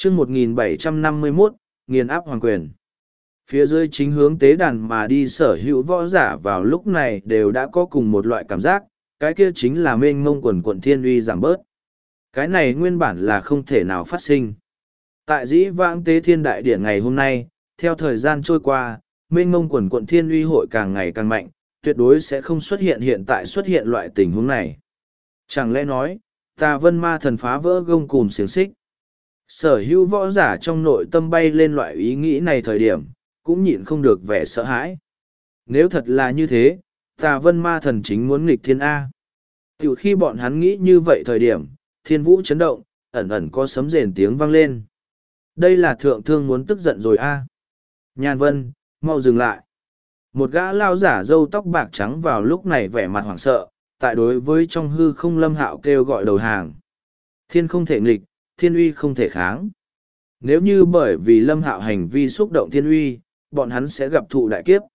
chương 1751, nghiền áp hoàng quyền. Phía dưới chính hướng tế đàn mà đi sở hữu võ giả vào lúc này đều đã có cùng một loại cảm giác, cái kia chính là mênh mông quần quận thiên uy giảm bớt. Cái này nguyên bản là không thể nào phát sinh. Tại dĩ vãng tế thiên đại điển ngày hôm nay, theo thời gian trôi qua, mênh mông quần quận thiên uy hội càng ngày càng mạnh, tuyệt đối sẽ không xuất hiện hiện tại xuất hiện loại tình huống này. Chẳng lẽ nói, Tà Vân Ma Thần phá vỡ gông cùm xiềng xích. Sở hữu võ giả trong nội tâm bay lên loại ý nghĩ này thời điểm, cũng nhịn không được vẻ sợ hãi. Nếu thật là như thế, Tà Vân Ma Thần chính muốn nghịch thiên A. Từ khi bọn hắn nghĩ như vậy thời điểm, thiên vũ chấn động, ẩn ẩn có sấm rền tiếng vang lên. Đây là thượng thương muốn tức giận rồi A. Nhàn Vân, mau dừng lại. Một gã lao giả râu tóc bạc trắng vào lúc này vẻ mặt hoảng sợ, tại đối với trong hư không Lâm Hạo kêu gọi đầu hàng. Thiên không thể nghịch, thiên uy không thể kháng. Nếu như bởi vì Lâm Hạo hành vi xúc động thiên uy, bọn hắn sẽ gặp thụ đại kiếp.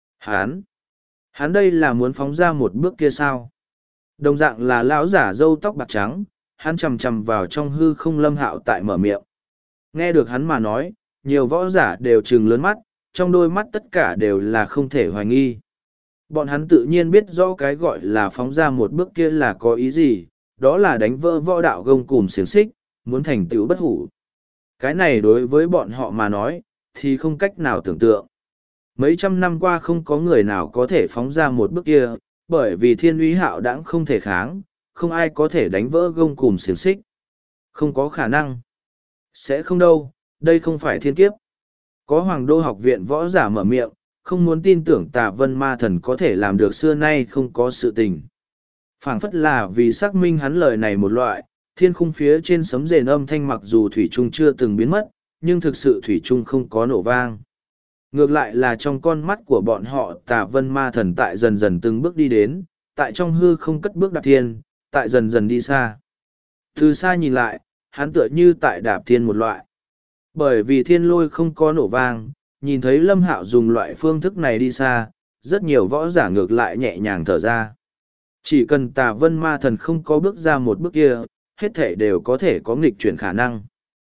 Hắn đây là muốn phóng ra một bước kia sao? Đồng dạng là lão giả râu tóc bạc trắng, hắn chầm chầm vào trong hư không Lâm Hạo tại mở miệng. Nghe được hắn mà nói, nhiều võ giả đều trừng lớn mắt, trong đôi mắt tất cả đều là không thể hoài nghi. Bọn hắn tự nhiên biết rõ cái gọi là phóng ra một bước kia là có ý gì, đó là đánh vỡ võ đạo gông cùm xiềng xích, muốn thành tựu bất hủ. Cái này đối với bọn họ mà nói, thì không cách nào tưởng tượng. Mấy trăm năm qua không có người nào có thể phóng ra một bước kia, bởi vì thiên uy hạo đãng không thể kháng, không ai có thể đánh vỡ gông cùm xiềng xích. Không có khả năng. Sẽ không đâu, đây không phải thiên kiếp. Có Hoàng Đô học viện võ giả mở miệng, không muốn tin tưởng Tà Vân Ma Thần có thể làm được xưa nay không có sự tình. Phảng phất là vì xác minh hắn lời này một loại, thiên khung phía trên sấm rền âm thanh mặc dù thủy trung chưa từng biến mất, nhưng thực sự thủy trung không có nổ vang. Ngược lại là trong con mắt của bọn họ Tà Vân Ma Thần tại dần dần từng bước đi đến, tại trong hư không cất bước đạp thiên, tại dần dần đi xa. Từ xa nhìn lại, hắn tựa như tại đạp thiên một loại. Bởi vì thiên lôi không có nổ vang, nhìn thấy Lâm Hạo dùng loại phương thức này đi xa, rất nhiều võ giả ngược lại nhẹ nhàng thở ra. Chỉ cần Tà Vân Ma Thần không có bước ra một bước kia, hết thể đều có thể có nghịch chuyển khả năng.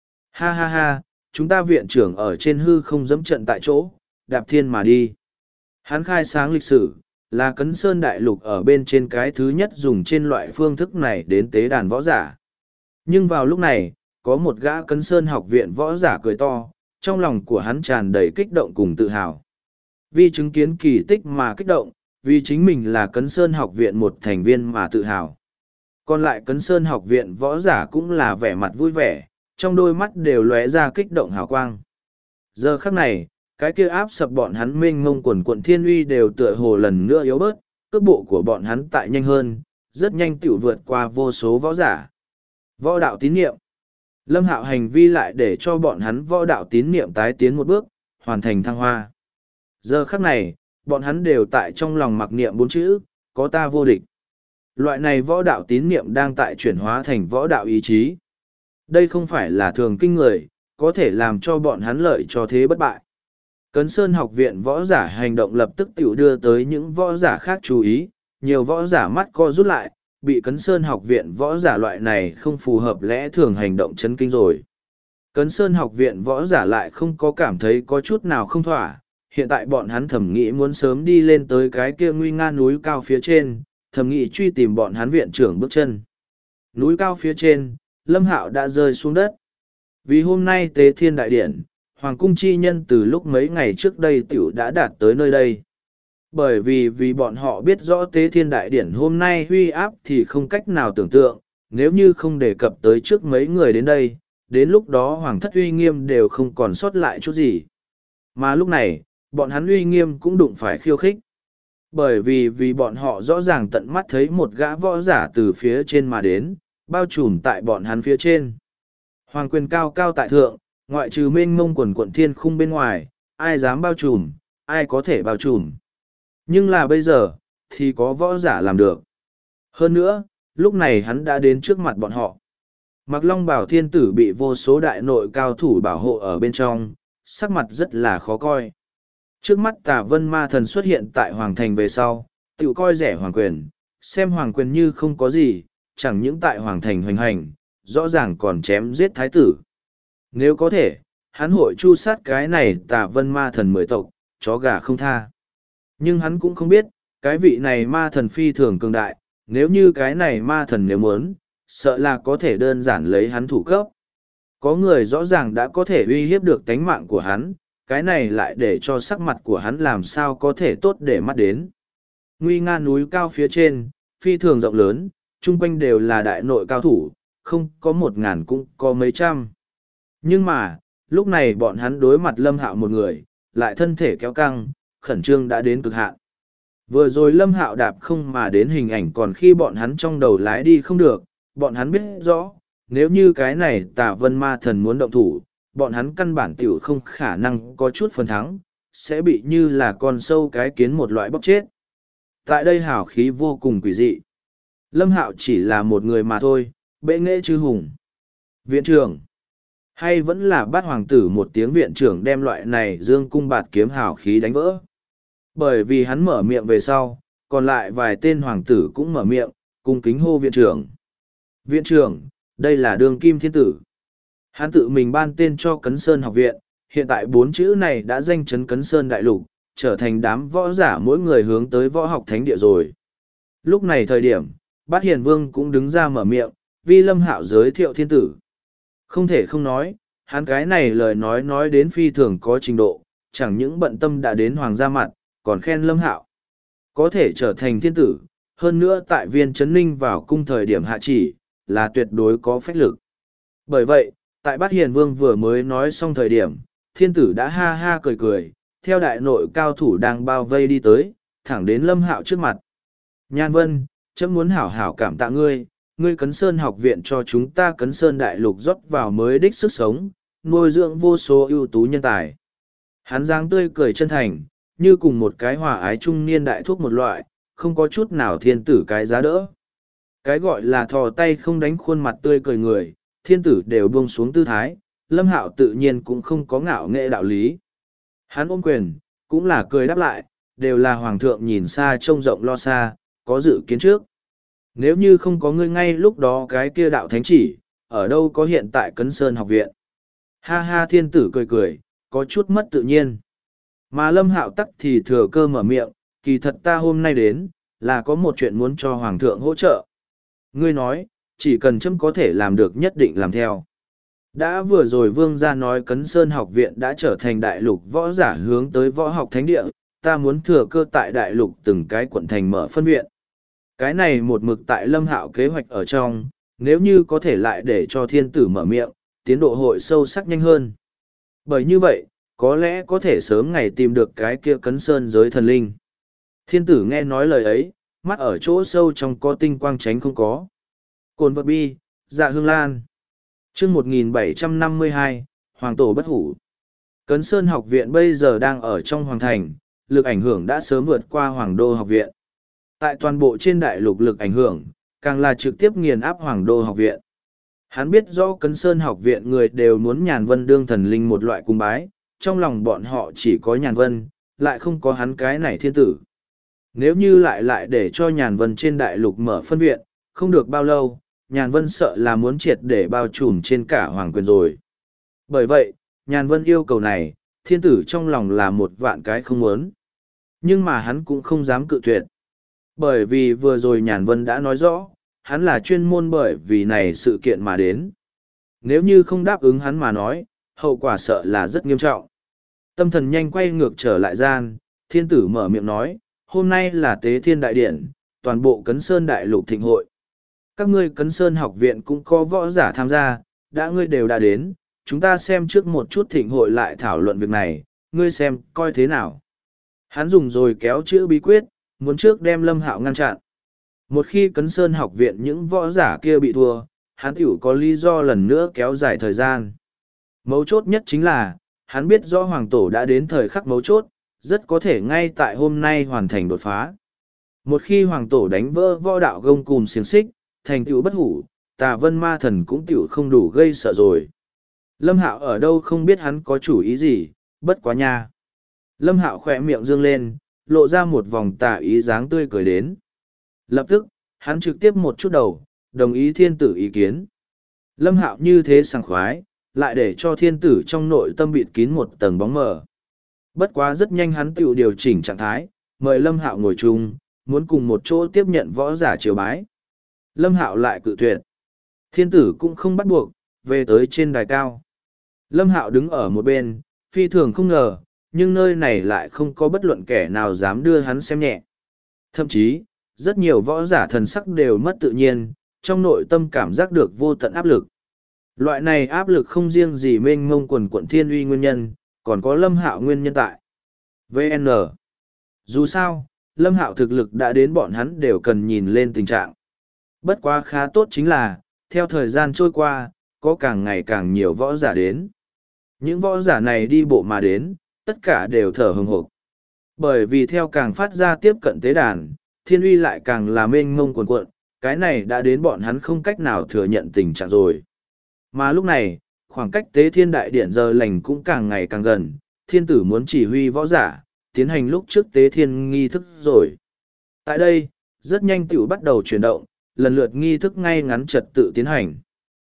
Ha ha ha, chúng ta viện trưởng ở trên hư không dẫm trận tại chỗ, đạp thiên mà đi. Hắn khai sáng lịch sử, là Cấn Sơn Đại Lục ở bên trên cái thứ nhất dùng trên loại phương thức này đến tế đàn võ giả. Nhưng vào lúc này, có một gã Cấn Sơn học viện võ giả cười to, trong lòng của hắn tràn đầy kích động cùng tự hào. Vì chứng kiến kỳ tích mà kích động, vì chính mình là Cấn Sơn học viện một thành viên mà tự hào. Còn lại Cấn Sơn học viện võ giả cũng là vẻ mặt vui vẻ, trong đôi mắt đều lóe ra kích động hào quang. Giờ khắc này, cái kia áp sập bọn hắn mênh mông quần quận thiên uy đều tựa hồ lần nữa yếu bớt, cước bộ của bọn hắn tại nhanh hơn, rất nhanh tiểu vượt qua vô số võ giả. Võ đạo tín niệm. Lâm Hạo hành vi lại để cho bọn hắn võ đạo tín niệm tái tiến một bước, hoàn thành thăng hoa. Giờ khắc này, bọn hắn đều tại trong lòng mặc niệm 4 chữ, có ta vô địch. Loại này võ đạo tín niệm đang tại chuyển hóa thành võ đạo ý chí. Đây không phải là thường kinh người, có thể làm cho bọn hắn lợi cho thế bất bại. Cấn Sơn học viện võ giả hành động lập tức tiểu đưa tới những võ giả khác chú ý, nhiều võ giả mắt co rút lại, bị Cấn Sơn học viện võ giả loại này không phù hợp lẽ thường hành động chấn kinh rồi. Cấn Sơn học viện võ giả lại không có cảm thấy có chút nào không thỏa, hiện tại bọn hắn thầm nghĩ muốn sớm đi lên tới cái kia nguy nga núi cao phía trên, thầm nghĩ truy tìm bọn hắn viện trưởng bước chân. Núi cao phía trên, Lâm Hạo đã rơi xuống đất. Vì hôm nay tế thiên đại điển, Hoàng cung chi nhân từ lúc mấy ngày trước đây tiểu đã đạt tới nơi đây. Bởi vì bọn họ biết rõ tế thiên đại điển hôm nay huy áp thì không cách nào tưởng tượng, nếu như không đề cập tới trước mấy người đến đây, đến lúc đó hoàng thất uy nghiêm đều không còn sót lại chút gì. Mà lúc này, bọn hắn uy nghiêm cũng đụng phải khiêu khích. Bởi vì bọn họ rõ ràng tận mắt thấy một gã võ giả từ phía trên mà đến, bao trùm tại bọn hắn phía trên. Hoàng quyền cao cao tại thượng, ngoại trừ mênh mông quần quận thiên khung bên ngoài, ai dám bao trùm, ai có thể bao trùm. Nhưng là bây giờ, thì có võ giả làm được. Hơn nữa, lúc này hắn đã đến trước mặt bọn họ. Mặc Long Bảo Thiên Tử bị vô số đại nội cao thủ bảo hộ ở bên trong, sắc mặt rất là khó coi. Trước mắt Tà Vân Ma Thần xuất hiện tại Hoàng Thành về sau, tự coi rẻ Hoàng Quyền, xem Hoàng Quyền như không có gì, chẳng những tại Hoàng Thành hoành hành, rõ ràng còn chém giết thái tử. Nếu có thể, hắn hội chu sát cái này Tà Vân ma thần 10 tộc, chó gà không tha. Nhưng hắn cũng không biết, cái vị này ma thần phi thường cường đại, nếu như cái này ma thần nếu muốn, sợ là có thể đơn giản lấy hắn thủ cấp. Có người rõ ràng đã có thể uy hiếp được tánh mạng của hắn, cái này lại để cho sắc mặt của hắn làm sao có thể tốt để mắt đến. Nguy nga núi cao phía trên, phi thường rộng lớn, chung quanh đều là đại nội cao thủ, không có 1.000 cũng có mấy trăm. Nhưng mà, lúc này bọn hắn đối mặt Lâm Hạo một người, lại thân thể kéo căng, khẩn trương đã đến cực hạn. Vừa rồi Lâm Hạo đạp không mà đến hình ảnh còn khi bọn hắn trong đầu lái đi không được, bọn hắn biết rõ, nếu như cái này Tà Vân ma thần muốn động thủ, bọn hắn căn bản tiểu không khả năng có chút phần thắng, sẽ bị như là con sâu cái kiến một loại bóc chết. Tại đây hào khí vô cùng quỷ dị. Lâm Hạo chỉ là một người mà thôi, bệ nghệ chư hùng. Viện trưởng, hay vẫn là Bát hoàng tử một tiếng viện trưởng đem loại này dương cung bạt kiếm hào khí đánh vỡ. Bởi vì hắn mở miệng về sau, còn lại vài tên hoàng tử cũng mở miệng, cung kính hô viện trưởng. Viện trưởng, đây là Đường Kim Thiên Tử. Hắn tự mình ban tên cho Cấn Sơn học viện, hiện tại 4 chữ này đã danh chấn Cấn Sơn đại lục, trở thành đám võ giả mỗi người hướng tới võ học thánh địa rồi. Lúc này thời điểm, Bát Hiền Vương cũng đứng ra mở miệng, vì Lâm Hạo giới thiệu thiên tử. Không thể không nói, hắn cái này lời nói đến phi thường có trình độ, chẳng những bận tâm đã đến hoàng gia mặt, còn khen Lâm Hạo. Có thể trở thành thiên tử, hơn nữa tại Viên Chấn Ninh vào cung thời điểm hạ chỉ, là tuyệt đối có phách lực. Bởi vậy, tại Bát Hiền Vương vừa mới nói xong thời điểm, thiên tử đã ha ha cười cười, theo đại nội cao thủ đang bao vây đi tới, thẳng đến Lâm Hạo trước mặt. Nhan Vân, chấm muốn hảo hảo cảm tạ ngươi, ngươi Cấn Sơn học viện cho chúng ta Cấn Sơn đại lục rót vào mới đích sức sống, nuôi dưỡng vô số ưu tú nhân tài. Hắn dáng tươi cười chân thành, như cùng một cái hòa ái trung niên đại thúc một loại, không có chút nào thiên tử cái giá đỡ. Cái gọi là thò tay không đánh khuôn mặt tươi cười người, thiên tử đều buông xuống tư thái, Lâm Hạo tự nhiên cũng không có ngạo nghệ đạo lý. Hắn ôm quyền, cũng là cười đáp lại, đều là hoàng thượng nhìn xa trông rộng lo xa, có dự kiến trước. Nếu như không có ngươi ngay lúc đó cái kia đạo thánh chỉ, ở đâu có hiện tại Cấn Sơn học viện. Ha ha thiên tử cười cười, có chút mất tự nhiên. Mà Lâm Hạo tắc thì thừa cơ mở miệng, kỳ thật ta hôm nay đến, là có một chuyện muốn cho hoàng thượng hỗ trợ. Ngươi nói, chỉ cần chấm có thể làm được nhất định làm theo. Đã vừa rồi vương gia nói Cấn Sơn học viện đã trở thành đại lục võ giả hướng tới võ học thánh địa, ta muốn thừa cơ tại đại lục từng cái quận thành mở phân viện. Cái này một mực tại Lâm Hạo kế hoạch ở trong, nếu như có thể lại để cho thiên tử mở miệng, tiến độ hội sâu sắc nhanh hơn. Bởi như vậy, có lẽ có thể sớm ngày tìm được cái kia Cấn Sơn giới thần linh. Thiên tử nghe nói lời ấy, mắt ở chỗ sâu trong có tinh quang tránh không có. Cồn vật bi, dạ hương lan. Chương 1752, Hoàng Tổ bất hủ. Cấn Sơn học viện bây giờ đang ở trong hoàng thành, lực ảnh hưởng đã sớm vượt qua Hoàng Đô học viện. Tại toàn bộ trên đại lục lực ảnh hưởng, càng là trực tiếp nghiền áp Hoàng Đô học viện. Hắn biết rõ Cấn Sơn học viện người đều muốn Nhàn Vân đương thần linh một loại cung bái, trong lòng bọn họ chỉ có Nhàn Vân, lại không có hắn cái này thiên tử. Nếu như lại để cho Nhàn Vân trên đại lục mở phân viện, không được bao lâu, Nhàn Vân sợ là muốn triệt để bao trùm trên cả hoàng quyền rồi. Bởi vậy, Nhàn Vân yêu cầu này, thiên tử trong lòng là một vạn cái không muốn. Nhưng mà hắn cũng không dám cự tuyệt. Bởi vì vừa rồi Nhàn Vân đã nói rõ, hắn là chuyên môn bởi vì này sự kiện mà đến. Nếu như không đáp ứng hắn mà nói, hậu quả sợ là rất nghiêm trọng. Tâm thần nhanh quay ngược trở lại gian, thiên tử mở miệng nói, hôm nay là Tế Thiên Đại Điện, toàn bộ Cấn Sơn Đại Lục thịnh hội. Các ngươi Cấn Sơn học viện cũng có võ giả tham gia, đã ngươi đều đã đến, chúng ta xem trước một chút thịnh hội lại thảo luận việc này, ngươi xem, coi thế nào. Hắn dùng rồi kéo chữ bí quyết, muốn trước đem Lâm Hạo ngăn chặn. Một khi Cấn Sơn học viện những võ giả kia bị thua, hắn tiểu có lý do lần nữa kéo dài thời gian. Mấu chốt nhất chính là, hắn biết rõ Hoàng Tổ đã đến thời khắc mấu chốt, rất có thể ngay tại hôm nay hoàn thành đột phá. Một khi Hoàng Tổ đánh vỡ võ đạo gông cùm xiềng xích, thành tựu bất hủ, Tà Vân ma thần cũng tựu không đủ gây sợ rồi. Lâm Hạo ở đâu không biết hắn có chủ ý gì, bất quá nha. Lâm Hạo khỏe miệng dương lên, lộ ra một vòng tà ý dáng tươi cười đến. Lập tức, hắn trực tiếp một chút đầu, đồng ý thiên tử ý kiến. Lâm Hạo như thế sảng khoái, lại để cho thiên tử trong nội tâm bịt kín một tầng bóng mờ. Bất quá rất nhanh hắn tự điều chỉnh trạng thái, mời Lâm Hạo ngồi chung, muốn cùng một chỗ tiếp nhận võ giả triều bái. Lâm Hạo lại cự tuyệt. Thiên tử cũng không bắt buộc, về tới trên đài cao. Lâm Hạo đứng ở một bên, phi thường không ngờ, nhưng nơi này lại không có bất luận kẻ nào dám đưa hắn xem nhẹ. Thậm chí, rất nhiều võ giả thần sắc đều mất tự nhiên, trong nội tâm cảm giác được vô tận áp lực. Loại này áp lực không riêng gì mênh mông quần quận thiên uy nguyên nhân, còn có Lâm Hạo nguyên nhân tại. VN. Dù sao, Lâm Hạo thực lực đã đến bọn hắn đều cần nhìn lên tình trạng. Bất quá khá tốt chính là, theo thời gian trôi qua, có càng ngày càng nhiều võ giả đến. Những võ giả này đi bộ mà đến, tất cả đều thở hừng hực. Bởi vì theo càng phát ra tiếp cận tế đàn, thiên uy lại càng là mênh mông cuồn cuộn, cái này đã đến bọn hắn không cách nào thừa nhận tình trạng rồi. Mà lúc này, khoảng cách tế thiên đại điện giờ lành cũng càng ngày càng gần, thiên tử muốn chỉ huy võ giả, tiến hành lúc trước tế thiên nghi thức rồi. Tại đây, rất nhanh tiểu bắt đầu chuyển động, lần lượt nghi thức ngay ngắn trật tự tiến hành.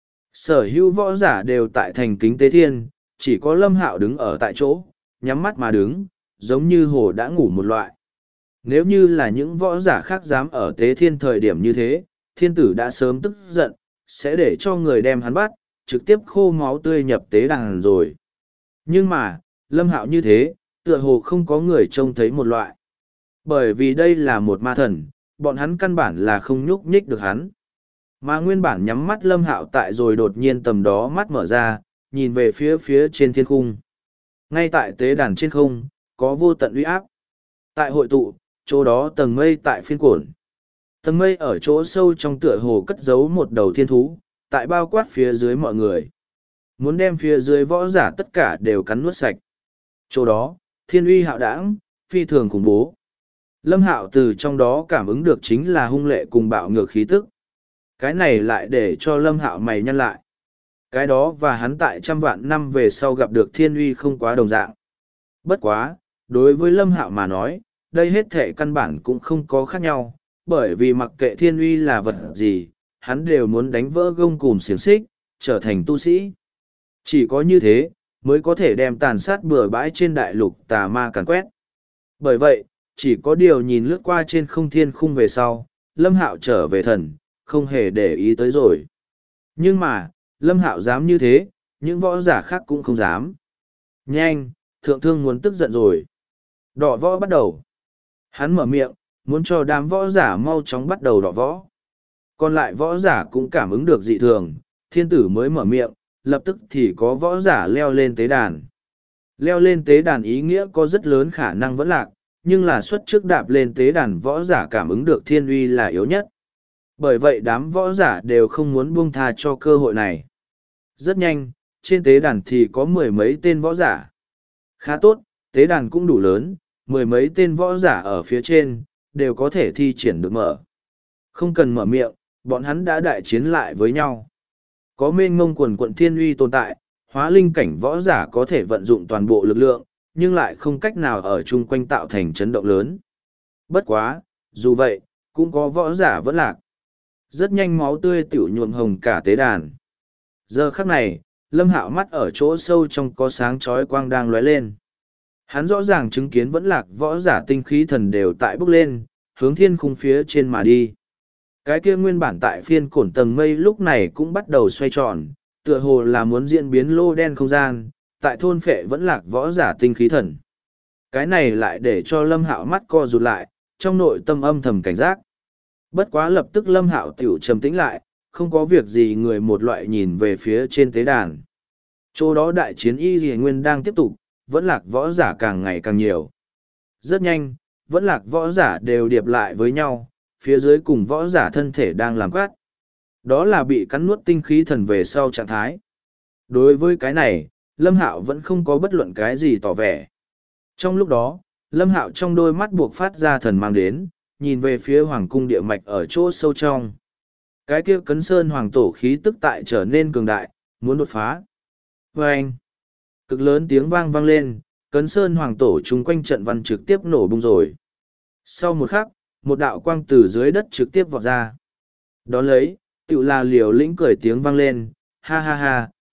Sở hữu võ giả đều tại thành kính tế thiên, chỉ có Lâm Hạo đứng ở tại chỗ, nhắm mắt mà đứng, giống như hồ đã ngủ một loại. Nếu như là những võ giả khác dám ở tế thiên thời điểm như thế, thiên tử đã sớm tức giận, sẽ để cho người đem hắn bắt, trực tiếp khô máu tươi nhập tế đàn rồi. Nhưng mà, Lâm Hạo như thế, tựa hồ không có người trông thấy một loại. Bởi vì đây là một ma thần, bọn hắn căn bản là không nhúc nhích được hắn. Mà nguyên bản nhắm mắt Lâm Hạo tại rồi đột nhiên tầm đó mắt mở ra, nhìn về phía trên thiên khung. Ngay tại tế đàn trên không, có vô tận uy áp. Tại hội tụ, chỗ đó tầng mây tại phiên cổn. Tầng mây ở chỗ sâu trong tựa hồ cất giấu một đầu thiên thú, tại bao quát phía dưới mọi người. Muốn đem phía dưới võ giả tất cả đều cắn nuốt sạch. Chỗ đó, thiên uy hạo đãng, phi thường khủng bố. Lâm Hạo từ trong đó cảm ứng được chính là hung lệ cùng bạo ngược khí tức. Cái này lại để cho Lâm Hạo mày nhăn lại. Cái đó và hắn tại trăm vạn năm về sau gặp được thiên uy không quá đồng dạng. Bất quá, đối với Lâm Hạo mà nói, đây hết thể căn bản cũng không có khác nhau, bởi vì mặc kệ thiên uy là vật gì, hắn đều muốn đánh vỡ gông cùm xiềng xích, trở thành tu sĩ. Chỉ có như thế, mới có thể đem tàn sát bừa bãi trên đại lục tà ma càn quét. Bởi vậy, chỉ có điều nhìn lướt qua trên không thiên khung về sau, Lâm Hạo trở về thần, không hề để ý tới rồi. Nhưng mà, Lâm Hạo dám như thế, những võ giả khác cũng không dám. Nhanh, thượng thương muốn tức giận rồi. Đọ võ bắt đầu. Hắn mở miệng, muốn cho đám võ giả mau chóng bắt đầu đọ võ. Còn lại võ giả cũng cảm ứng được dị thường, thiên tử mới mở miệng, lập tức thì có võ giả leo lên tế đàn. Leo lên tế đàn ý nghĩa có rất lớn khả năng vẫn lạc, nhưng là suất trước đạp lên tế đàn võ giả cảm ứng được thiên uy là yếu nhất. Bởi vậy đám võ giả đều không muốn buông tha cho cơ hội này. Rất nhanh, trên tế đàn thì có mười mấy tên võ giả. Khá tốt, tế đàn cũng đủ lớn, mười mấy tên võ giả ở phía trên, đều có thể thi triển được mở. Không cần mở miệng, bọn hắn đã đại chiến lại với nhau. Có mênh mông quần quận thiên uy tồn tại, hóa linh cảnh võ giả có thể vận dụng toàn bộ lực lượng, nhưng lại không cách nào ở chung quanh tạo thành chấn động lớn. Bất quá, dù vậy, cũng có võ giả vẫn lạc. Rất nhanh máu tươi tiểu nhuộm hồng cả tế đàn. Giờ khắc này, Lâm Hạo mắt ở chỗ sâu trong có sáng chói quang đang lóe lên. Hắn rõ ràng chứng kiến vẫn lạc võ giả tinh khí thần đều tại bốc lên, hướng thiên khung phía trên mà đi. Cái kia nguyên bản tại phiên cổn tầng mây lúc này cũng bắt đầu xoay tròn, tựa hồ là muốn diễn biến lô đen không gian, tại thôn phệ vẫn lạc võ giả tinh khí thần. Cái này lại để cho Lâm Hạo mắt co rụt lại, trong nội tâm âm thầm cảnh giác. Bất quá lập tức Lâm Hạo tiểu trầm tĩnh lại, không có việc gì người một loại nhìn về phía trên tế đàn. Chỗ đó đại chiến y Lì Nguyên đang tiếp tục, vẫn lạc võ giả càng ngày càng nhiều. Rất nhanh, vẫn lạc võ giả đều điệp lại với nhau, phía dưới cùng võ giả thân thể đang làm quát. Đó là bị cắn nuốt tinh khí thần về sau trạng thái. Đối với cái này, Lâm Hạo vẫn không có bất luận cái gì tỏ vẻ. Trong lúc đó, Lâm Hạo trong đôi mắt buộc phát ra thần mang đến, nhìn về phía hoàng cung địa mạch ở chỗ sâu trong. Cái kia cấn sơn hoàng tổ khí tức tại trở nên cường đại, muốn đột phá. Và anh, cực lớn tiếng vang vang lên, cấn sơn hoàng tổ chung quanh trận văn trực tiếp nổ bung rồi. Sau một khắc, một đạo quang từ dưới đất trực tiếp vọt ra. Đón lấy, tự là liều lĩnh cười tiếng vang lên, ha ha ha,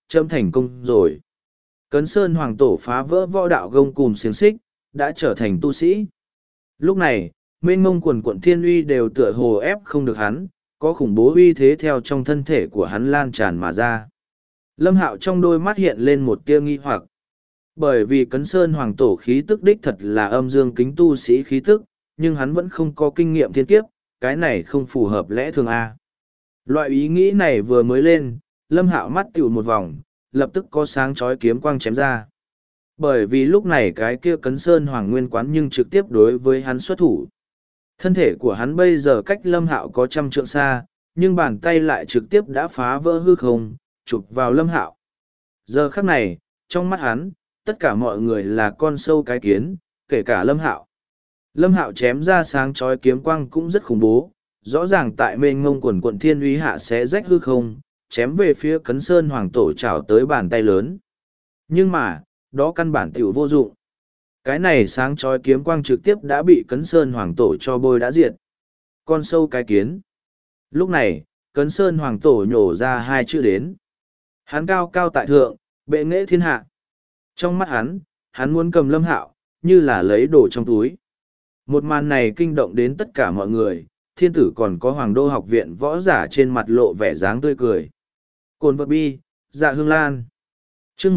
châm thành công rồi. Cấn Sơn Hoàng Tổ phá vỡ võ đạo gông cùm xiềng xích, đã trở thành tu sĩ. Lúc này, mênh mông quần quận thiên uy đều tựa hồ ép không được hắn, có khủng bố uy thế theo trong thân thể của hắn lan tràn mà ra. Lâm Hạo trong đôi mắt hiện lên một tia nghi hoặc. Bởi vì Cấn Sơn Hoàng Tổ khí tức đích thật là âm dương kính tu sĩ khí tức, nhưng hắn vẫn không có kinh nghiệm thiên kiếp, cái này không phù hợp lẽ thường A. Loại ý nghĩ này vừa mới lên, Lâm Hạo mắt tựu một vòng, lập tức có sáng chói kiếm quang chém ra. Bởi vì lúc này cái kia Cấn Sơn Hoàng Nguyên Quán nhưng trực tiếp đối với hắn xuất thủ. Thân thể của hắn bây giờ cách Lâm Hạo có 100 trượng xa, nhưng bàn tay lại trực tiếp đã phá vỡ hư không, chụp vào Lâm Hạo. Giờ khắc này, trong mắt hắn, tất cả mọi người là con sâu cái kiến, kể cả Lâm Hạo. Lâm Hạo chém ra sáng chói kiếm quang cũng rất khủng bố, rõ ràng tại mênh mông quần quận thiên uy hạ sẽ rách hư không, chém về phía Cấn Sơn Hoàng Tổ chảo tới bàn tay lớn. Nhưng mà, đó căn bản tiểu vô dụng. Cái này sáng chói kiếm quang trực tiếp đã bị Cấn Sơn Hoàng Tổ cho bôi đã diệt. Con sâu cái kiến. Lúc này, Cấn Sơn Hoàng Tổ nhổ ra 2 chữ đến. Hắn cao cao tại thượng, bệ nghệ thiên hạ. Trong mắt hắn muốn cầm Lâm Hạo, như là lấy đồ trong túi. Một màn này kinh động đến tất cả mọi người, thiên tử còn có Hoàng Đô học viện võ giả trên mặt lộ vẻ dáng tươi cười. Cồn vật bi, dạ hương lan. chương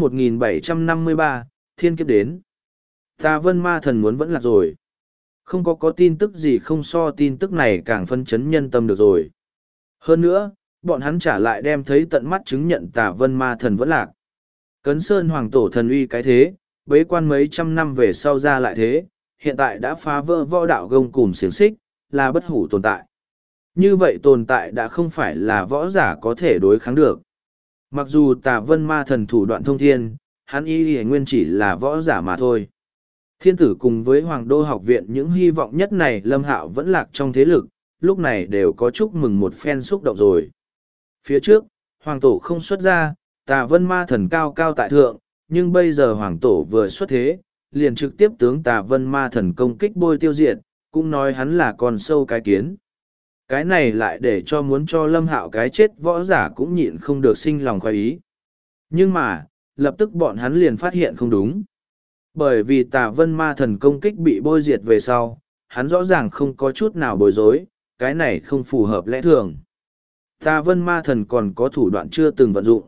1753, thiên kiếp đến. Tà Vân Ma Thần muốn vẫn lạc rồi. Không có tin tức gì không so tin tức này càng phân chấn nhân tâm được rồi. Hơn nữa, bọn hắn trả lại đem thấy tận mắt chứng nhận Tà Vân Ma Thần vẫn lạc. Cấn Sơn Hoàng Tổ thần uy cái thế, bế quan mấy trăm năm về sau ra lại thế, hiện tại đã phá vỡ võ đạo gông cùm xiềng xích, là bất hủ tồn tại. Như vậy tồn tại đã không phải là võ giả có thể đối kháng được. Mặc dù Tà Vân Ma Thần thủ đoạn thông thiên, hắn y nguyên chỉ là võ giả mà thôi. Thiên tử cùng với Hoàng Đô học viện những hy vọng nhất này Lâm Hạo vẫn lạc trong thế lực, lúc này đều có chúc mừng một phen xúc động rồi. Phía trước, Hoàng Tổ không xuất ra, Tà Vân Ma Thần cao cao tại thượng, nhưng bây giờ Hoàng Tổ vừa xuất thế, liền trực tiếp tướng Tà Vân Ma Thần công kích bôi tiêu diệt, cũng nói hắn là con sâu cái kiến. Cái này lại để cho muốn cho Lâm Hạo cái chết võ giả cũng nhịn không được sinh lòng khoái ý. Nhưng mà, lập tức bọn hắn liền phát hiện không đúng. Bởi vì Tà Vân Ma Thần công kích bị bôi diệt về sau, hắn rõ ràng không có chút nào bối rối, cái này không phù hợp lẽ thường. Tà Vân Ma Thần còn có thủ đoạn chưa từng vận dụng.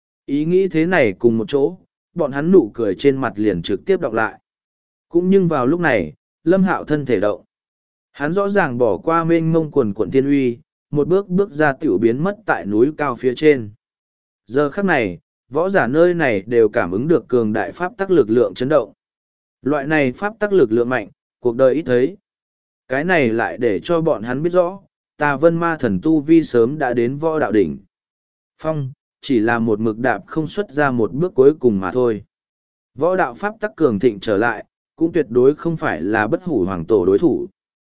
Ý nghĩ thế này cùng một chỗ, bọn hắn nụ cười trên mặt liền trực tiếp đọc lại. Cũng nhưng vào lúc này, Lâm Hạo thân thể động. Hắn rõ ràng bỏ qua mênh mông quần quận thiên uy, một bước ra tiểu biến mất tại núi cao phía trên. Giờ khắc này, võ giả nơi này đều cảm ứng được cường đại pháp tắc lực lượng chấn động. Loại này pháp tắc lực lượng mạnh, cuộc đời ít thấy. Cái này lại để cho bọn hắn biết rõ, Tà Vân Ma Thần tu vi sớm đã đến võ đạo đỉnh. Phong, chỉ là một mực đạp không xuất ra một bước cuối cùng mà thôi. Võ đạo pháp tắc cường thịnh trở lại, cũng tuyệt đối không phải là bất hủ hoàng tổ đối thủ.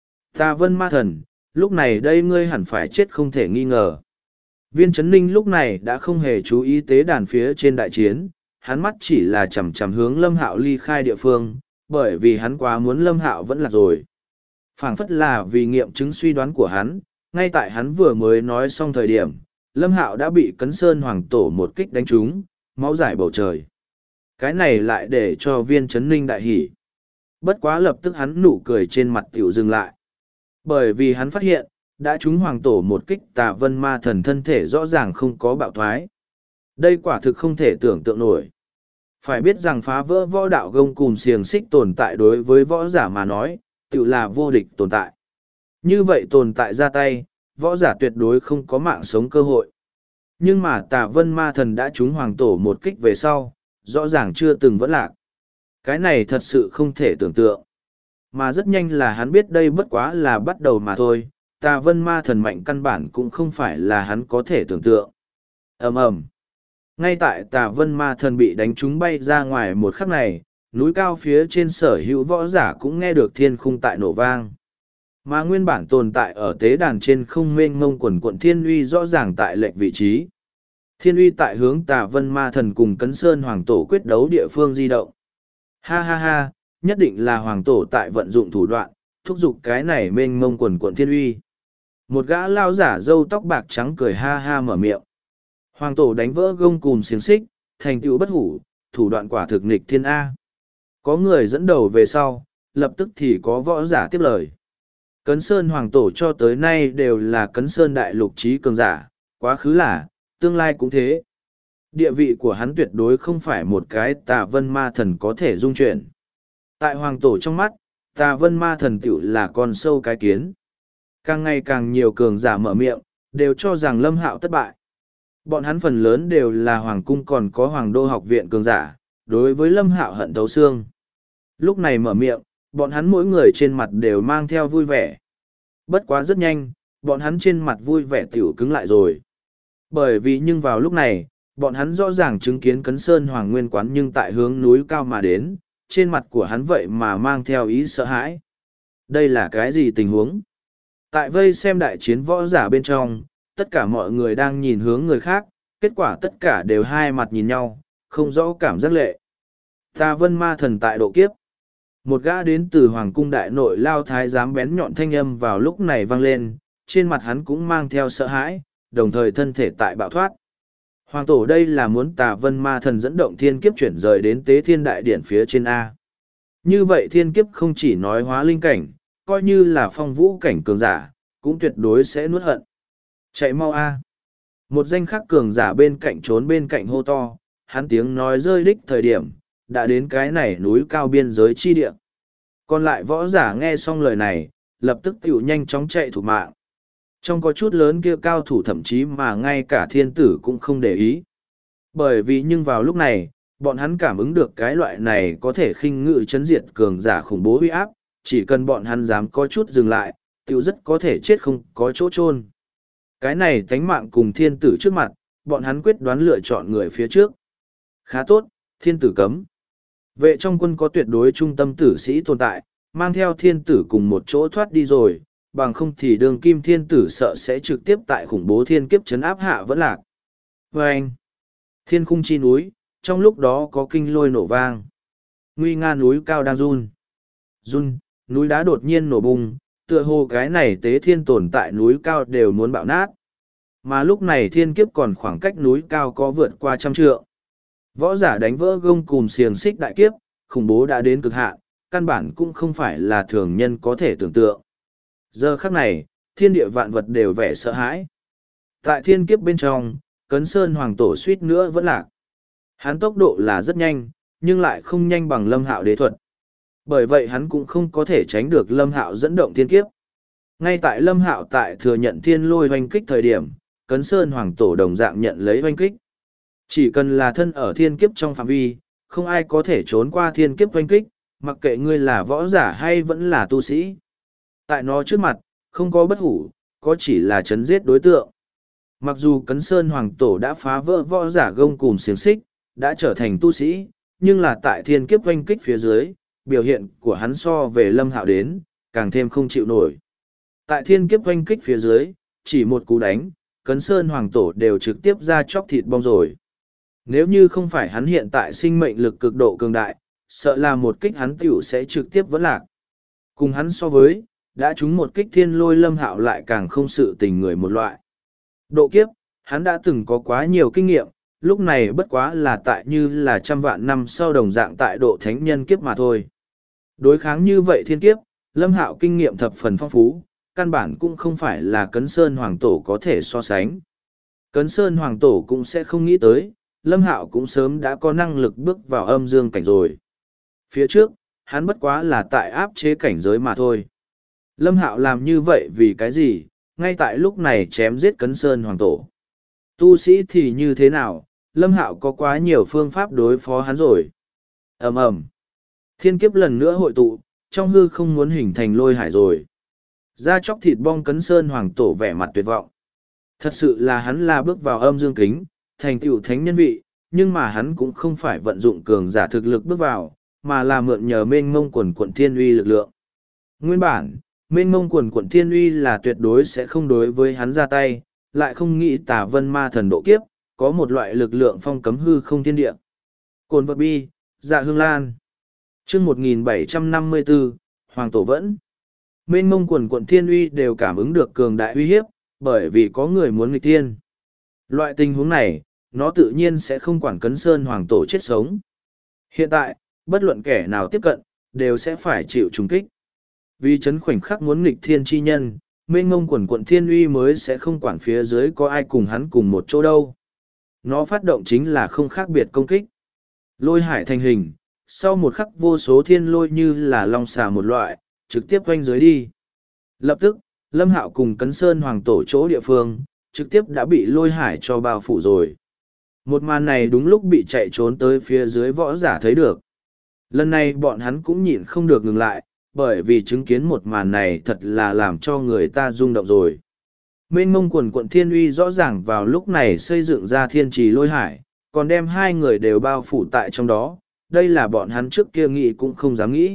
Tà Vân Ma Thần, lúc này đây ngươi hẳn phải chết không thể nghi ngờ. Viên Chấn Ninh lúc này đã không hề chú ý tế đàn phía trên đại chiến, hắn mắt chỉ là chằm chằm hướng Lâm Hạo ly khai địa phương, bởi vì hắn quá muốn Lâm Hạo vẫn là rồi. Phảng phất là vì nghiệm chứng suy đoán của hắn, ngay tại hắn vừa mới nói xong thời điểm, Lâm Hạo đã bị Cấn Sơn Hoàng Tổ một kích đánh trúng, máu rải bầu trời. Cái này lại để cho Viên Chấn Ninh đại hỉ. Bất quá lập tức hắn nụ cười trên mặt tiểu dừng lại. Bởi vì hắn phát hiện, đã trúng Hoàng Tổ một kích Tà Vân Ma Thần thân thể rõ ràng không có bạo thoái. Đây quả thực không thể tưởng tượng nổi. Phải biết rằng phá vỡ võ đạo gông cùm xiềng xích tồn tại đối với võ giả mà nói, tự là vô địch tồn tại. Như vậy tồn tại ra tay, võ giả tuyệt đối không có mạng sống cơ hội. Nhưng mà Tà Vân Ma Thần đã trúng Hoàng Tổ một kích về sau, rõ ràng chưa từng vẫn lạc. Cái này thật sự không thể tưởng tượng. Mà rất nhanh là hắn biết đây bất quá là bắt đầu mà thôi, Tà Vân Ma Thần mạnh căn bản cũng không phải là hắn có thể tưởng tượng. Ầm ầm. Ngay tại Tà Vân Ma Thần bị đánh trúng bay ra ngoài một khắc này, núi cao phía trên sở hữu võ giả cũng nghe được thiên khung tại nổ vang. Mà nguyên bản tồn tại ở tế đàn trên không mênh mông quần quận thiên uy rõ ràng tại lệnh vị trí. Thiên uy tại hướng Tà Vân Ma Thần cùng Cấn Sơn Hoàng Tổ quyết đấu địa phương di động. Ha ha ha, nhất định là Hoàng Tổ tại vận dụng thủ đoạn, thúc giục cái này mênh mông quần quận thiên uy. Một gã lao giả râu tóc bạc trắng cười ha ha mở miệng. Hoàng Tổ đánh vỡ gông cùm xiềng xích, thành tựu bất hủ, thủ đoạn quả thực nghịch thiên A. Có người dẫn đầu về sau, lập tức thì có võ giả tiếp lời. Cấn Sơn Hoàng Tổ cho tới nay đều là Cấn Sơn Đại Lục trí cường giả, quá khứ là, tương lai cũng thế. Địa vị của hắn tuyệt đối không phải một cái Tà Vân Ma Thần có thể dung chuyển. Tại Hoàng Tổ trong mắt, Tà Vân Ma Thần tiểu là con sâu cái kiến. Càng ngày càng nhiều cường giả mở miệng, đều cho rằng Lâm Hạo thất bại. Bọn hắn phần lớn đều là Hoàng Cung còn có Hoàng Đô học viện cường giả, đối với Lâm Hạo hận thấu xương. Lúc này mở miệng, bọn hắn mỗi người trên mặt đều mang theo vui vẻ. Bất quá rất nhanh, bọn hắn trên mặt vui vẻ tiểu cứng lại rồi. Bởi vì nhưng vào lúc này, bọn hắn rõ ràng chứng kiến Cấn Sơn Hoàng Nguyên Quán nhưng tại hướng núi cao mà đến, trên mặt của hắn vậy mà mang theo ý sợ hãi. Đây là cái gì tình huống? Tại vây xem đại chiến võ giả bên trong, tất cả mọi người đang nhìn hướng người khác, kết quả tất cả đều hai mặt nhìn nhau, không rõ cảm giác lệ. Tà Vân Ma Thần tại độ kiếp. Một gã đến từ Hoàng cung đại nội lao thái giám bén nhọn thanh âm vào lúc này vang lên, trên mặt hắn cũng mang theo sợ hãi, đồng thời thân thể tại bạo thoát. Hoàng tổ đây là muốn Tà Vân Ma Thần dẫn động thiên kiếp chuyển rời đến Tế Thiên Đại Điển phía trên A. Như vậy thiên kiếp không chỉ nói hóa linh cảnh, coi như là phong vũ cảnh cường giả, cũng tuyệt đối sẽ nuốt hận. Chạy mau A. Một danh khắc cường giả bên cạnh trốn bên cạnh hô to, hắn tiếng nói rơi đích thời điểm, đã đến cái này núi cao biên giới chi địa. Còn lại võ giả nghe xong lời này, lập tức tiểu nhanh chóng chạy thủ mạng. Trong có chút lớn kia cao thủ thậm chí mà ngay cả thiên tử cũng không để ý. Bởi vì nhưng vào lúc này, bọn hắn cảm ứng được cái loại này có thể khinh ngự chấn diệt cường giả khủng bố uy áp, chỉ cần bọn hắn dám có chút dừng lại, tiểu rất có thể chết không có chỗ chôn. Cái này tánh mạng cùng thiên tử trước mặt, bọn hắn quyết đoán lựa chọn người phía trước. Khá tốt, thiên tử cấm. Vệ trong quân có tuyệt đối trung tâm tử sĩ tồn tại, mang theo thiên tử cùng một chỗ thoát đi rồi, bằng không thì đường kim thiên tử sợ sẽ trực tiếp tại khủng bố thiên kiếp chấn áp hạ vẫn lạc. Và anh, thiên khung chi núi, trong lúc đó có kinh lôi nổ vang. Nguy nga núi cao đang run. Run, núi đá đột nhiên nổ bùng, tựa hồ cái này tế thiên tồn tại núi cao đều muốn bạo nát. Mà lúc này thiên kiếp còn khoảng cách núi cao có vượt qua 100 trượng. Võ giả đánh vỡ gông cùm xiềng xích đại kiếp, khủng bố đã đến cực hạn, căn bản cũng không phải là thường nhân có thể tưởng tượng. Giờ khắc này, thiên địa vạn vật đều vẻ sợ hãi. Tại thiên kiếp bên trong, Cấn Sơn Hoàng Tổ suýt nữa vẫn lạc. Hắn tốc độ là rất nhanh, nhưng lại không nhanh bằng Lâm Hạo đế thuật. Bởi vậy hắn cũng không có thể tránh được Lâm Hạo dẫn động thiên kiếp. Ngay tại Lâm Hạo tại thừa nhận thiên lôi hoanh kích thời điểm, Cấn Sơn Hoàng Tổ đồng dạng nhận lấy hoanh kích. Chỉ cần là thân ở thiên kiếp trong phạm vi, không ai có thể trốn qua thiên kiếp hoanh kích, mặc kệ ngươi là võ giả hay vẫn là tu sĩ. Tại nó trước mặt, không có bất hủ, có chỉ là chấn giết đối tượng. Mặc dù Cấn Sơn Hoàng Tổ đã phá vỡ võ giả gông cùm xiềng xích, đã trở thành tu sĩ, nhưng là tại thiên kiếp hoanh kích phía dưới, biểu hiện của hắn so về Lâm Hạo đến, càng thêm không chịu nổi. Tại thiên kiếp hoanh kích phía dưới, chỉ một cú đánh, Cấn Sơn Hoàng Tổ đều trực tiếp ra chóc thịt bong rồi. Nếu như không phải hắn hiện tại sinh mệnh lực cực độ cường đại, sợ là một kích hắn tiểu sẽ trực tiếp vẫn lạc. Cùng hắn so với, đã trúng một kích thiên lôi Lâm Hạo lại càng không sự tình người một loại. Độ kiếp, hắn đã từng có quá nhiều kinh nghiệm, lúc này bất quá là tại như là 100 vạn năm sau đồng dạng tại độ thánh nhân kiếp mà thôi. Đối kháng như vậy thiên kiếp, Lâm Hạo kinh nghiệm thập phần phong phú, căn bản cũng không phải là Cấn Sơn Hoàng Tổ có thể so sánh. Cấn Sơn Hoàng Tổ cũng sẽ không nghĩ tới, Lâm Hạo cũng sớm đã có năng lực bước vào âm dương cảnh rồi. Phía trước, hắn bất quá là tại áp chế cảnh giới mà thôi. Lâm Hạo làm như vậy vì cái gì, ngay tại lúc này chém giết Cấn Sơn Hoàng Tổ. Tu sĩ thì như thế nào, Lâm Hạo có quá nhiều phương pháp đối phó hắn rồi. Ầm ầm, thiên kiếp lần nữa hội tụ, trong hư không muốn hình thành lôi hải rồi. Da chóc thịt bong Cấn Sơn Hoàng Tổ vẻ mặt tuyệt vọng. Thật sự là hắn là bước vào âm dương kính, thành tựu thánh nhân vị, nhưng mà hắn cũng không phải vận dụng cường giả thực lực bước vào, mà là mượn nhờ mênh mông quần quận thiên uy lực lượng. Nguyên bản, mênh mông quần quận thiên uy là tuyệt đối sẽ không đối với hắn ra tay, lại không nghĩ Tà Vân Ma Thần độ kiếp, có một loại lực lượng phong cấm hư không thiên địa. Cồn vật bi, dạ hương lan. chương 1754, Hoàng Tổ vẫn. Mênh mông quần quận thiên uy đều cảm ứng được cường đại uy hiếp, bởi vì có người muốn nghịch thiên. Loại tình huống này, nó tự nhiên sẽ không quản Cấn Sơn Hoàng Tổ chết sống. Hiện tại, bất luận kẻ nào tiếp cận, đều sẽ phải chịu trùng kích. Vì chấn khoảnh khắc muốn nghịch thiên chi nhân, mênh mông quần quận thiên uy mới sẽ không quản phía dưới có ai cùng hắn cùng một chỗ đâu. Nó phát động chính là không khác biệt công kích. Lôi hải thành hình, sau một khắc vô số thiên lôi như là long xà một loại, trực tiếp quanh dưới đi. Lập tức, Lâm Hạo cùng Cấn Sơn Hoàng Tổ chỗ địa phương, trực tiếp đã bị lôi hải cho bao phủ rồi. Một màn này đúng lúc bị chạy trốn tới phía dưới võ giả thấy được. Lần này bọn hắn cũng nhịn không được ngừng lại, bởi vì chứng kiến một màn này thật là làm cho người ta rung động rồi. Mênh mông quần quận thiên uy rõ ràng vào lúc này xây dựng ra thiên trì lôi hải, còn đem hai người đều bao phủ tại trong đó, đây là bọn hắn trước kia nghĩ cũng không dám nghĩ.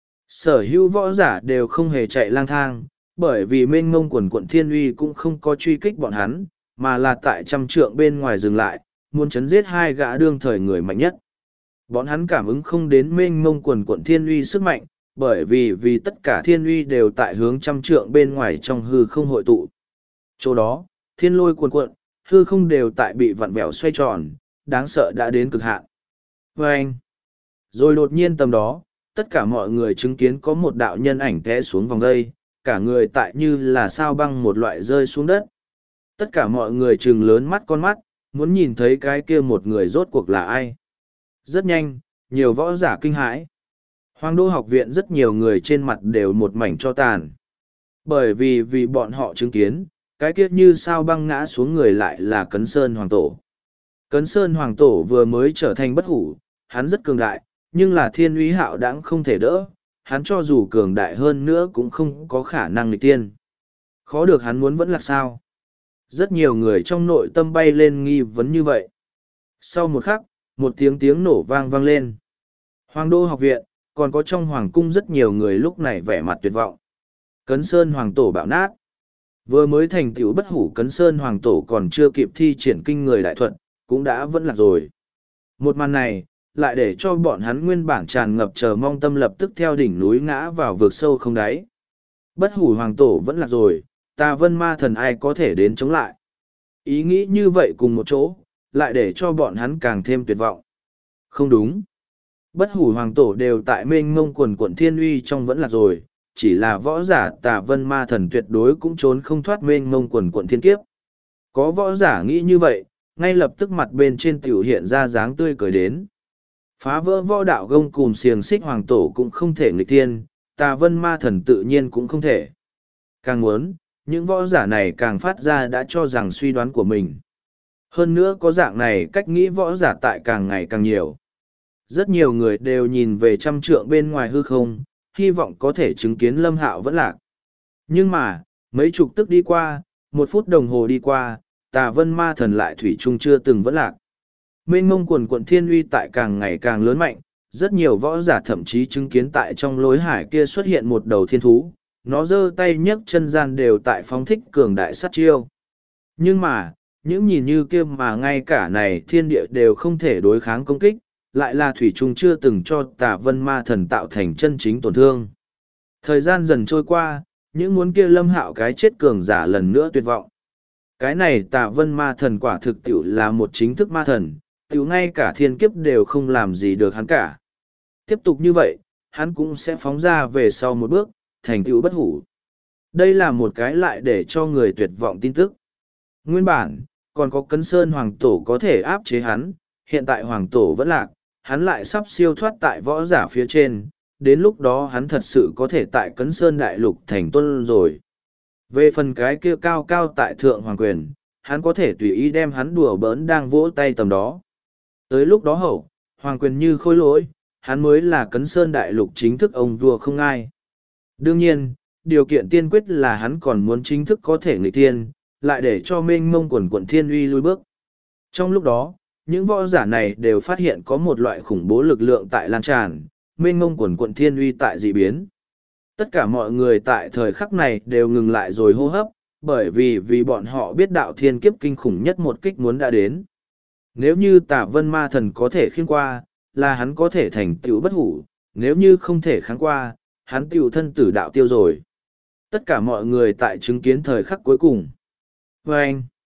Sở hữu võ giả đều không hề chạy lang thang, bởi vì mênh mông quần quận thiên uy cũng không có truy kích bọn hắn, mà là tại trăm trượng bên ngoài dừng lại, muốn chấn giết hai gã đương thời người mạnh nhất. Bọn hắn cảm ứng không đến mênh mông quần quận thiên uy sức mạnh, bởi vì tất cả thiên uy đều tại hướng trăm trượng bên ngoài trong hư không hội tụ. Chỗ đó, thiên lôi cuồn cuộn, hư không đều tại bị vặn vẹo xoay tròn, đáng sợ đã đến cực hạn. Vâng! Rồi đột nhiên tầm đó, tất cả mọi người chứng kiến có một đạo nhân ảnh té xuống vòng dây, cả người tại như là sao băng một loại rơi xuống đất. Tất cả mọi người trừng lớn mắt con mắt, muốn nhìn thấy cái kia một người rốt cuộc là ai. Rất nhanh, nhiều võ giả kinh hãi. Hoàng đô học viện rất nhiều người trên mặt đều một mảnh cho tàn. Bởi vì bọn họ chứng kiến, cái kia như sao băng ngã xuống người lại là Cấn Sơn Hoàng Tổ. Cấn Sơn Hoàng Tổ vừa mới trở thành bất hủ, hắn rất cường đại, nhưng là thiên uy hạo đãng không thể đỡ, hắn cho dù cường đại hơn nữa cũng không có khả năng nghịch tiên. Khó được hắn muốn vẫn là sao. Rất nhiều người trong nội tâm bay lên nghi vấn như vậy. Sau một khắc, một tiếng nổ vang vang lên. Hoàng đô học viện, còn có trong hoàng cung rất nhiều người lúc này vẻ mặt tuyệt vọng. Cấn Sơn Hoàng Tổ bạo nát. Vừa mới thành tựu bất hủ Cấn Sơn Hoàng Tổ còn chưa kịp thi triển kinh người đại thuật, cũng đã vẫn lạc rồi. Một màn này, lại để cho bọn hắn nguyên bản tràn ngập chờ mong tâm lập tức theo đỉnh núi ngã vào vực sâu không đáy. Bất hủ Hoàng Tổ vẫn lạc rồi, Tà Vân Ma Thần ai có thể đến chống lại. Ý nghĩ như vậy cùng một chỗ, lại để cho bọn hắn càng thêm tuyệt vọng. Không đúng. Bất hủ Hoàng Tổ đều tại mênh mông quần quận thiên uy trong vẫn lạc rồi, chỉ là võ giả Tà Vân Ma Thần tuyệt đối cũng trốn không thoát mênh mông quần quận thiên kiếp. Có võ giả nghĩ như vậy, ngay lập tức mặt bên trên tiểu hiện ra dáng tươi cười đến. Phá vỡ võ đạo gông cùm xiềng xích Hoàng Tổ cũng không thể nghịch thiên, Tà Vân Ma Thần tự nhiên cũng không thể. Càng muốn, những võ giả này càng phát ra đã cho rằng suy đoán của mình. Hơn nữa có dạng này cách nghĩ võ giả tại càng ngày càng nhiều. Rất nhiều người đều nhìn về trăm trượng bên ngoài hư không, hy vọng có thể chứng kiến Lâm Hạo vẫn lạc. Nhưng mà, mấy chục tức đi qua, 1 phút đồng hồ đi qua, Tà Vân Ma Thần lại thủy chung chưa từng vẫn lạc. Mênh mông quần quận thiên uy tại càng ngày càng lớn mạnh, rất nhiều võ giả thậm chí chứng kiến tại trong lối hải kia xuất hiện một đầu thiên thú, nó giơ tay nhấc chân gian đều tại phóng thích cường đại sát chiêu. Nhưng mà, những nhìn như kia mà ngay cả này thiên địa đều không thể đối kháng công kích, lại là thủy chung chưa từng cho Tà Vân Ma Thần tạo thành chân chính tổn thương. Thời gian dần trôi qua, những muốn kia Lâm Hạo cái chết cường giả lần nữa tuyệt vọng. Cái này Tà Vân Ma Thần quả thực tiểu là một chính thức ma thần, tiểu ngay cả thiên kiếp đều không làm gì được hắn cả. Tiếp tục như vậy, hắn cũng sẽ phóng ra về sau một bước, thành tựu bất hủ. Đây là một cái lại để cho người tuyệt vọng tin tức. Nguyên bản, còn có Cấn Sơn Hoàng Tổ có thể áp chế hắn, hiện tại Hoàng Tổ vẫn lạc, hắn lại sắp siêu thoát tại võ giả phía trên, đến lúc đó hắn thật sự có thể tại Cấn Sơn Đại Lục thành tôn rồi. Về phần cái kia cao cao tại Thượng Hoàng Quyền, hắn có thể tùy ý đem hắn đùa bỡn đang vỗ tay tầm đó. Tới lúc đó hậu, Hoàng Quyền như khôi lỗi, hắn mới là Cấn Sơn Đại Lục chính thức ông vua không ai. Đương nhiên, điều kiện tiên quyết là hắn còn muốn chính thức có thể nghịch thiên, lại để cho mênh mông quần quận thiên uy lui bước. Trong lúc đó, những võ giả này đều phát hiện có một loại khủng bố lực lượng tại lan tràn, mênh mông quần quận thiên uy tại dị biến. Tất cả mọi người tại thời khắc này đều ngừng lại rồi hô hấp, bởi vì bọn họ biết đạo thiên kiếp kinh khủng nhất một kích muốn đã đến. Nếu như Tà Vân Ma Thần có thể khiêng qua, là hắn có thể thành tựu bất hủ, nếu như không thể kháng qua, hắn tựu thân tử đạo tiêu rồi. Tất cả mọi người tại chứng kiến thời khắc cuối cùng. Vâng!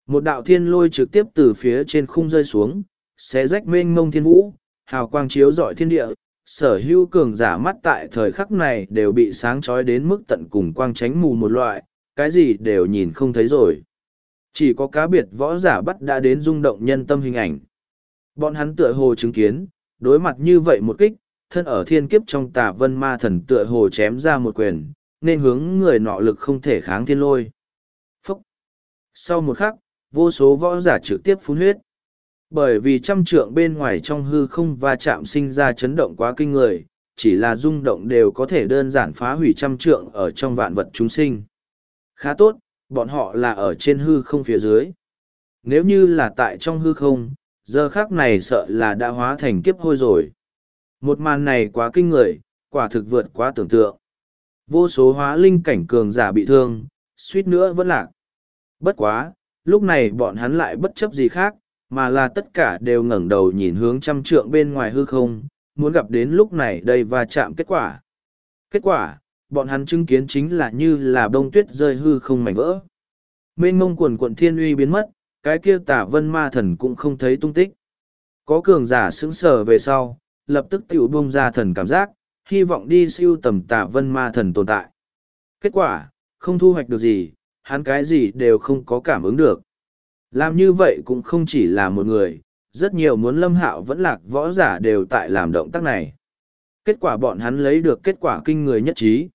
Một đạo thiên lôi trực tiếp từ phía trên khung rơi xuống, xé rách mênh mông thiên vũ, hào quang chiếu rọi thiên địa, sở hữu cường giả mắt tại thời khắc này đều bị sáng trói đến mức tận cùng quang tránh mù một loại, cái gì đều nhìn không thấy rồi. Chỉ có cá biệt võ giả bắt đã đến rung động nhân tâm hình ảnh. Bọn hắn tựa hồ chứng kiến, đối mặt như vậy một kích, thân ở thiên kiếp trong Tà Vân Ma Thần tựa hồ chém ra một quyền, nên hướng người nọ lực không thể kháng thiên lôi. Phúc! Sau một khắc, vô số võ giả trực tiếp phun huyết. Bởi vì trăm trượng bên ngoài trong hư không va chạm sinh ra chấn động quá kinh người, chỉ là rung động đều có thể đơn giản phá hủy trăm trượng ở trong vạn vật chúng sinh. Khá tốt, bọn họ là ở trên hư không phía dưới. Nếu như là tại trong hư không, giờ khác này sợ là đã hóa thành kiếp hôi rồi. Một màn này quá kinh người, quả thực vượt quá tưởng tượng. Vô số hóa linh cảnh cường giả bị thương, suýt nữa vẫn lạc. Bất quá, lúc này bọn hắn lại bất chấp gì khác, mà là tất cả đều ngẩng đầu nhìn hướng trăm trượng bên ngoài hư không, muốn gặp đến lúc này đây và chạm kết quả. Kết quả, bọn hắn chứng kiến chính là như là bông tuyết rơi hư không mảnh vỡ. Mênh mông quần quận thiên uy biến mất, cái kia Tà Vân Ma Thần cũng không thấy tung tích. Có cường giả sững sờ về sau, lập tức tiểu bông ra thần cảm giác, hy vọng đi siêu tầm Tà Vân Ma Thần tồn tại. Kết quả, không thu hoạch được gì, hắn cái gì đều không có cảm ứng được. Làm như vậy cũng không chỉ là một người, rất nhiều muốn Lâm Hạo vẫn lạc võ giả đều tại làm động tác này. Kết quả bọn hắn lấy được kết quả kinh người nhất trí.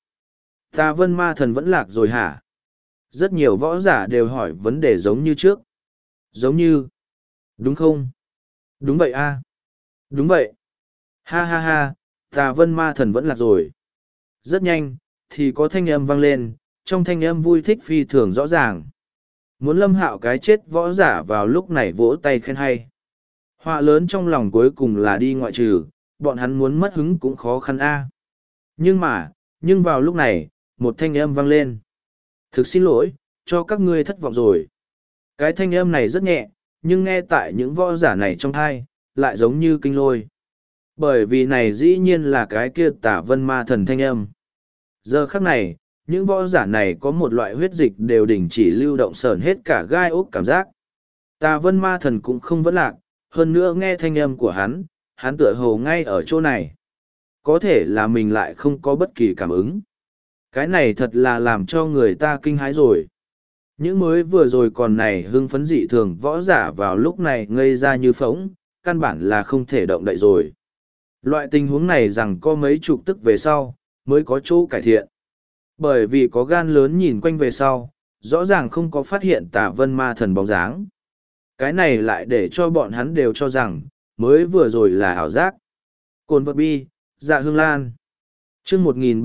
Tà Vân Ma Thần vẫn lạc rồi hả? Rất nhiều võ giả đều hỏi vấn đề giống như trước. Giống như, đúng không? Đúng vậy a. Đúng vậy. Ha ha ha, Tà Vân Ma Thần vẫn lạc rồi. Rất nhanh, thì có thanh âm vang lên, trong thanh âm vui thích phi thường rõ ràng. Muốn Lâm Hạo cái chết võ giả vào lúc này vỗ tay khen hay. Họa lớn trong lòng cuối cùng là đi ngoại trừ, bọn hắn muốn mất hứng cũng khó khăn a. Nhưng vào lúc này, một thanh âm vang lên. Thực xin lỗi, cho các ngươi thất vọng rồi. Cái thanh âm này rất nhẹ, nhưng nghe tại những võ giả này trong thai, lại giống như kinh lôi. Bởi vì này dĩ nhiên là cái kia Tà Vân Ma Thần thanh âm. Giờ khắc này, những võ giả này có một loại huyết dịch đều đình chỉ lưu động sởn hết cả gai ốc cảm giác. Tà Vân Ma Thần cũng không vẫn lạc, hơn nữa nghe thanh âm của hắn tựa hồ ngay ở chỗ này. Có thể là mình lại không có bất kỳ cảm ứng. Cái này thật là làm cho người ta kinh hãi rồi. Những mới vừa rồi còn này hưng phấn dị thường võ giả vào lúc này ngây ra như phóng, căn bản là không thể động đậy rồi. Loại tình huống này rằng có mấy chục tức về sau, mới có chỗ cải thiện. Bởi vì có gan lớn nhìn quanh về sau, rõ ràng không có phát hiện Tà Vân Ma Thần bóng dáng. Cái này lại để cho bọn hắn đều cho rằng, mới vừa rồi là ảo giác. Cồn vật bi, Dạ Hương Lan. chương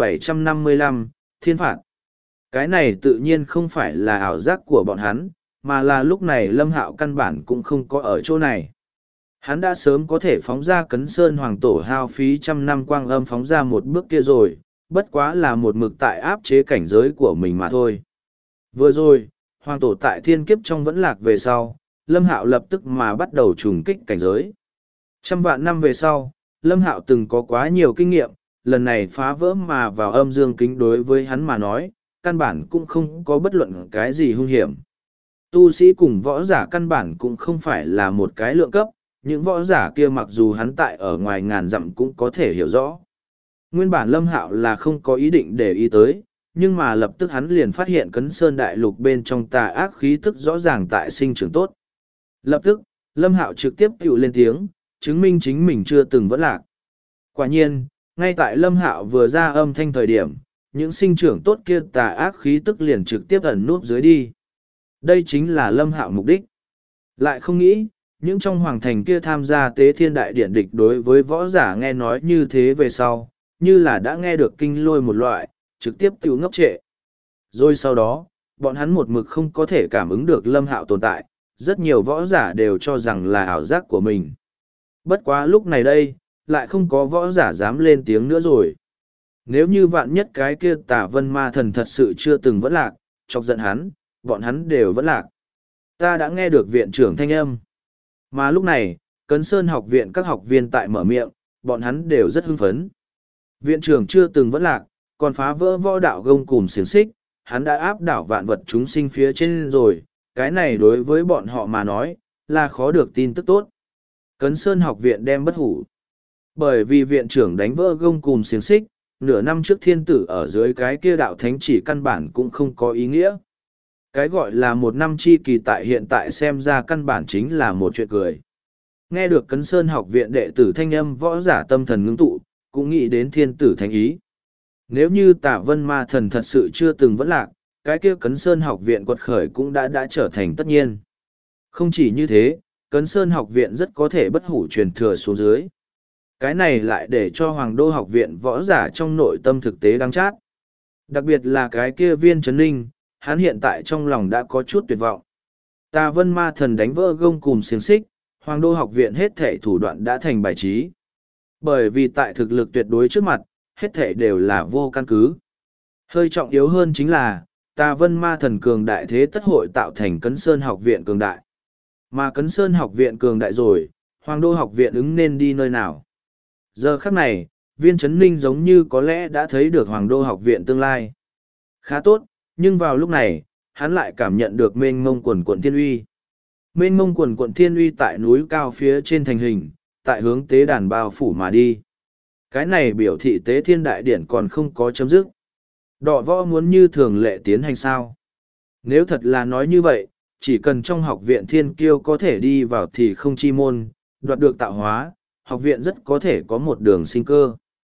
1755, Thiên phạt. Cái này tự nhiên không phải là ảo giác của bọn hắn, mà là lúc này Lâm Hạo căn bản cũng không có ở chỗ này. Hắn đã sớm có thể phóng ra Cấn Sơn Hoàng Tổ hao phí trăm năm quang âm phóng ra một bước kia rồi, bất quá là một mực tại áp chế cảnh giới của mình mà thôi. Vừa rồi, Hoàng Tổ tại thiên kiếp trong vẫn lạc về sau, Lâm Hạo lập tức mà bắt đầu trùng kích cảnh giới. Trăm vạn năm về sau, Lâm Hạo từng có quá nhiều kinh nghiệm, lần này phá vỡ mà vào âm dương kính đối với hắn mà nói, căn bản cũng không có bất luận cái gì hung hiểm. Tu sĩ cùng võ giả căn bản cũng không phải là một cái lượng cấp, những võ giả kia mặc dù hắn tại ở ngoài ngàn dặm cũng có thể hiểu rõ. Nguyên bản Lâm Hạo là không có ý định để ý tới, nhưng mà lập tức hắn liền phát hiện Cấn Sơn Đại Lục bên trong tà ác khí tức rõ ràng tại sinh trưởng tốt. Lập tức, Lâm Hạo trực tiếp tiểu lên tiếng, chứng minh chính mình chưa từng vẫn lạc. Quả nhiên, ngay tại Lâm Hạo vừa ra âm thanh thời điểm, những sinh trưởng tốt kia tà ác khí tức liền trực tiếp ẩn núp dưới đi. Đây chính là Lâm Hạo mục đích. Lại không nghĩ, những trong hoàng thành kia tham gia tế thiên đại điển địch đối với võ giả nghe nói như thế về sau, như là đã nghe được kinh lôi một loại, trực tiếp tiêu ngốc trệ. Rồi sau đó, bọn hắn một mực không có thể cảm ứng được Lâm Hạo tồn tại, rất nhiều võ giả đều cho rằng là ảo giác của mình. Bất quá lúc này đây, lại không có võ giả dám lên tiếng nữa rồi. Nếu như vạn nhất cái kia Tà Vân Ma Thần thật sự chưa từng vẫn lạc, chọc giận hắn, bọn hắn đều vẫn lạc. Ta đã nghe được viện trưởng thanh âm. Mà lúc này, Cấn Sơn học viện các học viên tại mở miệng, bọn hắn đều rất hưng phấn. Viện trưởng chưa từng vẫn lạc, còn phá vỡ võ đạo gông cùm xiềng xích, hắn đã áp đảo vạn vật chúng sinh phía trên rồi, cái này đối với bọn họ mà nói, là khó được tin tức tốt. Cấn Sơn học viện đem bất hủ. Bởi vì viện trưởng đánh vỡ gông cùm xiềng xích, nửa năm trước thiên tử ở dưới cái kia đạo thánh chỉ căn bản cũng không có ý nghĩa. Cái gọi là một năm chi kỳ tại hiện tại xem ra căn bản chính là một chuyện cười. Nghe được Cấn Sơn học viện đệ tử thanh âm võ giả tâm thần ngưng tụ, cũng nghĩ đến thiên tử thánh ý. Nếu như Tả Vân Ma Thần thật sự chưa từng vẫn lạc, cái kia Cấn Sơn học viện quật khởi cũng đã trở thành tất nhiên. Không chỉ như thế, Cấn Sơn học viện rất có thể bất hủ truyền thừa xuống dưới. Cái này lại để cho Hoàng Đô học viện võ giả trong nội tâm thực tế đáng chát. Đặc biệt là cái kia Viên Trấn Ninh, hắn hiện tại trong lòng đã có chút tuyệt vọng. Tà Vân Ma Thần đánh vỡ gông cùm xiềng xích, Hoàng Đô học viện hết thể thủ đoạn đã thành bài trí. Bởi vì tại thực lực tuyệt đối trước mặt, hết thể đều là vô căn cứ. Hơi trọng yếu hơn chính là, Tà Vân Ma Thần cường đại thế tất hội tạo thành Cấn Sơn học viện cường đại. Mà Cấn Sơn học viện cường đại rồi, Hoàng Đô học viện ứng nên đi nơi nào? Giờ khắc này, Viên Trấn Ninh giống như có lẽ đã thấy được Hoàng Đô học viện tương lai. Khá tốt, nhưng vào lúc này, hắn lại cảm nhận được mênh mông quần quận thiên uy. Mênh mông quần quận thiên uy tại núi cao phía trên thành hình, tại hướng tế đàn bao phủ mà đi. Cái này biểu thị tế thiên đại điển còn không có chấm dứt. Đọ võ muốn như thường lệ tiến hành sao? Nếu thật là nói như vậy, chỉ cần trong học viện thiên kiêu có thể đi vào thì không chi môn, đoạt được tạo hóa, học viện rất có thể có một đường sinh cơ.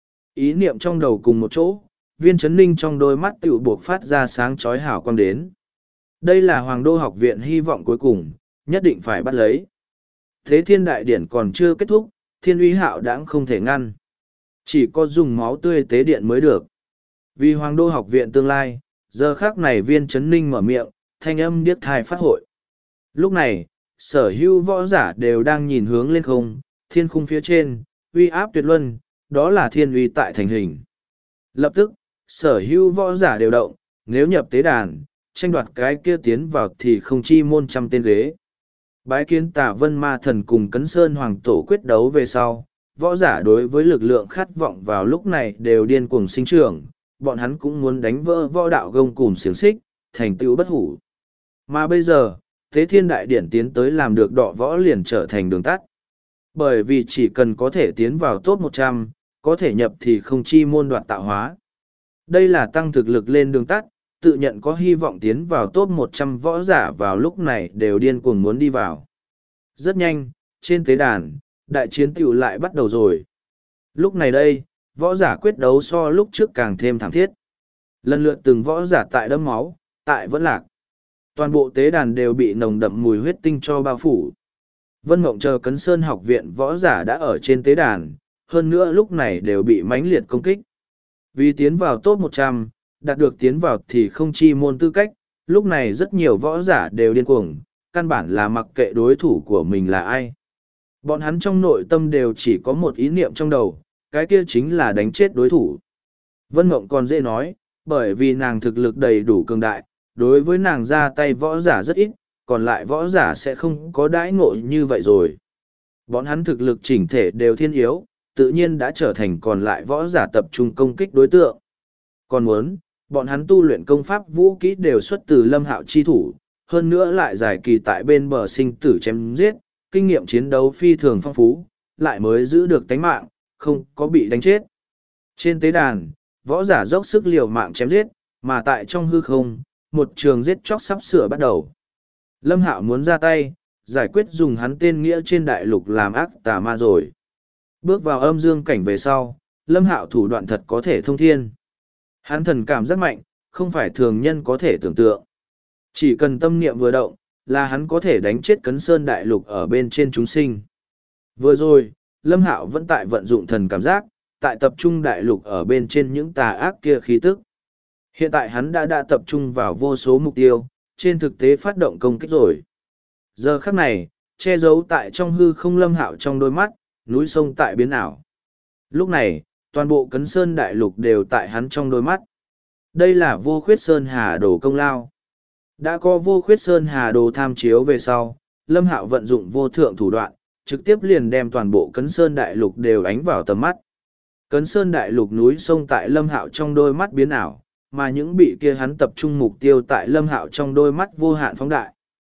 Ý niệm trong đầu cùng một chỗ, Viên Trấn Ninh trong đôi mắt tựu buộc phát ra sáng chói hào quang đến. Đây là Hoàng Đô học viện hy vọng cuối cùng, nhất định phải bắt lấy. Thế thiên đại điển còn chưa kết thúc, thiên uy hạo đãng không thể ngăn. Chỉ có dùng máu tươi tế điện mới được. Vì Hoàng Đô học viện tương lai, giờ khác này Viên Trấn Ninh mở miệng, thanh âm điếc thai phát hội. Lúc này, sở hữu võ giả đều đang nhìn hướng lên không, thiên khung phía trên, uy áp tuyệt luân, đó là thiên uy tại thành hình. Lập tức, sở hữu võ giả đều động, nếu nhập tế đàn, tranh đoạt cái kia tiến vào thì không chi môn trăm tên ghế. Bái kiến Tả Vân Ma Thần cùng Cấn Sơn Hoàng Tổ quyết đấu về sau, võ giả đối với lực lượng khát vọng vào lúc này đều điên cuồng sinh trưởng, bọn hắn cũng muốn đánh vỡ võ đạo gông cùm xiềng xích, thành tựu bất hủ. Mà bây giờ, Tế Thiên Đại Điển tiến tới làm được đọ võ liền trở thành đường tắt. Bởi vì chỉ cần có thể tiến vào top 100, có thể nhập thì không chi môn đoạt tạo hóa. Đây là tăng thực lực lên đường tắt, tự nhận có hy vọng tiến vào top 100 võ giả vào lúc này đều điên cuồng muốn đi vào. Rất nhanh, trên tế đàn, đại chiến tiểu lại bắt đầu rồi. Lúc này đây, võ giả quyết đấu so lúc trước càng thêm thảm thiết. Lần lượt từng võ giả tại đẫm máu, tại vẫn lạc. Toàn bộ tế đàn đều bị nồng đậm mùi huyết tinh cho bao phủ. Vân Mộng chờ Cấn Sơn học viện võ giả đã ở trên tế đàn, hơn nữa lúc này đều bị mãnh liệt công kích. Vì tiến vào top 100, đạt được tiến vào thì không chi môn tư cách, lúc này rất nhiều võ giả đều điên cuồng, căn bản là mặc kệ đối thủ của mình là ai. Bọn hắn trong nội tâm đều chỉ có một ý niệm trong đầu, cái kia chính là đánh chết đối thủ. Vân Mộng còn dễ nói, bởi vì nàng thực lực đầy đủ cường đại, đối với nàng ra tay võ giả rất ít, còn lại võ giả sẽ không có đãi ngộ như vậy rồi. Bọn hắn thực lực chỉnh thể đều thiên yếu, tự nhiên đã trở thành còn lại võ giả tập trung công kích đối tượng. Còn muốn, bọn hắn tu luyện công pháp vũ kỹ đều xuất từ Lâm Hạo chi thủ, hơn nữa lại giải kỳ tại bên bờ sinh tử chém giết, kinh nghiệm chiến đấu phi thường phong phú, lại mới giữ được tánh mạng, không có bị đánh chết. Trên tế đàn, võ giả dốc sức liều mạng chém giết, mà tại trong hư không, một trường giết chóc sắp sửa bắt đầu. Lâm Hạo muốn ra tay, giải quyết dùng hắn tên nghĩa trên đại lục làm ác tà ma rồi. Bước vào âm dương cảnh về sau, Lâm Hạo thủ đoạn thật có thể thông thiên. Hắn thần cảm rất mạnh, không phải thường nhân có thể tưởng tượng. Chỉ cần tâm niệm vừa động, là hắn có thể đánh chết Cấn Sơn đại lục ở bên trên chúng sinh. Vừa rồi, Lâm Hạo vẫn tại vận dụng thần cảm giác, tại tập trung đại lục ở bên trên những tà ác kia khí tức. Hiện tại hắn đã tập trung vào vô số mục tiêu, trên thực tế phát động công kích rồi. Giờ khắc này, che giấu tại trong hư không Lâm Hạo trong đôi mắt, núi sông tại biến ảo. Lúc này, toàn bộ Cấn Sơn đại lục đều tại hắn trong đôi mắt. Đây là vô khuyết Sơn Hà Đồ công lao. Đã có vô khuyết Sơn Hà Đồ tham chiếu về sau, Lâm Hạo vận dụng vô thượng thủ đoạn, trực tiếp liền đem toàn bộ Cấn Sơn đại lục đều ánh vào tầm mắt. Cấn Sơn đại lục núi sông tại Lâm Hạo trong đôi mắt biến ảo, mà những bị kia hắn tập trung mục tiêu tại Lâm Hạo trong đôi mắt vô hạn phóng đại.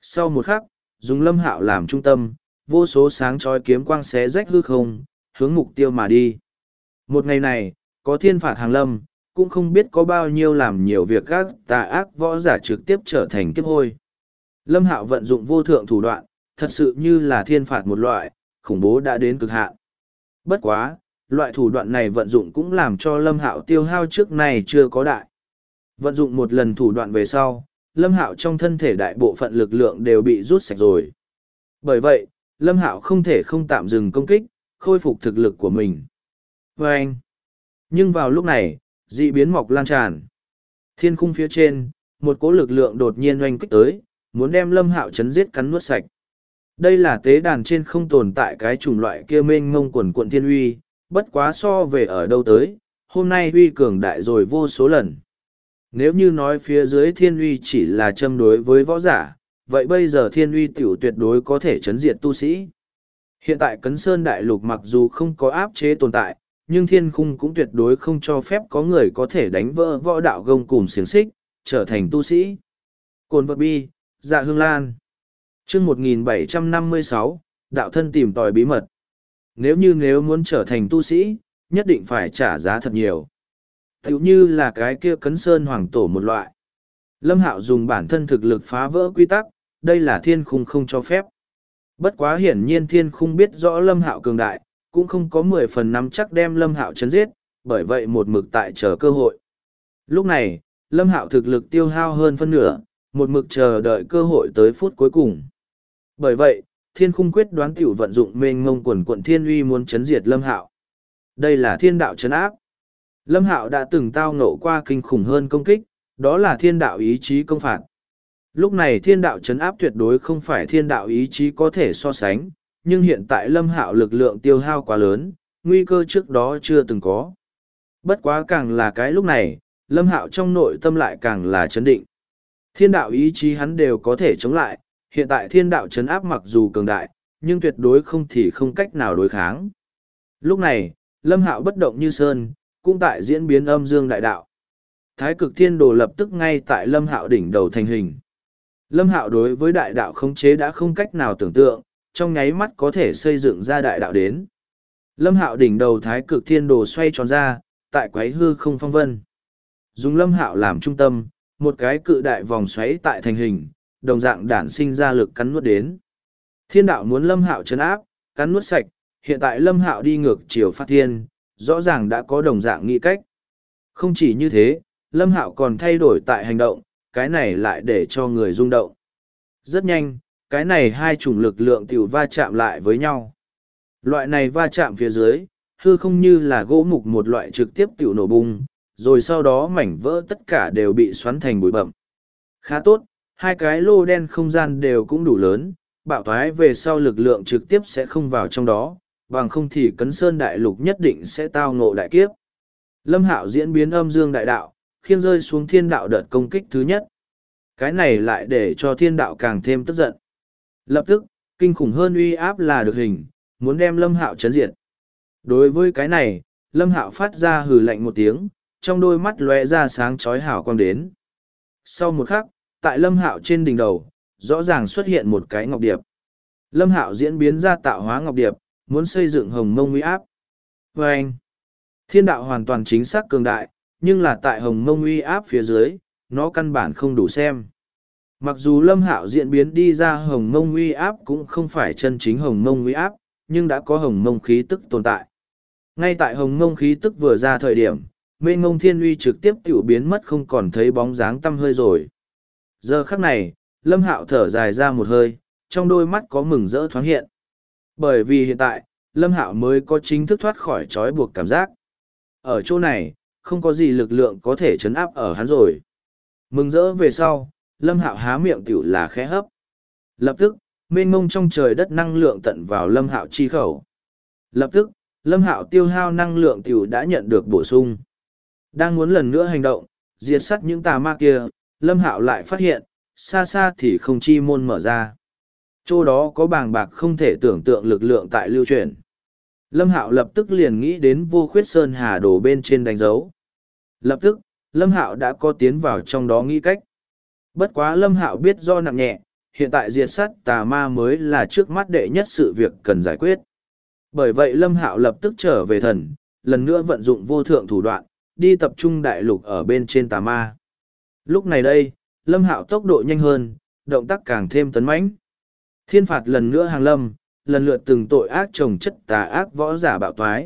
Sau một khắc, dùng Lâm Hạo làm trung tâm, vô số sáng chói kiếm quang xé rách hư không, hướng mục tiêu mà đi. Một ngày này, có thiên phạt hàng lâm, cũng không biết có bao nhiêu làm nhiều việc các tà ác võ giả trực tiếp trở thành kiếp hôi. Lâm Hạo vận dụng vô thượng thủ đoạn, thật sự như là thiên phạt một loại, khủng bố đã đến cực hạn. Bất quá, loại thủ đoạn này vận dụng cũng làm cho Lâm Hạo tiêu hao trước này chưa có đại. Vận dụng một lần thủ đoạn về sau, Lâm Hạo trong thân thể đại bộ phận lực lượng đều bị rút sạch rồi. Bởi vậy, Lâm Hạo không thể không tạm dừng công kích, khôi phục thực lực của mình. Và anh. Nhưng vào lúc này, dị biến mọc lan tràn. Thiên khung phía trên, một cỗ lực lượng đột nhiên oanh kích tới, muốn đem Lâm Hạo chấn giết cắn nuốt sạch. Đây là tế đàn trên không tồn tại cái chủng loại kia mênh mông quần quận thiên uy, bất quá so về ở đâu tới, hôm nay uy cường đại rồi vô số lần. Nếu như nói phía dưới thiên uy chỉ là châm đối với võ giả, vậy bây giờ thiên uy tiểu tuyệt đối có thể chấn diệt tu sĩ. Hiện tại Cấn Sơn Đại Lục mặc dù không có áp chế tồn tại, nhưng thiên khung cũng tuyệt đối không cho phép có người có thể đánh vỡ võ đạo gông cùm xiềng xích, trở thành tu sĩ. Cồn vật bi, dạ hương lan. chương 1756, đạo thân tìm tòi bí mật. Nếu muốn trở thành tu sĩ, nhất định phải trả giá thật nhiều. Tiểu như là cái kia Cấn Sơn Hoàng Tổ một loại. Lâm Hạo dùng bản thân thực lực phá vỡ quy tắc, đây là thiên khung không cho phép. Bất quá hiển nhiên thiên khung biết rõ Lâm Hạo cường đại, cũng không có 10 phần nắm chắc đem Lâm Hạo chấn giết, bởi vậy một mực tại chờ cơ hội. Lúc này, Lâm Hạo thực lực tiêu hao hơn phân nửa, một mực chờ đợi cơ hội tới phút cuối cùng. Bởi vậy, thiên khung quyết đoán tiểu vận dụng mênh mông quần quận thiên uy muốn chấn diệt Lâm Hạo. Đây là thiên đạo chấn áp. Lâm Hạo đã từng tao ngộ qua kinh khủng hơn công kích, đó là thiên đạo ý chí công phạt. Lúc này thiên đạo chấn áp tuyệt đối không phải thiên đạo ý chí có thể so sánh, nhưng hiện tại Lâm Hạo lực lượng tiêu hao quá lớn, nguy cơ trước đó chưa từng có. Bất quá càng là cái lúc này, Lâm Hạo trong nội tâm lại càng là chấn định. Thiên đạo ý chí hắn đều có thể chống lại, hiện tại thiên đạo chấn áp mặc dù cường đại, nhưng tuyệt đối không thì không cách nào đối kháng. Lúc này, Lâm Hạo bất động như sơn, cũng tại diễn biến âm dương đại đạo. Thái cực thiên đồ lập tức ngay tại Lâm Hạo đỉnh đầu thành hình. Lâm Hạo đối với đại đạo khống chế đã không cách nào tưởng tượng, trong nháy mắt có thể xây dựng ra đại đạo đến. Lâm Hạo đỉnh đầu thái cực thiên đồ xoay tròn ra, tại quấy hư không phong vân. Dùng Lâm Hạo làm trung tâm, một cái cự đại vòng xoáy tại thành hình, đồng dạng đản sinh ra lực cắn nuốt đến. Thiên đạo muốn Lâm Hạo trấn áp, cắn nuốt sạch, hiện tại Lâm Hạo đi ngược chiều phát thiên, rõ ràng đã có đồng dạng nghĩ cách. Không chỉ như thế, Lâm Hạo còn thay đổi tại hành động, cái này lại để cho người rung động. Rất nhanh, cái này hai chủng lực lượng tiểu va chạm lại với nhau. Loại này va chạm phía dưới, hư không như là gỗ mục một loại trực tiếp tiểu nổ bung, rồi sau đó mảnh vỡ tất cả đều bị xoắn thành bụi bậm. Khá tốt, hai cái lô đen không gian đều cũng đủ lớn, bạo thoái về sau lực lượng trực tiếp sẽ không vào trong đó, bằng không thì Cấn Sơn Đại Lục nhất định sẽ tao ngộ đại kiếp. Lâm Hạo diễn biến âm dương đại đạo, khiêng rơi xuống thiên đạo đợt công kích thứ nhất. Cái này lại để cho thiên đạo càng thêm tức giận. Lập tức, kinh khủng hơn uy áp là được hình, muốn đem Lâm Hạo chấn diệt. Đối với cái này, Lâm Hạo phát ra hừ lạnh một tiếng, trong đôi mắt lóe ra sáng chói hào quang đến. Sau một khắc, tại Lâm Hạo trên đỉnh đầu, rõ ràng xuất hiện một cái ngọc điệp. Lâm Hạo diễn biến ra tạo hóa ngọc điệp, muốn xây dựng hồng mông uy áp. Và anh, thiên đạo hoàn toàn chính xác cường đại, nhưng là tại hồng mông uy áp phía dưới, nó căn bản không đủ xem. Mặc dù Lâm Hạo diễn biến đi ra hồng mông uy áp cũng không phải chân chính hồng mông uy áp, nhưng đã có hồng mông khí tức tồn tại. Ngay tại hồng mông khí tức vừa ra thời điểm, mênh mông thiên uy trực tiếp tiểu biến mất không còn thấy bóng dáng tăm hơi rồi. Giờ khắc này, Lâm Hạo thở dài ra một hơi, trong đôi mắt có mừng rỡ thoáng hiện. Bởi vì hiện tại, Lâm Hạo mới có chính thức thoát khỏi trói buộc cảm giác. Ở chỗ này, không có gì lực lượng có thể chấn áp ở hắn rồi. Mừng rỡ về sau, Lâm Hạo há miệng tiểu là khẽ hấp. Lập tức, mênh mông trong trời đất năng lượng tận vào Lâm Hạo chi khẩu. Lập tức, Lâm Hạo tiêu hao năng lượng tiểu đã nhận được bổ sung. Đang muốn lần nữa hành động, diệt sát những tà ma kia, Lâm Hạo lại phát hiện, xa xa thì không chi môn mở ra. Chỗ đó có bàng bạc không thể tưởng tượng lực lượng tại lưu chuyển. Lâm Hạo lập tức liền nghĩ đến vô khuyết sơn hà đồ bên trên đánh dấu. Lập tức, Lâm Hạo đã có tiến vào trong đó nghĩ cách. Bất quá Lâm Hạo biết do nặng nhẹ, hiện tại diệt sát tà ma mới là trước mắt đệ nhất sự việc cần giải quyết. Bởi vậy Lâm Hạo lập tức trở về thần, lần nữa vận dụng vô thượng thủ đoạn, đi tập trung đại lục ở bên trên tà ma. Lúc này đây, Lâm Hạo tốc độ nhanh hơn, động tác càng thêm tấn mãnh. Thiên phạt lần nữa hàng lâm, lần lượt từng tội ác trồng chất tà ác võ giả bạo toái.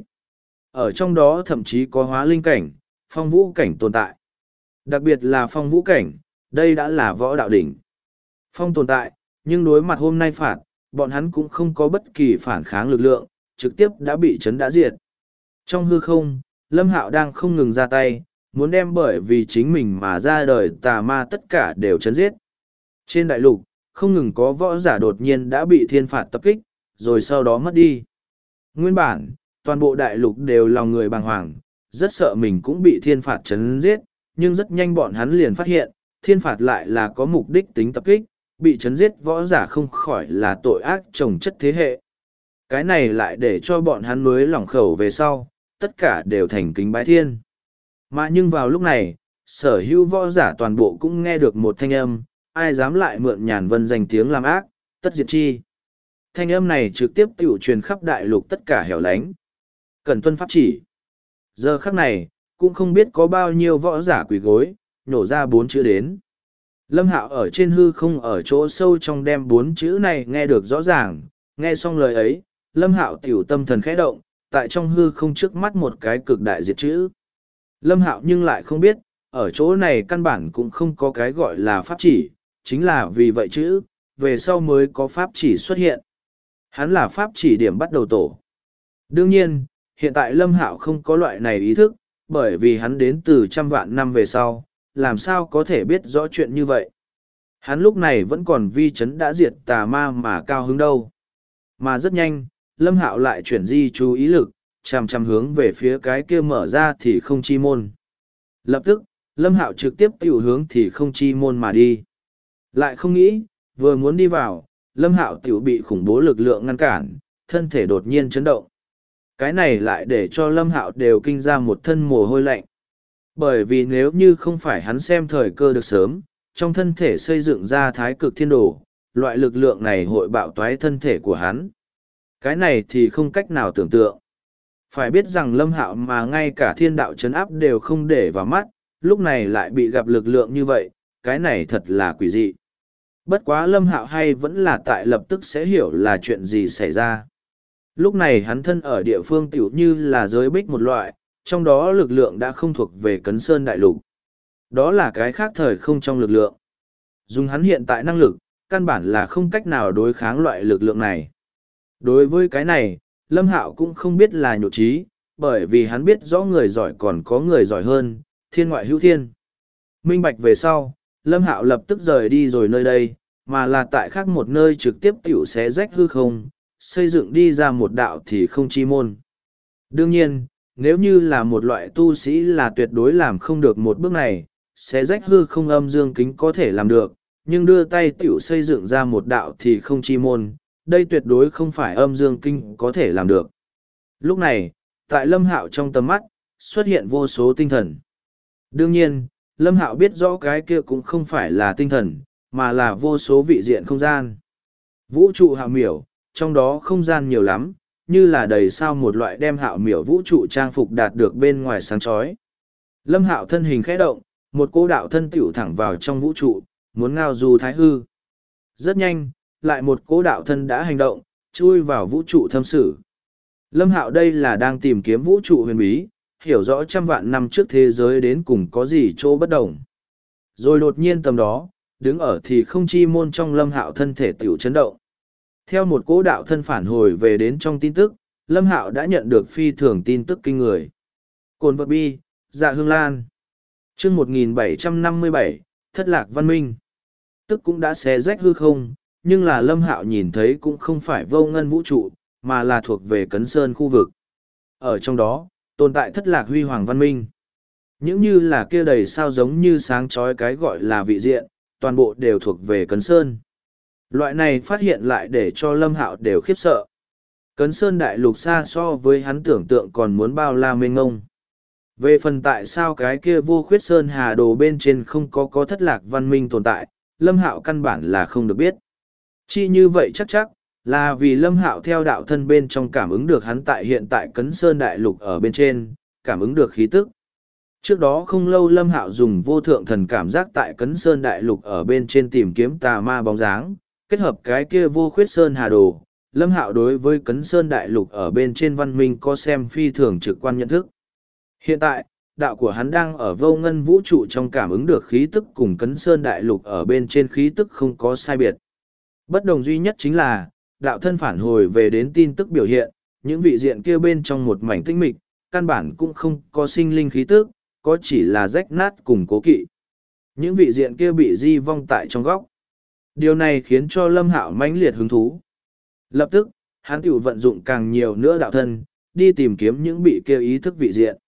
Ở trong đó thậm chí có hóa linh cảnh, phong vũ cảnh tồn tại. Đặc biệt là phong vũ cảnh, đây đã là võ đạo đỉnh. Phong tồn tại, nhưng đối mặt hôm nay phạt, bọn hắn cũng không có bất kỳ phản kháng lực lượng, trực tiếp đã bị chấn đã diệt. Trong hư không, Lâm Hạo đang không ngừng ra tay, muốn đem bởi vì chính mình mà ra đời tà ma tất cả đều chấn giết. Trên đại lục, không ngừng có võ giả đột nhiên đã bị thiên phạt tập kích, rồi sau đó mất đi. Nguyên bản, toàn bộ đại lục đều lòng người bàng hoàng, rất sợ mình cũng bị thiên phạt chấn giết, nhưng rất nhanh bọn hắn liền phát hiện, thiên phạt lại là có mục đích tính tập kích, bị chấn giết võ giả không khỏi là tội ác trồng chất thế hệ. Cái này lại để cho bọn hắn mới lỏng khẩu về sau, tất cả đều thành kính bái thiên. Mà nhưng vào lúc này, sở hữu võ giả toàn bộ cũng nghe được một thanh âm, ai dám lại mượn nhàn vân danh tiếng làm ác, tất diệt chi. Thanh âm này trực tiếp tiểu truyền khắp đại lục tất cả hẻo lánh. Cần tuân pháp chỉ. Giờ khắc này, cũng không biết có bao nhiêu võ giả quỳ gối, nhổ ra 4 chữ đến. Lâm Hạo ở trên hư không ở chỗ sâu trong đem 4 chữ này nghe được rõ ràng, nghe xong lời ấy, Lâm Hạo tiểu tâm thần khẽ động, tại trong hư không trước mắt một cái cực đại diệt chữ. Lâm Hạo nhưng lại không biết, ở chỗ này căn bản cũng không có cái gọi là pháp chỉ, chính là vì vậy chữ, về sau mới có pháp chỉ xuất hiện. Hắn là pháp chỉ điểm bắt đầu tổ. Đương nhiên, hiện tại Lâm Hạo không có loại này ý thức, bởi vì hắn đến từ trăm vạn năm về sau, làm sao có thể biết rõ chuyện như vậy. Hắn lúc này vẫn còn vi chấn đã diệt tà ma mà cao hứng đâu. Mà rất nhanh, Lâm Hạo lại chuyển di chú ý lực, chằm chằm hướng về phía cái kia mở ra thì không chi môn. Lập tức, Lâm Hạo trực tiếp tiểu hướng thì không chi môn mà đi. Lại không nghĩ, vừa muốn đi vào, Lâm Hạo tiểu bị khủng bố lực lượng ngăn cản, thân thể đột nhiên chấn động. Cái này lại để cho Lâm Hạo đều kinh ra một thân mồ hôi lạnh. Bởi vì nếu như không phải hắn xem thời cơ được sớm, trong thân thể xây dựng ra thái cực thiên đồ, loại lực lượng này hội bạo toái thân thể của hắn. Cái này thì không cách nào tưởng tượng. Phải biết rằng Lâm Hạo mà ngay cả thiên đạo chấn áp đều không để vào mắt, lúc này lại bị gặp lực lượng như vậy, cái này thật là quỷ dị. Bất quá Lâm Hạo hay vẫn là tại lập tức sẽ hiểu là chuyện gì xảy ra. Lúc này hắn thân ở địa phương tiểu như là giới bích một loại, trong đó lực lượng đã không thuộc về Cấn Sơn Đại Lục. Đó là cái khác thời không trong lực lượng. Dùng hắn hiện tại năng lực, căn bản là không cách nào đối kháng loại lực lượng này. Đối với cái này, Lâm Hạo cũng không biết là nhụt chí, bởi vì hắn biết rõ người giỏi còn có người giỏi hơn, thiên ngoại hữu thiên. Minh bạch về sau, Lâm Hạo lập tức rời đi rồi nơi đây, mà là tại khác một nơi trực tiếp tiểu xé rách hư không, xây dựng đi ra một đạo thì không chi môn. Đương nhiên, nếu như là một loại tu sĩ là tuyệt đối làm không được một bước này, xé rách hư không âm dương kính có thể làm được, nhưng đưa tay tiểu xây dựng ra một đạo thì không chi môn, đây tuyệt đối không phải âm dương kinh có thể làm được. Lúc này, tại Lâm Hạo trong tầm mắt, xuất hiện vô số tinh thần. Đương nhiên, Lâm Hạo biết rõ cái kia cũng không phải là tinh thần, mà là vô số vị diện không gian. Vũ trụ hạo miểu, trong đó không gian nhiều lắm, như là đầy sao một loại đem hạo miểu vũ trụ trang phục đạt được bên ngoài sáng chói. Lâm Hạo thân hình khẽ động, một cô đạo thân tiểu thẳng vào trong vũ trụ, muốn ngao du thái hư. Rất nhanh, lại một cố đạo thân đã hành động, chui vào vũ trụ thâm sử. Lâm Hạo đây là đang tìm kiếm vũ trụ huyền bí, hiểu rõ trăm vạn năm trước thế giới đến cùng có gì chỗ bất đồng. Rồi đột nhiên tầm đó, đứng ở thì không chi môn trong Lâm Hạo thân thể tiểu chấn động. Theo một cố đạo thân phản hồi về đến trong tin tức, Lâm Hạo đã nhận được phi thường tin tức kinh người. Cồn vật bi, dạ hương lan. Chương 1757, thất lạc văn minh. Tức cũng đã xé rách hư không, nhưng là Lâm Hạo nhìn thấy cũng không phải vô ngân vũ trụ, mà là thuộc về Cấn Sơn khu vực. Ở trong đó, tồn tại thất lạc huy hoàng văn minh. Những như là kia đầy sao giống như sáng chói cái gọi là vị diện, toàn bộ đều thuộc về Cấn Sơn. Loại này phát hiện lại để cho Lâm Hạo đều khiếp sợ. Cấn Sơn đại lục xa so với hắn tưởng tượng còn muốn bao la mênh ngông. Về phần tại sao cái kia vô khuyết sơn hà đồ bên trên không có thất lạc văn minh tồn tại, Lâm Hạo căn bản là không được biết. Chi như vậy chắc là vì Lâm Hạo theo đạo thân bên trong cảm ứng được hắn tại hiện tại Cấn Sơn Đại Lục ở bên trên, cảm ứng được khí tức. Trước đó không lâu Lâm Hạo dùng vô thượng thần cảm giác tại Cấn Sơn Đại Lục ở bên trên tìm kiếm tà ma bóng dáng, kết hợp cái kia vô khuyết Sơn Hà Đồ. Lâm Hạo đối với Cấn Sơn Đại Lục ở bên trên văn minh có xem phi thường trực quan nhận thức. Hiện tại, đạo của hắn đang ở vô ngân vũ trụ trong cảm ứng được khí tức cùng Cấn Sơn Đại Lục ở bên trên khí tức không có sai biệt. Bất đồng duy nhất chính là, đạo thân phản hồi về đến tin tức biểu hiện, những vị diện kia bên trong một mảnh tinh mịch, căn bản cũng không có sinh linh khí tức, có chỉ là rách nát cùng cố kỵ. Những vị diện kia bị di vong tại trong góc. Điều này khiến cho Lâm Hạo mãnh liệt hứng thú. Lập tức, hắn tiểu vận dụng càng nhiều nữa đạo thân, đi tìm kiếm những bị kêu ý thức vị diện.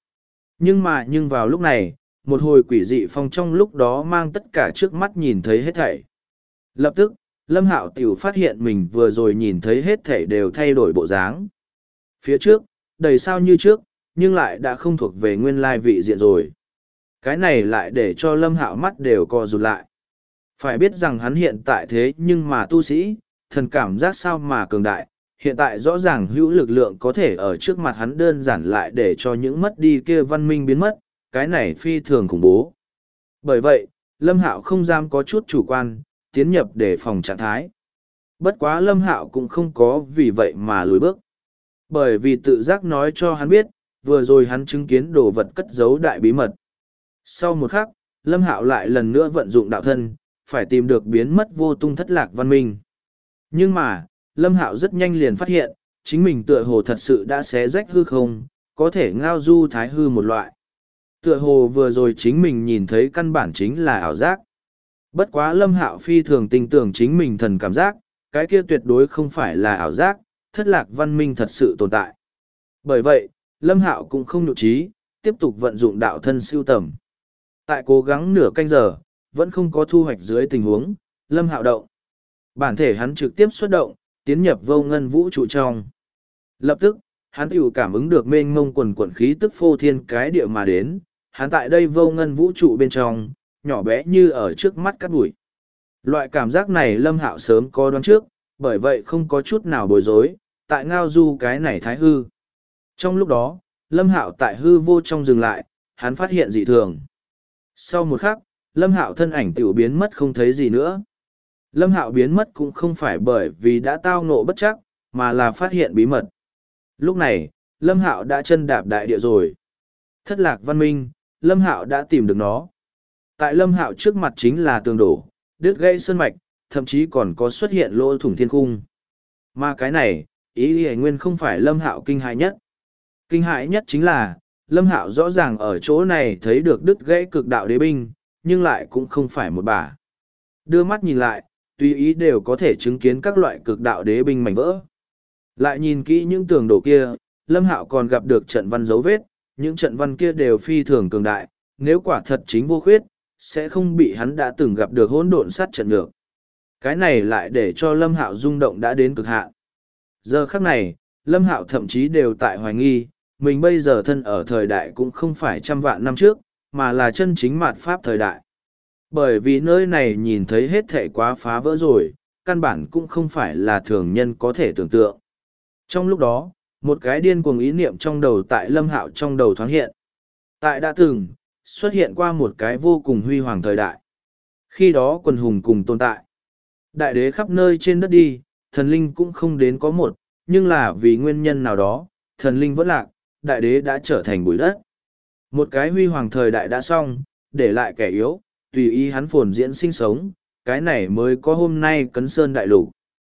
Nhưng vào lúc này, một hồi quỷ dị phong trong lúc đó mang tất cả trước mắt nhìn thấy hết thảy. Lập tức, Lâm Hạo tiểu phát hiện mình vừa rồi nhìn thấy hết thảy đều thay đổi bộ dáng. Phía trước, đầy sao như trước, nhưng lại đã không thuộc về nguyên lai vị diện rồi. Cái này lại để cho Lâm Hạo mắt đều co rụt lại. Phải biết rằng hắn hiện tại thế nhưng mà tu sĩ, thần cảm giác sao mà cường đại, hiện tại rõ ràng hữu lực lượng có thể ở trước mặt hắn đơn giản lại để cho những mất đi kia văn minh biến mất, cái này phi thường khủng bố. Bởi vậy, Lâm Hạo không dám có chút chủ quan, tiến nhập để phòng trạng thái. Bất quá Lâm Hạo cũng không có vì vậy mà lùi bước. Bởi vì tự giác nói cho hắn biết, vừa rồi hắn chứng kiến đồ vật cất giấu đại bí mật. Sau một khắc, Lâm Hạo lại lần nữa vận dụng đạo thân, phải tìm được biến mất vô tung thất lạc văn minh. Nhưng mà, Lâm Hạo rất nhanh liền phát hiện, chính mình tựa hồ thật sự đã xé rách hư không, có thể ngao du thái hư một loại. Tựa hồ vừa rồi chính mình nhìn thấy căn bản chính là ảo giác. Bất quá Lâm Hạo phi thường tin tưởng chính mình thần cảm giác, cái kia tuyệt đối không phải là ảo giác, thất lạc văn minh thật sự tồn tại. Bởi vậy, Lâm Hạo cũng không nhụ trí, tiếp tục vận dụng đạo thân siêu tầm. Tại cố gắng nửa canh giờ, vẫn không có thu hoạch dưới tình huống, Lâm Hạo động. Bản thể hắn trực tiếp xuất động, tiến nhập vô ngân vũ trụ trong. Lập tức, hắn tiểu cảm ứng được mênh mông quần quần khí tức phô thiên cái địa mà đến, hắn tại đây vô ngân vũ trụ bên trong, nhỏ bé như ở trước mắt cát bụi. Loại cảm giác này Lâm Hạo sớm có đoán trước, bởi vậy không có chút nào bối rối, tại ngao du cái này thái hư. Trong lúc đó, Lâm Hạo tại hư vô trong dừng lại, hắn phát hiện dị thường. Sau một khắc, Lâm Hạo thân ảnh tiểu biến mất không thấy gì nữa. Lâm Hạo biến mất cũng không phải bởi vì đã tao ngộ bất chắc, mà là phát hiện bí mật. Lúc này, Lâm Hạo đã chân đạp đại địa rồi. Thất lạc văn minh, Lâm Hạo đã tìm được nó. Tại Lâm Hạo trước mặt chính là tường đổ, đứt gãy sơn mạch, thậm chí còn có xuất hiện lỗ thủng thiên cung. Mà cái này, ý lý nguyên không phải Lâm Hạo kinh hãi nhất. Kinh hãi nhất chính là, Lâm Hạo rõ ràng ở chỗ này thấy được đứt gãy cực đạo đế binh, nhưng lại cũng không phải một bả. Đưa mắt nhìn lại, tùy ý đều có thể chứng kiến các loại cực đạo đế binh mảnh vỡ. Lại nhìn kỹ những tường đổ kia, Lâm Hạo còn gặp được trận văn dấu vết, những trận văn kia đều phi thường cường đại, nếu quả thật chính vô khuyết, sẽ không bị hắn đã từng gặp được hỗn độn sát trận ngược. Cái này lại để cho Lâm Hạo rung động đã đến cực hạn. Giờ khắc này, Lâm Hạo thậm chí đều tại hoài nghi, mình bây giờ thân ở thời đại cũng không phải trăm vạn năm trước, mà là chân chính mạt pháp thời đại. Bởi vì nơi này nhìn thấy hết thảy quá phá vỡ rồi, căn bản cũng không phải là thường nhân có thể tưởng tượng. Trong lúc đó, một cái điên cuồng ý niệm trong đầu tại Lâm Hạo trong đầu thoáng hiện. Tại đã từng, xuất hiện qua một cái vô cùng huy hoàng thời đại. Khi đó quần hùng cùng tồn tại. Đại đế khắp nơi trên đất đi, thần linh cũng không đến có một, nhưng là vì nguyên nhân nào đó, thần linh vẫn lạc, đại đế đã trở thành bụi đất. Một cái huy hoàng thời đại đã xong, để lại kẻ yếu, tùy ý hắn phồn diễn sinh sống, cái này mới có hôm nay Cấn Sơn Đại Lục.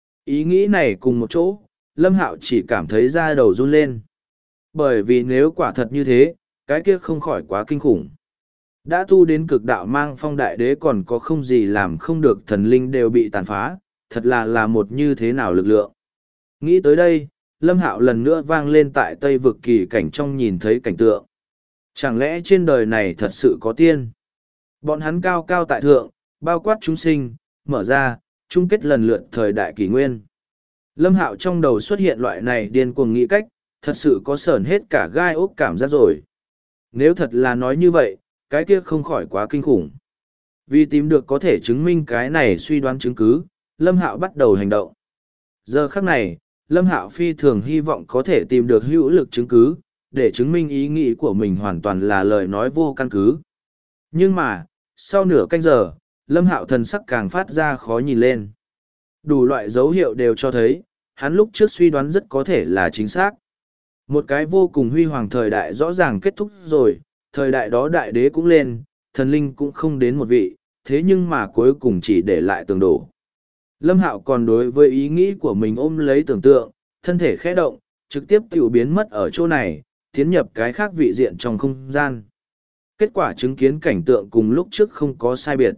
Ý nghĩ này cùng một chỗ, Lâm Hạo chỉ cảm thấy da đầu run lên. Bởi vì nếu quả thật như thế, cái kia không khỏi quá kinh khủng. Đã tu đến cực đạo mang phong đại đế còn có không gì làm không được thần linh đều bị tàn phá, thật là một như thế nào lực lượng. Nghĩ tới đây, Lâm Hạo lần nữa vang lên tại Tây vực kỳ cảnh trong nhìn thấy cảnh tượng. Chẳng lẽ trên đời này thật sự có tiên? Bọn hắn cao cao tại thượng, bao quát chúng sinh, mở ra, chung kết lần lượt thời đại kỷ nguyên. Lâm Hạo trong đầu xuất hiện loại này điên cuồng nghĩ cách, thật sự có sởn hết cả gai ốc cảm giác rồi. Nếu thật là nói như vậy, cái kia không khỏi quá kinh khủng. Vì tìm được có thể chứng minh cái này suy đoán chứng cứ, Lâm Hạo bắt đầu hành động. Giờ khắc này, Lâm Hạo phi thường hy vọng có thể tìm được hữu lực chứng cứ, để chứng minh ý nghĩ của mình hoàn toàn là lời nói vô căn cứ. Nhưng mà, sau nửa canh giờ, Lâm Hạo thần sắc càng phát ra khó nhìn lên. Đủ loại dấu hiệu đều cho thấy, hắn lúc trước suy đoán rất có thể là chính xác. Một cái vô cùng huy hoàng thời đại rõ ràng kết thúc rồi, thời đại đó đại đế cũng lên, thần linh cũng không đến một vị, thế nhưng mà cuối cùng chỉ để lại tường đổ. Lâm Hạo còn đối với ý nghĩ của mình ôm lấy tưởng tượng, thân thể khẽ động, trực tiếp tiểu biến mất ở chỗ này, tiến nhập cái khác vị diện trong không gian. Kết quả chứng kiến cảnh tượng cùng lúc trước không có sai biệt.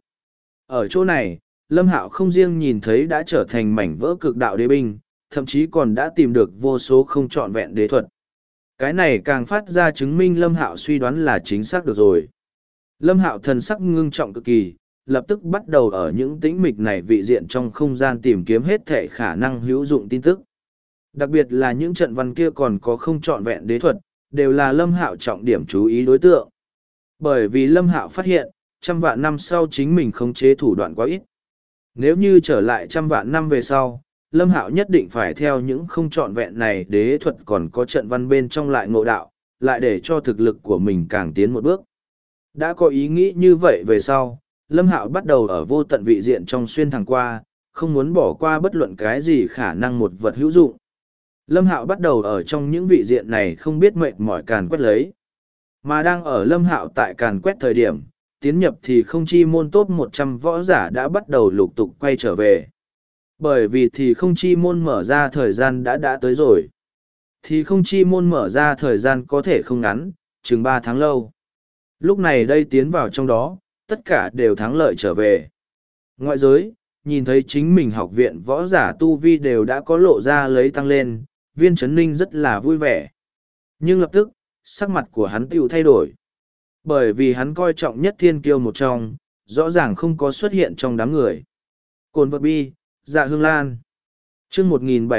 Ở chỗ này, Lâm Hạo không riêng nhìn thấy đã trở thành mảnh vỡ cực đạo đế binh, thậm chí còn đã tìm được vô số không trọn vẹn đế thuật. Cái này càng phát ra chứng minh Lâm Hạo suy đoán là chính xác được rồi. Lâm Hạo thần sắc ngưng trọng cực kỳ, lập tức bắt đầu ở những tĩnh mịch này vị diện trong không gian tìm kiếm hết thể khả năng hữu dụng tin tức. Đặc biệt là những trận văn kia còn có không trọn vẹn đế thuật, đều là Lâm Hạo trọng điểm chú ý đối tượng. Bởi vì Lâm Hạo phát hiện, trăm vạn năm sau chính mình khống chế thủ đoạn quá ít. Nếu như trở lại trăm vạn năm về sau, Lâm Hạo nhất định phải theo những không trọn vẹn này đế thuật còn có trận văn bên trong lại ngộ đạo, lại để cho thực lực của mình càng tiến một bước. Đã có ý nghĩ như vậy về sau, Lâm Hạo bắt đầu ở vô tận vị diện trong xuyên thẳng qua, không muốn bỏ qua bất luận cái gì khả năng một vật hữu dụng. Lâm Hạo bắt đầu ở trong những vị diện này không biết mệt mỏi càn quét lấy. Mà đang ở Lâm Hạo tại càn quét thời điểm, tiến nhập thì không chi môn top 100 võ giả đã bắt đầu lục tục quay trở về. Bởi vì thì không chi môn mở ra thời gian đã tới rồi. Thì không chi môn mở ra thời gian có thể không ngắn, chừng 3 tháng lâu. Lúc này đây tiến vào trong đó, tất cả đều thắng lợi trở về. Ngoại giới, nhìn thấy chính mình học viện võ giả tu vi đều đã có lộ ra lấy tăng lên, Viên Chấn Ninh rất là vui vẻ. Nhưng lập tức, sắc mặt của hắn tiêu thay đổi. Bởi vì hắn coi trọng nhất thiên kiêu một trong, rõ ràng không có xuất hiện trong đám người. Cồn vật bi, dạ hương lan. chương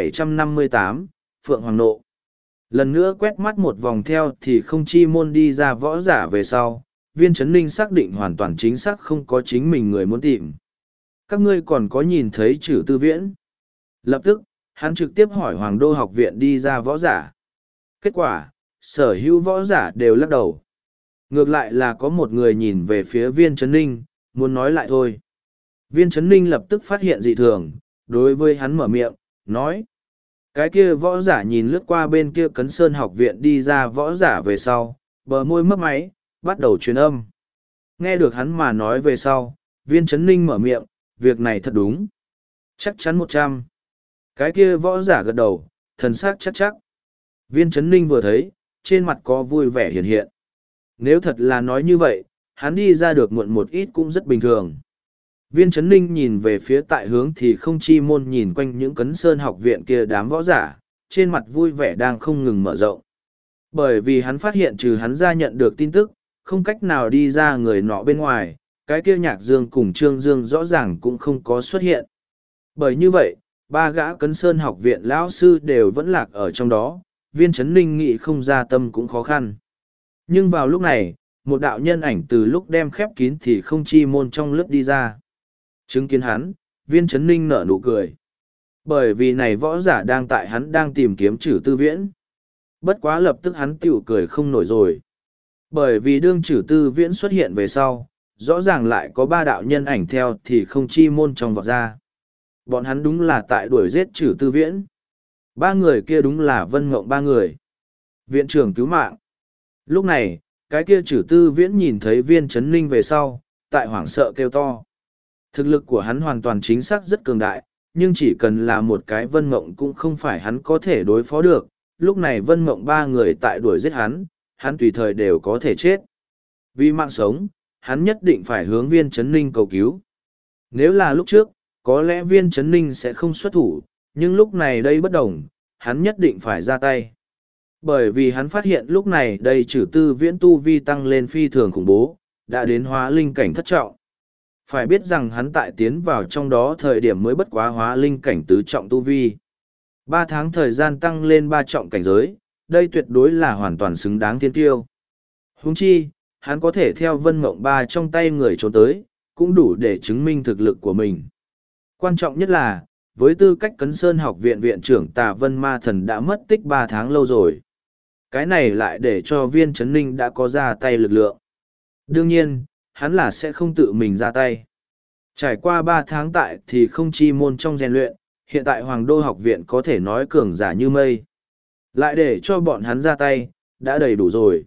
1758, Phượng Hoàng Nộ. Lần nữa quét mắt một vòng theo thì không chi môn đi ra võ giả về sau, Viên Chấn Ninh xác định hoàn toàn chính xác không có chính mình người muốn tìm. Các ngươi còn có nhìn thấy Trử Tư Viễn? Lập tức, hắn trực tiếp hỏi Hoàng Đô học viện đi ra võ giả. Kết quả, sở hữu võ giả đều lắc đầu. Ngược lại là có một người nhìn về phía Viên Chấn Ninh, muốn nói lại thôi. Viên Chấn Ninh lập tức phát hiện dị thường, đối với hắn mở miệng, nói. Cái kia võ giả nhìn lướt qua bên kia Cấn Sơn học viện đi ra võ giả về sau, bờ môi mấp máy, bắt đầu truyền âm. Nghe được hắn mà nói về sau, Viên Chấn Ninh mở miệng, việc này thật đúng. Chắc chắn 100. Cái kia võ giả gật đầu, thần sắc chắc chắc. Viên Chấn Ninh vừa thấy, trên mặt có vui vẻ hiện hiện. Nếu thật là nói như vậy, hắn đi ra được muộn một ít cũng rất bình thường. Viên Chấn Ninh nhìn về phía tại hướng thì không chi môn nhìn quanh những Cấn Sơn học viện kia đám võ giả, trên mặt vui vẻ đang không ngừng mở rộng. Bởi vì hắn phát hiện trừ hắn ra nhận được tin tức, không cách nào đi ra người nọ bên ngoài, cái kia Nhạc Dương cùng Trương Dương rõ ràng cũng không có xuất hiện. Bởi như vậy, ba gã Cấn Sơn học viện lão sư đều vẫn lạc ở trong đó, Viên Chấn Ninh nghĩ không ra tâm cũng khó khăn. Nhưng vào lúc này, một đạo nhân ảnh từ lúc đem khép kín thì không chi môn trong lớp đi ra. Chứng kiến hắn, Viên Chấn Ninh nở nụ cười. Bởi vì này võ giả hắn đang tìm kiếm Trử Tư Viễn. Bất quá lập tức hắn tiểu cười không nổi rồi. Bởi vì đương Trử Tư Viễn xuất hiện về sau, rõ ràng lại có ba đạo nhân ảnh theo thì không chi môn trong vọt ra. Bọn hắn đúng là tại đuổi giết Trử Tư Viễn. Ba người kia đúng là Vân Mộng ba người. Viện trưởng cứu mạng. Lúc này, cái kia Trử Tư Viễn nhìn thấy Viên Chấn Ninh về sau, tại hoảng sợ kêu to. Thực lực của hắn hoàn toàn chính xác rất cường đại, nhưng chỉ cần là một cái Vân Mộng cũng không phải hắn có thể đối phó được. Lúc này Vân Mộng ba người tại đuổi giết hắn tùy thời đều có thể chết. Vì mạng sống, hắn nhất định phải hướng Viên Chấn Ninh cầu cứu. Nếu là lúc trước, có lẽ Viên Chấn Ninh sẽ không xuất thủ, nhưng lúc này đây bất đồng, hắn nhất định phải ra tay. Bởi vì hắn phát hiện lúc này đây Trử Tư Viễn tu vi tăng lên phi thường khủng bố, đã đến hóa linh cảnh thất trọng. Phải biết rằng hắn tại tiến vào trong đó thời điểm mới bất quá hóa linh cảnh tứ trọng tu vi. 3 tháng thời gian tăng lên 3 trọng cảnh giới, đây tuyệt đối là hoàn toàn xứng đáng thiên tiêu. Huống chi, hắn có thể theo Vân Mộng ba trong tay người trốn tới, cũng đủ để chứng minh thực lực của mình. Quan trọng nhất là, với tư cách Cấn Sơn học viện viện trưởng Tà Vân Ma Thần đã mất tích 3 tháng lâu rồi. Cái này lại để cho Viên Chấn Ninh đã có ra tay lực lượng. Đương nhiên, hắn là sẽ không tự mình ra tay. Trải qua 3 tháng tại thì không chi môn trong rèn luyện, hiện tại Hoàng Đô học viện có thể nói cường giả như mây. Lại để cho bọn hắn ra tay, đã đầy đủ rồi.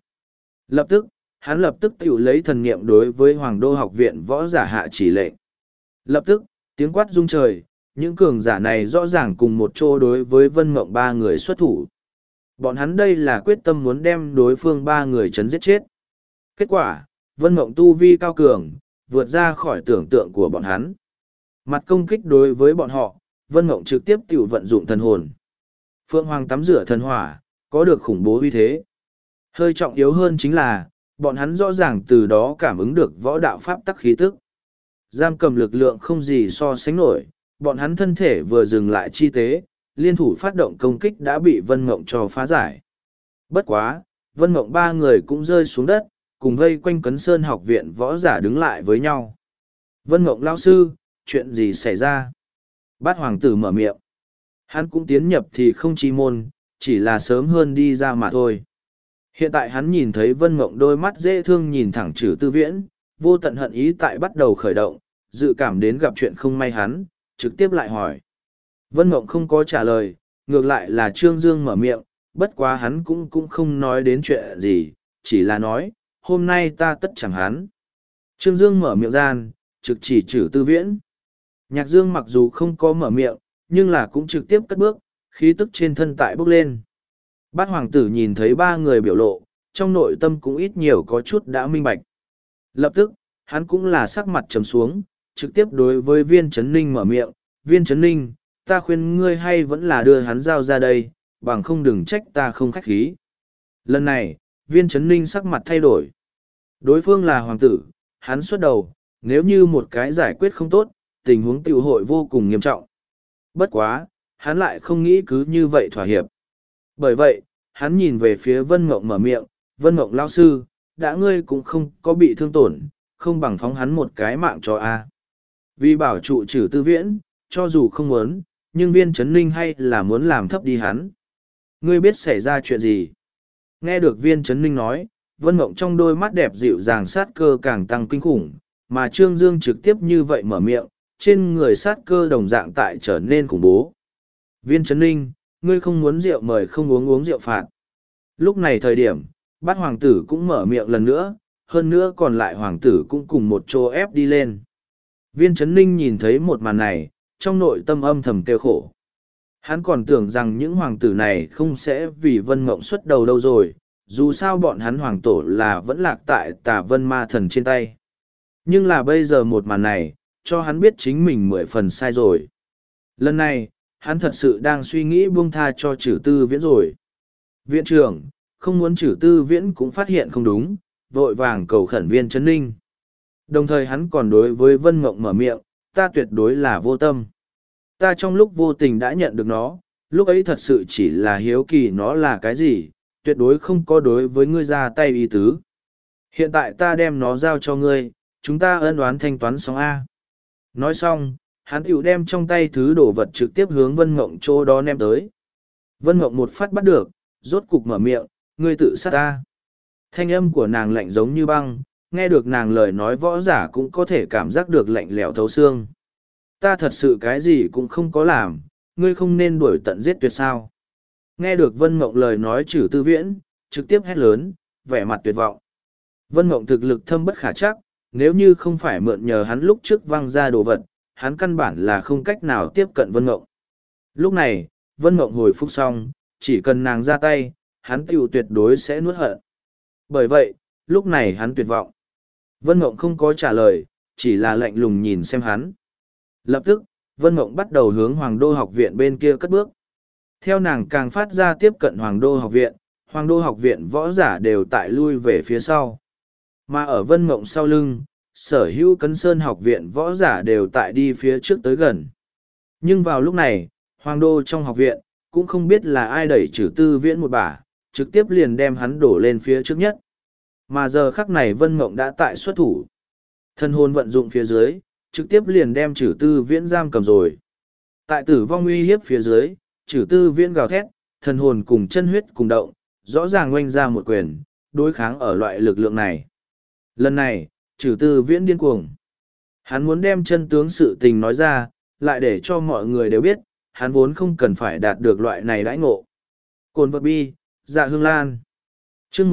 Hắn lập tức tự lấy thần niệm đối với Hoàng Đô học viện võ giả hạ chỉ lệnh. Lập tức, tiếng quát rung trời, những cường giả này rõ ràng cùng một chỗ đối với Vân Mộng 3 người xuất thủ. Bọn hắn đây là quyết tâm muốn đem đối phương 3 người chấn giết chết. Kết quả, Vân Mộng tu vi cao cường, vượt ra khỏi tưởng tượng của bọn hắn. Mặt công kích đối với bọn họ, Vân Mộng trực tiếp tự vận dụng thần hồn. Phượng Hoàng tắm rửa thần hỏa, có được khủng bố uy thế. Hơi trọng yếu hơn chính là, bọn hắn rõ ràng từ đó cảm ứng được võ đạo pháp tắc khí tức. Giam cầm lực lượng không gì so sánh nổi, bọn hắn thân thể vừa dừng lại chi tế, liên thủ phát động công kích đã bị Vân Mộng cho phá giải. Bất quá, Vân Mộng 3 người cũng rơi xuống đất, cùng vây quanh Cấn Sơn học viện võ giả đứng lại với nhau. Vân Mộng lão sư, chuyện gì xảy ra? Bát hoàng tử mở miệng. Hắn cũng tiến nhập thì không chi môn, chỉ là sớm hơn đi ra mà thôi. Hiện tại hắn nhìn thấy Vân Mộng đôi mắt dễ thương nhìn thẳng Trử Tư Viễn, vô tận hận ý tại bắt đầu khởi động, dự cảm đến gặp chuyện không may hắn, trực tiếp lại hỏi. Vân Mộng không có trả lời, ngược lại là Trương Dương mở miệng, bất quá hắn cũng không nói đến chuyện gì, chỉ là nói, hôm nay ta tất chẳng hắn. Trương Dương mở miệng gian, trực chỉ Trử Tư Viễn. Nhạc Dương mặc dù không có mở miệng, nhưng là cũng trực tiếp cất bước, khí tức trên thân tại bốc lên. Bát hoàng tử nhìn thấy 3 người biểu lộ, trong nội tâm cũng ít nhiều có chút đã minh bạch. Lập tức, hắn cũng là sắc mặt trầm xuống, trực tiếp đối với Viên Chấn Ninh mở miệng, Viên Chấn Ninh, ta khuyên ngươi hay vẫn là đưa hắn giao ra đây, bằng không đừng trách ta không khách khí. Lần này, Viên Chấn Ninh sắc mặt thay đổi. Đối phương là hoàng tử, hắn xuất đầu, nếu như một cái giải quyết không tốt, tình huống tiêu hội vô cùng nghiêm trọng. Bất quá, hắn lại không nghĩ cứ như vậy thỏa hiệp. Bởi vậy, hắn nhìn về phía Vân Mộng mở miệng, Vân Mộng lao sư, đã ngươi cũng không có bị thương tổn, không bằng phóng hắn một cái mạng cho A. Vì bảo trụ Trử Tư Viễn, cho dù không muốn, nhưng Viên Chấn Ninh hay là muốn làm thấp đi hắn. Ngươi biết xảy ra chuyện gì? Nghe được Viên Chấn Ninh nói, Vân Mộng trong đôi mắt đẹp dịu dàng sát cơ càng tăng kinh khủng, mà Trương Dương trực tiếp như vậy mở miệng, trên người sát cơ đồng dạng tại trở nên khủng bố. Viên Chấn Ninh, ngươi không muốn rượu mời không uống rượu phạt. Lúc này thời điểm, Bát hoàng tử cũng mở miệng lần nữa, hơn nữa còn lại hoàng tử cũng cùng một chỗ ép đi lên. Viên Chấn Ninh nhìn thấy một màn này, trong nội tâm âm thầm kêu khổ. Hắn còn tưởng rằng những hoàng tử này không sẽ vì Vân Mộng xuất đầu đâu rồi, dù sao bọn hắn hoàng tổ là vẫn lạc tại Tà Vân Ma Thần trên tay. Nhưng là bây giờ một màn này, cho hắn biết chính mình 10 phần sai rồi. Lần này, hắn thật sự đang suy nghĩ buông tha cho Trử Tư Viễn rồi. Viện trưởng, không muốn Trử Tư Viễn cũng phát hiện không đúng, vội vàng cầu khẩn Viên Chấn Ninh. Đồng thời hắn còn đối với Vân Mộng mở miệng, ta tuyệt đối là vô tâm. Ta trong lúc vô tình đã nhận được nó, lúc ấy thật sự chỉ là hiếu kỳ nó là cái gì, tuyệt đối không có đối với ngươi ra tay ý tứ. Hiện tại ta đem nó giao cho ngươi, chúng ta ân oán thanh toán xong A. Nói xong, hắn tiểu đem trong tay thứ đồ vật trực tiếp hướng Vân Mộng chỗ đó ném tới. Vân Mộng một phát bắt được, rốt cục mở miệng, ngươi tự sát ta. Thanh âm của nàng lạnh giống như băng, nghe được nàng lời nói võ giả cũng có thể cảm giác được lạnh lẽo thấu xương. Ta thật sự cái gì cũng không có làm, ngươi không nên đuổi tận giết tuyệt sao. Nghe được Vân Mộng lời nói Trử Tư Viễn, trực tiếp hét lớn, vẻ mặt tuyệt vọng. Vân Mộng thực lực thâm bất khả chắc, nếu như không phải mượn nhờ hắn lúc trước văng ra đồ vật, hắn căn bản là không cách nào tiếp cận Vân Mộng. Lúc này, Vân Mộng hồi phục xong, chỉ cần nàng ra tay, hắn tiểu tuyệt đối sẽ nuốt hận. Bởi vậy, lúc này hắn tuyệt vọng. Vân Mộng không có trả lời, chỉ là lạnh lùng nhìn xem hắn. Lập tức, Vân Mộng bắt đầu hướng Hoàng Đô học viện bên kia cất bước. Theo nàng càng phát ra tiếp cận Hoàng Đô học viện võ giả đều tại lui về phía sau. Mà ở Vân Mộng sau lưng, sở hữu Cấn Sơn học viện võ giả đều tại đi phía trước tới gần. Nhưng vào lúc này, Hoàng Đô trong học viện, cũng không biết là ai đẩy Trử Tư Viễn một bả, trực tiếp liền đem hắn đổ lên phía trước nhất. Mà giờ khắc này Vân Mộng đã tại xuất thủ. Thân hồn vận dụng phía dưới, trực tiếp liền đem Trử Tư Viễn giam cầm rồi. Tại tử vong uy hiếp phía dưới, Trử Tư Viễn gào thét, thần hồn cùng chân huyết cùng động, rõ ràng oanh ra một quyền, đối kháng ở loại lực lượng này. Lần này, Trử Tư Viễn điên cuồng. Hắn muốn đem chân tướng sự tình nói ra, lại để cho mọi người đều biết, hắn vốn không cần phải đạt được loại này đãi ngộ. Cồn vật bi, Dạ Hương Lan. Chương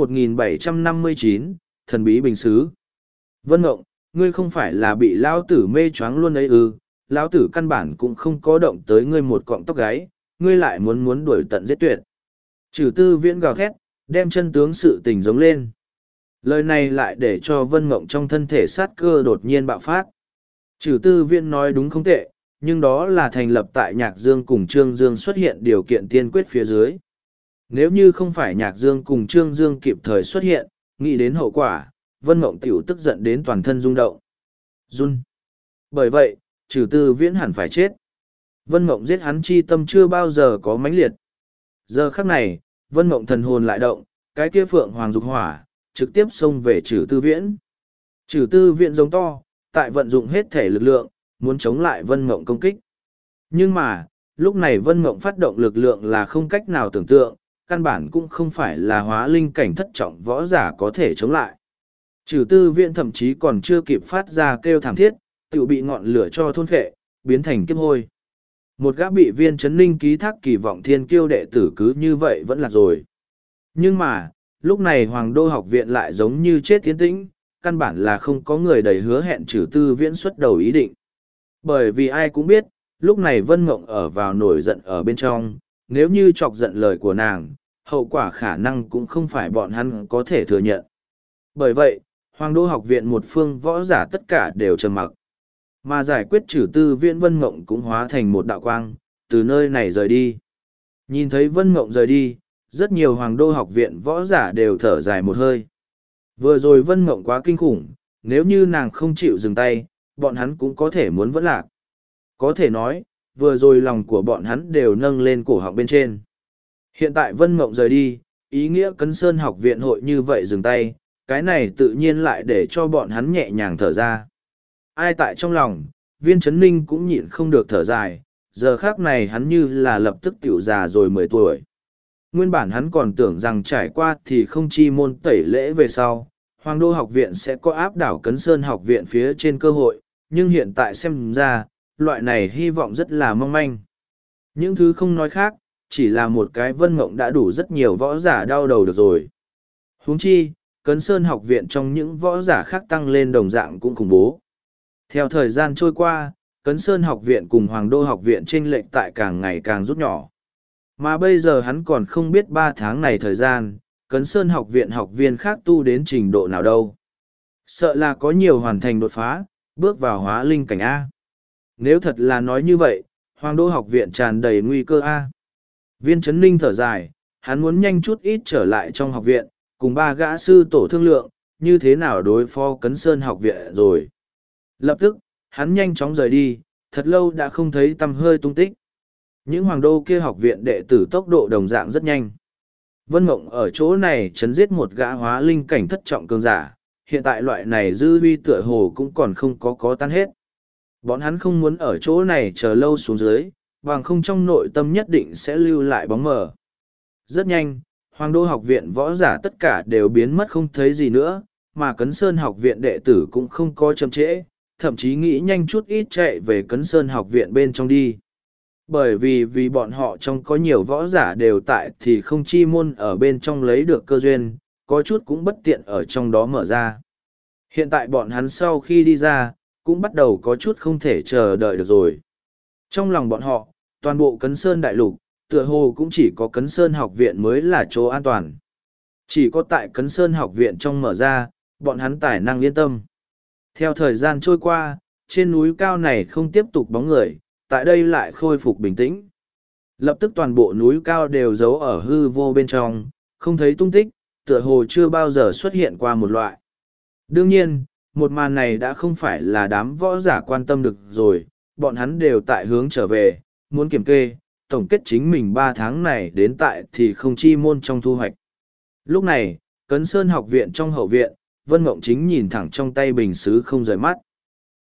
1759, Thần bí bình xứ. Vân Mộng, ngươi không phải là bị lão tử mê choáng luôn ấy ư? Lão tử căn bản cũng không có động tới ngươi một cọng tóc gáy, ngươi lại muốn đuổi tận giết tuyệt. Trử Tư Viễn gào thét, đem chân tướng sự tình giống lên. Lời này lại để cho Vân Mộng trong thân thể sát cơ đột nhiên bạo phát. Trử Tư Viễn nói đúng không tệ, nhưng đó là thành lập tại Nhạc Dương cùng Trương Dương xuất hiện điều kiện tiên quyết phía dưới. Nếu như không phải Nhạc Dương cùng Trương Dương kịp thời xuất hiện, nghĩ đến hậu quả, Vân Mộng tiểu tức giận đến toàn thân rung động. Run. Bởi vậy, Trử Tư Viễn hẳn phải chết. Vân Mộng giết hắn chi tâm chưa bao giờ có mãnh liệt. Giờ khắc này, Vân Mộng thần hồn lại động, cái kia phượng hoàng dục hỏa, trực tiếp xông về Trử Tư Viễn. Trử Tư Viễn giống to, tại vận dụng hết thể lực lượng, muốn chống lại Vân Mộng công kích. Nhưng mà, lúc này Vân Mộng phát động lực lượng là không cách nào tưởng tượng, căn bản cũng không phải là hóa linh cảnh thất trọng võ giả có thể chống lại. Trử Tư Viễn thậm chí còn chưa kịp phát ra kêu thảm thiết, tự bị ngọn lửa cho thôn phệ, biến thành kiếp hôi. Một gã bị Viên Chấn Ninh ký thác kỳ vọng thiên kiêu đệ tử cứ như vậy vẫn là rồi. Nhưng mà, lúc này Hoàng Đô học viện lại giống như chết tiến tĩnh, căn bản là không có người đầy hứa hẹn Trử Tư Viễn xuất đầu ý định. Bởi vì ai cũng biết, lúc này Vân Mộng ở vào nổi giận ở bên trong, nếu như chọc giận lời của nàng, hậu quả khả năng cũng không phải bọn hắn có thể thừa nhận. Bởi vậy, Hoàng Đô học viện một phương võ giả tất cả đều trầm mặc. Mà giải quyết Trử Tư Viễn, Vân Mộng cũng hóa thành một đạo quang, từ nơi này rời đi. Nhìn thấy Vân Mộng rời đi, rất nhiều Hoàng Đô học viện võ giả đều thở dài một hơi. Vừa rồi Vân Mộng quá kinh khủng, nếu như nàng không chịu dừng tay, bọn hắn cũng có thể muốn vẫn lạc. Có thể nói, vừa rồi lòng của bọn hắn đều nâng lên cổ họng bên trên. Hiện tại Vân Mộng rời đi, ý nghĩa Cấn Sơn học viện hội như vậy dừng tay, cái này tự nhiên lại để cho bọn hắn nhẹ nhàng thở ra. Ai tại trong lòng, Viên Chấn Ninh cũng nhịn không được thở dài, giờ khác này hắn như là lập tức tiểu già rồi 10 tuổi. Nguyên bản hắn còn tưởng rằng trải qua thì không chi môn tẩy lễ về sau, Hoàng Đô học viện sẽ có áp đảo Cấn Sơn học viện phía trên cơ hội, nhưng hiện tại xem ra, loại này hy vọng rất là mong manh. Những thứ không nói khác, chỉ là một cái Vân Mộng đã đủ rất nhiều võ giả đau đầu được rồi. Huống chi, Cấn Sơn học viện trong những võ giả khác tăng lên đồng dạng cũng khủng bố. Theo thời gian trôi qua, Cấn Sơn học viện cùng Hoàng Đô học viện chênh lệch tại càng ngày càng rút nhỏ. Mà bây giờ hắn còn không biết 3 tháng này thời gian, Cấn Sơn học viện học viên khác tu đến trình độ nào đâu. Sợ là có nhiều hoàn thành đột phá, bước vào hóa linh cảnh A. Nếu thật là nói như vậy, Hoàng Đô học viện tràn đầy nguy cơ A. Viên Chấn Ninh thở dài, hắn muốn nhanh chút ít trở lại trong học viện, cùng 3 gã sư tổ thương lượng, như thế nào đối phó Cấn Sơn học viện rồi. Lập tức, hắn nhanh chóng rời đi, thật lâu đã không thấy tăm hơi tung tích. Những Hoàng Đô kia học viện đệ tử tốc độ đồng dạng rất nhanh. Vân Mộng ở chỗ này chấn giết một gã hóa linh cảnh thất trọng cường giả, hiện tại loại này dư huy tựa hồ cũng còn không có tan hết. Bọn hắn không muốn ở chỗ này chờ lâu xuống dưới, bằng không trong nội tâm nhất định sẽ lưu lại bóng mờ. Rất nhanh, Hoàng Đô học viện võ giả tất cả đều biến mất không thấy gì nữa, mà Cấn Sơn học viện đệ tử cũng không có chậm trễ, thậm chí nghĩ nhanh chút ít chạy về Cấn Sơn học viện bên trong đi. Bởi vì bọn họ trong có nhiều võ giả đều tại thì không chi môn ở bên trong lấy được cơ duyên, có chút cũng bất tiện ở trong đó mở ra. Hiện tại bọn hắn sau khi đi ra, cũng bắt đầu có chút không thể chờ đợi được rồi. Trong lòng bọn họ, toàn bộ Cấn Sơn đại lục, tựa hồ cũng chỉ có Cấn Sơn học viện mới là chỗ an toàn. Chỉ có tại Cấn Sơn học viện trong mở ra, bọn hắn tài năng yên tâm. Theo thời gian trôi qua, trên núi cao này không tiếp tục bóng người, tại đây lại khôi phục bình tĩnh. Lập tức toàn bộ núi cao đều giấu ở hư vô bên trong, không thấy tung tích, tựa hồ chưa bao giờ xuất hiện qua một loại. Đương nhiên, một màn này đã không phải là đám võ giả quan tâm được rồi, bọn hắn đều tại hướng trở về, muốn kiểm kê, tổng kết chính mình 3 tháng này đến tại thì không chi môn trong thu hoạch. Lúc này, Cấn Sơn học viện trong hậu viện, Vân Mộng Chính nhìn thẳng trong tay bình sứ không rời mắt.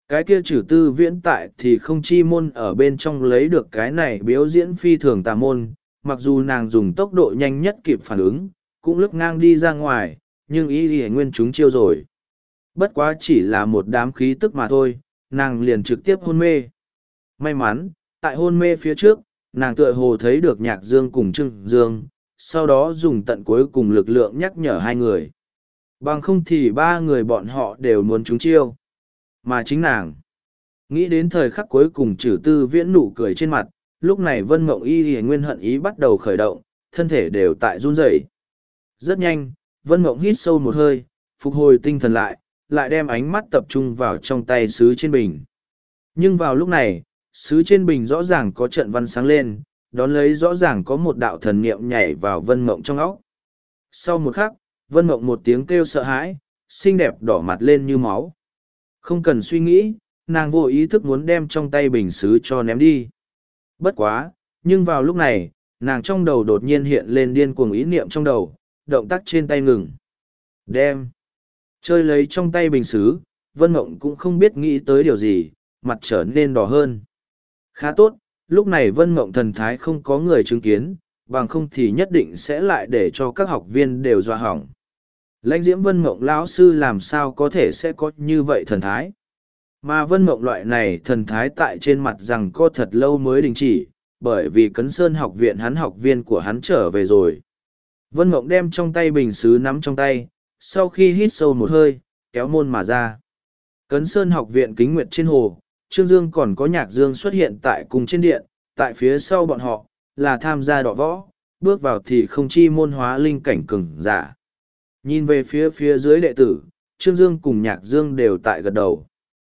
Cái kia Trử Tư Viễn tại thì không chi môn ở bên trong lấy được cái này biểu diễn phi thường tà môn, mặc dù nàng dùng tốc độ nhanh nhất kịp phản ứng, cũng lướt ngang đi ra ngoài, nhưng y nguyên chúng chiêu rồi. Bất quá chỉ là một đám khí tức mà thôi, nàng liền trực tiếp hôn mê. May mắn, tại hôn mê phía trước, nàng tựa hồ thấy được Nhạc Dương cùng Trương Dương, sau đó dùng tận cuối cùng lực lượng nhắc nhở hai người. Bằng không thì ba người bọn họ đều muốn trúng chiêu. Mà chính nàng, nghĩ đến thời khắc cuối cùng Trử Tư Viễn nụ cười trên mặt, lúc này Vân Mộng Y nguyên hận ý bắt đầu khởi động, thân thể đều tại run rẩy. Rất nhanh, Vân Mộng hít sâu một hơi, phục hồi tinh thần lại đem ánh mắt tập trung vào trong tay sứ trên bình. Nhưng vào lúc này, sứ trên bình rõ ràng có trận văn sáng lên, đón lấy rõ ràng có một đạo thần niệm nhảy vào Vân Mộng trong óc. Sau một khắc, Vân Mộng một tiếng kêu sợ hãi, xinh đẹp đỏ mặt lên như máu. Không cần suy nghĩ, nàng vô ý thức muốn đem trong tay bình sứ cho ném đi. Bất quá, nhưng vào lúc này, nàng trong đầu đột nhiên hiện lên điên cuồng ý niệm trong đầu, động tác trên tay ngừng. Đem. Chơi lấy trong tay bình sứ, Vân Mộng cũng không biết nghĩ tới điều gì, mặt trở nên đỏ hơn. Khá tốt, lúc này Vân Mộng thần thái không có người chứng kiến, bằng không thì nhất định sẽ lại để cho các học viên đều dọa hỏng. Lãnh Diễm Vân Mộng lão sư làm sao có thể sẽ có như vậy thần thái. Mà Vân Mộng loại này thần thái tại trên mặt rằng có thật lâu mới đình chỉ, bởi vì Cấn Sơn học viện hắn học viên của hắn trở về rồi. Vân Mộng đem trong tay bình sứ nắm trong tay, sau khi hít sâu một hơi, kéo môn mà ra. Cấn Sơn học viện Kính Nguyệt trên hồ, Trương Dương còn có Nhạc Dương xuất hiện tại cùng trên điện, tại phía sau bọn họ, là tham gia đọ võ, bước vào thì không chi môn hóa linh cảnh cường giả. Nhìn về phía dưới đệ tử, Trương Dương cùng Nhạc Dương đều tại gật đầu.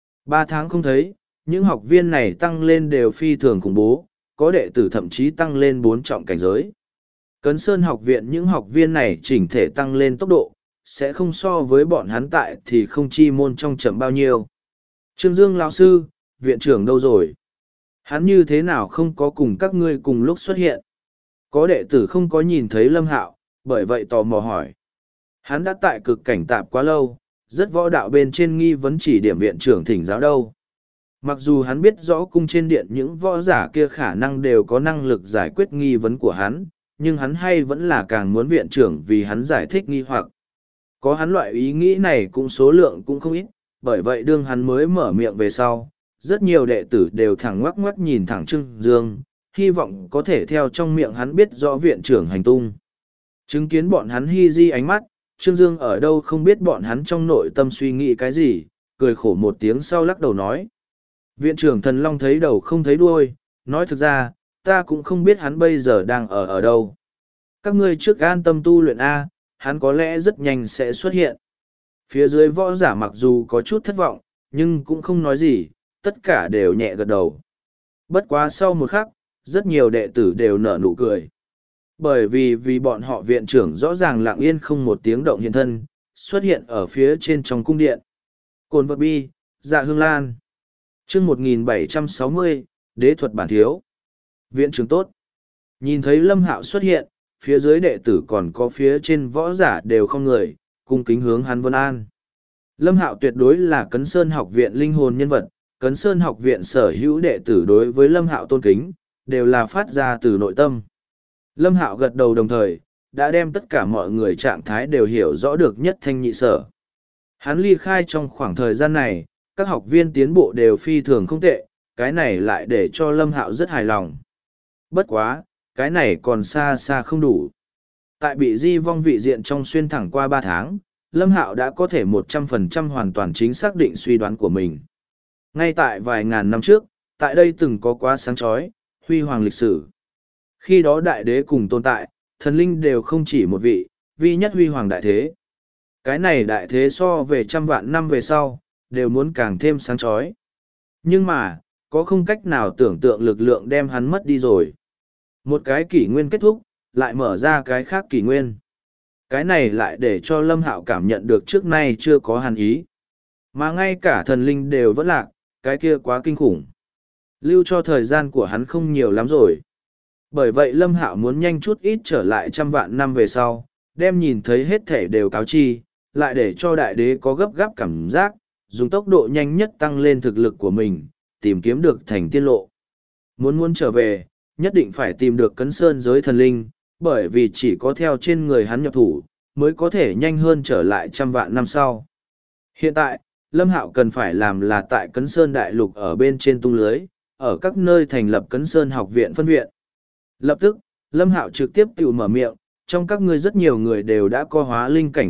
3 tháng không thấy, những học viên này tăng lên đều phi thường khủng bố, có đệ tử thậm chí tăng lên 4 trọng cảnh giới. Cấn Sơn học viện những học viên này chỉnh thể tăng lên tốc độ, sẽ không so với bọn hắn tại thì không chi môn trong chậm bao nhiêu. Trương Dương lão sư, viện trưởng đâu rồi? Hắn như thế nào không có cùng các ngươi cùng lúc xuất hiện? Có đệ tử không có nhìn thấy Lâm Hạo, bởi vậy tò mò hỏi. Hắn đã tại cực cảnh tạp quá lâu, rất võ đạo bên trên nghi vấn chỉ điểm viện trưởng thỉnh giáo đâu. Mặc dù hắn biết rõ cung trên điện những võ giả kia khả năng đều có năng lực giải quyết nghi vấn của hắn, nhưng hắn hay vẫn là càng muốn viện trưởng vì hắn giải thích nghi hoặc. Có hắn loại ý nghĩ này cũng số lượng cũng không ít, bởi vậy đương hắn mới mở miệng về sau, rất nhiều đệ tử đều thẳng ngoắc ngoắc nhìn thẳng Trương Dương, hy vọng có thể theo trong miệng hắn biết rõ viện trưởng hành tung. Chứng kiến bọn hắn hi di ánh mắt, Trương Dương ở đâu không biết bọn hắn trong nội tâm suy nghĩ cái gì, cười khổ một tiếng sau lắc đầu nói. Viện trưởng Thần Long thấy đầu không thấy đuôi, nói thực ra, ta cũng không biết hắn bây giờ đang ở đâu. Các ngươi trước an tâm tu luyện A, hắn có lẽ rất nhanh sẽ xuất hiện. Phía dưới võ giả mặc dù có chút thất vọng, nhưng cũng không nói gì, tất cả đều nhẹ gật đầu. Bất quá sau một khắc, rất nhiều đệ tử đều nở nụ cười. Bởi vì bọn họ viện trưởng rõ ràng lặng yên không một tiếng động hiện thân, xuất hiện ở phía trên trong cung điện. Cồn vật bi, dạ hương lan. chương 1760, đế thuật bản thiếu. Viện trưởng tốt. Nhìn thấy Lâm Hạo xuất hiện, phía dưới đệ tử còn có phía trên võ giả đều không người, cung kính hướng hắn vân an. Lâm Hạo tuyệt đối là Cấn Sơn học viện linh hồn nhân vật, Cấn Sơn học viện sở hữu đệ tử đối với Lâm Hạo tôn kính, đều là phát ra từ nội tâm. Lâm Hạo gật đầu đồng thời, đã đem tất cả mọi người trạng thái đều hiểu rõ được nhất thanh nhị sở. Hắn ly khai trong khoảng thời gian này, các học viên tiến bộ đều phi thường không tệ, cái này lại để cho Lâm Hạo rất hài lòng. Bất quá, cái này còn xa xa không đủ. Tại bị di vong vị diện trong xuyên thẳng qua 3 tháng, Lâm Hạo đã có thể 100% hoàn toàn chính xác định suy đoán của mình. Ngay tại vài ngàn năm trước, tại đây từng có quá sáng chói, huy hoàng lịch sử. Khi đó đại đế cùng tồn tại, thần linh đều không chỉ một vị, vi nhất huy hoàng đại thế. Cái này đại thế so về trăm vạn năm về sau, đều muốn càng thêm sáng chói. Nhưng mà, có không cách nào tưởng tượng lực lượng đem hắn mất đi rồi. Một cái kỷ nguyên kết thúc, lại mở ra cái khác kỷ nguyên. Cái này lại để cho Lâm Hạo cảm nhận được trước nay chưa có hàn ý. Mà ngay cả thần linh đều vẫn lạc, cái kia quá kinh khủng. Lưu cho thời gian của hắn không nhiều lắm rồi. Bởi vậy Lâm Hạo muốn nhanh chút ít trở lại trăm vạn năm về sau, đem nhìn thấy hết thể đều cáo chi, lại để cho đại đế có gấp gáp cảm giác, dùng tốc độ nhanh nhất tăng lên thực lực của mình, tìm kiếm được thành tiên lộ. Muốn trở về, nhất định phải tìm được Cấn Sơn giới thần linh, bởi vì chỉ có theo trên người hắn nhập thủ, mới có thể nhanh hơn trở lại 100 vạn năm sau. Hiện tại, Lâm Hạo cần phải làm là tại Cấn Sơn Đại Lục ở bên trên tung lưới, ở các nơi thành lập Cấn Sơn học viện phân viện. Lập tức, Lâm Hạo trực tiếp tự mở miệng, trong các ngươi rất nhiều người đều đã có hóa linh cảnh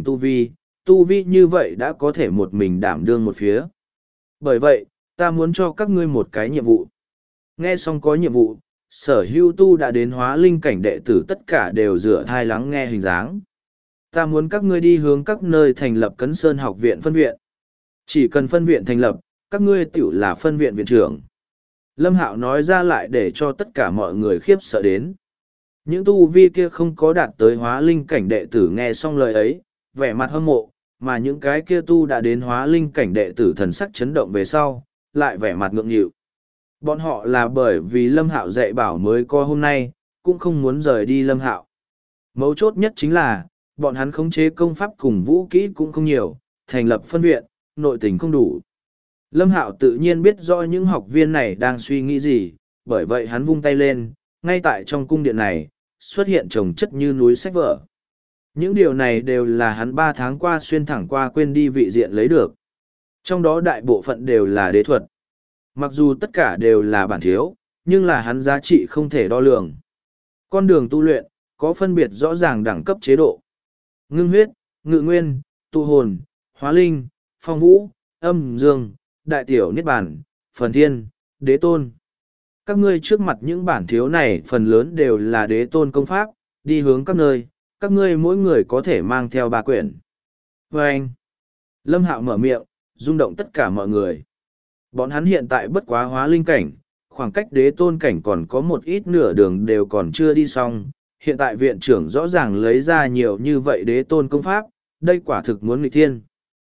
tu vi như vậy đã có thể một mình đảm đương một phía. Bởi vậy, ta muốn cho các ngươi một cái nhiệm vụ. Nghe xong có nhiệm vụ, sở hữu tu đã đến hóa linh cảnh đệ tử tất cả đều rửa thai lắng nghe hình dáng. Ta muốn các ngươi đi hướng các nơi thành lập Cấn Sơn học viện phân viện. Chỉ cần phân viện thành lập, các ngươi tiểu là phân viện viện trưởng. Lâm Hạo nói ra lại để cho tất cả mọi người khiếp sợ đến. Những tu vi kia không có đạt tới hóa linh cảnh đệ tử nghe xong lời ấy, vẻ mặt hâm mộ, mà những cái kia tu đã đến hóa linh cảnh đệ tử thần sắc chấn động về sau, lại vẻ mặt ngượng nghịu. Bọn họ là bởi vì Lâm Hạo dạy bảo mới có hôm nay, cũng không muốn rời đi Lâm Hạo. Mấu chốt nhất chính là, bọn hắn khống chế công pháp cùng vũ kỹ cũng không nhiều, thành lập phân viện, nội tình không đủ. Lâm Hạo tự nhiên biết rõ những học viên này đang suy nghĩ gì, bởi vậy hắn vung tay lên, ngay tại trong cung điện này, xuất hiện chồng chất như núi sách vở. Những điều này đều là hắn 3 tháng qua xuyên thẳng qua quên đi vị diện lấy được. Trong đó đại bộ phận đều là đế thuật. Mặc dù tất cả đều là bản thiếu, nhưng là hắn giá trị không thể đo lường. Con đường tu luyện, có phân biệt rõ ràng đẳng cấp chế độ. Ngưng huyết, ngự nguyên, tu hồn, hóa linh, phong vũ, âm dương, đại tiểu niết bàn, phần thiên, đế tôn. Các ngươi trước mặt những bản thiếu này phần lớn đều là đế tôn công pháp, đi hướng các nơi, các ngươi mỗi người có thể mang theo 3 quyển. Và anh, Lâm Hạo mở miệng, rung động tất cả mọi người. Bọn hắn hiện tại bất quá hóa linh cảnh, khoảng cách đế tôn cảnh còn có một ít nửa đường đều còn chưa đi xong. Hiện tại viện trưởng rõ ràng lấy ra nhiều như vậy đế tôn công pháp, đây quả thực muốn nghịch thiên.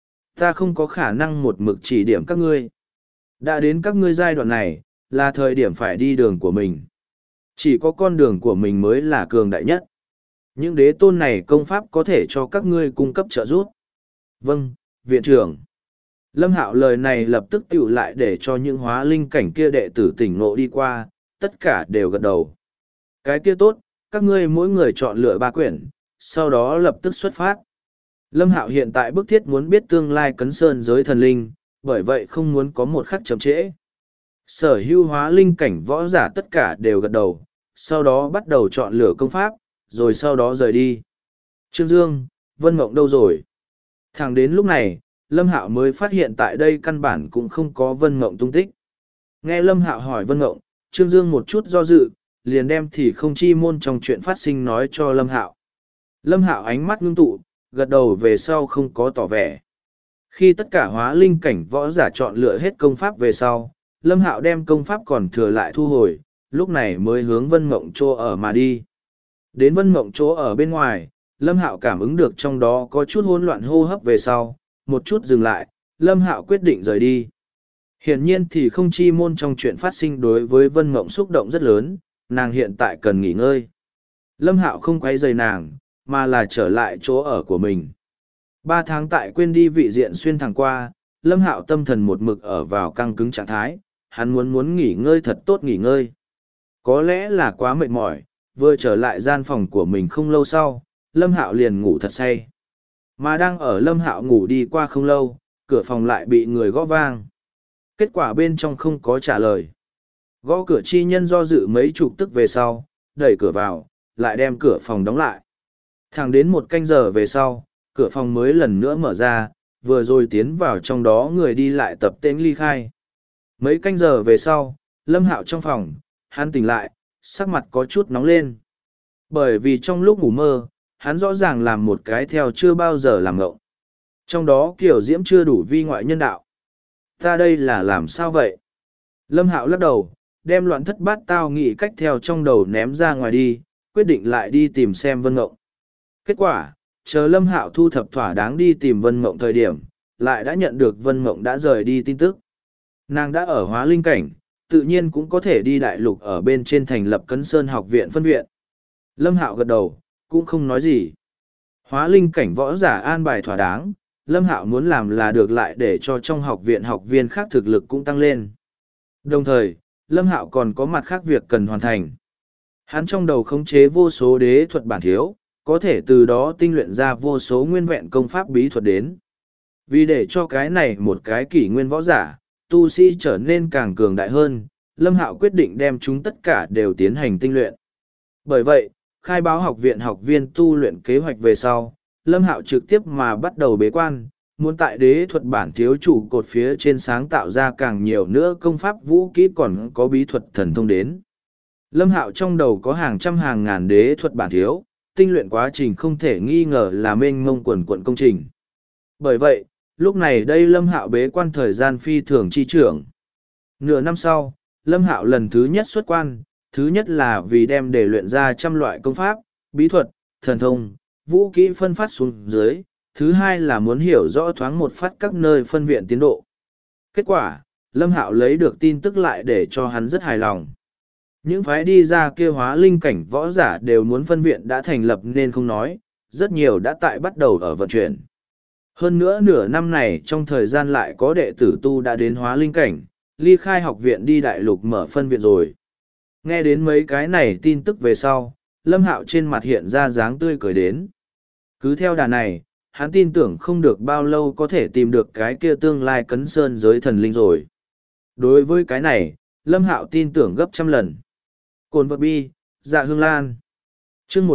Ta không có khả năng một mực chỉ điểm các ngươi. Đã đến các ngươi giai đoạn này, là thời điểm phải đi đường của mình. Chỉ có con đường của mình mới là cường đại nhất. Những đế tôn này công pháp có thể cho các ngươi cung cấp trợ giúp. Vâng, viện trưởng. Lâm Hạo lời này lập tức tựu lại để cho những hóa linh cảnh kia đệ tử tỉnh ngộ đi qua, tất cả đều gật đầu. Cái kia tốt, các ngươi mỗi người chọn lựa 3 quyển, sau đó lập tức xuất phát. Lâm Hạo hiện tại bức thiết muốn biết tương lai Cấn Sơn giới thần linh, bởi vậy không muốn có một khắc chậm trễ. Sở hữu hóa linh cảnh võ giả tất cả đều gật đầu, sau đó bắt đầu chọn lựa công pháp, rồi sau đó rời đi. Trương Dương, Vân Mộng đâu rồi? Thẳng đến lúc này, Lâm Hạo mới phát hiện tại đây căn bản cũng không có Vân Mộng tung tích. Nghe Lâm Hạo hỏi Vân Mộng, Trương Dương một chút do dự, liền đem thì không chi môn trong chuyện phát sinh nói cho Lâm Hạo. Lâm Hạo ánh mắt ngưng tụ, gật đầu về sau không có tỏ vẻ. Khi tất cả hóa linh cảnh võ giả chọn lựa hết công pháp về sau, Lâm Hạo đem công pháp còn thừa lại thu hồi, lúc này mới hướng Vân Mộng chỗ ở mà đi. Đến Vân Mộng chỗ ở bên ngoài, Lâm Hạo cảm ứng được trong đó có chút hỗn loạn hô hấp về sau, một chút dừng lại, Lâm Hạo quyết định rời đi. Hiển nhiên thì không chi môn trong chuyện phát sinh đối với Vân Mộng xúc động rất lớn, nàng hiện tại cần nghỉ ngơi. Lâm Hạo không quấy rầy nàng, mà là trở lại chỗ ở của mình. 3 tháng tại quên đi vị diện xuyên thẳng qua, Lâm Hạo tâm thần một mực ở vào căng cứng trạng thái, hắn muốn nghỉ ngơi thật tốt nghỉ ngơi. Có lẽ là quá mệt mỏi, vừa trở lại gian phòng của mình không lâu sau, Lâm Hạo liền ngủ thật say. Mà đang ở Lâm Hạo ngủ đi qua không lâu, cửa phòng lại bị người gõ vang. Kết quả bên trong không có trả lời. Gõ cửa chi nhân do dự mấy chục tức về sau, đẩy cửa vào, lại đem cửa phòng đóng lại. Thẳng đến 1 canh giờ về sau, cửa phòng mới lần nữa mở ra, vừa rồi tiến vào trong đó người đi lại tập tễnh ly khai. Mấy canh giờ về sau, Lâm Hạo trong phòng, hắn tỉnh lại, sắc mặt có chút nóng lên. Bởi vì trong lúc ngủ mơ, hắn rõ ràng làm một cái theo chưa bao giờ làm ngộng. Trong đó kiểu diễm chưa đủ vi ngoại nhân đạo. Ta đây là làm sao vậy? Lâm Hạo lắc đầu, đem loạn thất bát tao nghĩ cách theo trong đầu ném ra ngoài đi, quyết định lại đi tìm xem Vân Ngộng. Kết quả, chờ Lâm Hạo thu thập thỏa đáng đi tìm Vân Ngộng thời điểm, lại đã nhận được Vân Ngộng đã rời đi tin tức. Nàng đã ở hóa linh cảnh, tự nhiên cũng có thể đi đại lục ở bên trên thành lập Cấn Sơn học viện phân viện. Lâm Hạo gật đầu, cũng không nói gì. Hóa linh cảnh võ giả an bài thỏa đáng, Lâm Hạo muốn làm là được lại để cho trong học viện học viên khác thực lực cũng tăng lên. Đồng thời, Lâm Hạo còn có mặt khác việc cần hoàn thành. Hắn trong đầu khống chế vô số đế thuật bản thiếu, có thể từ đó tinh luyện ra vô số nguyên vẹn công pháp bí thuật đến. Vì để cho cái này một cái kỷ nguyên võ giả, tu sĩ trở nên càng cường đại hơn, Lâm Hạo quyết định đem chúng tất cả đều tiến hành tinh luyện. Bởi vậy, khai báo học viện học viên tu luyện kế hoạch về sau, Lâm Hạo trực tiếp mà bắt đầu bế quan, muốn tại đế thuật bản thiếu trụ cột phía trên sáng tạo ra càng nhiều nữa công pháp vũ kỹ còn có bí thuật thần thông đến. Lâm Hạo trong đầu có hàng trăm hàng ngàn đế thuật bản thiếu, tinh luyện quá trình không thể nghi ngờ là mênh mông quần quận công trình. Bởi vậy, lúc này đây Lâm Hạo bế quan thời gian phi thường chi trưởng. Nửa năm sau, Lâm Hạo lần thứ nhất xuất quan, thứ nhất là vì đem để luyện ra trăm loại công pháp, bí thuật, thần thông, vũ kỹ phân phát xuống dưới, thứ hai là muốn hiểu rõ thoáng một phát các nơi phân viện tiến độ. Kết quả, Lâm Hạo lấy được tin tức lại để cho hắn rất hài lòng. Những phái đi ra kia hóa linh cảnh võ giả đều muốn phân viện đã thành lập nên không nói, rất nhiều đã tại bắt đầu ở vận chuyển. Hơn nữa nửa năm này trong thời gian lại có đệ tử tu đã đến hóa linh cảnh, ly khai học viện đi đại lục mở phân viện rồi. Nghe đến mấy cái này tin tức về sau, Lâm Hạo trên mặt hiện ra dáng tươi cười đến. Cứ theo đà này, hắn tin tưởng không được bao lâu có thể tìm được cái kia tương lai cấn sơn giới thần linh rồi. Đối với cái này, Lâm Hạo tin tưởng gấp trăm lần. Cồn vật bi, dạ hương lan. Chương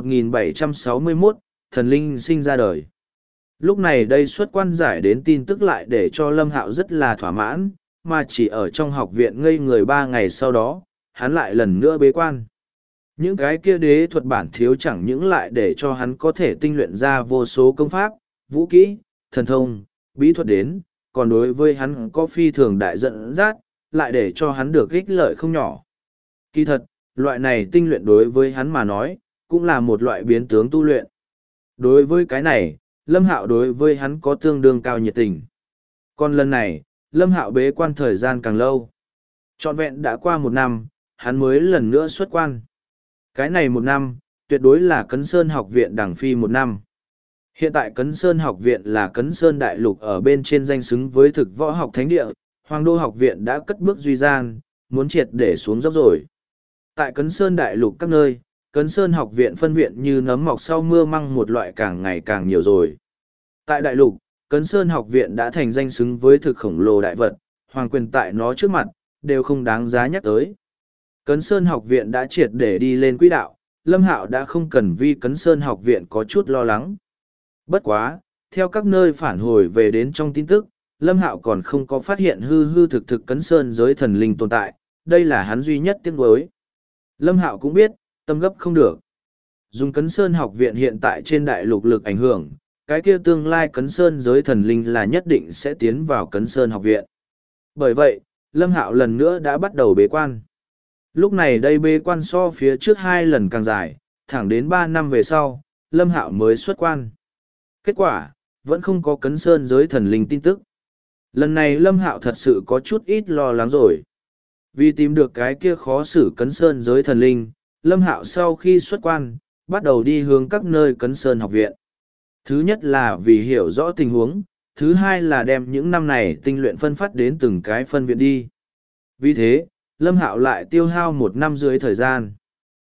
1761, thần linh sinh ra đời. Lúc này đây xuất quan giải đến tin tức lại để cho Lâm Hạo rất là thỏa mãn, mà chỉ ở trong học viện ngây người 3 ngày sau đó, hắn lại lần nữa bế quan. Những cái kia đế thuật bản thiếu chẳng những lại để cho hắn có thể tinh luyện ra vô số công pháp, vũ kỹ, thần thông, bí thuật đến, còn đối với hắn có phi thường đại dẫn dắt, lại để cho hắn được ích lợi không nhỏ. Kỳ thật, loại này tinh luyện đối với hắn mà nói, cũng là một loại biến tướng tu luyện. Đối với cái này, Lâm Hạo đối với hắn có tương đương cao nhiệt tình. Còn lần này, Lâm Hạo bế quan thời gian càng lâu. Trọn vẹn đã qua 1 năm, hắn mới lần nữa xuất quan. Cái này 1 năm, tuyệt đối là Cấn Sơn học viện đẳng phi 1 năm. Hiện tại Cấn Sơn học viện là Cấn Sơn đại lục ở bên trên danh xứng với thực võ học thánh địa, Hoàng đô học viện đã cất bước duy gian, muốn triệt để xuống dốc rồi. Tại Cấn Sơn đại lục các nơi, Cấn Sơn học viện phân viện như nấm mọc sau mưa măng một loại càng ngày càng nhiều rồi. Tại đại lục, Cấn Sơn học viện đã thành danh xứng với thực khổng lồ đại vật, hoàng quyền tại nó trước mặt, đều không đáng giá nhắc tới. Cấn Sơn học viện đã triệt để đi lên quỹ đạo, Lâm Hạo đã không cần vì Cấn Sơn học viện có chút lo lắng. Bất quá, theo các nơi phản hồi về đến trong tin tức, Lâm Hạo còn không có phát hiện hư hư thực thực Cấn Sơn giới thần linh tồn tại, đây là hắn duy nhất tiếc nuối. Lâm Hạo cũng biết, tâm gấp không được. Dùng Cấn Sơn học viện hiện tại trên đại lục lực ảnh hưởng, cái kia tương lai Cấn Sơn giới thần linh là nhất định sẽ tiến vào Cấn Sơn học viện. Bởi vậy, Lâm Hạo lần nữa đã bắt đầu bế quan. Lúc này đây bế quan so phía trước 2 lần càng dài, thẳng đến 3 năm về sau, Lâm Hạo mới xuất quan. Kết quả, vẫn không có Cấn Sơn giới thần linh tin tức. Lần này Lâm Hạo thật sự có chút ít lo lắng rồi. Vì tìm được cái kia khó xử Cấn Sơn giới thần linh, Lâm Hạo sau khi xuất quan, bắt đầu đi hướng các nơi Cấn Sơn học viện. Thứ nhất là vì hiểu rõ tình huống, thứ hai là đem những năm này tinh luyện phân phát đến từng cái phân viện đi. Vì thế, Lâm Hạo lại tiêu hao 1 năm dưới thời gian.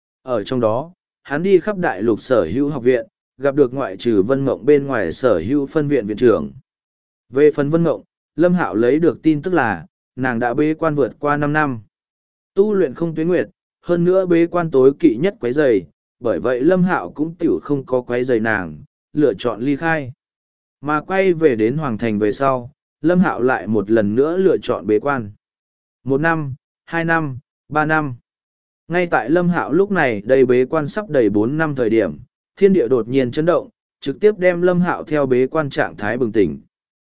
Ở trong đó, hắn đi khắp đại lục sở hữu học viện, gặp được ngoại trừ Vân Mộng bên ngoài sở hữu phân viện viện trưởng. Về phần Vân Mộng, Lâm Hạo lấy được tin tức là, nàng đã bế quan vượt qua 5 năm. Tu luyện không tuyến nguyệt, hơn nữa bế quan tối kỵ nhất quấy rầy, bởi vậy Lâm Hạo cũng tiểu không có quấy rầy nàng, lựa chọn ly khai. Mà quay về đến Hoàng Thành về sau, Lâm Hạo lại một lần nữa lựa chọn bế quan. 1 năm, 2 năm, 3 năm. Ngay tại Lâm Hạo lúc này đầy bế quan sắp đầy 4 năm thời điểm, thiên địa đột nhiên chấn động, trực tiếp đem Lâm Hạo theo bế quan trạng thái bừng tỉnh.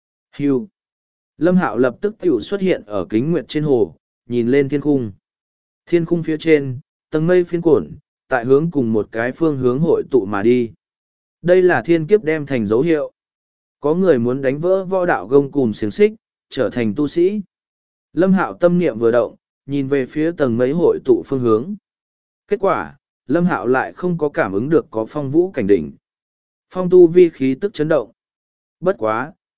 Hưu. Lâm Hạo lập tức tiểu xuất hiện ở kính nguyệt trên hồ, nhìn lên thiên khung. Thiên khung phía trên, tầng mây phiên cuộn, tại hướng cùng một cái phương hướng hội tụ mà đi. Đây là thiên kiếp đem thành dấu hiệu. Có người muốn đánh vỡ võ đạo gông cùm xiềng xích, trở thành tu sĩ. Lâm Hạo tâm niệm vừa động, nhìn về phía tầng mây hội tụ phương hướng. Kết quả, Lâm Hạo lại không có cảm ứng được có phong vũ cảnh đỉnh. Phong tu vi khí tức chấn động. Bất quá,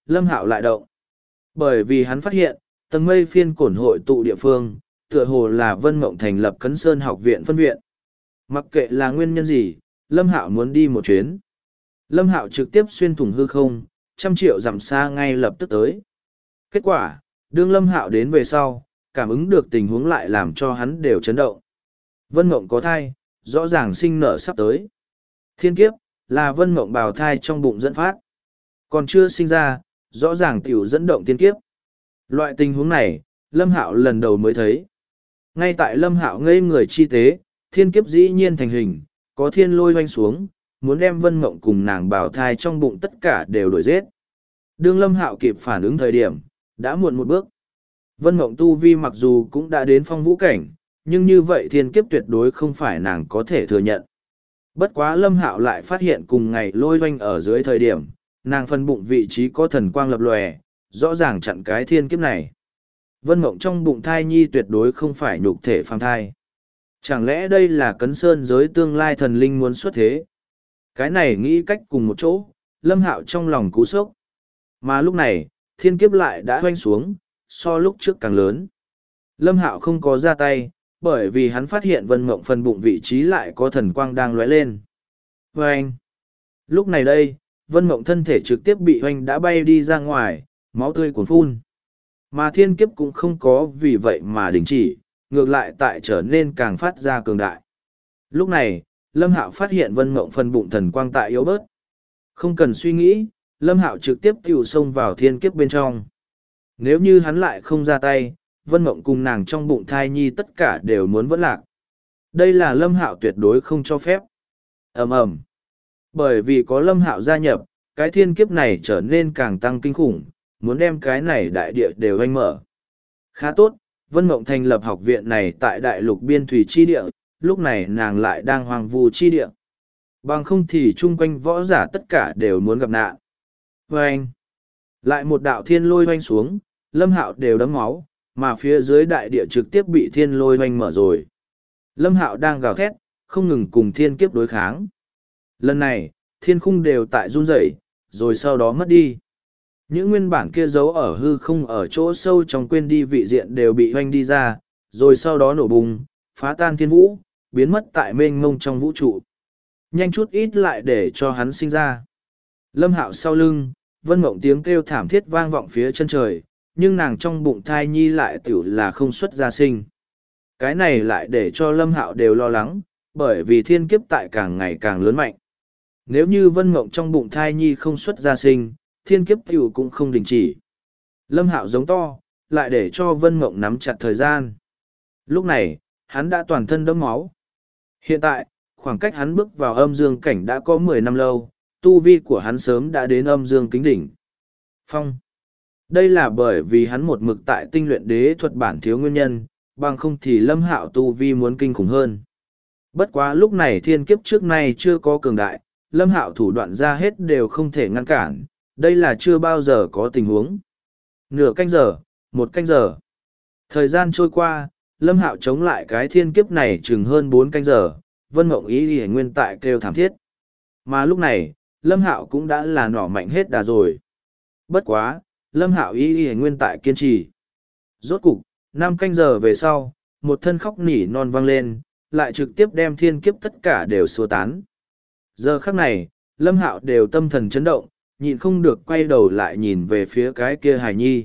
Lâm Hạo lại động. Bởi vì hắn phát hiện, tầng mây phiên cổn hội tụ địa phương, tựa hồ là Vân Mộng thành lập Cấn Sơn học viện phân viện. Mặc kệ là nguyên nhân gì, Lâm Hạo muốn đi một chuyến. Lâm Hạo trực tiếp xuyên thủng hư không, 100 triệu dặm xa ngay lập tức tới. Kết quả, đương Lâm Hạo đến về sau, cảm ứng được tình huống lại làm cho hắn đều chấn động. Vân Mộng có thai, rõ ràng sinh nở sắp tới. Thiên kiếp, là Vân Mộng bào thai trong bụng dẫn phát. Còn chưa sinh ra, rõ ràng tiểu dẫn động thiên kiếp. Loại tình huống này, Lâm Hạo lần đầu mới thấy. Ngay tại Lâm Hạo ngây người chi tế, thiên kiếp dĩ nhiên thành hình, có thiên lôi hoanh xuống, muốn đem Vân Mộng cùng nàng bào thai trong bụng tất cả đều đuổi giết. Đương Lâm Hạo kịp phản ứng thời điểm, đã muộn một bước. Vân Mộng tu vi mặc dù cũng đã đến phong vũ cảnh, nhưng như vậy thiên kiếp tuyệt đối không phải nàng có thể thừa nhận. Bất quá Lâm Hạo lại phát hiện cùng ngày lôi hoanh ở dưới thời điểm, nàng phân bụng vị trí có thần quang lập lòe, rõ ràng chặn cái thiên kiếp này. Vân Mộng trong bụng thai nhi tuyệt đối không phải nhục thể phàm thai. Chẳng lẽ đây là Cấn Sơn giới tương lai thần linh muốn xuất thế? Cái này nghĩ cách cùng một chỗ, Lâm Hạo trong lòng cú sốc. Mà lúc này, thiên kiếp lại đã hoanh xuống, so lúc trước càng lớn. Lâm Hạo không có ra tay, bởi vì hắn phát hiện Vân Mộng phần bụng vị trí lại có thần quang đang lóe lên. Hoanh! Lúc này đây, Vân Mộng thân thể trực tiếp bị hoanh đã bay đi ra ngoài, máu tươi cuồn phun. Mà thiên kiếp cũng không có vì vậy mà đình chỉ, ngược lại tại trở nên càng phát ra cường đại. Lúc này, Lâm Hạo phát hiện Vân Mộng phần bụng thần quang tại yếu bớt. Không cần suy nghĩ, Lâm Hạo trực tiếp tiểu xông vào thiên kiếp bên trong. Nếu như hắn lại không ra tay, Vân Mộng cùng nàng trong bụng thai nhi tất cả đều muốn vẫn lạc. Đây là Lâm Hạo tuyệt đối không cho phép. Ầm ầm. Bởi vì có Lâm Hạo gia nhập, cái thiên kiếp này trở nên càng tăng kinh khủng, muốn đem cái này đại địa đều anh mở. Khá tốt, Vân Mộng thành lập học viện này tại đại lục biên thủy chi địa, lúc này nàng lại đang hoang vu chi địa. Bằng không thì chung quanh võ giả tất cả đều muốn gặp nạn. Vâng! Lại một đạo thiên lôi hoanh xuống, Lâm Hạo đều đấm máu, mà phía dưới đại địa trực tiếp bị thiên lôi hoanh mở rồi. Lâm Hạo đang gào thét, không ngừng cùng thiên kiếp đối kháng. Lần này, thiên khung đều tại run rẩy, rồi sau đó mất đi. Những nguyên bản kia giấu ở hư không ở chỗ sâu trong quên đi vị diện đều bị hoanh đi ra, rồi sau đó nổ bùng, phá tan thiên vũ, biến mất tại mênh mông trong vũ trụ. Nhanh chút ít lại để cho hắn sinh ra. Lâm Hạo sau lưng, Vân Mộng tiếng kêu thảm thiết vang vọng phía chân trời, nhưng nàng trong bụng thai nhi lại tiểu là không xuất ra sinh. Cái này lại để cho Lâm Hạo đều lo lắng, bởi vì thiên kiếp tại càng ngày càng lớn mạnh. Nếu như Vân Mộng trong bụng thai nhi không xuất ra sinh, thiên kiếp tiểu cũng không đình chỉ. Lâm Hạo giống to, lại để cho Vân Mộng nắm chặt thời gian. Lúc này, hắn đã toàn thân đẫm máu. Hiện tại, khoảng cách hắn bước vào âm dương cảnh đã có 10 năm lâu, tu vi của hắn sớm đã đến âm dương kính đỉnh. Phong. Đây là bởi vì hắn một mực tại tinh luyện đế thuật bản thiếu nguyên nhân, bằng không thì Lâm Hạo tu vi muốn kinh khủng hơn. Bất quá lúc này thiên kiếp trước nay chưa có cường đại, Lâm Hạo thủ đoạn ra hết đều không thể ngăn cản, đây là chưa bao giờ có tình huống. Nửa canh giờ, 1 canh giờ. Thời gian trôi qua, Lâm Hạo chống lại cái thiên kiếp này chừng hơn 4 canh giờ, Vân Mộng ý nguyên tại kêu thảm thiết. Mà lúc này, Lâm Hạo cũng đã là nỏ mạnh hết đà rồi. Bất quá, Lâm Hạo ý nguyên tại kiên trì. Rốt cục, 5 canh giờ về sau, một thân khóc nỉ non vang lên, lại trực tiếp đem thiên kiếp tất cả đều xua tán. Giờ khắc này, Lâm Hạo đều tâm thần chấn động, nhịn không được quay đầu lại nhìn về phía cái kia hài nhi.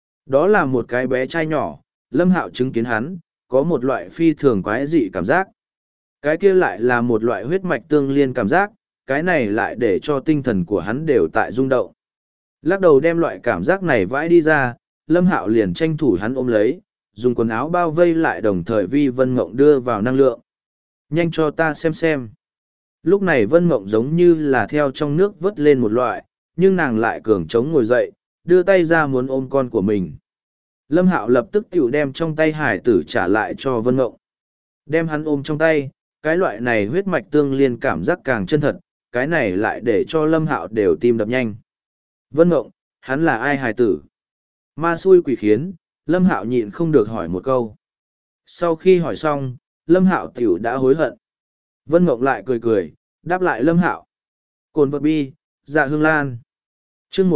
Đó là một cái bé trai nhỏ, Lâm Hạo chứng kiến hắn, có một loại phi thường quái dị cảm giác. Cái kia lại là một loại huyết mạch tương liên cảm giác, cái này lại để cho tinh thần của hắn đều tại rung động. Lắc đầu đem loại cảm giác này vãi đi ra, Lâm Hạo liền tranh thủ hắn ôm lấy, dùng quần áo bao vây lại đồng thời vi Vân Mộng đưa vào năng lượng. Nhanh cho ta xem. Lúc này Vân Mộng giống như là theo trong nước vớt lên một loại, nhưng nàng lại cường trống ngồi dậy, đưa tay ra muốn ôm con của mình. Lâm Hạo lập tức tiểu đem trong tay hải tử trả lại cho Vân Mộng. Đem hắn ôm trong tay, cái loại này huyết mạch tương liên cảm giác càng chân thật, cái này lại để cho Lâm Hạo đều tim đập nhanh. Vân Mộng, hắn là ai hài tử? Ma xui quỷ khiến, Lâm Hạo nhịn không được hỏi một câu. Sau khi hỏi xong, Lâm Hạo tiểu đã hối hận. Vân Mộng lại cười, đáp lại Lâm Hạo. Cồn vật bi, dạ hương lan. chương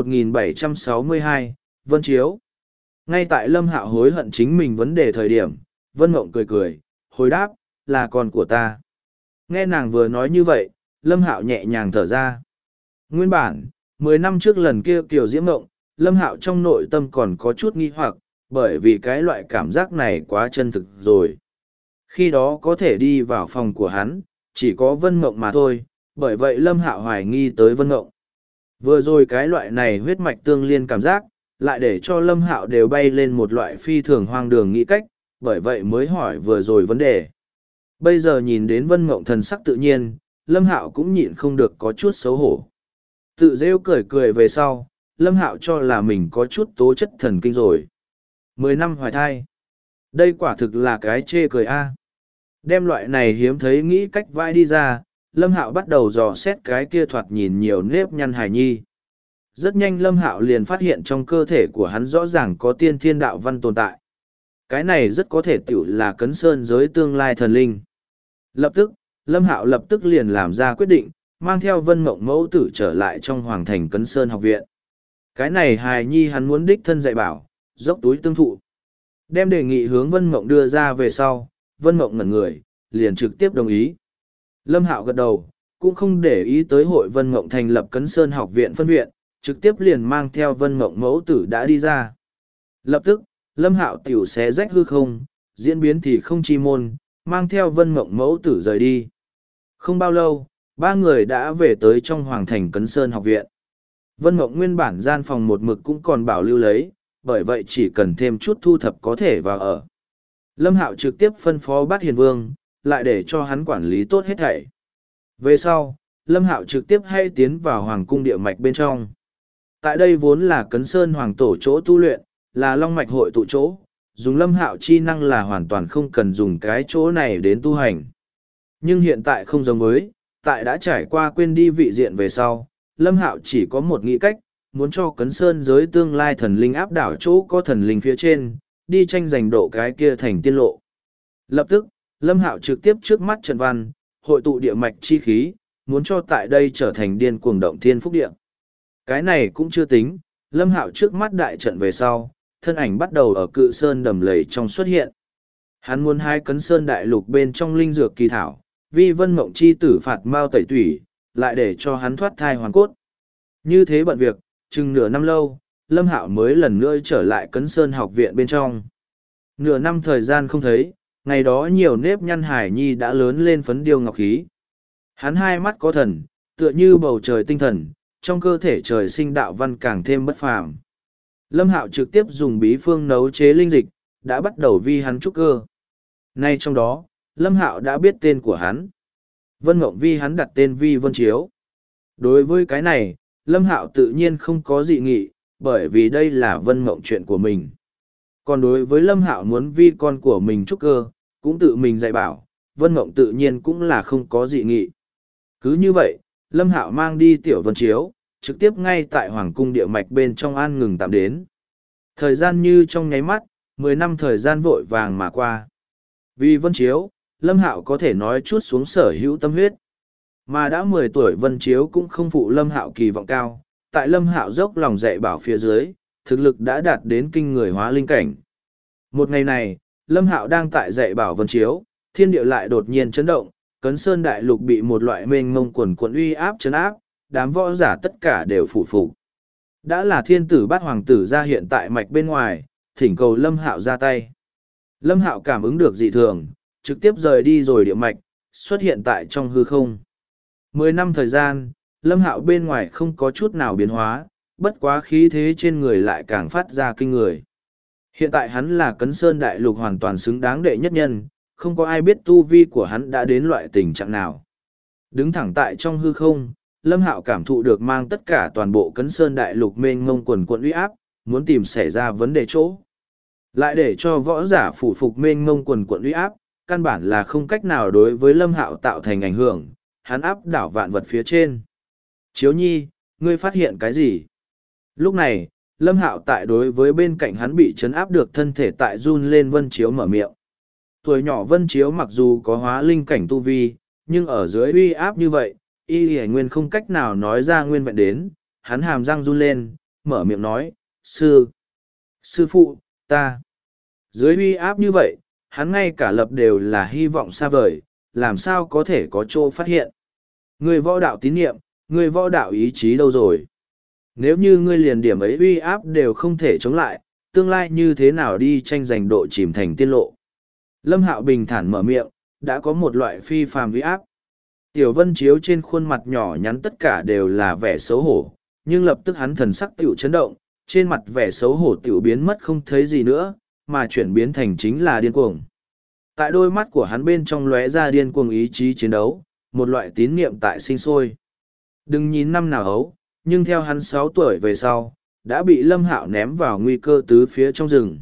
1762, Vân Chiếu. Ngay tại Lâm Hạo hối hận chính mình vấn đề thời điểm, Vân Mộng cười cười, hồi đáp, là con của ta. Nghe nàng vừa nói như vậy, Lâm Hạo nhẹ nhàng thở ra. Nguyên bản, 10 năm trước lần kia Kiều Diễm Mộng, Lâm Hạo trong nội tâm còn có chút nghi hoặc, bởi vì cái loại cảm giác này quá chân thực rồi. Khi đó có thể đi vào phòng của hắn, chỉ có Vân Mộng mà thôi, bởi vậy Lâm Hạo hoài nghi tới Vân Mộng. Vừa rồi cái loại này huyết mạch tương liên cảm giác, lại để cho Lâm Hạo đều bay lên một loại phi thường hoang đường nghĩ cách, bởi vậy mới hỏi vừa rồi vấn đề. Bây giờ nhìn đến Vân Mộng thần sắc tự nhiên, Lâm Hạo cũng nhịn không được có chút xấu hổ. Tự rêu cười cười về sau, Lâm Hạo cho là mình có chút tố chất thần kinh rồi. 10 năm hoài thai. Đây quả thực là cái chê cười a. Đem loại này hiếm thấy nghĩ cách vai đi ra, Lâm Hạo bắt đầu dò xét cái kia thoạt nhìn nhiều nếp nhăn hài nhi. Rất nhanh Lâm Hạo liền phát hiện trong cơ thể của hắn rõ ràng có tiên thiên đạo văn tồn tại. Cái này rất có thể tiểu là cấn sơn giới tương lai thần linh. Lập tức, Lâm Hạo lập tức liền làm ra quyết định, mang theo Vân Mộng mẫu tử trở lại trong Hoàng thành Cấn Sơn học viện. Cái này hài nhi hắn muốn đích thân dạy bảo, dốc túi tương thụ. Đem đề nghị hướng Vân Mộng đưa ra về sau, Vân Mộng ngẩn người, liền trực tiếp đồng ý. Lâm Hạo gật đầu, cũng không để ý tới hội Vân Mộng thành lập Cấn Sơn học viện phân viện, trực tiếp liền mang theo Vân Mộng mẫu tử đã đi ra. Lập tức, Lâm Hạo tiểu xé rách hư không, diễn biến thì không chi môn, mang theo Vân Mộng mẫu tử rời đi. Không bao lâu, ba người đã về tới trong Hoàng thành Cấn Sơn học viện. Vân Mộng nguyên bản gian phòng một mực cũng còn bảo lưu lấy, bởi vậy chỉ cần thêm chút thu thập có thể vào ở. Lâm Hạo trực tiếp phân phó Bát Hiền Vương, lại để cho hắn quản lý tốt hết thảy. Về sau, Lâm Hạo trực tiếp hay tiến vào Hoàng cung địa mạch bên trong. Tại đây vốn là Cấn Sơn Hoàng tổ chỗ tu luyện, là Long mạch hội tụ chỗ, dùng Lâm Hạo chi năng là hoàn toàn không cần dùng cái chỗ này đến tu hành. Nhưng hiện tại không giống với, tại đã trải qua quên đi vị diện về sau, Lâm Hạo chỉ có một nghĩ cách, muốn cho Cấn Sơn giới tương lai thần linh áp đảo chỗ có thần linh phía trên, đi tranh giành độ cái kia thành tiên lộ. Lập tức, Lâm Hạo trực tiếp trước mắt trận văn, hội tụ địa mạch chi khí, muốn cho tại đây trở thành điên cuồng động thiên phúc địa. Cái này cũng chưa tính, Lâm Hạo trước mắt đại trận về sau, thân ảnh bắt đầu ở cự sơn đầm lầy trong xuất hiện. Hắn muốn hai Cấn Sơn đại lục bên trong linh dược kỳ thảo, vì Vân Mộng chi tử phạt mao tẩy tủy, lại để cho hắn thoát thai hoàn cốt. Như thế bận việc, chừng nửa năm lâu, Lâm Hạo mới lần nữa trở lại Cấn Sơn học viện bên trong. Nửa năm thời gian không thấy, ngày đó nhiều nếp nhăn hải nhi đã lớn lên phấn điêu ngọc khí. Hắn hai mắt có thần, tựa như bầu trời tinh thần, trong cơ thể trời sinh đạo văn càng thêm bất phàm. Lâm Hạo trực tiếp dùng bí phương nấu chế linh dịch, đã bắt đầu vi hắn trúc cơ. Nay trong đó, Lâm Hạo đã biết tên của hắn. Vân Mộng vi hắn đặt tên Vi Vân Chiếu. Đối với cái này, Lâm Hạo tự nhiên không có dị nghị, bởi vì đây là Vân Mộng chuyện của mình. Còn đối với Lâm Hạo muốn vi con của mình trúc cơ, cũng tự mình dạy bảo, Vân Mộng tự nhiên cũng là không có dị nghị. Cứ như vậy, Lâm Hạo mang đi Tiểu Vân Chiếu, trực tiếp ngay tại Hoàng cung địa mạch bên trong an ngừng tạm đến. Thời gian như trong nháy mắt, 10 năm thời gian vội vàng mà qua. Vì Vân Chiếu, Lâm Hạo có thể nói chút xuống sở hữu tâm huyết. Mà đã 10 tuổi Vân Chiếu cũng không phụ Lâm Hạo kỳ vọng cao, tại Lâm Hạo dốc lòng dạy bảo phía dưới, thực lực đã đạt đến kinh người hóa linh cảnh. Một ngày này, Lâm Hạo đang tại dạy bảo Vân Chiếu, thiên địa lại đột nhiên chấn động, Cấn Sơn đại lục bị một loại mênh mông quần quần uy áp chấn áp, đám võ giả tất cả đều phủ phục. Đã là thiên tử bát hoàng tử ra hiện tại mạch bên ngoài, thỉnh cầu Lâm Hạo ra tay. Lâm Hạo cảm ứng được dị thường, trực tiếp rời đi rồi địa mạch, xuất hiện tại trong hư không. 10 năm thời gian, Lâm Hạo bên ngoài không có chút nào biến hóa, bất quá khí thế trên người lại càng phát ra kinh người. Hiện tại hắn là Cấn Sơn đại lục hoàn toàn xứng đáng đệ nhất nhân, không có ai biết tu vi của hắn đã đến loại tình trạng nào. Đứng thẳng tại trong hư không, Lâm Hạo cảm thụ được mang tất cả toàn bộ Cấn Sơn đại lục mênh mông quần quận uy áp, muốn tìm xảy ra vấn đề chỗ. Lại để cho võ giả phủ phục mênh mông quần quận uy áp, căn bản là không cách nào đối với Lâm Hạo tạo thành ảnh hưởng, hắn áp đảo vạn vật phía trên. Chiếu nhi, ngươi phát hiện cái gì? Lúc này, Lâm Hạo tại đối với bên cạnh hắn bị chấn áp được thân thể tại run lên Vân Chiếu mở miệng. Tuổi nhỏ Vân Chiếu mặc dù có hóa linh cảnh tu vi, nhưng ở dưới uy áp như vậy, y hề nguyên không cách nào nói ra nguyên vẹn đến, hắn hàm răng run lên, mở miệng nói, sư phụ, ta. Dưới uy áp như vậy, hắn ngay cả lập đều là hy vọng xa vời, làm sao có thể có chỗ phát hiện. Ngươi võ đạo tín nhiệm, ngươi võ đạo ý chí đâu rồi? Nếu như ngươi liền điểm ấy uy áp đều không thể chống lại, tương lai như thế nào đi tranh giành độ chìm thành tiên lộ? Lâm Hạo bình thản mở miệng, đã có một loại phi phàm uy áp. Tiểu Vân Chiếu trên khuôn mặt nhỏ nhắn tất cả đều là vẻ xấu hổ, nhưng lập tức hắn thần sắc tiểu chấn động, trên mặt vẻ xấu hổ tiểu biến mất không thấy gì nữa, mà chuyển biến thành chính là điên cuồng. Tại đôi mắt của hắn bên trong lóe ra điên cuồng ý chí chiến đấu, một loại tín niệm tại sinh sôi. Đừng nhìn năm nào hấu, nhưng theo hắn 6 tuổi về sau, đã bị Lâm Hạo ném vào nguy cơ tứ phía trong rừng.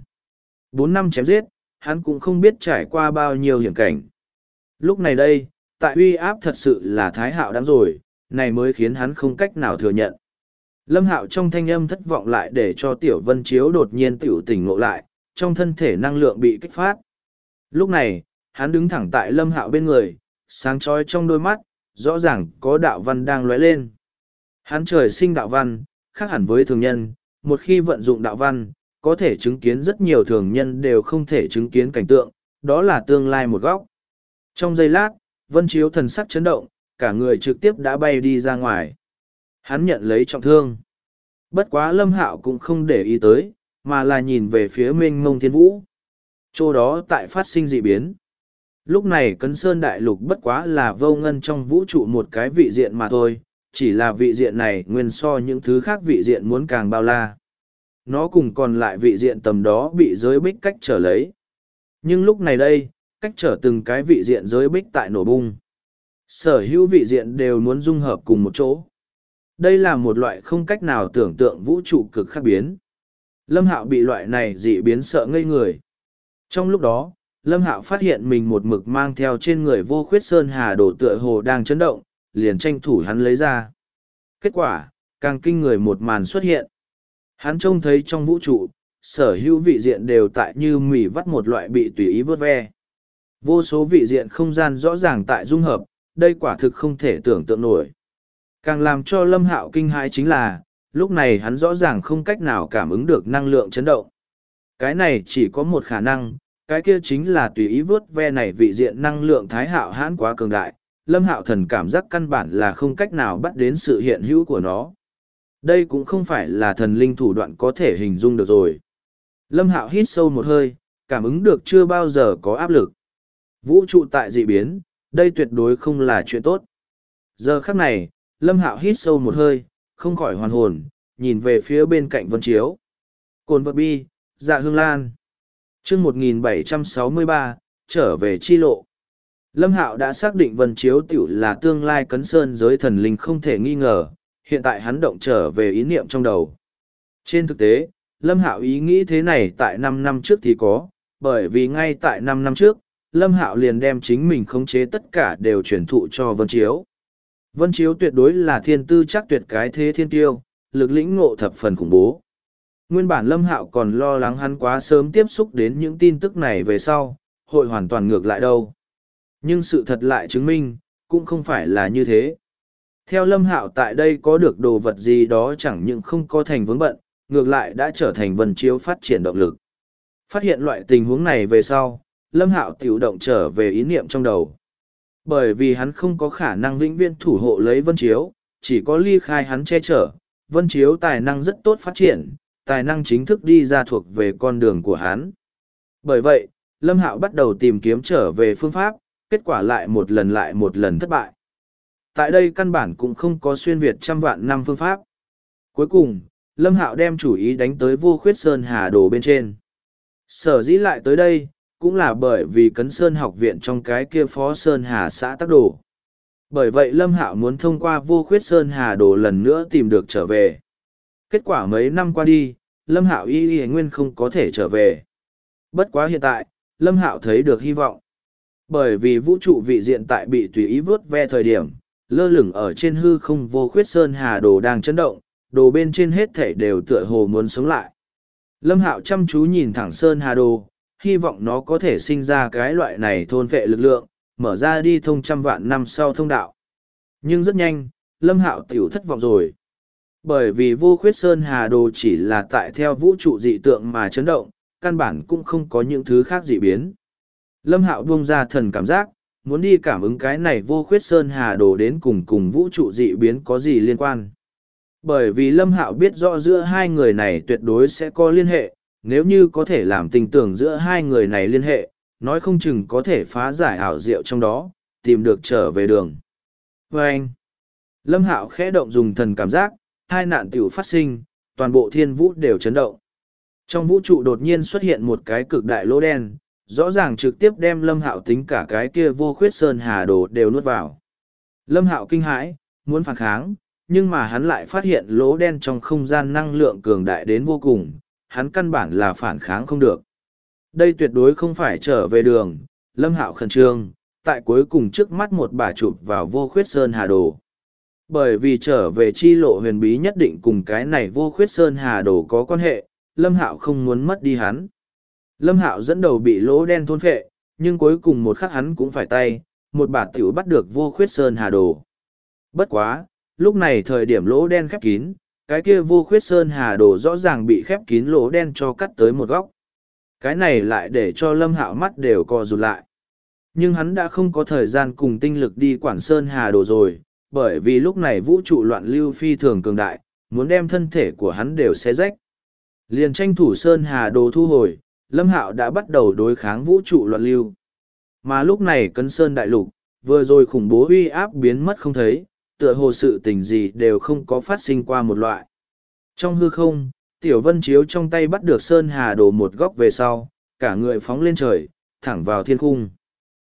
4 năm chém giết, hắn cũng không biết trải qua bao nhiêu hiểm cảnh. Lúc này đây, tại uy áp thật sự là thái hạo đáng rồi, này mới khiến hắn không cách nào thừa nhận. Lâm Hạo trong thanh âm thất vọng lại để cho Tiểu Vân Chiếu đột nhiên tiểu tỉnh ngộ lại, trong thân thể năng lượng bị kích phát. Lúc này, hắn đứng thẳng tại Lâm Hạo bên người, sáng chói trong đôi mắt, rõ ràng có đạo văn đang lóe lên. Hắn trời sinh đạo văn, khác hẳn với thường nhân, một khi vận dụng đạo văn, có thể chứng kiến rất nhiều thường nhân đều không thể chứng kiến cảnh tượng, đó là tương lai một góc. Trong giây lát, Vân Chiếu thần sắc chấn động, cả người trực tiếp đã bay đi ra ngoài. Hắn nhận lấy trọng thương. Bất quá Lâm Hạo cũng không để ý tới, mà là nhìn về phía mênh mông thiên vũ. Chỗ đó tại phát sinh dị biến. Lúc này Cấn Sơn Đại Lục bất quá là vô ngân trong vũ trụ một cái vị diện mà thôi, chỉ là vị diện này nguyên so những thứ khác vị diện muốn càng bao la. Nó cùng còn lại vị diện tầm đó bị giới bích cách trở lấy. Nhưng lúc này đây, cách trở từng cái vị diện giới bích tại nổ bung. Sở hữu vị diện đều muốn dung hợp cùng một chỗ. Đây là một loại không cách nào tưởng tượng vũ trụ cực khác biến. Lâm Hạo bị loại này dị biến sợ ngây người. Trong lúc đó, Lâm Hạo phát hiện mình một mực mang theo trên người vô khuyết sơn hà đổ tựa hồ đang chấn động, liền tranh thủ hắn lấy ra. Kết quả, càng kinh người một màn xuất hiện. Hắn trông thấy trong vũ trụ, sở hữu vị diện đều tại như mỉ vắt một loại bị tùy ý vớt ve. Vô số vị diện không gian rõ ràng tại dung hợp, đây quả thực không thể tưởng tượng nổi. Càng làm cho Lâm Hạo kinh hãi chính là, lúc này hắn rõ ràng không cách nào cảm ứng được năng lượng chấn động. Cái này chỉ có một khả năng, cái kia chính là tùy ý vớt ve này vị diện năng lượng thái hạo hãn quá cường đại, Lâm Hạo thần cảm giác căn bản là không cách nào bắt đến sự hiện hữu của nó. Đây cũng không phải là thần linh thủ đoạn có thể hình dung được rồi. Lâm Hạo hít sâu một hơi, cảm ứng được chưa bao giờ có áp lực. Vũ trụ tại dị biến, đây tuyệt đối không là chuyện tốt. Giờ khắc này, Lâm Hạo hít sâu một hơi, không khỏi hoàn hồn, nhìn về phía bên cạnh Vân Chiếu. Cồn vật bi, Dạ Hương Lan. Chương 1763, trở về chi lộ. Lâm Hạo đã xác định Vân Chiếu tiểu là tương lai Cấn Sơn giới thần linh không thể nghi ngờ, hiện tại hắn động trở về ý niệm trong đầu. Trên thực tế, Lâm Hạo ý nghĩ thế này tại 5 năm trước thì có, bởi vì ngay tại 5 năm trước, Lâm Hạo liền đem chính mình khống chế tất cả đều truyền thụ cho Vân Chiếu. Vân Chiếu tuyệt đối là thiên tư chắc tuyệt cái thế thiên tiêu, lực lĩnh ngộ thập phần khủng bố. Nguyên bản Lâm Hạo còn lo lắng hắn quá sớm tiếp xúc đến những tin tức này về sau, hội hoàn toàn ngược lại đâu. Nhưng sự thật lại chứng minh, cũng không phải là như thế. Theo Lâm Hạo tại đây có được đồ vật gì đó chẳng những không có thành vướng bận, ngược lại đã trở thành Vân Chiếu phát triển động lực. Phát hiện loại tình huống này về sau, Lâm Hạo tiểu động trở về ý niệm trong đầu. Bởi vì hắn không có khả năng vĩnh viễn thủ hộ lấy Vân Chiếu, chỉ có ly khai hắn che chở, Vân Chiếu tài năng rất tốt phát triển, tài năng chính thức đi ra thuộc về con đường của hắn. Bởi vậy, Lâm Hạo bắt đầu tìm kiếm trở về phương pháp, kết quả lại một lần thất bại. Tại đây căn bản cũng không có xuyên Việt trăm vạn năm phương pháp. Cuối cùng, Lâm Hạo đem chủ ý đánh tới vô khuyết sơn hà đồ bên trên. Sở dĩ lại tới đây, cũng là bởi vì Cấn Sơn học viện trong cái kia phó Sơn Hà xã tác đồ. Bởi vậy Lâm Hạo muốn thông qua vô khuyết Sơn Hà đồ lần nữa tìm được trở về. Kết quả mấy năm qua đi, Lâm Hạo y nguyên không có thể trở về. Bất quá hiện tại, Lâm Hạo thấy được hy vọng. Bởi vì vũ trụ vị diện tại bị tùy ý vớt ve thời điểm, lơ lửng ở trên hư không vô khuyết Sơn Hà đồ đang chấn động, đồ bên trên hết thảy đều tựa hồ muốn sống lại. Lâm Hạo chăm chú nhìn thẳng Sơn Hà đồ, hy vọng nó có thể sinh ra cái loại này thôn vệ lực lượng, mở ra đi thông trăm vạn năm sau thông đạo. Nhưng rất nhanh, Lâm Hạo tiểu thất vọng rồi. Bởi vì vô khuyết sơn hà đồ chỉ là tại theo vũ trụ dị tượng mà chấn động, căn bản cũng không có những thứ khác dị biến. Lâm Hạo buông ra thần cảm giác, muốn đi cảm ứng cái này vô khuyết sơn hà đồ đến cùng vũ trụ dị biến có gì liên quan. Bởi vì Lâm Hạo biết rõ giữa hai người này tuyệt đối sẽ có liên hệ, nếu như có thể làm tình tưởng giữa hai người này liên hệ, nói không chừng có thể phá giải ảo diệu trong đó, tìm được trở về đường. Và anh, Lâm Hạo khẽ động dùng thần cảm giác, hai nạn tiểu phát sinh, toàn bộ thiên vũ đều chấn động. Trong vũ trụ đột nhiên xuất hiện một cái cực đại lỗ đen, rõ ràng trực tiếp đem Lâm Hạo tính cả cái kia vô khuyết sơn hà đồ đều nuốt vào. Lâm Hạo kinh hãi, muốn phản kháng, nhưng mà hắn lại phát hiện lỗ đen trong không gian năng lượng cường đại đến vô cùng, hắn căn bản là phản kháng không được. Đây tuyệt đối không phải trở về đường, Lâm Hạo khẩn trương, tại cuối cùng trước mắt một bà chụp vào vô khuyết sơn hà đồ. Bởi vì trở về chi lộ huyền bí nhất định cùng cái này vô khuyết sơn hà đồ có quan hệ, Lâm Hạo không muốn mất đi hắn. Lâm Hạo dẫn đầu bị lỗ đen thôn phệ, nhưng cuối cùng một khắc hắn cũng phải tay, một bà tiểu bắt được vô khuyết sơn hà đồ. Bất quá, lúc này thời điểm lỗ đen khép kín, cái kia vô khuyết sơn hà đồ rõ ràng bị khép kín lỗ đen cho cắt tới một góc. Cái này lại để cho Lâm Hạo mắt đều co rụt lại. Nhưng hắn đã không có thời gian cùng tinh lực đi quản sơn hà đồ rồi, bởi vì lúc này vũ trụ loạn lưu phi thường cường đại, muốn đem thân thể của hắn đều xé rách. Liền tranh thủ sơn hà đồ thu hồi, Lâm Hạo đã bắt đầu đối kháng vũ trụ loạn lưu. Mà lúc này cấn sơn đại lục, vừa rồi khủng bố uy áp biến mất không thấy, tựa hồ sự tình gì đều không có phát sinh qua một loại. Trong hư không, Tiểu Vân Chiếu trong tay bắt được sơn hà đồ một góc về sau, cả người phóng lên trời, thẳng vào thiên khung.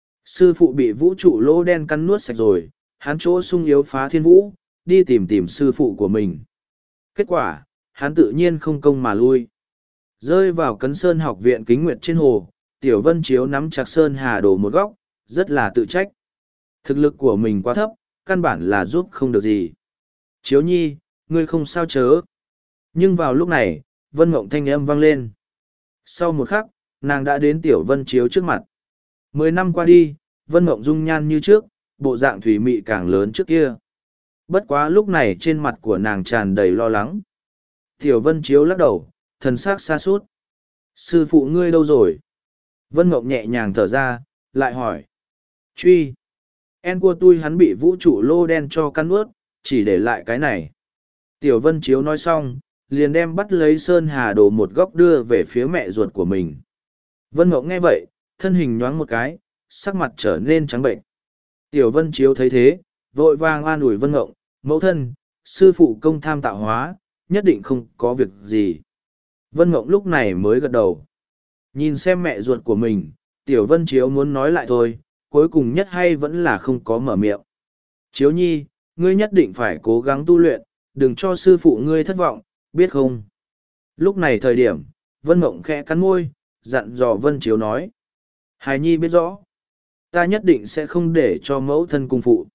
Sư phụ bị vũ trụ lỗ đen cắn nuốt sạch rồi, hắn chỗ sung yếu phá thiên vũ, đi tìm sư phụ của mình. Kết quả, hắn tự nhiên không công mà lui. Rơi vào cấn sơn học viện kính nguyệt trên hồ, Tiểu Vân Chiếu nắm chặt sơn hà đồ một góc, rất là tự trách. Thực lực của mình quá thấp, căn bản là giúp không được gì. Chiếu nhi, ngươi không sao chớ. Nhưng vào lúc này, Vân Mộng thanh âm vang lên. Sau một khắc, nàng đã đến Tiểu Vân Chiếu trước mặt. 10 năm qua đi, Vân Mộng dung nhan như trước, bộ dạng thủy mị càng lớn trước kia. Bất quá lúc này trên mặt của nàng tràn đầy lo lắng. Tiểu Vân Chiếu lắc đầu, thần sắc xa sút. Sư phụ ngươi đâu rồi? Vân Mộng nhẹ nhàng thở ra, lại hỏi. Truy. En của tôi hắn bị vũ trụ lô đen cho căn ướt, chỉ để lại cái này. Tiểu Vân Chiếu nói xong, liền đem bắt lấy sơn hà đồ một góc đưa về phía mẹ ruột của mình. Vân Mộng nghe vậy, thân hình nhoáng một cái, sắc mặt trở nên trắng bệnh. Tiểu Vân Chiếu thấy thế, vội vàng an ủi Vân Mộng, mẫu thân, sư phụ công tham tạo hóa, nhất định không có việc gì. Vân Mộng lúc này mới gật đầu. Nhìn xem mẹ ruột của mình, Tiểu Vân Chiếu muốn nói lại thôi, cuối cùng nhất hay vẫn là không có mở miệng. Chiếu nhi, ngươi nhất định phải cố gắng tu luyện, đừng cho sư phụ ngươi thất vọng, biết không? Lúc này thời điểm, Vân Mộng khẽ cắn môi, dặn dò Vân Chiếu nói. Hài nhi biết rõ, ta nhất định sẽ không để cho mẫu thân cung phụ.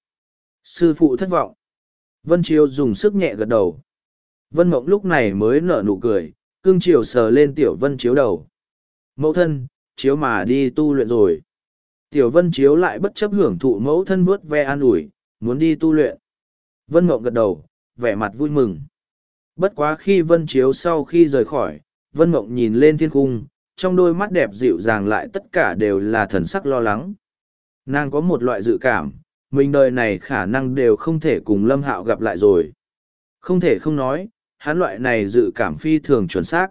Sư phụ thất vọng. Vân Chiếu dùng sức nhẹ gật đầu. Vân Mộng lúc này mới nở nụ cười, cưng chiều sờ lên Tiểu Vân Chiếu đầu. Mẫu thân, Chiếu mà đi tu luyện rồi. Tiểu Vân Chiếu lại bất chấp hưởng thụ mẫu thân vuốt ve an ủi, muốn đi tu luyện. Vân Mộng gật đầu, vẻ mặt vui mừng. Bất quá khi Vân Chiếu sau khi rời khỏi, Vân Mộng nhìn lên thiên cung, trong đôi mắt đẹp dịu dàng lại tất cả đều là thần sắc lo lắng. Nàng có một loại dự cảm, mình đời này khả năng đều không thể cùng Lâm Hạo gặp lại rồi. Không thể không nói, hắn loại này dự cảm phi thường chuẩn xác.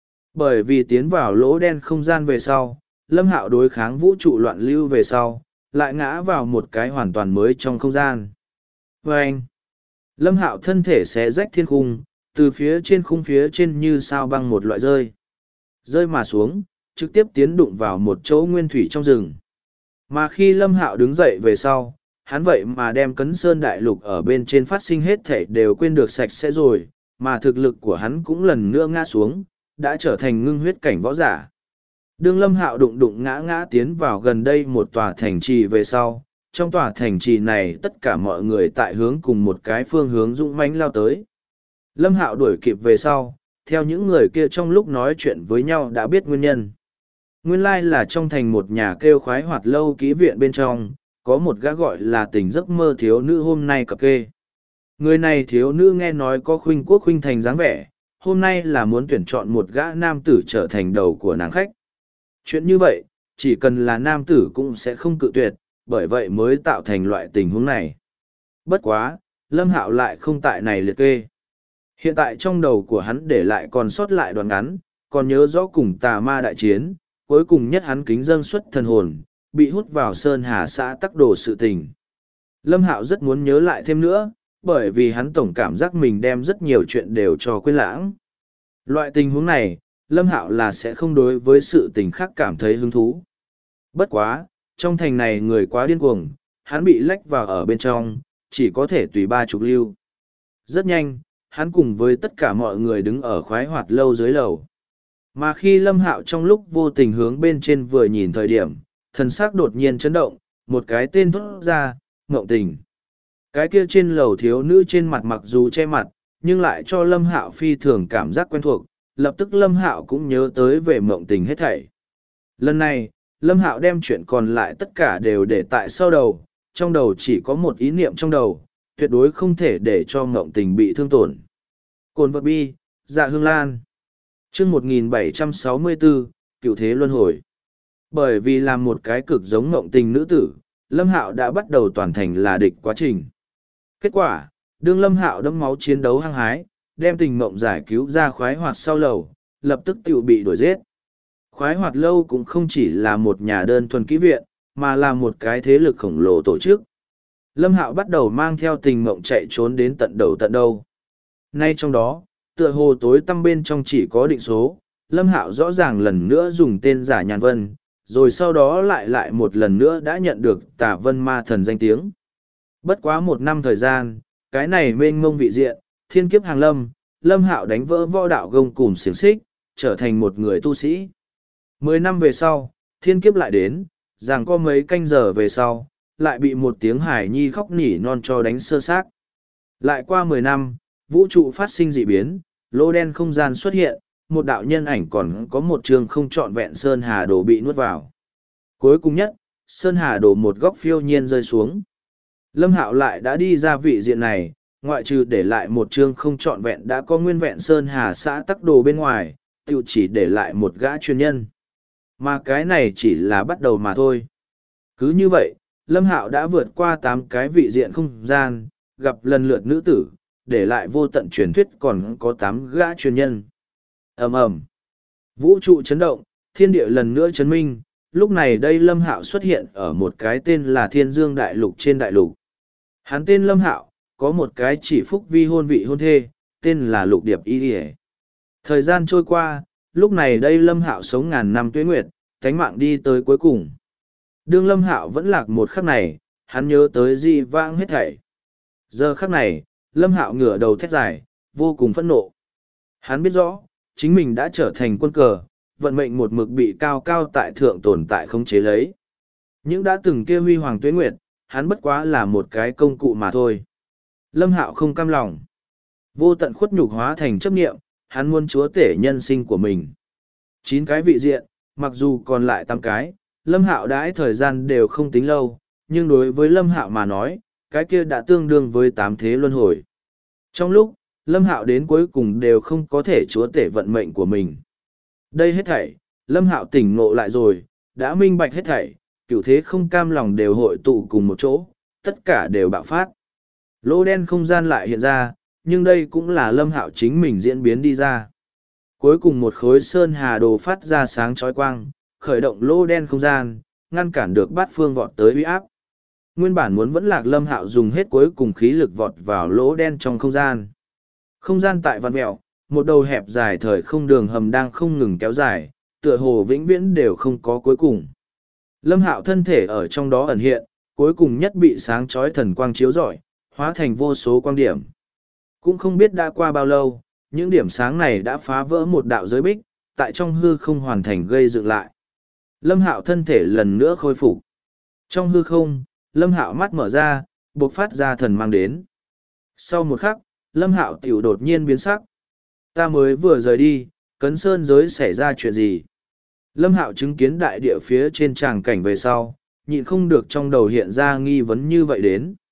Bởi vì tiến vào lỗ đen không gian về sau, Lâm Hạo đối kháng vũ trụ loạn lưu về sau, lại ngã vào một cái hoàn toàn mới trong không gian. Và anh, Lâm Hạo thân thể xé rách thiên khung, từ phía trên khung phía trên như sao băng một loại rơi. Rơi mà xuống, trực tiếp tiến đụng vào một chỗ nguyên thủy trong rừng. Mà khi Lâm Hạo đứng dậy về sau, hắn vậy mà đem cấn sơn đại lục ở bên trên phát sinh hết thể đều quên được sạch sẽ rồi, mà thực lực của hắn cũng lần nữa ngã xuống, đã trở thành ngưng huyết cảnh võ giả. Đương Lâm Hạo đụng ngã ngã tiến vào gần đây một tòa thành trì về sau, trong tòa thành trì này tất cả mọi người tại hướng cùng một cái phương hướng dũng mãnh lao tới. Lâm Hạo đuổi kịp về sau, theo những người kia trong lúc nói chuyện với nhau đã biết nguyên nhân. Nguyên lai là trong thành một nhà kêu khoái hoạt lâu ký viện bên trong, có một gã gọi là tình giấc mơ thiếu nữ hôm nay cập kê. Người này thiếu nữ nghe nói có khuynh quốc khuynh thành dáng vẻ, hôm nay là muốn tuyển chọn một gã nam tử trở thành đầu của nàng khách. Chuyện như vậy, chỉ cần là nam tử cũng sẽ không cự tuyệt, bởi vậy mới tạo thành loại tình huống này. Bất quá, Lâm Hạo lại không tại này liệt kê. Hiện tại trong đầu của hắn để lại còn sót lại đoạn ngắn, còn nhớ rõ cùng tà ma đại chiến, cuối cùng nhất hắn kính dâng xuất thần hồn, bị hút vào Sơn Hà xã tắc đồ sự tình. Lâm Hạo rất muốn nhớ lại thêm nữa, bởi vì hắn tổng cảm giác mình đem rất nhiều chuyện đều cho quên lãng. Loại tình huống này, Lâm Hạo là sẽ không đối với sự tình khác cảm thấy hứng thú. Bất quá, trong thành này người quá điên cuồng, hắn bị lách vào ở bên trong, chỉ có thể tùy 30 lưu. Rất nhanh, hắn cùng với tất cả mọi người đứng ở khoái hoạt lâu dưới lầu. Mà khi Lâm Hạo trong lúc vô tình hướng bên trên vừa nhìn thời điểm, thần sắc đột nhiên chấn động, một cái tên thốt ra, Ngộng Tình. Cái kia trên lầu thiếu nữ trên mặt mặc dù che mặt, nhưng lại cho Lâm Hạo phi thường cảm giác quen thuộc, lập tức Lâm Hạo cũng nhớ tới về Ngộng Tình hết thảy. Lần này, Lâm Hạo đem chuyện còn lại tất cả đều để tại sau đầu, trong đầu chỉ có một ý niệm trong đầu, tuyệt đối không thể để cho Ngộng Tình bị thương tổn. Cồn vật bi, Dạ Hương Lan. Chương 1764, Cựu Thế Luân Hồi. Bởi vì làm một cái cực giống Ngộng Tình nữ tử, Lâm Hạo đã bắt đầu toàn thành là địch quá trình. Kết quả, đương Lâm Hạo đẫm máu chiến đấu hăng hái, đem Tình Mộng giải cứu ra khoái hoạt sau lầu, lập tức tiểu bị đuổi giết. Khoái hoạt lâu cũng không chỉ là một nhà đơn thuần kỹ viện, mà là một cái thế lực khổng lồ tổ chức. Lâm Hạo bắt đầu mang theo Tình Mộng chạy trốn đến tận đầu tận đâu. Nay trong đó, tựa hồ tối tăm bên trong chỉ có định số, Lâm Hạo rõ ràng lần nữa dùng tên giả Nhàn Vân, rồi sau đó lại một lần nữa đã nhận được Tả Vân Ma Thần danh tiếng. Bất quá 1 năm thời gian, cái này mênh mông vị diện, thiên kiếp hàng lâm, Lâm Hạo đánh vỡ võ đạo gông cùm xiềng xích, trở thành một người tu sĩ. 10 năm về sau, thiên kiếp lại đến, rằng có mấy canh giờ về sau, lại bị một tiếng hải nhi khóc nỉ non cho đánh sơ xác. Lại qua 10 năm, vũ trụ phát sinh dị biến, lỗ đen không gian xuất hiện, một đạo nhân ảnh còn có một trường không trọn vẹn Sơn Hà Đồ bị nuốt vào. Cuối cùng nhất, Sơn Hà Đồ một góc phiêu nhiên rơi xuống. Lâm Hạo lại đã đi ra vị diện này, ngoại trừ để lại một chương không trọn vẹn đã có nguyên vẹn Sơn Hà xã tắc đồ bên ngoài, tự chỉ để lại một gã chuyên nhân. Mà cái này chỉ là bắt đầu mà thôi. Cứ như vậy, Lâm Hạo đã vượt qua 8 cái vị diện không gian, gặp lần lượt nữ tử, để lại vô tận truyền thuyết còn có 8 gã chuyên nhân. Ầm ầm, vũ trụ chấn động, thiên địa lần nữa chấn minh, lúc này đây Lâm Hạo xuất hiện ở một cái tên là Thiên Dương Đại Lục trên đại lục. Hắn tên Lâm Hạo, có một cái chỉ phúc vi hôn vị hôn thê, tên là Lục Điệp Y Điệp. Thời gian trôi qua, lúc này đây Lâm Hạo sống ngàn năm tuế nguyệt, tánh mạng đi tới cuối cùng. Đương Lâm Hạo vẫn lạc một khắc này, hắn nhớ tới dị vãng hết thảy. Giờ khắc này, Lâm Hạo ngửa đầu thét dài, vô cùng phẫn nộ. Hắn biết rõ, chính mình đã trở thành quân cờ, vận mệnh một mực bị cao cao tại thượng tồn tại khống chế lấy. Những đã từng kia huy hoàng tuế nguyệt, hắn bất quá là một cái công cụ mà thôi. Lâm Hạo không cam lòng. Vô tận khuất nhục hóa thành chấp niệm, hắn muốn chúa tể nhân sinh của mình. 9 cái vị diện, mặc dù còn lại 8 cái, Lâm Hạo đãi thời gian đều không tính lâu, nhưng đối với Lâm Hạo mà nói, cái kia đã tương đương với 8 thế luân hồi. Trong lúc, Lâm Hạo đến cuối cùng đều không có thể chúa tể vận mệnh của mình. Đây hết thảy, Lâm Hạo tỉnh ngộ lại rồi, đã minh bạch hết thảy, cửu thế không cam lòng đều hội tụ cùng một chỗ, tất cả đều bạo phát. Lỗ đen không gian lại hiện ra, nhưng đây cũng là Lâm Hạo chính mình diễn biến đi ra. Cuối cùng một khối Sơn Hà Đồ phát ra sáng chói quang, khởi động lỗ đen không gian, ngăn cản được bát phương vọt tới uy áp. Nguyên bản muốn vẫn lạc Lâm Hạo dùng hết cuối cùng khí lực vọt vào lỗ đen trong không gian. Không gian tại vạn mẹo, một đầu hẹp dài thời không đường hầm đang không ngừng kéo dài, tựa hồ vĩnh viễn đều không có cuối cùng. Lâm Hạo thân thể ở trong đó ẩn hiện, cuối cùng nhất bị sáng chói thần quang chiếu rọi, hóa thành vô số quang điểm. Cũng không biết đã qua bao lâu, những điểm sáng này đã phá vỡ một đạo giới bích, tại trong hư không hoàn thành gây dựng lại. Lâm Hạo thân thể lần nữa khôi phục. Trong hư không, Lâm Hạo mắt mở ra, bộc phát ra thần mang đến. Sau một khắc, Lâm Hạo tiểu đột nhiên biến sắc. Ta mới vừa rời đi, Cấn Sơn giới xảy ra chuyện gì? Lâm Hạo chứng kiến đại địa phía trên tràng cảnh về sau, nhịn không được trong đầu hiện ra nghi vấn như vậy đến.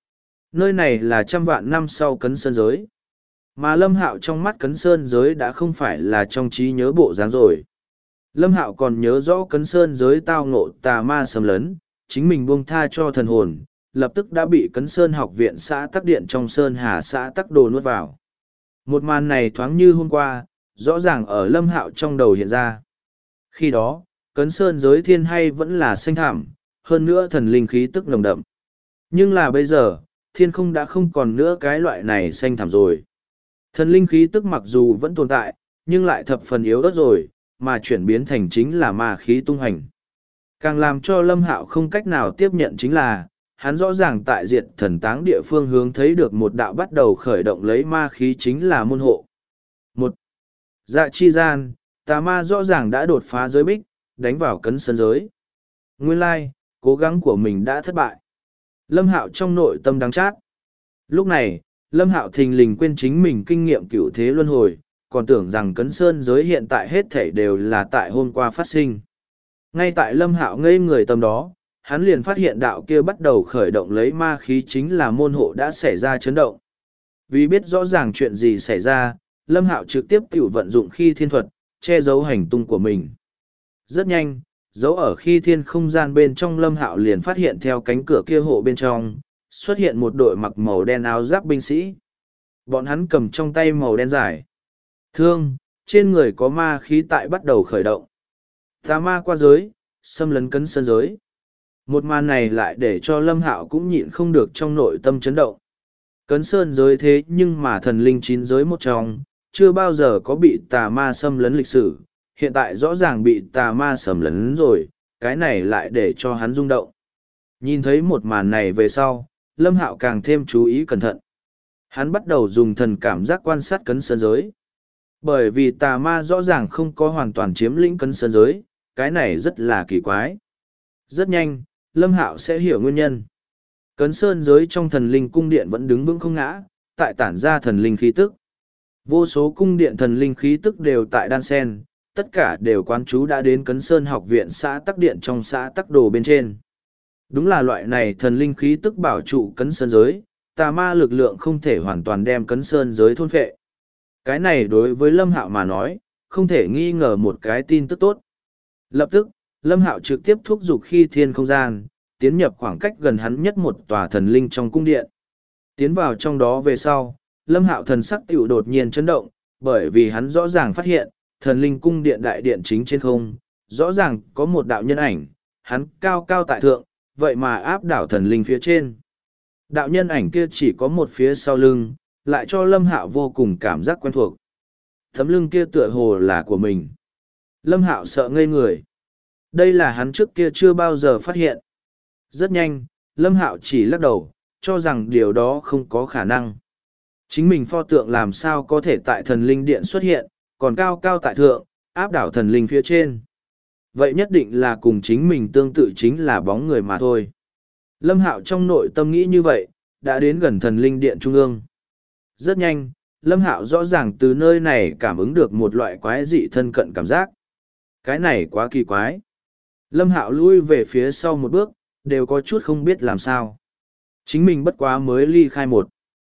nơi này là trăm vạn năm sau cấn sơn giới. Mà Lâm Hạo trong mắt cấn sơn giới đã không phải là trong trí nhớ bộ dáng rồi. Lâm Hạo còn nhớ rõ cấn sơn giới tao ngộ tà ma xâm lấn, chính mình buông tha cho thần hồn, lập tức đã bị cấn sơn học viện xã Tắc Điện trong Sơn Hà xã Tắc Đồ nuốt vào. Một màn này thoáng như hôm qua, rõ ràng ở Lâm Hạo trong đầu hiện ra. Khi đó, cấn sơn giới thiên hay vẫn là xanh thảm, hơn nữa thần linh khí tức nồng đậm. Nhưng là bây giờ, thiên không đã không còn nữa cái loại này xanh thảm rồi. Thần linh khí tức mặc dù vẫn tồn tại, nhưng lại thập phần yếu ớt rồi, mà chuyển biến thành chính là ma khí tung hành. Càng làm cho Lâm Hạo không cách nào tiếp nhận chính là, hắn rõ ràng tại diệt thần táng địa phương hướng thấy được một đạo bắt đầu khởi động lấy ma khí chính là môn hộ. Một, dạ chi gian, tà ma rõ ràng đã đột phá giới bích, đánh vào cấn sơn giới. Nguyên lai, cố gắng của mình đã thất bại. Lâm Hạo trong nội tâm đắng chát. Lúc này, Lâm Hạo thình lình quên chính mình kinh nghiệm cửu thế luân hồi, còn tưởng rằng cấn sơn giới hiện tại hết thảy đều là tại hôm qua phát sinh. Ngay tại Lâm Hạo ngây người tâm đó, hắn liền phát hiện đạo kia bắt đầu khởi động lấy ma khí chính là môn hộ đã xảy ra chấn động. Vì biết rõ ràng chuyện gì xảy ra, Lâm Hạo trực tiếp tiểu vận dụng khi thiên thuật, che giấu hành tung của mình. Rất nhanh, giấu ở khi thiên không gian bên trong Lâm Hạo liền phát hiện theo cánh cửa kia hộ bên trong, xuất hiện một đội mặc màu đen áo giáp binh sĩ. Bọn hắn cầm trong tay màu đen dài. Thương, trên người có ma khí tại bắt đầu khởi động. Tà ma qua giới, xâm lấn cấn sơn giới. Một màn này lại để cho Lâm Hạo cũng nhịn không được trong nội tâm chấn động. Cấn sơn giới thế nhưng mà thần linh chín giới một trong, chưa bao giờ có bị tà ma xâm lấn lịch sử, hiện tại rõ ràng bị tà ma xâm lấn rồi, cái này lại để cho hắn rung động. Nhìn thấy một màn này về sau, Lâm Hạo càng thêm chú ý cẩn thận. Hắn bắt đầu dùng thần cảm giác quan sát cấn sơn giới. Bởi vì tà ma rõ ràng không có hoàn toàn chiếm lĩnh cấn sơn giới, cái này rất là kỳ quái. Rất nhanh, Lâm Hạo sẽ hiểu nguyên nhân. Cấn sơn giới trong thần linh cung điện vẫn đứng vững không ngã, tại tản ra thần linh khí tức. Vô số cung điện thần linh khí tức đều tại đan sen, tất cả đều quán chú đã đến cấn sơn học viện xã Tắc Điện trong xã Tắc Đồ bên trên. Đúng là loại này thần linh khí tức bảo trụ cấn sơn giới, tà ma lực lượng không thể hoàn toàn đem cấn sơn giới thôn phệ. Cái này đối với Lâm Hạo mà nói, không thể nghi ngờ một cái tin tức tốt. Lập tức, Lâm Hạo trực tiếp thúc giục khi thiên không gian, tiến nhập khoảng cách gần hắn nhất một tòa thần linh trong cung điện. Tiến vào trong đó về sau, Lâm Hạo thần sắc tiểu đột nhiên chấn động, bởi vì hắn rõ ràng phát hiện, thần linh cung điện đại điện chính trên không, rõ ràng có một đạo nhân ảnh, hắn cao cao tại thượng, vậy mà áp đảo thần linh phía trên. Đạo nhân ảnh kia chỉ có một phía sau lưng, lại cho Lâm Hạo vô cùng cảm giác quen thuộc. Tấm lưng kia tựa hồ là của mình. Lâm Hạo sợ ngây người. Đây là hắn trước kia chưa bao giờ phát hiện. Rất nhanh, Lâm Hạo chỉ lắc đầu, cho rằng điều đó không có khả năng. Chính mình pho tượng làm sao có thể tại thần linh điện xuất hiện, còn cao cao tại thượng, áp đảo thần linh phía trên. Vậy nhất định là cùng chính mình tương tự chính là bóng người mà thôi. Lâm Hạo trong nội tâm nghĩ như vậy, đã đến gần thần linh điện trung ương. Rất nhanh, Lâm Hạo rõ ràng từ nơi này cảm ứng được một loại quái dị thân cận cảm giác. Cái này quá kỳ quái. Lâm Hạo lui về phía sau một bước, đều có chút không biết làm sao. Chính mình bất quá mới ly khai một.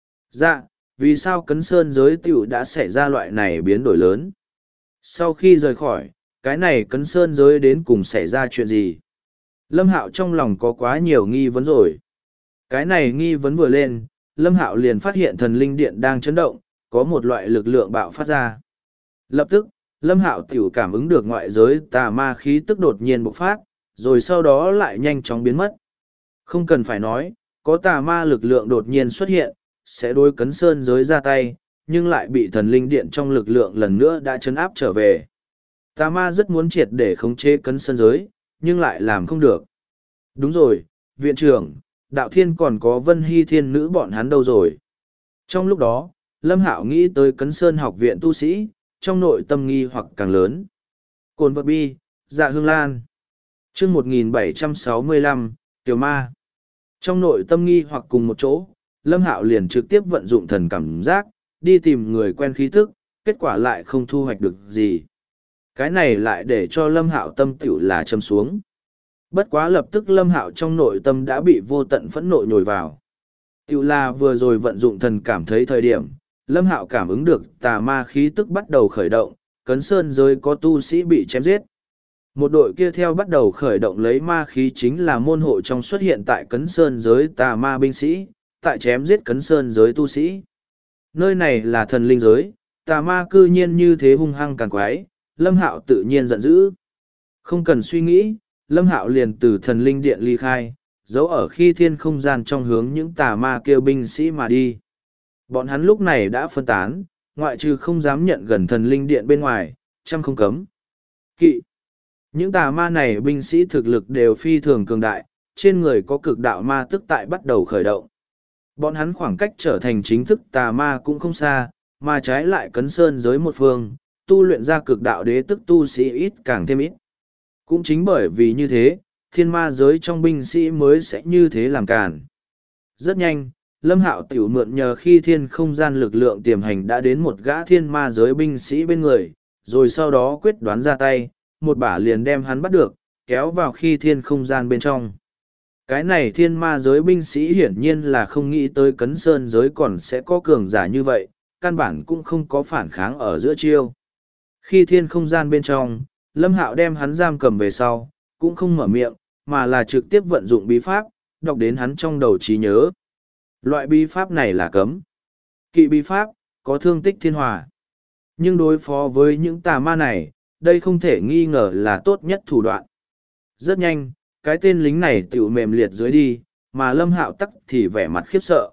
Dạ, vì sao cấn sơn giới tiểu đã xảy ra loại này biến đổi lớn? Sau khi rời khỏi, cái này cấn sơn giới đến cùng xảy ra chuyện gì? Lâm Hạo trong lòng có quá nhiều nghi vấn rồi. Cái này nghi vấn vừa lên, Lâm Hạo liền phát hiện thần linh điện đang chấn động, có một loại lực lượng bạo phát ra. Lập tức, Lâm Hạo tiểu cảm ứng được ngoại giới tà ma khí tức đột nhiên bộc phát, rồi sau đó lại nhanh chóng biến mất. Không cần phải nói, có tà ma lực lượng đột nhiên xuất hiện, sẽ đối cấn sơn giới ra tay, nhưng lại bị thần linh điện trong lực lượng lần nữa đã chấn áp trở về. Tà ma rất muốn triệt để khống chế cấn sơn giới, nhưng lại làm không được. Đúng rồi, viện trưởng, đạo thiên còn có vân hy thiên nữ bọn hắn đâu rồi. Trong lúc đó, Lâm Hạo nghĩ tới cấn sơn học viện tu sĩ, trong nội tâm nghi hoặc càng lớn. Cồn vật bi, dạ hương lan. chương 1765, Tiểu Ma. Trong nội tâm nghi hoặc cùng một chỗ, Lâm Hạo liền trực tiếp vận dụng thần cảm giác, đi tìm người quen khí tức, kết quả lại không thu hoạch được gì. Cái này lại để cho Lâm Hạo tâm tiểu là châm xuống. Bất quá lập tức Lâm Hạo trong nội tâm đã bị vô tận phẫn nộ nhồi vào. Tiểu là vừa rồi vận dụng thần cảm thấy thời điểm, Lâm Hạo cảm ứng được tà ma khí tức bắt đầu khởi động, cấn sơn giới có tu sĩ bị chém giết. Một đội kia theo bắt đầu khởi động lấy ma khí chính là môn hộ trong xuất hiện tại cấn sơn giới tà ma binh sĩ, tại chém giết cấn sơn giới tu sĩ. Nơi này là thần linh giới, tà ma cư nhiên như thế hung hăng càng quái, Lâm Hạo tự nhiên giận dữ. Không cần suy nghĩ, Lâm Hạo liền từ thần linh điện ly khai, giấu ở khi thiên không gian trong hướng những tà ma kêu binh sĩ mà đi. Bọn hắn lúc này đã phân tán, ngoại trừ không dám nhận gần thần linh điện bên ngoài, trăm không cấm. Kỵ. Những tà ma này binh sĩ thực lực đều phi thường cường đại, trên người có cực đạo ma tức tại bắt đầu khởi động. Bọn hắn khoảng cách trở thành chính thức tà ma cũng không xa, mà trái lại cấn sơn giới một phương, tu luyện ra cực đạo đế tức tu sĩ ít càng thêm ít. Cũng chính bởi vì như thế, thiên ma giới trong binh sĩ mới sẽ như thế làm càn. Rất nhanh, Lâm Hạo tiểu mượn nhờ khi thiên không gian lực lượng tiềm hành đã đến một gã thiên ma giới binh sĩ bên người, rồi sau đó quyết đoán ra tay, một bả liền đem hắn bắt được, kéo vào khi thiên không gian bên trong. Cái này thiên ma giới binh sĩ hiển nhiên là không nghĩ tới cấn sơn giới còn sẽ có cường giả như vậy, căn bản cũng không có phản kháng ở giữa chiêu. Khi thiên không gian bên trong, Lâm Hạo đem hắn giam cầm về sau, cũng không mở miệng, mà là trực tiếp vận dụng bí pháp, đọc đến hắn trong đầu trí nhớ. Loại bí pháp này là cấm. Kỵ bí pháp, có thương tích thiên hòa. Nhưng đối phó với những tà ma này, đây không thể nghi ngờ là tốt nhất thủ đoạn. Rất nhanh, cái tên lính này tiểu mềm liệt dưới đi, mà Lâm Hạo tắc thì vẻ mặt khiếp sợ.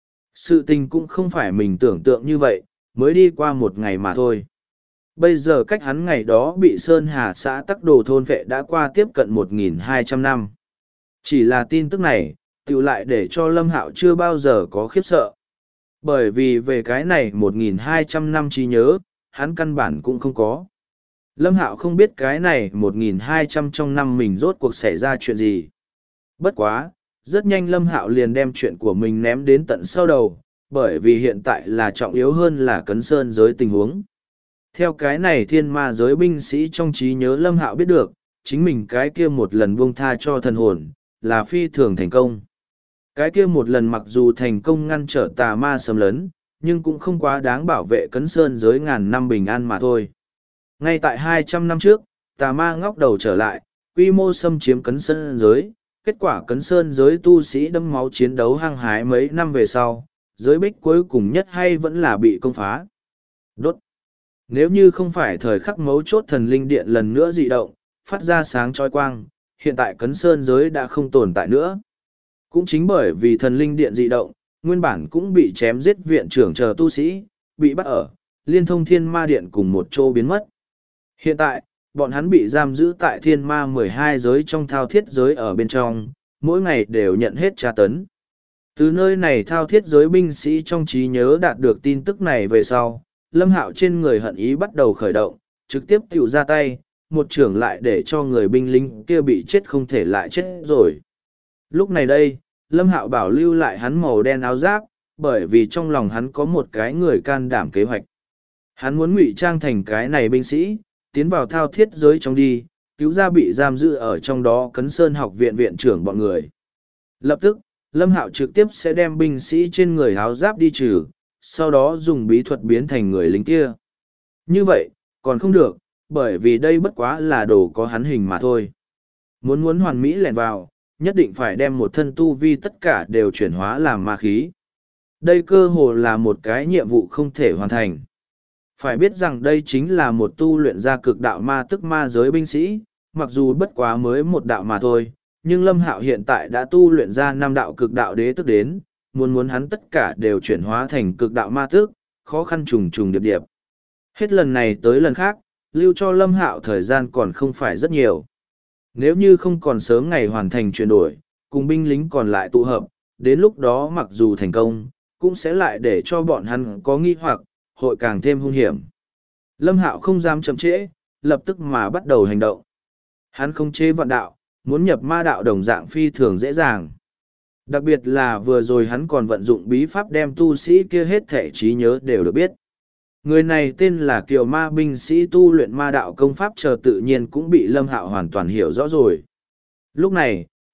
Sự tình cũng không phải mình tưởng tượng như vậy, mới đi qua một ngày mà thôi. Bây giờ cách hắn ngày đó bị Sơn Hà xã Tắc Đồ thôn vệ đã qua tiếp cận 1.200 năm. Chỉ là tin tức này, tiểu lại để cho Lâm Hạo chưa bao giờ có khiếp sợ. Bởi vì về cái này 1.200 năm trí nhớ, hắn căn bản cũng không có. Lâm Hạo không biết cái này 1.200 trong năm mình rốt cuộc xảy ra chuyện gì. Bất quá, rất nhanh Lâm Hạo liền đem chuyện của mình ném đến tận sau đầu, bởi vì hiện tại là trọng yếu hơn là cấn sơn giới tình huống. Theo cái này thiên ma giới binh sĩ trong trí nhớ Lâm Hạo biết được, chính mình cái kia một lần buông tha cho thần hồn, là phi thường thành công. Cái kia một lần mặc dù thành công ngăn trở tà ma xâm lấn, nhưng cũng không quá đáng bảo vệ cấn sơn giới ngàn năm bình an mà thôi. Ngay tại 200 năm trước, tà ma ngóc đầu trở lại, quy mô xâm chiếm cấn sơn giới, kết quả cấn sơn giới tu sĩ đẫm máu chiến đấu hăng hái mấy năm về sau, giới bích cuối cùng nhất hay vẫn là bị công phá. Đốt! Nếu như không phải thời khắc mấu chốt thần linh điện lần nữa dị động, phát ra sáng chói quang, hiện tại cấn sơn giới đã không tồn tại nữa. Cũng chính bởi vì thần linh điện dị động, nguyên bản cũng bị chém giết viện trưởng chờ tu sĩ, bị bắt ở, liên thông thiên ma điện cùng một chỗ biến mất. Hiện tại, bọn hắn bị giam giữ tại thiên ma 12 giới trong thao thiết giới ở bên trong, mỗi ngày đều nhận hết tra tấn. Từ nơi này thao thiết giới binh sĩ trong trí nhớ đạt được tin tức này về sau, Lâm Hạo trên người hận ý bắt đầu khởi động, trực tiếp tiểu ra tay, một trưởng lại để cho người binh lính kia bị chết không thể lại chết rồi. Lúc này đây, Lâm Hạo bảo lưu lại hắn màu đen áo giáp, bởi vì trong lòng hắn có một cái người can đảm kế hoạch. Hắn muốn ngụy trang thành cái này binh sĩ, tiến vào thao thiết giới trong đi, cứu ra bị giam giữ ở trong đó cấn sơn học viện viện trưởng bọn người. Lập tức, Lâm Hạo trực tiếp sẽ đem binh sĩ trên người áo giáp đi trừ, sau đó dùng bí thuật biến thành người lính kia. Như vậy, còn không được, bởi vì đây bất quá là đồ có hắn hình mà thôi. Muốn hoàn mỹ lẻn vào, nhất định phải đem một thân tu vi tất cả đều chuyển hóa làm ma khí. Đây cơ hồ là một cái nhiệm vụ không thể hoàn thành. Phải biết rằng đây chính là một tu luyện ra cực đạo ma tức ma giới binh sĩ, mặc dù bất quá mới một đạo mà thôi, nhưng Lâm Hạo hiện tại đã tu luyện ra 5 đạo cực đạo đế tức đến, muốn hắn tất cả đều chuyển hóa thành cực đạo ma tức, khó khăn trùng trùng điệp điệp. Hết lần này tới lần khác, lưu cho Lâm Hạo thời gian còn không phải rất nhiều. Nếu như không còn sớm ngày hoàn thành chuyển đổi, cùng binh lính còn lại tụ hợp, đến lúc đó mặc dù thành công, cũng sẽ lại để cho bọn hắn có nghi hoặc, hội càng thêm hung hiểm. Lâm Hạo không dám chậm trễ, lập tức mà bắt đầu hành động. Hắn không chế vạn đạo, muốn nhập ma đạo đồng dạng phi thường dễ dàng. Đặc biệt là vừa rồi hắn còn vận dụng bí pháp đem tu sĩ kia hết thể trí nhớ đều được biết. Người này tên là Kiều Ma binh sĩ tu luyện ma đạo công pháp chờ tự nhiên cũng bị Lâm Hạo hoàn toàn hiểu rõ rồi. Lúc này,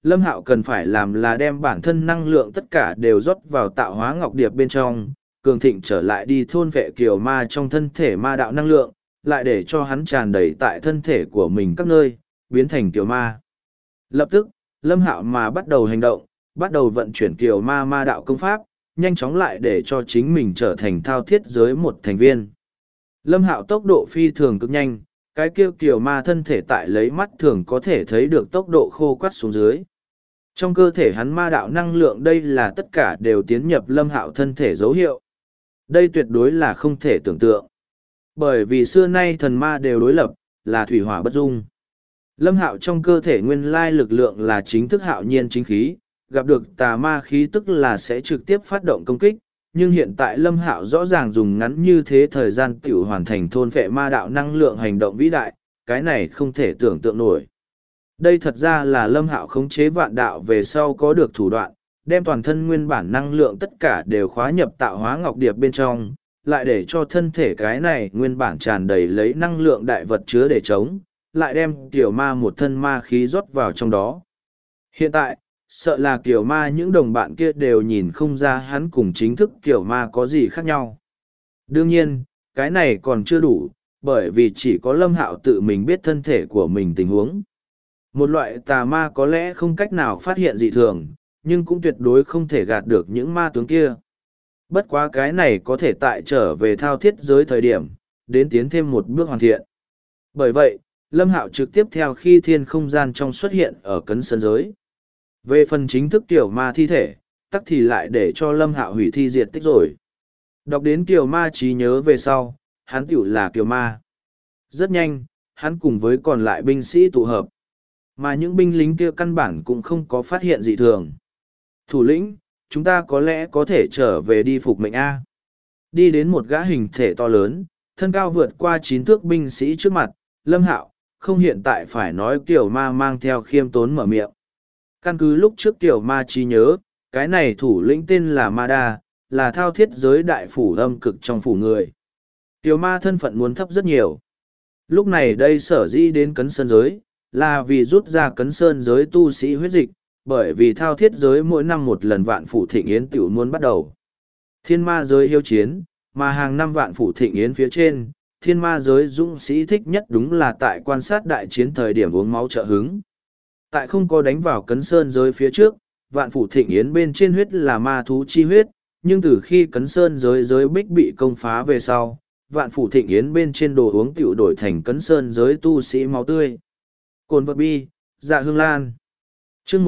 Lâm Hạo cần phải làm là đem bản thân năng lượng tất cả đều rót vào tạo hóa ngọc điệp bên trong, cường thịnh trở lại đi thôn vệ kiều ma trong thân thể ma đạo năng lượng, lại để cho hắn tràn đầy tại thân thể của mình các nơi, biến thành kiều ma. Lập tức, Lâm Hạo mà bắt đầu hành động, bắt đầu vận chuyển kiều ma ma đạo công pháp, nhanh chóng lại để cho chính mình trở thành thao thiết giới một thành viên. Lâm Hạo tốc độ phi thường cực nhanh, cái kêu kiều ma thân thể tại lấy mắt thường có thể thấy được tốc độ khô quắt xuống dưới. Trong cơ thể hắn ma đạo năng lượng đây là tất cả đều tiến nhập Lâm Hạo thân thể dấu hiệu. Đây tuyệt đối là không thể tưởng tượng. Bởi vì xưa nay thần ma đều đối lập, là thủy hỏa bất dung. Lâm Hạo trong cơ thể nguyên lai lực lượng là chính thức hạo nhiên chính khí, gặp được tà ma khí tức là sẽ trực tiếp phát động công kích, nhưng hiện tại Lâm Hạo rõ ràng dùng ngắn như thế thời gian tiểu hoàn thành thôn phệ ma đạo năng lượng hành động vĩ đại, cái này không thể tưởng tượng nổi. Đây thật ra là Lâm Hạo khống chế vạn đạo về sau có được thủ đoạn, đem toàn thân nguyên bản năng lượng tất cả đều khóa nhập tạo hóa ngọc điệp bên trong, lại để cho thân thể cái này nguyên bản tràn đầy lấy năng lượng đại vật chứa để chống, lại đem tiểu ma một thân ma khí rót vào trong đó. Hiện tại, sợ là kiểu ma những đồng bạn kia đều nhìn không ra hắn cùng chính thức kiểu ma có gì khác nhau. Đương nhiên, cái này còn chưa đủ, bởi vì chỉ có Lâm Hạo tự mình biết thân thể của mình tình huống. Một loại tà ma có lẽ không cách nào phát hiện dị thường, nhưng cũng tuyệt đối không thể gạt được những ma tướng kia. Bất quá cái này có thể tại trở về thao thiết giới thời điểm, đến tiến thêm một bước hoàn thiện. Bởi vậy, Lâm Hạo trực tiếp theo khi thiên không gian trong xuất hiện ở cấn sơn giới. Về phần chính thức tiểu ma thi thể, tắc thì lại để cho Lâm Hạo hủy thi diệt tích rồi. Đọc đến tiểu ma trí nhớ về sau, hắn tiểu là tiểu ma. Rất nhanh, hắn cùng với còn lại binh sĩ tụ hợp. Mà những binh lính kia căn bản cũng không có phát hiện dị thường. Thủ lĩnh, chúng ta có lẽ có thể trở về đi phục mệnh A. Đi đến một gã hình thể to lớn, thân cao vượt qua 9 thước binh sĩ trước mặt, Lâm Hạo, không hiện tại phải nói tiểu ma mang theo khiêm tốn mở miệng. Căn cứ lúc trước tiểu ma trí nhớ, cái này thủ lĩnh tên là Ma Đa, là thao thiết giới đại phủ âm cực trong phủ người. Tiểu ma thân phận muốn thấp rất nhiều. Lúc này đây sở dĩ đến cấn sơn giới, là vì rút ra cấn sơn giới tu sĩ huyết dịch, bởi vì thao thiết giới mỗi năm một lần vạn phủ thịnh yến tiểu muốn bắt đầu. Thiên ma giới hiếu chiến, mà hàng năm vạn phủ thịnh yến phía trên, thiên ma giới dũng sĩ thích nhất đúng là tại quan sát đại chiến thời điểm uống máu trợ hứng. Tại không có đánh vào cấn sơn giới phía trước, vạn phủ thịnh yến bên trên huyết là ma thú chi huyết, nhưng từ khi cấn sơn giới bích bị công phá về sau, vạn phủ thịnh yến bên trên đồ uống tiểu đổi thành cấn sơn giới tu sĩ máu tươi. Cồn vật bi, dạ hương lan. chương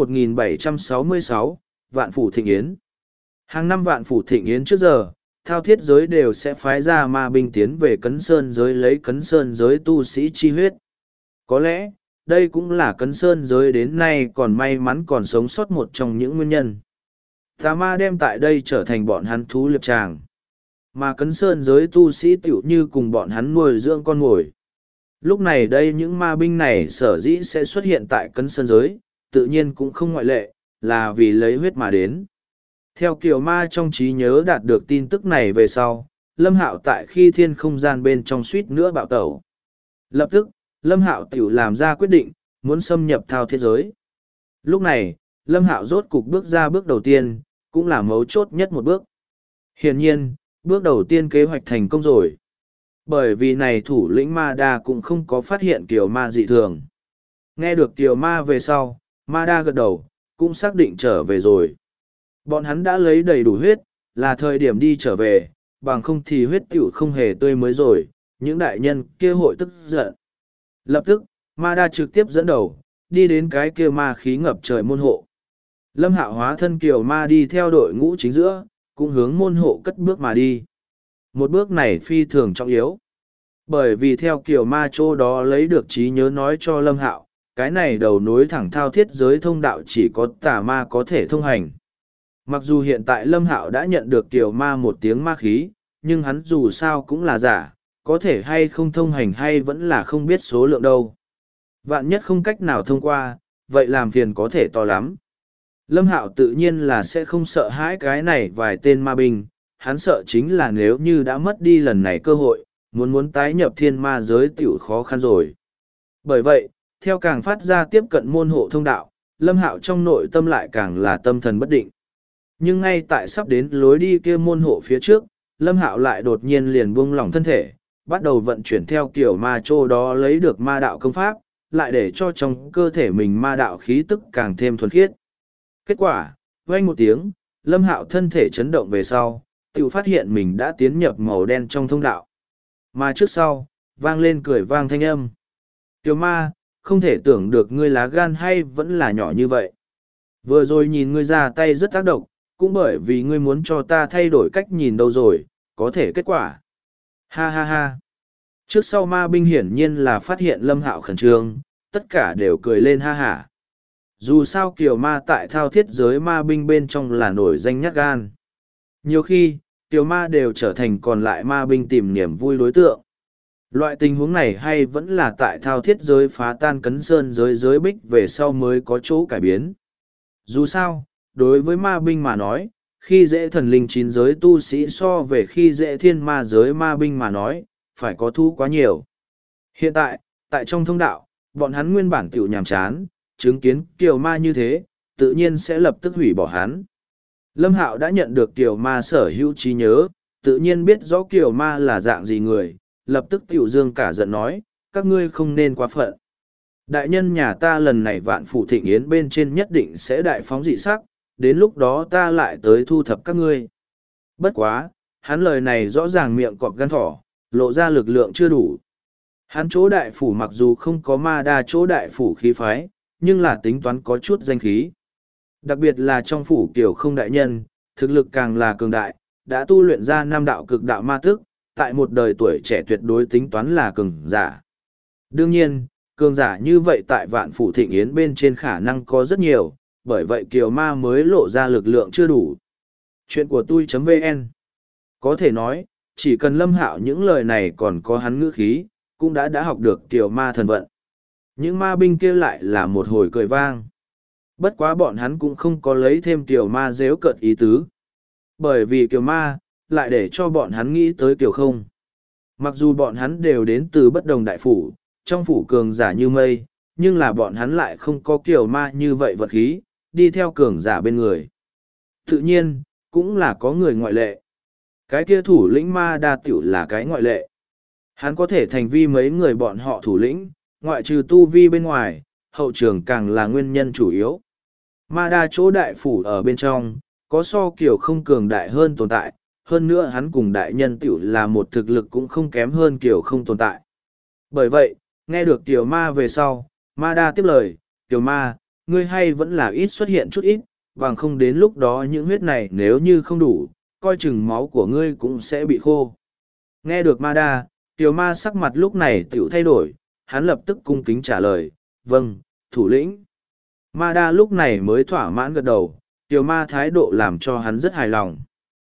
1766, vạn phủ thịnh yến. Hàng năm vạn phủ thịnh yến trước giờ, thao thiết giới đều sẽ phái ra ma binh tiến về cấn sơn giới lấy cấn sơn giới tu sĩ chi huyết. Có lẽ, đây cũng là cấn sơn giới đến nay còn may mắn còn sống sót một trong những nguyên nhân. Tà ma đem tại đây trở thành bọn hắn thú liệp tràng. Mà cấn sơn giới tu sĩ tiểu như cùng bọn hắn nuôi dưỡng con mồi. Lúc này đây những ma binh này sở dĩ sẽ xuất hiện tại cấn sơn giới, tự nhiên cũng không ngoại lệ, là vì lấy huyết mà đến. Theo kiểu ma trong trí nhớ đạt được tin tức này về sau, Lâm Hạo tại khi thiên không gian bên trong suýt nữa bạo tẩu. Lập tức, Lâm Hạo tiểu làm ra quyết định, muốn xâm nhập thao thiết giới. Lúc này, Lâm Hạo rốt cục bước ra bước đầu tiên, cũng là mấu chốt nhất một bước. Hiển nhiên, bước đầu tiên kế hoạch thành công rồi. Bởi vì này thủ lĩnh Ma Đa cũng không có phát hiện Kiều Ma dị thường. Nghe được Kiều Ma về sau, Ma Đa gật đầu, cũng xác định trở về rồi. Bọn hắn đã lấy đầy đủ huyết, là thời điểm đi trở về, bằng không thì huyết tiểu không hề tươi mới rồi, những đại nhân kia hội tức giận. Lập tức, Ma Đa trực tiếp dẫn đầu, đi đến cái kia ma khí ngập trời môn hộ. Lâm Hạo hóa thân Kiều Ma đi theo đội ngũ chính giữa, cũng hướng môn hộ cất bước mà đi. Một bước này phi thường trọng yếu. Bởi vì theo Kiều Ma chỗ đó lấy được trí nhớ nói cho Lâm Hạo, cái này đầu nối thẳng thao thiết giới thông đạo chỉ có tà ma có thể thông hành. Mặc dù hiện tại Lâm Hạo đã nhận được Kiều Ma một tiếng ma khí, nhưng hắn dù sao cũng là giả, có thể hay không thông hành hay vẫn là không biết số lượng đâu. Vạn nhất không cách nào thông qua, vậy làm phiền có thể to lắm. Lâm Hạo tự nhiên là sẽ không sợ hãi cái này vài tên ma binh, hắn sợ chính là nếu như đã mất đi lần này cơ hội, muốn tái nhập thiên ma giới tiểu khó khăn rồi. Bởi vậy, theo càng phát ra tiếp cận môn hộ thông đạo, Lâm Hạo trong nội tâm lại càng là tâm thần bất định. Nhưng ngay tại sắp đến lối đi kia môn hộ phía trước, Lâm Hạo lại đột nhiên liền buông lỏng thân thể, bắt đầu vận chuyển theo kiểu ma châu đó lấy được ma đạo công pháp, lại để cho trong cơ thể mình ma đạo khí tức càng thêm thuần khiết. Kết quả, vang một tiếng, Lâm Hạo thân thể chấn động về sau, tự phát hiện mình đã tiến nhập màu đen trong thông đạo. Mà trước sau, vang lên cười vang thanh âm. Tiểu ma, không thể tưởng được ngươi lá gan hay vẫn là nhỏ như vậy. Vừa rồi nhìn ngươi ra tay rất tác động, cũng bởi vì ngươi muốn cho ta thay đổi cách nhìn đâu rồi, có thể kết quả. Ha ha ha. Trước sau ma binh hiển nhiên là phát hiện Lâm Hạo khẩn trương, tất cả đều cười lên ha hả. Dù sao kiều ma tại thao thiết giới ma binh bên trong là nổi danh nhát gan. Nhiều khi, kiều ma đều trở thành còn lại ma binh tìm niềm vui đối tượng. Loại tình huống này hay vẫn là tại thao thiết giới phá tan cấn sơn giới bích về sau mới có chỗ cải biến. Dù sao, đối với ma binh mà nói, khi dễ thần linh chín giới tu sĩ so về khi dễ thiên ma giới ma binh mà nói, phải có thu quá nhiều. Hiện tại, tại trong thông đạo, bọn hắn nguyên bản tiểu nhàm chán, chứng kiến kiều ma như thế, tự nhiên sẽ lập tức hủy bỏ hắn. Lâm Hạo đã nhận được kiều ma sở hữu trí nhớ, tự nhiên biết rõ kiều ma là dạng gì người, lập tức tiểu dương cả giận nói, các ngươi không nên quá phận. Đại nhân nhà ta lần này vạn phủ thịnh yến bên trên nhất định sẽ đại phóng dị sắc, đến lúc đó ta lại tới thu thập các ngươi. Bất quá, hắn lời này rõ ràng miệng cọp gan thỏ, lộ ra lực lượng chưa đủ. Hắn chỗ đại phủ mặc dù không có ma đa chỗ đại phủ khí phái, nhưng là tính toán có chút danh khí. Đặc biệt là trong phủ kiểu không đại nhân, thực lực càng là cường đại, đã tu luyện ra năm đạo cực đạo ma tức, tại một đời tuổi trẻ tuyệt đối tính toán là cường giả. Đương nhiên, cường giả như vậy tại vạn phủ thịnh yến bên trên khả năng có rất nhiều, bởi vậy kiều ma mới lộ ra lực lượng chưa đủ. Chuyện của tôi.vn có thể nói, chỉ cần Lâm Hạo những lời này còn có hắn ngữ khí, cũng đã học được kiều ma thần vận. Những ma binh kia lại là một hồi cười vang. Bất quá bọn hắn cũng không có lấy thêm kiều ma dếu cợt ý tứ. Bởi vì kiều ma, lại để cho bọn hắn nghĩ tới kiều không. Mặc dù bọn hắn đều đến từ bất đồng đại phủ, trong phủ cường giả như mây, nhưng là bọn hắn lại không có kiều ma như vậy vật khí, đi theo cường giả bên người. Tự nhiên, cũng là có người ngoại lệ. Cái kia thủ lĩnh ma đa tiểu là cái ngoại lệ. Hắn có thể thành vi mấy người bọn họ thủ lĩnh, ngoại trừ tu vi bên ngoài, hậu trường càng là nguyên nhân chủ yếu. Ma đa chỗ đại phủ ở bên trong, có so kiểu không cường đại hơn tồn tại, hơn nữa hắn cùng đại nhân tiểu là một thực lực cũng không kém hơn kiểu không tồn tại. Bởi vậy, nghe được tiểu ma về sau, ma đa tiếp lời, tiểu ma, ngươi hay vẫn là ít xuất hiện chút ít, bằng không đến lúc đó những huyết này nếu như không đủ, coi chừng máu của ngươi cũng sẽ bị khô. Nghe được ma đa, tiểu ma sắc mặt lúc này tiểu thay đổi, hắn lập tức cung kính trả lời, vâng, thủ lĩnh. Ma đa lúc này mới thỏa mãn gật đầu, tiểu ma thái độ làm cho hắn rất hài lòng.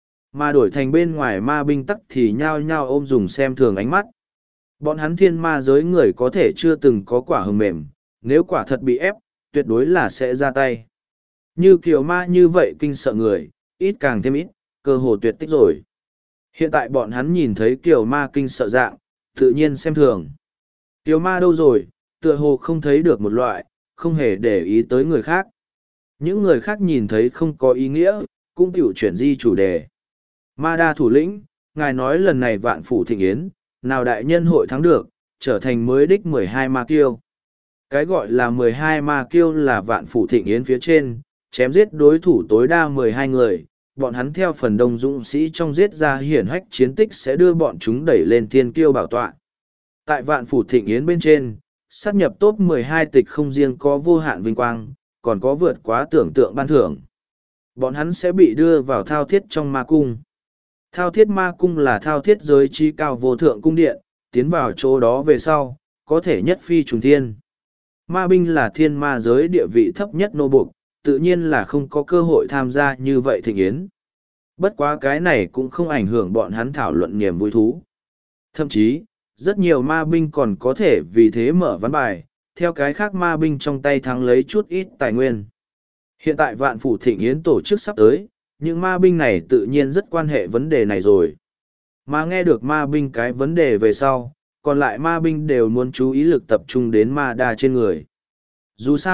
Mà đổi thành bên ngoài ma binh tắc thì nhao nhao ôm dùng xem thường ánh mắt. Bọn hắn thiên ma giới người có thể chưa từng có quả hầm mềm, nếu quả thật bị ép, tuyệt đối là sẽ ra tay. Như kiểu ma như vậy kinh sợ người, ít càng thêm ít, cơ hồ tuyệt tích rồi. Hiện tại bọn hắn nhìn thấy kiểu ma kinh sợ dạng, tự nhiên xem thường. Kiểu ma đâu rồi, tựa hồ không thấy được một loại, không hề để ý tới người khác. Những người khác nhìn thấy không có ý nghĩa, cũng tiểu chuyển di chủ đề. Ma đa thủ lĩnh, ngài nói lần này vạn phủ thịnh yến, nào đại nhân hội thắng được, trở thành mới đích 12 ma kiêu. Cái gọi là 12 ma kiêu là vạn phủ thịnh yến phía trên, chém giết đối thủ tối đa 12 người, bọn hắn theo phần đông dũng sĩ trong giết ra hiển hách chiến tích sẽ đưa bọn chúng đẩy lên thiên kiêu bảo tọa. Tại vạn phủ thịnh yến bên trên, sát nhập top 12 tịch không riêng có vô hạn vinh quang, còn có vượt quá tưởng tượng ban thưởng. Bọn hắn sẽ bị đưa vào thao thiết trong ma cung. Thao thiết ma cung là thao thiết giới trí cao vô thượng cung điện, tiến vào chỗ đó về sau, có thể nhất phi trùng thiên. Ma binh là thiên ma giới địa vị thấp nhất nô buộc, tự nhiên là không có cơ hội tham gia như vậy thịnh yến. Bất quá cái này cũng không ảnh hưởng bọn hắn thảo luận niềm vui thú. Thậm chí, rất nhiều ma binh còn có thể vì thế mở ván bài, theo cái khác ma binh trong tay thắng lấy chút ít tài nguyên. Hiện tại vạn phủ thịnh yến tổ chức sắp tới, những ma binh này tự nhiên rất quan hệ vấn đề này rồi. Mà nghe được ma binh cái vấn đề về sau, còn lại ma binh đều muốn chú ý lực tập trung đến ma đa trên người. Dù sao,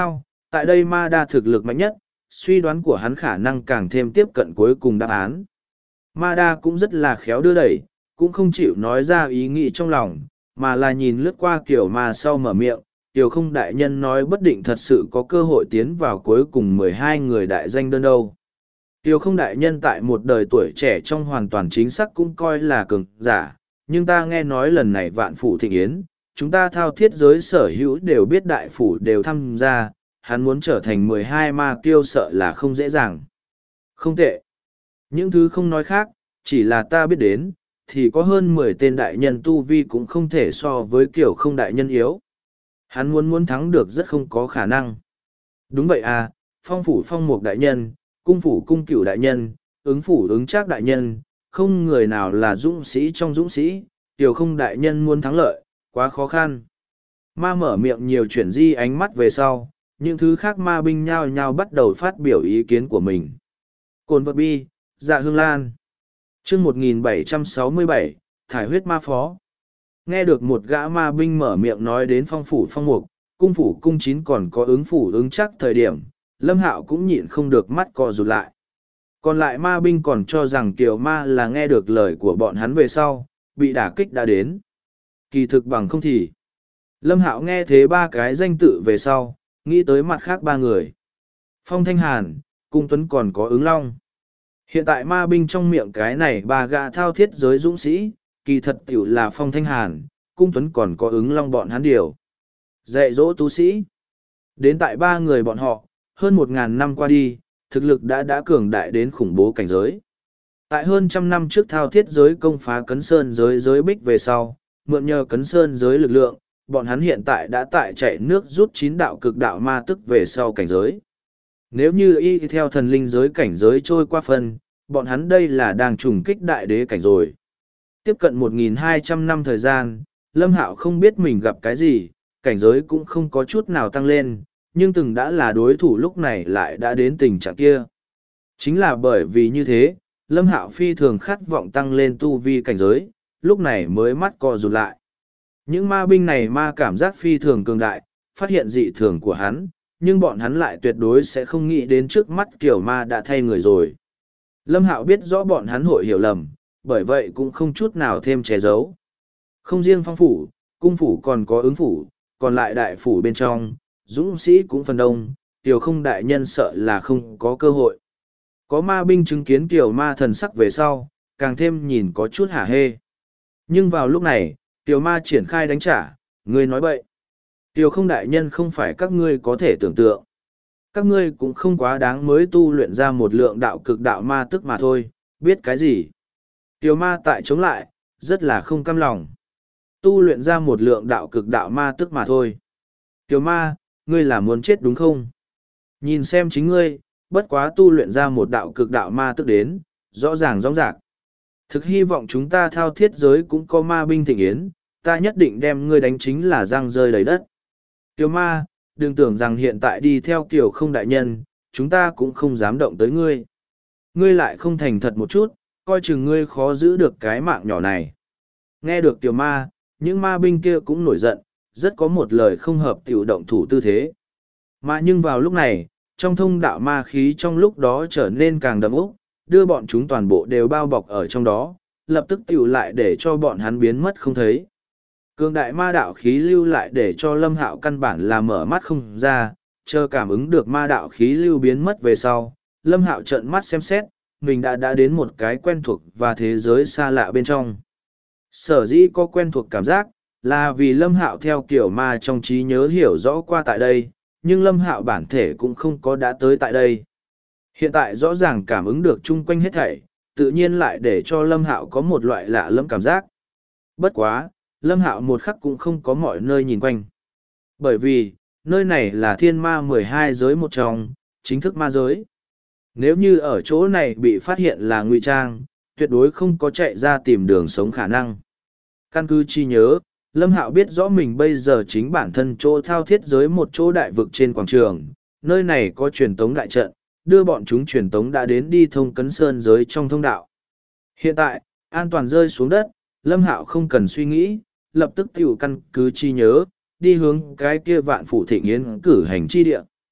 Tại đây ma đa thực lực mạnh nhất, suy đoán của hắn khả năng càng thêm tiếp cận cuối cùng đáp án. Ma đa cũng rất là khéo đưa đẩy, cũng không chịu nói ra ý nghĩ trong lòng, mà là nhìn lướt qua kiểu ma sau mở miệng. Tiểu không đại nhân nói bất định thật sự có cơ hội tiến vào cuối cùng 12 người đại danh đơn đâu. Tiểu không đại nhân tại một đời tuổi trẻ trong hoàn toàn chính xác cũng coi là cường giả, nhưng ta nghe nói lần này vạn phủ thịnh yến, chúng ta thao thiết giới sở hữu đều biết đại phủ đều tham gia, hắn muốn trở thành 12 ma kiêu sợ là không dễ dàng. Không tệ. Những thứ không nói khác, chỉ là ta biết đến, thì có hơn 10 tên đại nhân tu vi cũng không thể so với kiểu không đại nhân yếu. Hắn muốn thắng được rất không có khả năng. Đúng vậy à, phong phủ phong mục đại nhân, cung phủ cung cửu đại nhân, ứng phủ ứng trác đại nhân, không người nào là dũng sĩ trong dũng sĩ, tiểu không đại nhân muốn thắng lợi, quá khó khăn. Ma mở miệng nhiều chuyển di ánh mắt về sau, những thứ khác ma binh nhao nhao bắt đầu phát biểu ý kiến của mình. Cồn vật bi, dạ hương lan. chương 1767, thải huyết ma phó. Nghe được một gã ma binh mở miệng nói đến phong phủ phong mục, cung phủ cung chín còn có ứng phủ ứng chắc thời điểm, Lâm Hạo cũng nhịn không được mắt co rụt lại. Còn lại ma binh còn cho rằng kiều ma là nghe được lời của bọn hắn về sau, bị đả kích đã đến. Kỳ thực bằng không thì. Lâm Hạo nghe thế ba cái danh tự về sau, nghĩ tới mặt khác ba người. Phong Thanh Hàn, Cung Tuấn còn có ứng long. Hiện tại ma binh trong miệng cái này ba gã thao thiết giới dũng sĩ, kỳ thật tiểu là Phong Thanh Hàn, Cung Tuấn còn có ứng long bọn hắn điều. Dạy dỗ tu sĩ. Đến tại ba người bọn họ, hơn 1.000 năm qua đi, thực lực đã cường đại đến khủng bố cảnh giới. Tại hơn trăm năm trước thao thiết giới công phá cấn sơn giới bích về sau, mượn nhờ cấn sơn giới lực lượng, bọn hắn hiện tại đã tại chạy nước rút 9 đạo cực đạo ma tức về sau cảnh giới. Nếu như y theo thần linh giới cảnh giới trôi qua phần, bọn hắn đây là đang trùng kích đại đế cảnh rồi. Tiếp cận 1.200 năm thời gian, Lâm Hạo không biết mình gặp cái gì, cảnh giới cũng không có chút nào tăng lên, nhưng từng đã là đối thủ lúc này lại đã đến tình trạng kia. Chính là bởi vì như thế, Lâm Hạo phi thường khát vọng tăng lên tu vi cảnh giới, lúc này mới mắt co rụt lại. Những ma binh này ma cảm giác phi thường cường đại, phát hiện dị thường của hắn, nhưng bọn hắn lại tuyệt đối sẽ không nghĩ đến trước mắt kiểu ma đã thay người rồi. Lâm Hạo biết rõ bọn hắn hội hiểu lầm, bởi vậy cũng không chút nào thêm che giấu. Không riêng phong phủ, cung phủ còn có ứng phủ, còn lại đại phủ bên trong, dũng sĩ cũng phần đông, tiểu không đại nhân sợ là không có cơ hội. Có ma binh chứng kiến kiểu ma thần sắc về sau, càng thêm nhìn có chút hả hê. Nhưng vào lúc này, tiểu ma triển khai đánh trả, ngươi nói bậy. Tiểu không đại nhân không phải các ngươi có thể tưởng tượng. Các ngươi cũng không quá đáng mới tu luyện ra một lượng đạo cực đạo ma tức mà thôi, biết cái gì. Tiểu ma tại chống lại, rất là không cam lòng. Tu luyện ra một lượng đạo cực đạo ma tức mà thôi. Tiểu ma, ngươi là muốn chết đúng không? Nhìn xem chính ngươi, bất quá tu luyện ra một đạo cực đạo ma tức đến, rõ ràng rõ rạc. Thực hy vọng chúng ta thao thiết giới cũng có ma binh thịnh yến, ta nhất định đem ngươi đánh chính là răng rơi đầy đất. Tiểu ma, đừng tưởng rằng hiện tại đi theo kiểu không đại nhân, chúng ta cũng không dám động tới ngươi. Ngươi lại không thành thật một chút, coi chừng ngươi khó giữ được cái mạng nhỏ này. Nghe được tiểu ma, những ma binh kia cũng nổi giận, rất có một lời không hợp tiểu động thủ tư thế. Mà nhưng vào lúc này, trong thông đạo ma khí trong lúc đó trở nên càng đậm úc, đưa bọn chúng toàn bộ đều bao bọc ở trong đó, lập tức tiểu lại để cho bọn hắn biến mất không thấy. Cường đại ma đạo khí lưu lại để cho Lâm Hạo căn bản là mở mắt không ra, chờ cảm ứng được ma đạo khí lưu biến mất về sau, Lâm Hạo trợn mắt xem xét, mình đã đến một cái quen thuộc và thế giới xa lạ bên trong. Sở dĩ có quen thuộc cảm giác, là vì Lâm Hạo theo kiểu ma trong trí nhớ hiểu rõ qua tại đây, nhưng Lâm Hạo bản thể cũng không có đã tới tại đây. Hiện tại rõ ràng cảm ứng được chung quanh hết thảy, tự nhiên lại để cho Lâm Hạo có một loại lạ lẫm cảm giác. Bất quá, Lâm Hạo một khắc cũng không có mọi nơi nhìn quanh. Bởi vì, nơi này là thiên ma 12 giới một trong, chính thức ma giới. Nếu như ở chỗ này bị phát hiện là ngụy trang, tuyệt đối không có chạy ra tìm đường sống khả năng. Căn cứ chi nhớ, Lâm Hạo biết rõ mình bây giờ chính bản thân chỗ thao thiết giới một chỗ đại vực trên quảng trường, nơi này có truyền tống đại trận, đưa bọn chúng truyền tống đã đến đi thông cấn sơn giới trong thông đạo. Hiện tại, an toàn rơi xuống đất, Lâm Hạo không cần suy nghĩ, lập tức tiểu căn cứ chi nhớ, đi hướng cái kia vạn phủ thịnh yến cử hành chi địa.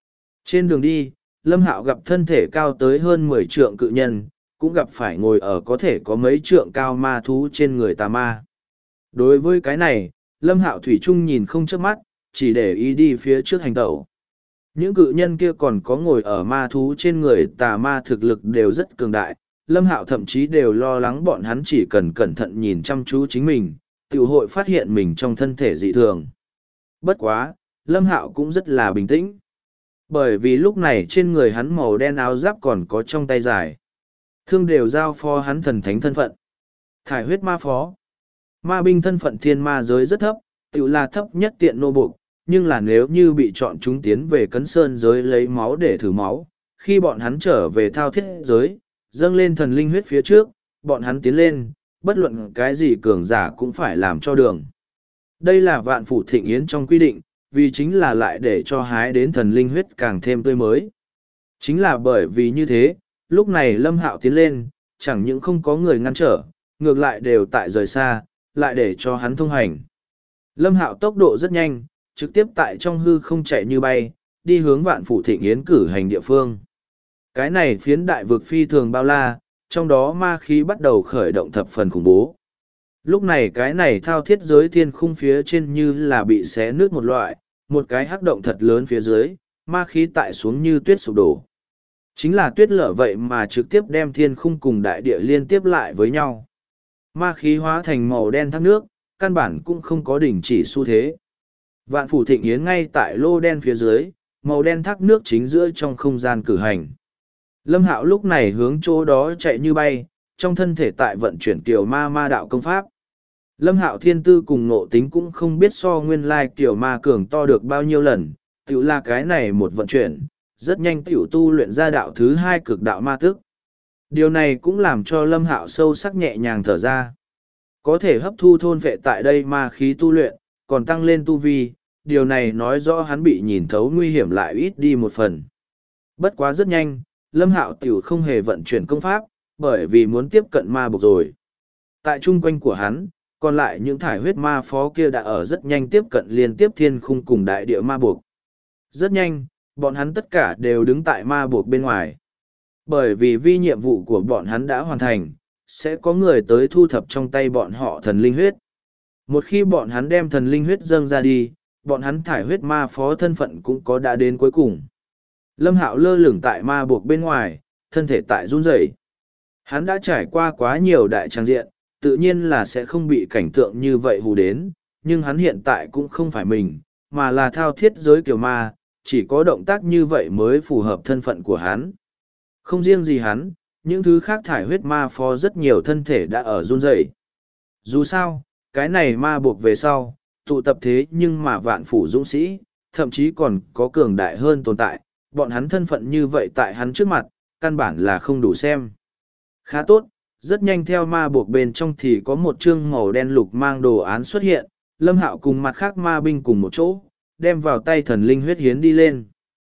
Trên đường đi, Lâm Hạo gặp thân thể cao tới hơn 10 trượng cự nhân, cũng gặp phải ngồi ở có thể có mấy trượng cao ma thú trên người tà ma. Đối với cái này, Lâm Hạo thủy chung nhìn không chớp mắt, chỉ để ý đi phía trước hành tẩu. Những cự nhân kia còn có ngồi ở ma thú trên người tà ma thực lực đều rất cường đại, Lâm Hạo thậm chí đều lo lắng bọn hắn chỉ cần cẩn thận nhìn chăm chú chính mình, tiểu hội phát hiện mình trong thân thể dị thường. Bất quá, Lâm Hạo cũng rất là bình tĩnh. Bởi vì lúc này trên người hắn màu đen áo giáp còn có trong tay dài. Thương đều giao phó hắn thần thánh thân phận. Thải huyết ma phó. Ma binh thân phận thiên ma giới rất thấp, tự là thấp nhất tiện nô buộc, nhưng là nếu như bị chọn chúng tiến về cấn sơn giới lấy máu để thử máu, khi bọn hắn trở về thao thiết giới, dâng lên thần linh huyết phía trước, bọn hắn tiến lên, bất luận cái gì cường giả cũng phải làm cho đường. Đây là vạn phủ thịnh yến trong quy định, vì chính là lại để cho hái đến thần linh huyết càng thêm tươi mới. Chính là bởi vì như thế, lúc này Lâm Hạo tiến lên, chẳng những không có người ngăn trở, ngược lại đều tại rời xa, lại để cho hắn thông hành. Lâm Hạo tốc độ rất nhanh, trực tiếp tại trong hư không chạy như bay, đi hướng vạn phủ thịnh yến cử hành địa phương. Cái này phiến đại vực phi thường bao la, trong đó ma khí bắt đầu khởi động thập phần khủng bố. Lúc này cái này thao thiết giới thiên khung phía trên như là bị xé nước một loại, một cái hắc động thật lớn phía dưới, ma khí tại xuống như tuyết sụp đổ. Chính là tuyết lở vậy mà trực tiếp đem thiên khung cùng đại địa liên tiếp lại với nhau. Ma khí hóa thành màu đen thác nước, căn bản cũng không có đỉnh chỉ xu thế. Vạn phủ thịnh yến ngay tại lô đen phía dưới, màu đen thác nước chính giữa trong không gian cử hành. Lâm Hạo lúc này hướng chỗ đó chạy như bay, trong thân thể tại vận chuyển kiểu ma ma đạo công pháp. Lâm Hạo thiên tư cùng ngộ tính cũng không biết so nguyên lai kiểu ma cường to được bao nhiêu lần, tiểu là cái này một vận chuyển, rất nhanh tiểu tu luyện ra đạo thứ hai cực đạo ma tức. Điều này cũng làm cho Lâm Hạo sâu sắc nhẹ nhàng thở ra. Có thể hấp thu thôn vệ tại đây ma khí tu luyện, còn tăng lên tu vi, điều này nói rõ hắn bị nhìn thấu nguy hiểm lại ít đi một phần. Bất quá rất nhanh, Lâm Hạo tiểu không hề vận chuyển công pháp, bởi vì muốn tiếp cận ma buộc rồi. Tại chung quanh của hắn, còn lại những thải huyết ma phó kia đã ở rất nhanh tiếp cận liên tiếp thiên khung cùng đại địa ma buộc. Rất nhanh, bọn hắn tất cả đều đứng tại ma buộc bên ngoài. Bởi vì vi nhiệm vụ của bọn hắn đã hoàn thành, sẽ có người tới thu thập trong tay bọn họ thần linh huyết. Một khi bọn hắn đem thần linh huyết dâng ra đi, bọn hắn thải huyết ma phó thân phận cũng có đã đến cuối cùng. Lâm Hạo lơ lửng tại ma buộc bên ngoài, thân thể tại run rẩy. Hắn đã trải qua quá nhiều đại trang diện, tự nhiên là sẽ không bị cảnh tượng như vậy hù đến, nhưng hắn hiện tại cũng không phải mình, mà là thao thiết giới kiểu ma, chỉ có động tác như vậy mới phù hợp thân phận của hắn. Không riêng gì hắn, những thứ khác thải huyết ma phó rất nhiều thân thể đã ở run rẩy. Dù sao, cái này ma buộc về sau, tụ tập thế nhưng mà vạn phủ dũng sĩ, thậm chí còn có cường đại hơn tồn tại, bọn hắn thân phận như vậy tại hắn trước mặt, căn bản là không đủ xem. Khá tốt, rất nhanh theo ma buộc bên trong thì có một chương màu đen lục mang đồ án xuất hiện, Lâm Hạo cùng mặt khác ma binh cùng một chỗ, đem vào tay thần linh huyết hiến đi lên.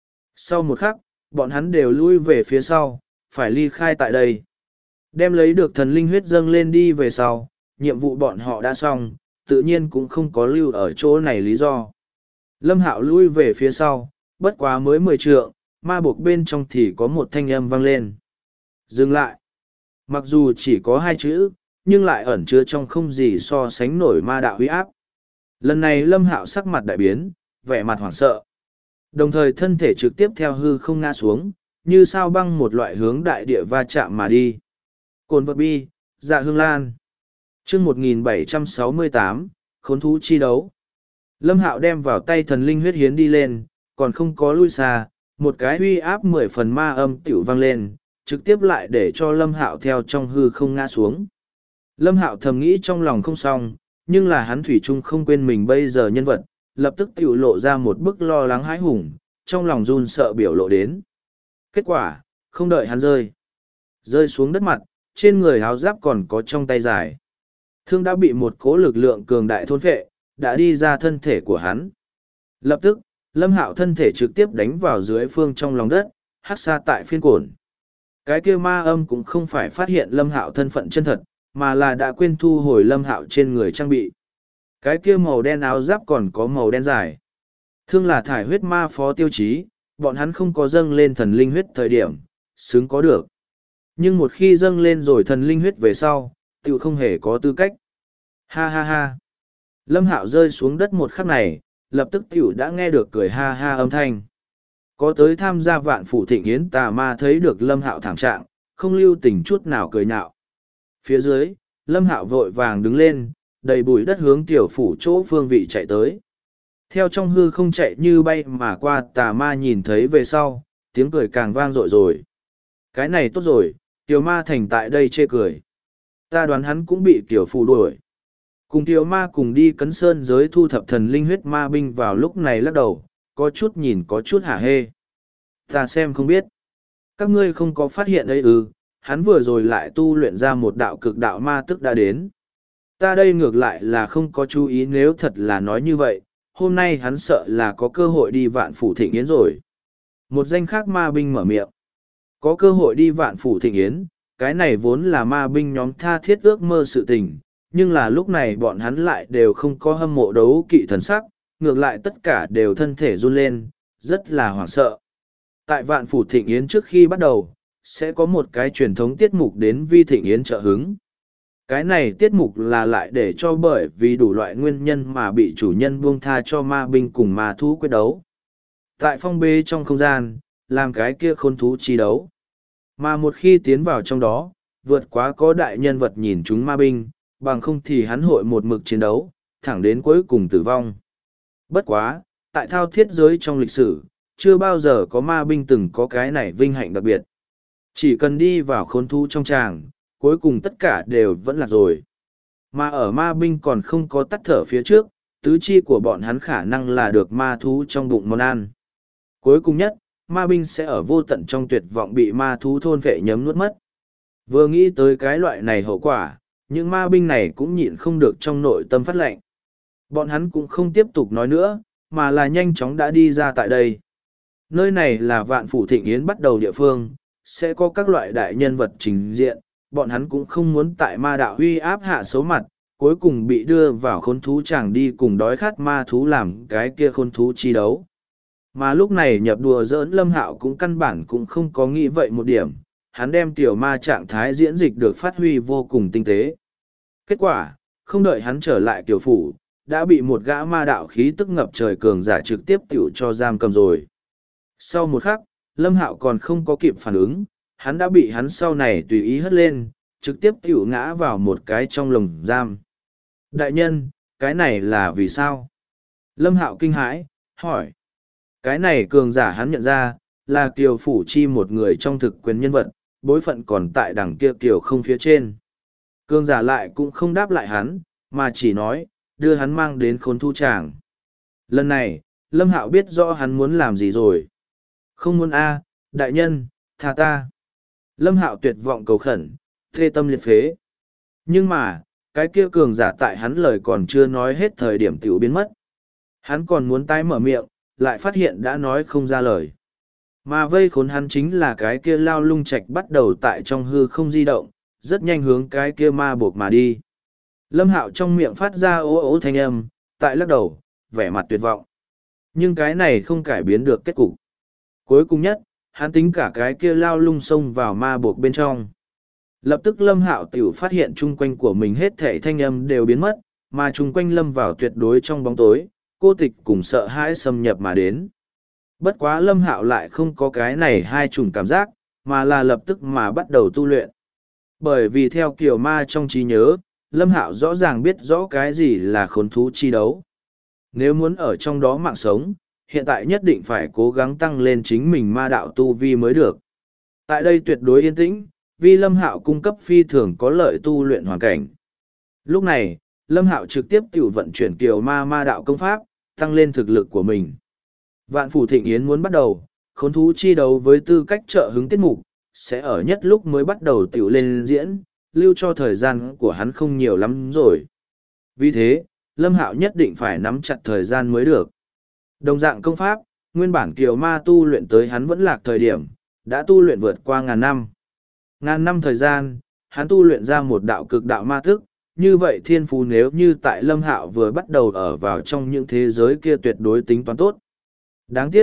Sau một khắc, bọn hắn đều lui về phía sau, phải ly khai tại đây. Đem lấy được thần linh huyết dâng lên đi về sau, nhiệm vụ bọn họ đã xong, tự nhiên cũng không có lưu ở chỗ này lý do. Lâm Hạo lui về phía sau, bất quá mới 10 trượng, ma buộc bên trong thì có một thanh âm vang lên. Dừng lại. Mặc dù chỉ có 2 chữ, nhưng lại ẩn chứa trong không gì so sánh nổi ma đạo uy áp. Lần này Lâm Hạo sắc mặt đại biến, vẻ mặt hoảng sợ. Đồng thời thân thể trực tiếp theo hư không ngã xuống, như sao băng một loại hướng đại địa va chạm mà đi. Cồn vật bi, dạ hương lan. Chương 1768, khốn thú chi đấu. Lâm Hạo đem vào tay thần linh huyết hiến đi lên, còn không có lui xa, một cái uy áp 10 phần ma âm tiểu vang lên, trực tiếp lại để cho Lâm Hạo theo trong hư không ngã xuống. Lâm Hạo thầm nghĩ trong lòng không xong, nhưng là hắn thủy chung không quên mình bây giờ nhân vật, lập tức tiểu lộ ra một bức lo lắng hãi hùng, trong lòng run sợ biểu lộ đến. Kết quả, không đợi hắn rơi xuống đất mặt, trên người áo giáp còn có trong tay dài. Thương đã bị một cỗ lực lượng cường đại thôn phệ, đã đi ra thân thể của hắn. Lập tức, Lâm Hạo thân thể trực tiếp đánh vào dưới phương trong lòng đất, hắc xa tại phiên cổn. Cái kia ma âm cũng không phải phát hiện Lâm Hạo thân phận chân thật, mà là đã quên thu hồi Lâm Hạo trên người trang bị. Cái kia màu đen áo giáp còn có màu đen dài. Thương là thải huyết ma phó tiêu chí, Bọn hắn không có dâng lên thần linh huyết thời điểm, xứng có được. Nhưng một khi dâng lên rồi thần linh huyết về sau, tự không hề có tư cách. Ha ha ha. Lâm Hạo rơi xuống đất một khắc này, lập tức tiểu đã nghe được cười ha ha âm thanh. Có tới tham gia vạn phủ thịnh yến tà ma thấy được Lâm Hạo thảm trạng, không lưu tình chút nào cười nhạo. Phía dưới, Lâm Hạo vội vàng đứng lên, đầy bụi đất hướng tiểu phủ chỗ phương vị chạy tới. Theo trong hư không chạy như bay mà qua tà ma nhìn thấy về sau, tiếng cười càng vang dội rồi. Cái này tốt rồi, tiểu ma thành tại đây chê cười. Ta đoán hắn cũng bị tiểu phủ đuổi. Cùng tiểu ma cùng đi cấn sơn giới thu thập thần linh huyết ma binh vào lúc này lắc đầu, có chút nhìn có chút hả hê. Ta xem không biết. Các ngươi không có phát hiện đây ư, hắn vừa rồi lại tu luyện ra một đạo cực đạo ma tức đã đến. Ta đây ngược lại là không có chú ý nếu thật là nói như vậy, hôm nay hắn sợ là có cơ hội đi vạn phủ thịnh yến rồi. Một danh khác ma binh mở miệng. Có cơ hội đi vạn phủ thịnh yến, cái này vốn là ma binh nhóm tha thiết ước mơ sự tình, nhưng là lúc này bọn hắn lại đều không có hâm mộ đấu kỵ thần sắc, ngược lại tất cả đều thân thể run lên, rất là hoảng sợ. Tại vạn phủ thịnh yến trước khi bắt đầu, sẽ có một cái truyền thống tiết mục đến vi thịnh yến trợ hứng. Cái này tiết mục là lại để cho bởi vì đủ loại nguyên nhân mà bị chủ nhân buông tha cho ma binh cùng ma thú quyết đấu. Tại phong bê trong không gian, làm cái kia khôn thú chi đấu. Mà một khi tiến vào trong đó, vượt quá có đại nhân vật nhìn chúng ma binh, bằng không thì hắn hội một mực chiến đấu, thẳng đến cuối cùng tử vong. Bất quá, tại thao thiết giới trong lịch sử, chưa bao giờ có ma binh từng có cái này vinh hạnh đặc biệt. Chỉ cần đi vào khôn thú trong tràng, cuối cùng tất cả đều vẫn là rồi. Mà ở ma binh còn không có tắt thở phía trước, tứ chi của bọn hắn khả năng là được ma thú trong bụng món ăn. Cuối cùng nhất, ma binh sẽ ở vô tận trong tuyệt vọng bị ma thú thôn vệ nhấm nuốt mất. Vừa nghĩ tới cái loại này hậu quả, những ma binh này cũng nhịn không được trong nội tâm phát lệnh. Bọn hắn cũng không tiếp tục nói nữa, mà là nhanh chóng đã đi ra tại đây. Nơi này là vạn phủ thịnh yến bắt đầu địa phương, sẽ có các loại đại nhân vật trình diện, bọn hắn cũng không muốn tại ma đạo huy áp hạ xấu mặt, cuối cùng bị đưa vào khôn thú chàng đi cùng đói khát ma thú làm cái kia khôn thú chi đấu. Mà lúc này nhập đùa giỡn Lâm Hạo cũng căn bản cũng không có nghĩ vậy một điểm, hắn đem tiểu ma trạng thái diễn dịch được phát huy vô cùng tinh tế. Kết quả, không đợi hắn trở lại tiểu phủ, đã bị một gã ma đạo khí tức ngập trời cường giả trực tiếp tiểu cho giam cầm rồi. Sau một khắc, Lâm Hạo còn không có kịp phản ứng, hắn đã bị hắn sau này tùy ý hất lên, trực tiếp tiểu ngã vào một cái trong lồng giam. Đại nhân, cái này là vì sao? Lâm Hạo kinh hãi, hỏi. Cái này cường giả hắn nhận ra, là Kiều Phủ Chi một người trong thực quyền nhân vật, bối phận còn tại đằng kia Kiều không phía trên. Cường giả lại cũng không đáp lại hắn, mà chỉ nói, đưa hắn mang đến khốn thu tràng. Lần này, Lâm Hạo biết rõ hắn muốn làm gì rồi. Không muốn a, đại nhân, tha ta. Lâm Hạo tuyệt vọng cầu khẩn, thê tâm liệt phế. Nhưng mà, cái kia cường giả tại hắn lời còn chưa nói hết thời điểm tiểu biến mất. Hắn còn muốn tái mở miệng, lại phát hiện đã nói không ra lời. Mà vây khốn hắn chính là cái kia lao lung trạch bắt đầu tại trong hư không di động, rất nhanh hướng cái kia ma buộc mà đi. Lâm Hạo trong miệng phát ra ố ố thanh âm, tại lắc đầu, vẻ mặt tuyệt vọng. Nhưng cái này không cải biến được kết cục. Cuối cùng nhất, hắn tính cả cái kia lao lung xông vào ma buộc bên trong. Lập tức Lâm Hạo tiểu phát hiện chung quanh của mình hết thảy thanh âm đều biến mất, mà chung quanh Lâm vào tuyệt đối trong bóng tối, cô tịch cùng sợ hãi xâm nhập mà đến. Bất quá Lâm Hạo lại không có cái này hai chủng cảm giác, mà là lập tức mà bắt đầu tu luyện. Bởi vì theo kiểu ma trong trí nhớ, Lâm Hạo rõ ràng biết rõ cái gì là khốn thú chi đấu. Nếu muốn ở trong đó mạng sống, hiện tại nhất định phải cố gắng tăng lên chính mình ma đạo tu vi mới được. Tại đây tuyệt đối yên tĩnh, vì Lâm Hạo cung cấp phi thường có lợi tu luyện hoàn cảnh. Lúc này, Lâm Hạo trực tiếp tự vận chuyển kiều ma đạo công pháp, tăng lên thực lực của mình. Vạn phủ thịnh yến muốn bắt đầu, khốn thú chi đấu với tư cách trợ hứng tiết mục, sẽ ở nhất lúc mới bắt đầu tiểu lên diễn, lưu cho thời gian của hắn không nhiều lắm rồi. Vì thế, Lâm Hạo nhất định phải nắm chặt thời gian mới được. Đồng dạng công pháp, nguyên bản kiều ma tu luyện tới hắn vẫn lạc thời điểm, đã tu luyện vượt qua ngàn năm. Ngàn năm thời gian, hắn tu luyện ra một đạo cực đạo ma thức, như vậy thiên phú nếu như tại Lâm Hạo vừa bắt đầu ở vào trong những thế giới kia tuyệt đối tính toán tốt. Đáng tiếc,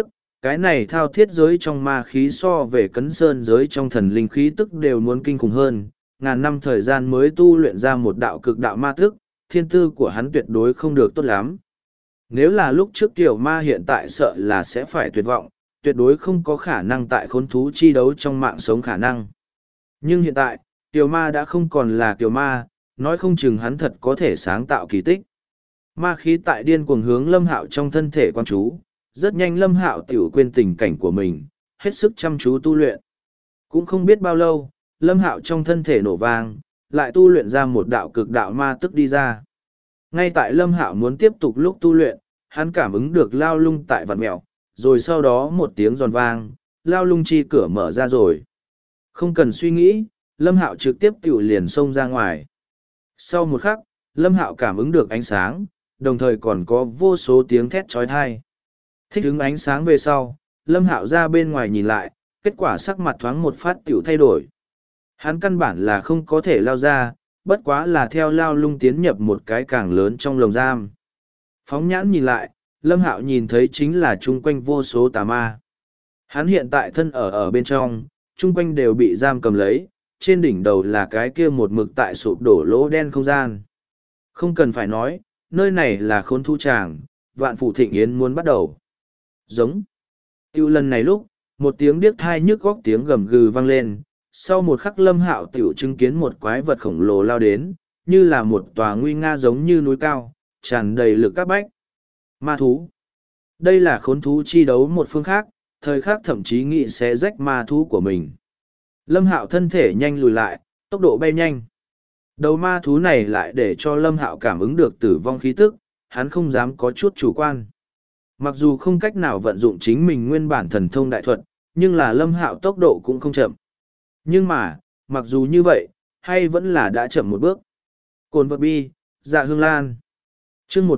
Cái này thao thiết giới trong ma khí so về cấn sơn giới trong thần linh khí tức đều muốn kinh khủng hơn, ngàn năm thời gian mới tu luyện ra một đạo cực đạo ma thức, thiên tư của hắn tuyệt đối không được tốt lắm. Nếu là lúc trước tiểu ma hiện tại sợ là sẽ phải tuyệt vọng, tuyệt đối không có khả năng tại khốn thú chi đấu trong mạng sống khả năng. Nhưng hiện tại, tiểu ma đã không còn là tiểu ma, nói không chừng hắn thật có thể sáng tạo kỳ tích. Ma khí tại điên cuồng hướng Lâm Hạo trong thân thể quan chú, rất nhanh Lâm Hạo tiểu quên tình cảnh của mình, hết sức chăm chú tu luyện. Cũng không biết bao lâu, Lâm Hạo trong thân thể nổ vang, lại tu luyện ra một đạo cực đạo ma tức đi ra. Ngay tại Lâm Hạo muốn tiếp tục lúc tu luyện, hắn cảm ứng được lao lung tại vạt mẹo, rồi sau đó một tiếng giòn vang, lao lung chi cửa mở ra rồi. Không cần suy nghĩ, Lâm Hạo trực tiếp tiểu liền xông ra ngoài. Sau một khắc, Lâm Hạo cảm ứng được ánh sáng, đồng thời còn có vô số tiếng thét trói thai. Thích ứng ánh sáng về sau, Lâm Hạo ra bên ngoài nhìn lại, kết quả sắc mặt thoáng một phát tiểu thay đổi. Hắn căn bản là không có thể lao ra, bất quá là theo lao lung tiến nhập một cái càng lớn trong lồng giam. Phóng nhãn nhìn lại, Lâm Hạo nhìn thấy chính là chung quanh vô số tà ma. Hắn hiện tại thân ở bên trong, chung quanh đều bị giam cầm lấy, trên đỉnh đầu là cái kia một mực tại sụp đổ lỗ đen không gian. Không cần phải nói, nơi này là khốn thu tràng, vạn phủ thịnh yến muốn bắt đầu. Giống. Tiêu lần này lúc, một tiếng điếc thai nhức góc tiếng gầm gừ vang lên, sau một khắc Lâm Hạo tiểu chứng kiến một quái vật khổng lồ lao đến, như là một tòa nguy nga giống như núi cao, tràn đầy lực các bách. Ma thú. Đây là khốn thú chi đấu một phương khác, thời khắc thậm chí nghĩ sẽ rách ma thú của mình. Lâm Hạo thân thể nhanh lùi lại, tốc độ bay nhanh. Đầu ma thú này lại để cho Lâm Hạo cảm ứng được tử vong khí tức, hắn không dám có chút chủ quan. Mặc dù không cách nào vận dụng chính mình nguyên bản thần thông đại thuật, nhưng là Lâm Hạo tốc độ cũng không chậm. Nhưng mà, mặc dù như vậy, hay vẫn là đã chậm một bước. Cồn vật bi, dạ hương lan. Chương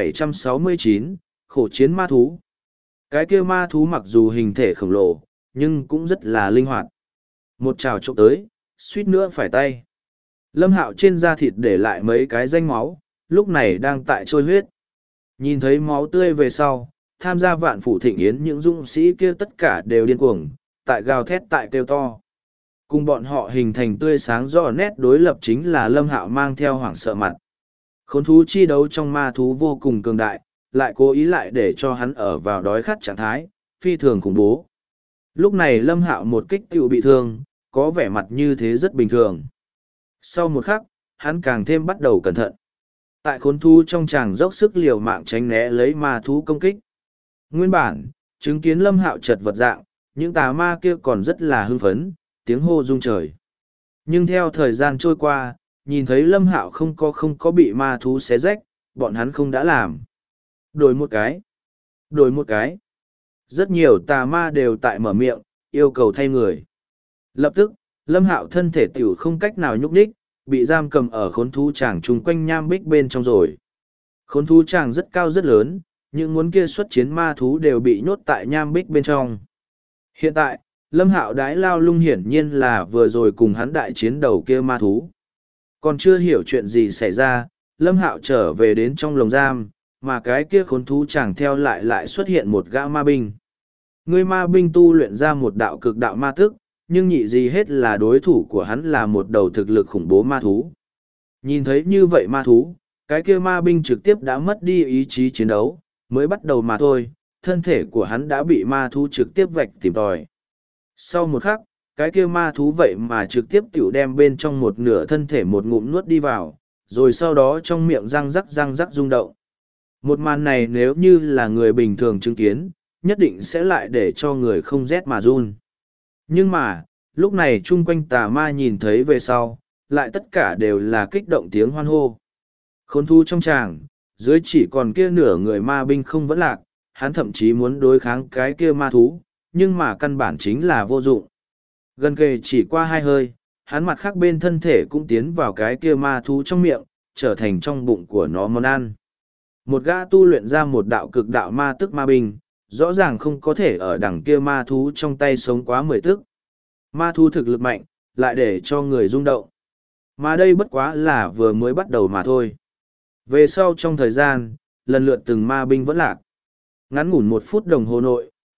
1769, khổ chiến ma thú. Cái kia ma thú mặc dù hình thể khổng lồ, nhưng cũng rất là linh hoạt. Một trào trộm tới, suýt nữa phải tay. Lâm Hạo trên da thịt để lại mấy cái danh máu, lúc này đang tại trôi huyết. Nhìn thấy máu tươi về sau, tham gia vạn phủ thịnh yến những dũng sĩ kia tất cả đều điên cuồng, tại gào thét tại kêu to. Cùng bọn họ hình thành tươi sáng rõ nét đối lập chính là Lâm Hạo mang theo hoảng sợ mặt. Khốn thú chi đấu trong ma thú vô cùng cường đại, lại cố ý lại để cho hắn ở vào đói khát trạng thái, phi thường khủng bố. Lúc này Lâm Hạo một kích tiểu bị thương, có vẻ mặt như thế rất bình thường. Sau một khắc, hắn càng thêm bắt đầu cẩn thận. Tại khốn thú trong tràng dốc sức liều mạng tránh né lấy ma thú công kích. Nguyên bản, chứng kiến Lâm Hạo chật vật dạng, những tà ma kia còn rất là hưng phấn, tiếng hô rung trời. Nhưng theo thời gian trôi qua, nhìn thấy Lâm Hạo không có bị ma thú xé rách, bọn hắn không đã làm. Đổi một cái. Đổi một cái. Rất nhiều tà ma đều tại mở miệng, yêu cầu thay người. Lập tức, Lâm Hạo thân thể tiểu không cách nào nhúc nhích, bị giam cầm ở khốn thú tràng chung quanh nham bích bên trong rồi. Khốn thú tràng rất cao rất lớn, những muốn kia xuất chiến ma thú đều bị nhốt tại nham bích bên trong. Hiện tại, Lâm Hạo đái lao lung hiển nhiên là vừa rồi cùng hắn đại chiến đầu kia ma thú. Còn chưa hiểu chuyện gì xảy ra, Lâm Hạo trở về đến trong lồng giam, mà cái kia khốn thú chẳng theo lại xuất hiện một gã ma binh. Người ma binh tu luyện ra một đạo cực đạo ma thức, nhưng nhị gì hết là đối thủ của hắn là một đầu thực lực khủng bố ma thú. Nhìn thấy như vậy ma thú, cái kia ma binh trực tiếp đã mất đi ý chí chiến đấu, mới bắt đầu mà thôi, thân thể của hắn đã bị ma thú trực tiếp vạch tìm tòi. Sau một khắc, cái kia ma thú vậy mà trực tiếp tiểu đem bên trong một nửa thân thể một ngụm nuốt đi vào, rồi sau đó trong miệng răng rắc rung động. Một màn này nếu như là người bình thường chứng kiến, nhất định sẽ lại để cho người không rét mà run. Nhưng mà, lúc này chung quanh tà ma nhìn thấy về sau, lại tất cả đều là kích động tiếng hoan hô. Khốn thú trong tràng, dưới chỉ còn kia nửa người ma binh không vẫn lạc, hắn thậm chí muốn đối kháng cái kia ma thú, nhưng mà căn bản chính là vô dụng. Gần kề chỉ qua hai hơi, hắn mặt khác bên thân thể cũng tiến vào cái kia ma thú trong miệng, trở thành trong bụng của nó món ăn. Một gã tu luyện ra một đạo cực đạo ma tức ma binh, rõ ràng không có thể ở đằng kia ma thú trong tay sống quá 10 tức. Ma thú thực lực mạnh, lại để cho người rung động. Mà đây bất quá là vừa mới bắt đầu mà thôi. Về sau trong thời gian, lần lượt từng ma binh vẫn lạc. Ngắn ngủn 1 phút đồng hồ nội,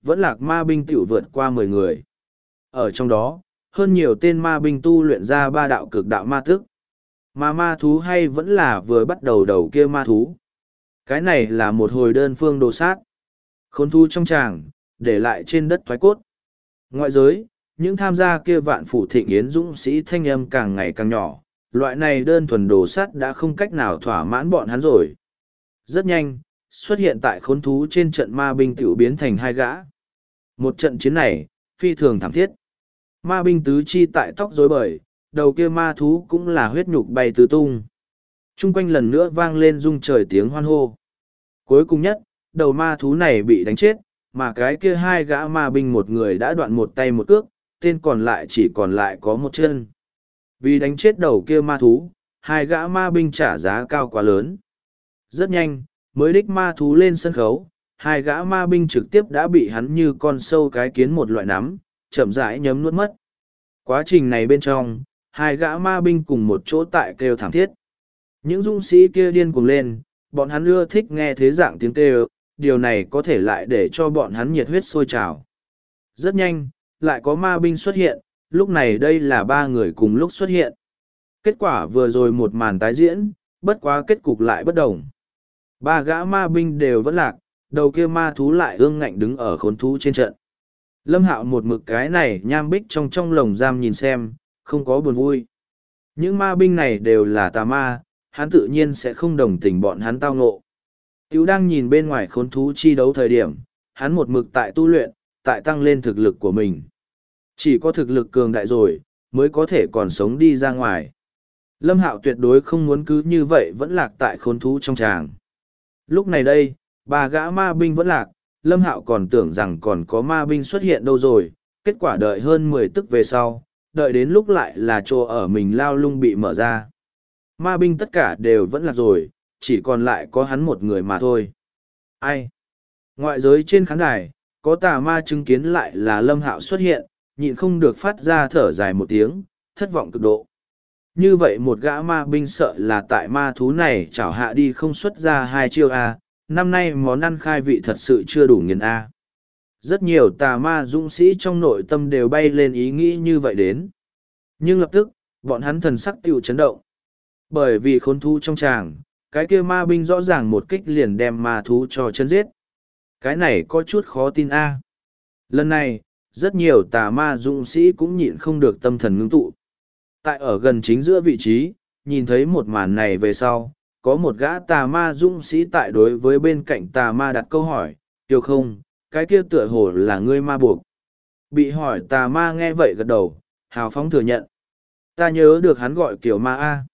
vẫn lạc ma binh tiểu vượt qua 10 người. Ở trong đó, hơn nhiều tên ma binh tu luyện ra 3 đạo cực đạo ma tức. Mà ma thú hay vẫn là vừa bắt đầu đầu kia ma thú. Cái này là một hồi đơn phương đồ sát. Khốn thú trong tràng, để lại trên đất thoái cốt. Ngoại giới, những tham gia kia vạn phủ thịnh yến dũng sĩ thanh âm càng ngày càng nhỏ. Loại này đơn thuần đồ sát đã không cách nào thỏa mãn bọn hắn rồi. Rất nhanh, xuất hiện tại khốn thú trên trận ma binh tiểu biến thành 2 gã. Một trận chiến này, phi thường thảm thiết. Ma binh tứ chi tại tóc rối bời, đầu kia ma thú cũng là huyết nhục bay tứ tung. Trung quanh lần nữa vang lên rung trời tiếng hoan hô. Cuối cùng nhất, đầu ma thú này bị đánh chết, mà cái kia 2 gã ma binh một người đã đoạn một tay một cước, tên còn lại chỉ còn lại có một chân. Vì đánh chết đầu kia ma thú, 2 gã ma binh trả giá cao quá lớn. Rất nhanh, mới đích ma thú lên sân khấu, 2 gã ma binh trực tiếp đã bị hắn như con sâu cái kiến một loại nắm, chậm rãi nhấm nuốt mất. Quá trình này bên trong, 2 gã ma binh cùng một chỗ tại kêu thảm thiết. Những dũng sĩ kia điên cuồng lên, bọn hắn ưa thích nghe thế dạng tiếng kêu, điều này có thể lại để cho bọn hắn nhiệt huyết sôi trào. Rất nhanh, lại có ma binh xuất hiện, lúc này đây là 3 người cùng lúc xuất hiện. Kết quả vừa rồi một màn tái diễn, bất quá kết cục lại bất đồng. 3 gã ma binh đều vẫn lạc, đầu kia ma thú lại ương ngạnh đứng ở khốn thú trên trận. Lâm Hạo một mực cái này nham bích trong lồng giam nhìn xem, không có buồn vui. Những ma binh này đều là tà ma, hắn tự nhiên sẽ không đồng tình bọn hắn tao ngộ. Tiểu đang nhìn bên ngoài khốn thú chi đấu thời điểm, hắn một mực tại tu luyện, tại tăng lên thực lực của mình. Chỉ có thực lực cường đại rồi, mới có thể còn sống đi ra ngoài. Lâm Hạo tuyệt đối không muốn cứ như vậy vẫn lạc tại khốn thú trong tràng. Lúc này đây, 3 gã ma binh vẫn lạc, Lâm Hạo còn tưởng rằng còn có ma binh xuất hiện đâu rồi, kết quả đợi hơn 10 tức về sau, đợi đến lúc lại là chỗ ở mình lao lung bị mở ra. Ma binh tất cả đều vẫn lạc rồi, chỉ còn lại có hắn một người mà thôi. Ai? Ngoại giới trên khán đài, có tà ma chứng kiến lại là Lâm Hạo xuất hiện, nhịn không được phát ra thở dài một tiếng, thất vọng cực độ. Như vậy một gã ma binh sợ là tại ma thú này chảo hạ đi không xuất ra 2 chiêu A, năm nay món ăn khai vị thật sự chưa đủ nghiền A. Rất nhiều tà ma dũng sĩ trong nội tâm đều bay lên ý nghĩ như vậy đến. Nhưng lập tức, bọn hắn thần sắc tiêu chấn động. Bởi vì khốn thú trong tràng, cái kia ma binh rõ ràng một kích liền đem ma thú cho chân giết. Cái này có chút khó tin A. Lần này, rất nhiều tà ma dũng sĩ cũng nhịn không được tâm thần ngưng tụ. Tại ở gần chính giữa vị trí, nhìn thấy một màn này về sau, có một gã tà ma dũng sĩ tại đối với bên cạnh tà ma đặt câu hỏi, Tiêu không, cái kia tựa hồ là ngươi ma buộc. Bị hỏi tà ma nghe vậy gật đầu, hào phóng thừa nhận. Ta nhớ được hắn gọi kiểu ma A.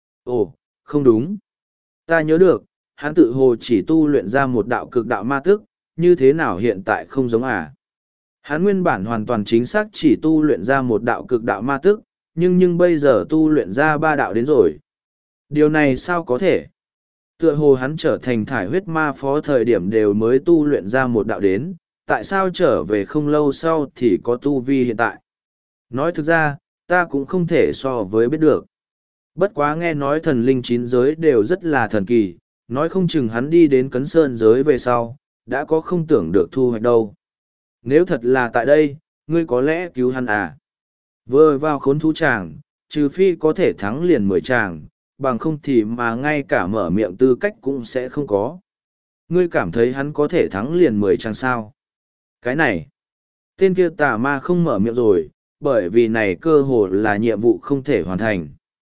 Ồ, không đúng. Ta nhớ được, hắn tự hồ chỉ tu luyện ra một đạo cực đạo ma tức, như thế nào hiện tại không giống à? Hắn nguyên bản hoàn toàn chính xác chỉ tu luyện ra một đạo cực đạo ma tức, nhưng bây giờ tu luyện ra 3 đạo đến rồi. Điều này sao có thể? Tựa hồ hắn trở thành thải huyết ma phó thời điểm đều mới tu luyện ra một đạo đến, tại sao trở về không lâu sau thì có tu vi hiện tại? Nói thực ra, ta cũng không thể so với biết được. Bất quá nghe nói thần linh 9 giới đều rất là thần kỳ, nói không chừng hắn đi đến cấn sơn giới về sau, đã có không tưởng được thu hoạch đâu. Nếu thật là tại đây, ngươi có lẽ cứu hắn à? Vừa vào khốn thú tràng, trừ phi có thể thắng liền 10 tràng, bằng không thì mà ngay cả mở miệng tư cách cũng sẽ không có. Ngươi cảm thấy hắn có thể thắng liền 10 tràng sao? Cái này, tên kia tà ma không mở miệng rồi, bởi vì này cơ hồ là nhiệm vụ không thể hoàn thành.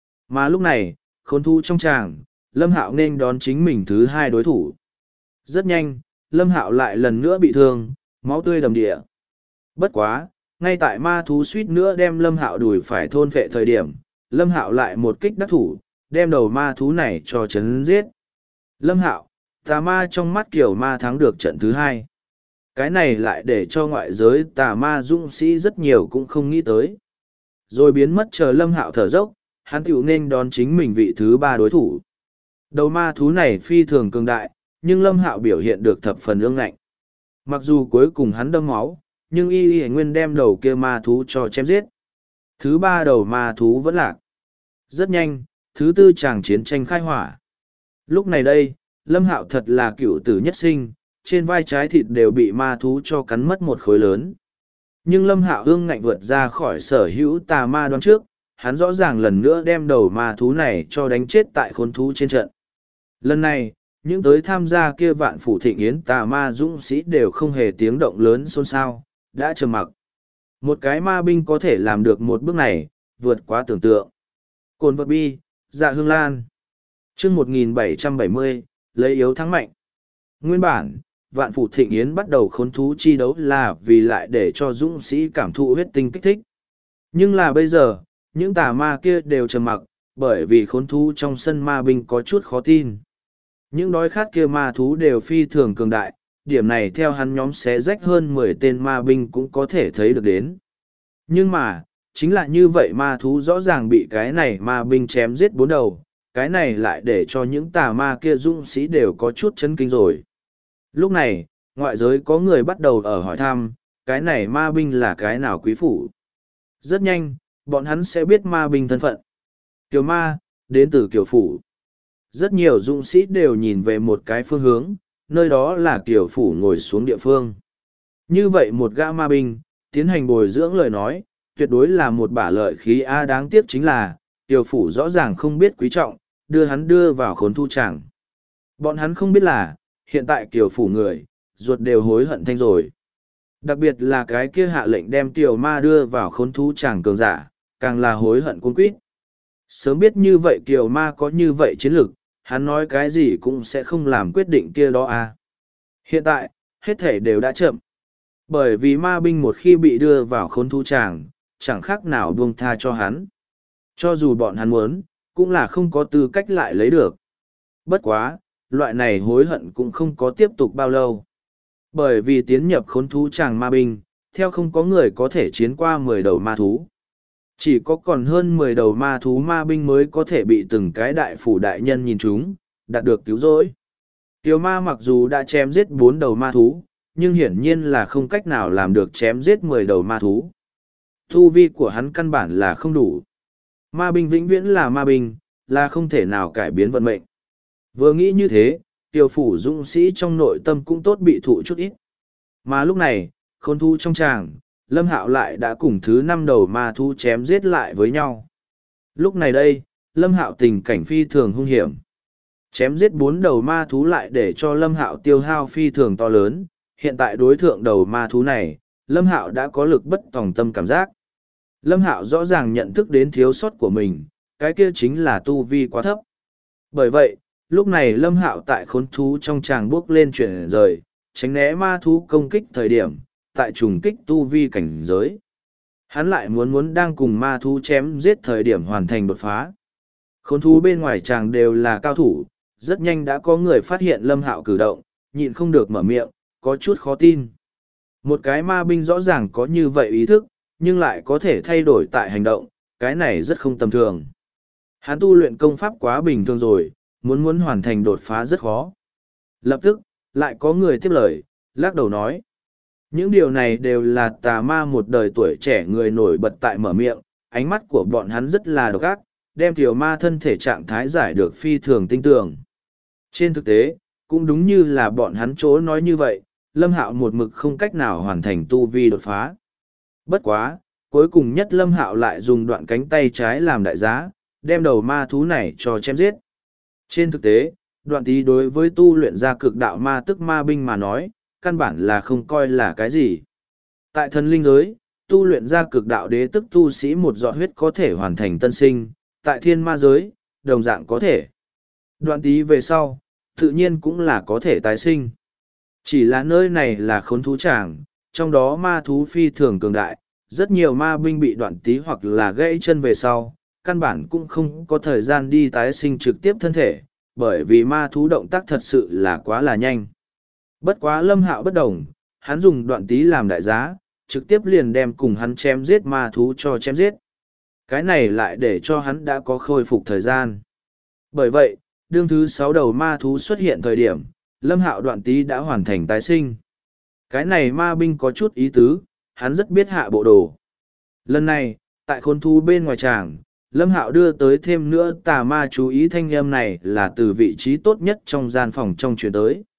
Mà lúc này, khốn thú trong tràng, Lâm Hạo nên đón chính mình thứ 2 đối thủ. Rất nhanh, Lâm Hạo lại lần nữa bị thương, máu tươi đầm địa. Bất quá, ngay tại ma thú suýt nữa đem Lâm Hạo đùi phải thôn phệ thời điểm, Lâm Hạo lại một kích đắc thủ, đem đầu ma thú này cho chấn giết. Lâm Hạo, tà ma trong mắt kiểu ma thắng được trận thứ 2. Cái này lại để cho ngoại giới tà ma dũng sĩ rất nhiều cũng không nghĩ tới. Rồi biến mất chờ Lâm Hạo thở dốc, hắn tiểu nên đón chính mình vị thứ 3 đối thủ. Đầu ma thú này phi thường cường đại, nhưng Lâm Hạo biểu hiện được thập phần ương ngạnh. Mặc dù cuối cùng hắn đâm máu, nhưng y nguyên đem đầu kia ma thú cho chém giết. Thứ 3 đầu ma thú vẫn lạc. Rất nhanh, thứ 4 tràng chiến tranh khai hỏa. Lúc này đây, Lâm Hạo thật là cựu tử nhất sinh, trên vai trái thịt đều bị ma thú cho cắn mất một khối lớn. Nhưng Lâm Hạo ương ngạnh vượt ra khỏi sở hữu tà ma đoán trước, hắn rõ ràng lần nữa đem đầu ma thú này cho đánh chết tại khốn thú trên trận. Lần này, những tới tham gia kia vạn phủ thịnh yến tà ma dũng sĩ đều không hề tiếng động lớn xôn xao, đã trầm mặc. Một cái ma binh có thể làm được một bước này, vượt quá tưởng tượng. Cồn vật bi, dạ hương lan. chương 1770, lấy yếu thắng mạnh. Nguyên bản, vạn phủ thịnh yến bắt đầu khốn thú chi đấu là vì lại để cho dũng sĩ cảm thụ huyết tinh kích thích. Nhưng là bây giờ, những tà ma kia đều trầm mặc, bởi vì khốn thú trong sân ma binh có chút khó tin. Những đói khát kia ma thú đều phi thường cường đại, điểm này theo hắn nhóm xé rách hơn 10 tên ma binh cũng có thể thấy được đến. Nhưng mà, chính là như vậy ma thú rõ ràng bị cái này ma binh chém giết 4 đầu, cái này lại để cho những tà ma kia dũng sĩ đều có chút chấn kinh rồi. Lúc này, ngoại giới có người bắt đầu ở hỏi thăm, cái này ma binh là cái nào quý phủ. Rất nhanh, bọn hắn sẽ biết ma binh thân phận. Kiều ma, đến từ Kiều phủ. Rất nhiều dũng sĩ đều nhìn về một cái phương hướng, nơi đó là Kiều phủ ngồi xuống địa phương. Như vậy một gã ma binh, tiến hành bồi dưỡng lời nói, tuyệt đối là một bả lợi khí a. Đáng tiếc chính là, Kiều phủ rõ ràng không biết quý trọng, đưa hắn đưa vào khốn thu tràng. Bọn hắn không biết là, hiện tại Kiều phủ người, ruột đều hối hận thanh rồi. Đặc biệt là cái kia hạ lệnh đem Kiều ma đưa vào khốn thú tràng cường giả, càng là hối hận cuống quýt. Sớm biết như vậy Kiều ma có như vậy chiến lược, hắn nói cái gì cũng sẽ không làm quyết định kia đó à. Hiện tại, hết thể đều đã chậm. Bởi vì ma binh một khi bị đưa vào khốn thú tràng, chẳng khác nào buông tha cho hắn. Cho dù bọn hắn muốn, cũng là không có tư cách lại lấy được. Bất quá, loại này hối hận cũng không có tiếp tục bao lâu. Bởi vì tiến nhập khốn thú tràng ma binh, theo không có người có thể chiến qua 10 đầu ma thú. Chỉ có còn hơn 10 đầu ma thú ma binh mới có thể bị từng cái đại phủ đại nhân nhìn chúng, đạt được cứu rỗi. Kiều ma mặc dù đã chém giết 4 đầu ma thú, nhưng hiển nhiên là không cách nào làm được chém giết 10 đầu ma thú. Tu vi của hắn căn bản là không đủ. Ma binh vĩnh viễn là ma binh, là không thể nào cải biến vận mệnh. Vừa nghĩ như thế, Kiều phủ dũng sĩ trong nội tâm cũng tốt bị thụ chút ít. Mà lúc này, khốn thú trong tràng, Lâm Hạo lại đã cùng thứ 5 đầu ma thú chém giết lại với nhau. Lúc này đây, Lâm Hạo tình cảnh phi thường hung hiểm. Chém giết 4 đầu ma thú lại để cho Lâm Hạo tiêu hao phi thường to lớn. Hiện tại đối thượng đầu ma thú này, Lâm Hạo đã có lực bất tòng tâm cảm giác. Lâm Hạo rõ ràng nhận thức đến thiếu sót của mình, cái kia chính là tu vi quá thấp. Bởi vậy, lúc này Lâm Hạo tại khốn thú trong tràng bước lên chuyển rời, tránh né ma thú công kích thời điểm, tại trùng kích tu vi cảnh giới. Hắn lại muốn đang cùng ma thú chém giết thời điểm hoàn thành đột phá. Khốn thú bên ngoài tràng đều là cao thủ, rất nhanh đã có người phát hiện Lâm Hạo cử động, nhịn không được mở miệng, có chút khó tin. Một cái ma binh rõ ràng có như vậy ý thức, nhưng lại có thể thay đổi tại hành động, cái này rất không tầm thường. Hắn tu luyện công pháp quá bình thường rồi, muốn hoàn thành đột phá rất khó. Lập tức, lại có người tiếp lời, lắc đầu nói. Những điều này đều là tà ma một đời tuổi trẻ người nổi bật tại mở miệng, ánh mắt của bọn hắn rất là độc ác, đem tiểu ma thân thể trạng thái giải được phi thường tinh tường. Trên thực tế, cũng đúng như là bọn hắn chỗ nói như vậy, Lâm Hạo một mực không cách nào hoàn thành tu vi đột phá. Bất quá, cuối cùng nhất Lâm Hạo lại dùng đoạn cánh tay trái làm đại giá, đem đầu ma thú này cho chém giết. Trên thực tế, đoạn tí đối với tu luyện ra cực đạo ma tức ma binh mà nói, căn bản là không coi là cái gì. Tại thần linh giới, tu luyện ra cực đạo đế tức tu sĩ một giọt huyết có thể hoàn thành tân sinh, tại thiên ma giới, đồng dạng có thể. Đoạn tí về sau, tự nhiên cũng là có thể tái sinh. Chỉ là nơi này là khốn thú tràng, trong đó ma thú phi thường cường đại, rất nhiều ma binh bị đoạn tí hoặc là gãy chân về sau, căn bản cũng không có thời gian đi tái sinh trực tiếp thân thể, bởi vì ma thú động tác thật sự là quá là nhanh. Bất quá Lâm Hạo bất đồng, hắn dùng đoạn tí làm đại giá, trực tiếp liền đem cùng hắn chém giết ma thú cho chém giết. Cái này lại để cho hắn đã có khôi phục thời gian. Bởi vậy, đương thứ 6 đầu ma thú xuất hiện thời điểm, Lâm Hạo đoạn tí đã hoàn thành tái sinh. Cái này ma binh có chút ý tứ, hắn rất biết hạ bộ đồ. Lần này, tại khốn thú bên ngoài tràng, Lâm Hạo đưa tới thêm nữa tà ma chú ý thanh âm này là từ vị trí tốt nhất trong gian phòng trong chuyển tới.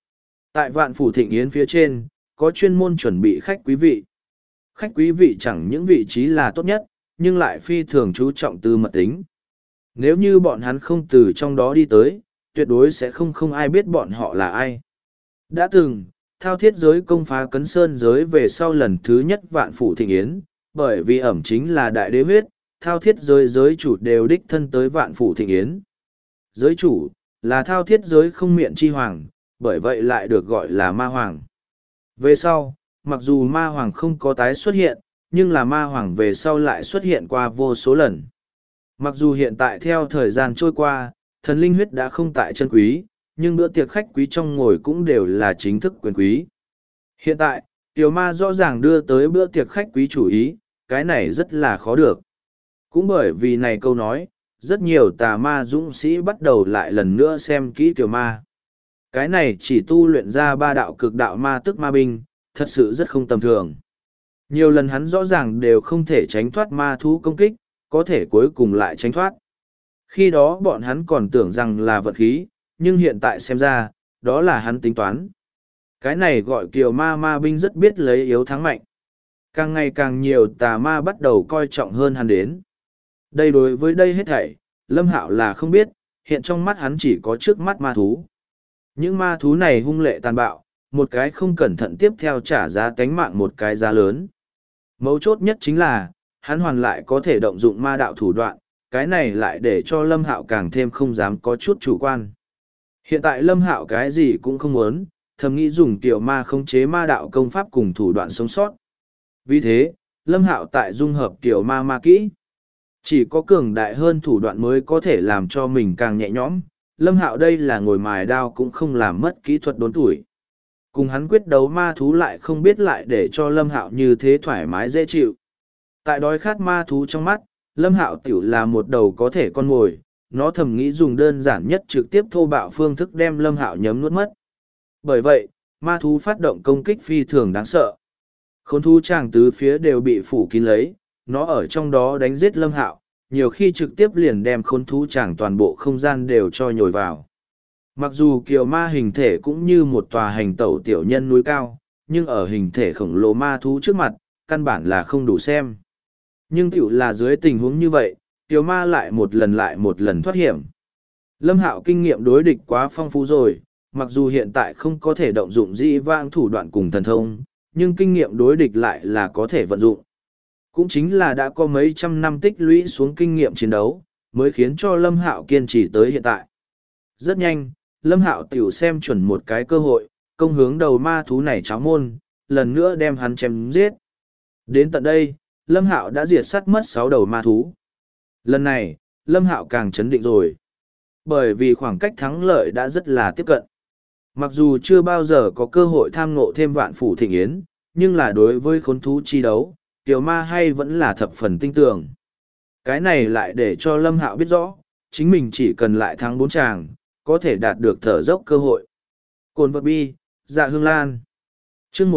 Tại Vạn Phủ Thịnh Yến phía trên, có chuyên môn chuẩn bị khách quý vị. Khách quý vị chẳng những vị trí là tốt nhất, nhưng lại phi thường chú trọng tư mật tính. Nếu như bọn hắn không từ trong đó đi tới, tuyệt đối sẽ không ai biết bọn họ là ai. Đã từng, thao thiết giới công phá cấn sơn giới về sau lần thứ nhất Vạn Phủ Thịnh Yến, bởi vì ẩm chính là đại đế huyết, thao thiết giới chủ đều đích thân tới Vạn Phủ Thịnh Yến. Giới chủ, là thao thiết giới không miệng chi hoàng, bởi vậy lại được gọi là ma hoàng. Về sau, mặc dù ma hoàng không có tái xuất hiện, nhưng là ma hoàng về sau lại xuất hiện qua vô số lần. Mặc dù hiện tại theo thời gian trôi qua, thần linh huyết đã không tại chân quý, nhưng bữa tiệc khách quý trong ngồi cũng đều là chính thức quyền quý. Hiện tại, tiểu ma rõ ràng đưa tới bữa tiệc khách quý chủ ý, cái này rất là khó được. Cũng bởi vì này câu nói, rất nhiều tà ma dũng sĩ bắt đầu lại lần nữa xem kỹ tiểu ma. Cái này chỉ tu luyện ra 3 đạo cực đạo ma tức ma binh, thật sự rất không tầm thường. Nhiều lần hắn rõ ràng đều không thể tránh thoát ma thú công kích, có thể cuối cùng lại tránh thoát. Khi đó bọn hắn còn tưởng rằng là vật khí, nhưng hiện tại xem ra, đó là hắn tính toán. Cái này gọi kiều ma binh rất biết lấy yếu thắng mạnh. Càng ngày càng nhiều tà ma bắt đầu coi trọng hơn hắn đến. Đây đối với đây hết thảy, Lâm Hạo là không biết, hiện trong mắt hắn chỉ có trước mắt ma thú. Những ma thú này hung lệ tàn bạo, một cái không cẩn thận tiếp theo trả giá tánh mạng một cái giá lớn. Mấu chốt nhất chính là, hắn hoàn lại có thể động dụng ma đạo thủ đoạn, cái này lại để cho Lâm Hạo càng thêm không dám có chút chủ quan. Hiện tại Lâm Hạo cái gì cũng không muốn, thầm nghĩ dùng tiểu ma khống chế ma đạo công pháp cùng thủ đoạn sống sót. Vì thế, Lâm Hạo tại dung hợp tiểu ma kỹ. Chỉ có cường đại hơn thủ đoạn mới có thể làm cho mình càng nhẹ nhõm. Lâm Hạo đây là ngồi mài đao cũng không làm mất kỹ thuật đốn tuổi. Cùng hắn quyết đấu ma thú lại không biết lại để cho Lâm Hạo như thế thoải mái dễ chịu. Tại đói khát ma thú trong mắt, Lâm Hạo tiểu là một đầu có thể con mồi, nó thầm nghĩ dùng đơn giản nhất trực tiếp thô bạo phương thức đem Lâm Hạo nhấm nuốt mất. Bởi vậy, ma thú phát động công kích phi thường đáng sợ. Khốn thú tràng tứ phía đều bị phủ kín lấy, nó ở trong đó đánh giết Lâm Hạo, nhiều khi trực tiếp liền đem khốn thú tràng toàn bộ không gian đều cho nhồi vào. Mặc dù kiều ma hình thể cũng như một tòa hành tẩu tiểu nhân núi cao, nhưng ở hình thể khổng lồ ma thú trước mặt, căn bản là không đủ xem. Nhưng tiểu là dưới tình huống như vậy, kiều ma lại một lần thoát hiểm. Lâm Hạo kinh nghiệm đối địch quá phong phú rồi, mặc dù hiện tại không có thể động dụng dĩ vãng thủ đoạn cùng thần thông, nhưng kinh nghiệm đối địch lại là có thể vận dụng. Cũng chính là đã có mấy trăm năm tích lũy xuống kinh nghiệm chiến đấu, mới khiến cho Lâm Hạo kiên trì tới hiện tại. Rất nhanh, Lâm Hạo tiểu xem chuẩn một cái cơ hội, công hướng đầu ma thú này cháo môn, lần nữa đem hắn chém giết. Đến tận đây, Lâm Hạo đã diệt sát mất 6 đầu ma thú. Lần này, Lâm Hạo càng chấn định rồi. Bởi vì khoảng cách thắng lợi đã rất là tiếp cận. Mặc dù chưa bao giờ có cơ hội tham ngộ thêm Vạn Phủ Thịnh Yến, nhưng là đối với khốn thú chi đấu, tiểu ma hay vẫn là thập phần tinh tường. Cái này lại để cho Lâm Hạo biết rõ, chính mình chỉ cần lại thắng 4 tràng, có thể đạt được thở dốc cơ hội. Cồn vật bi, dạ hương lan. Chương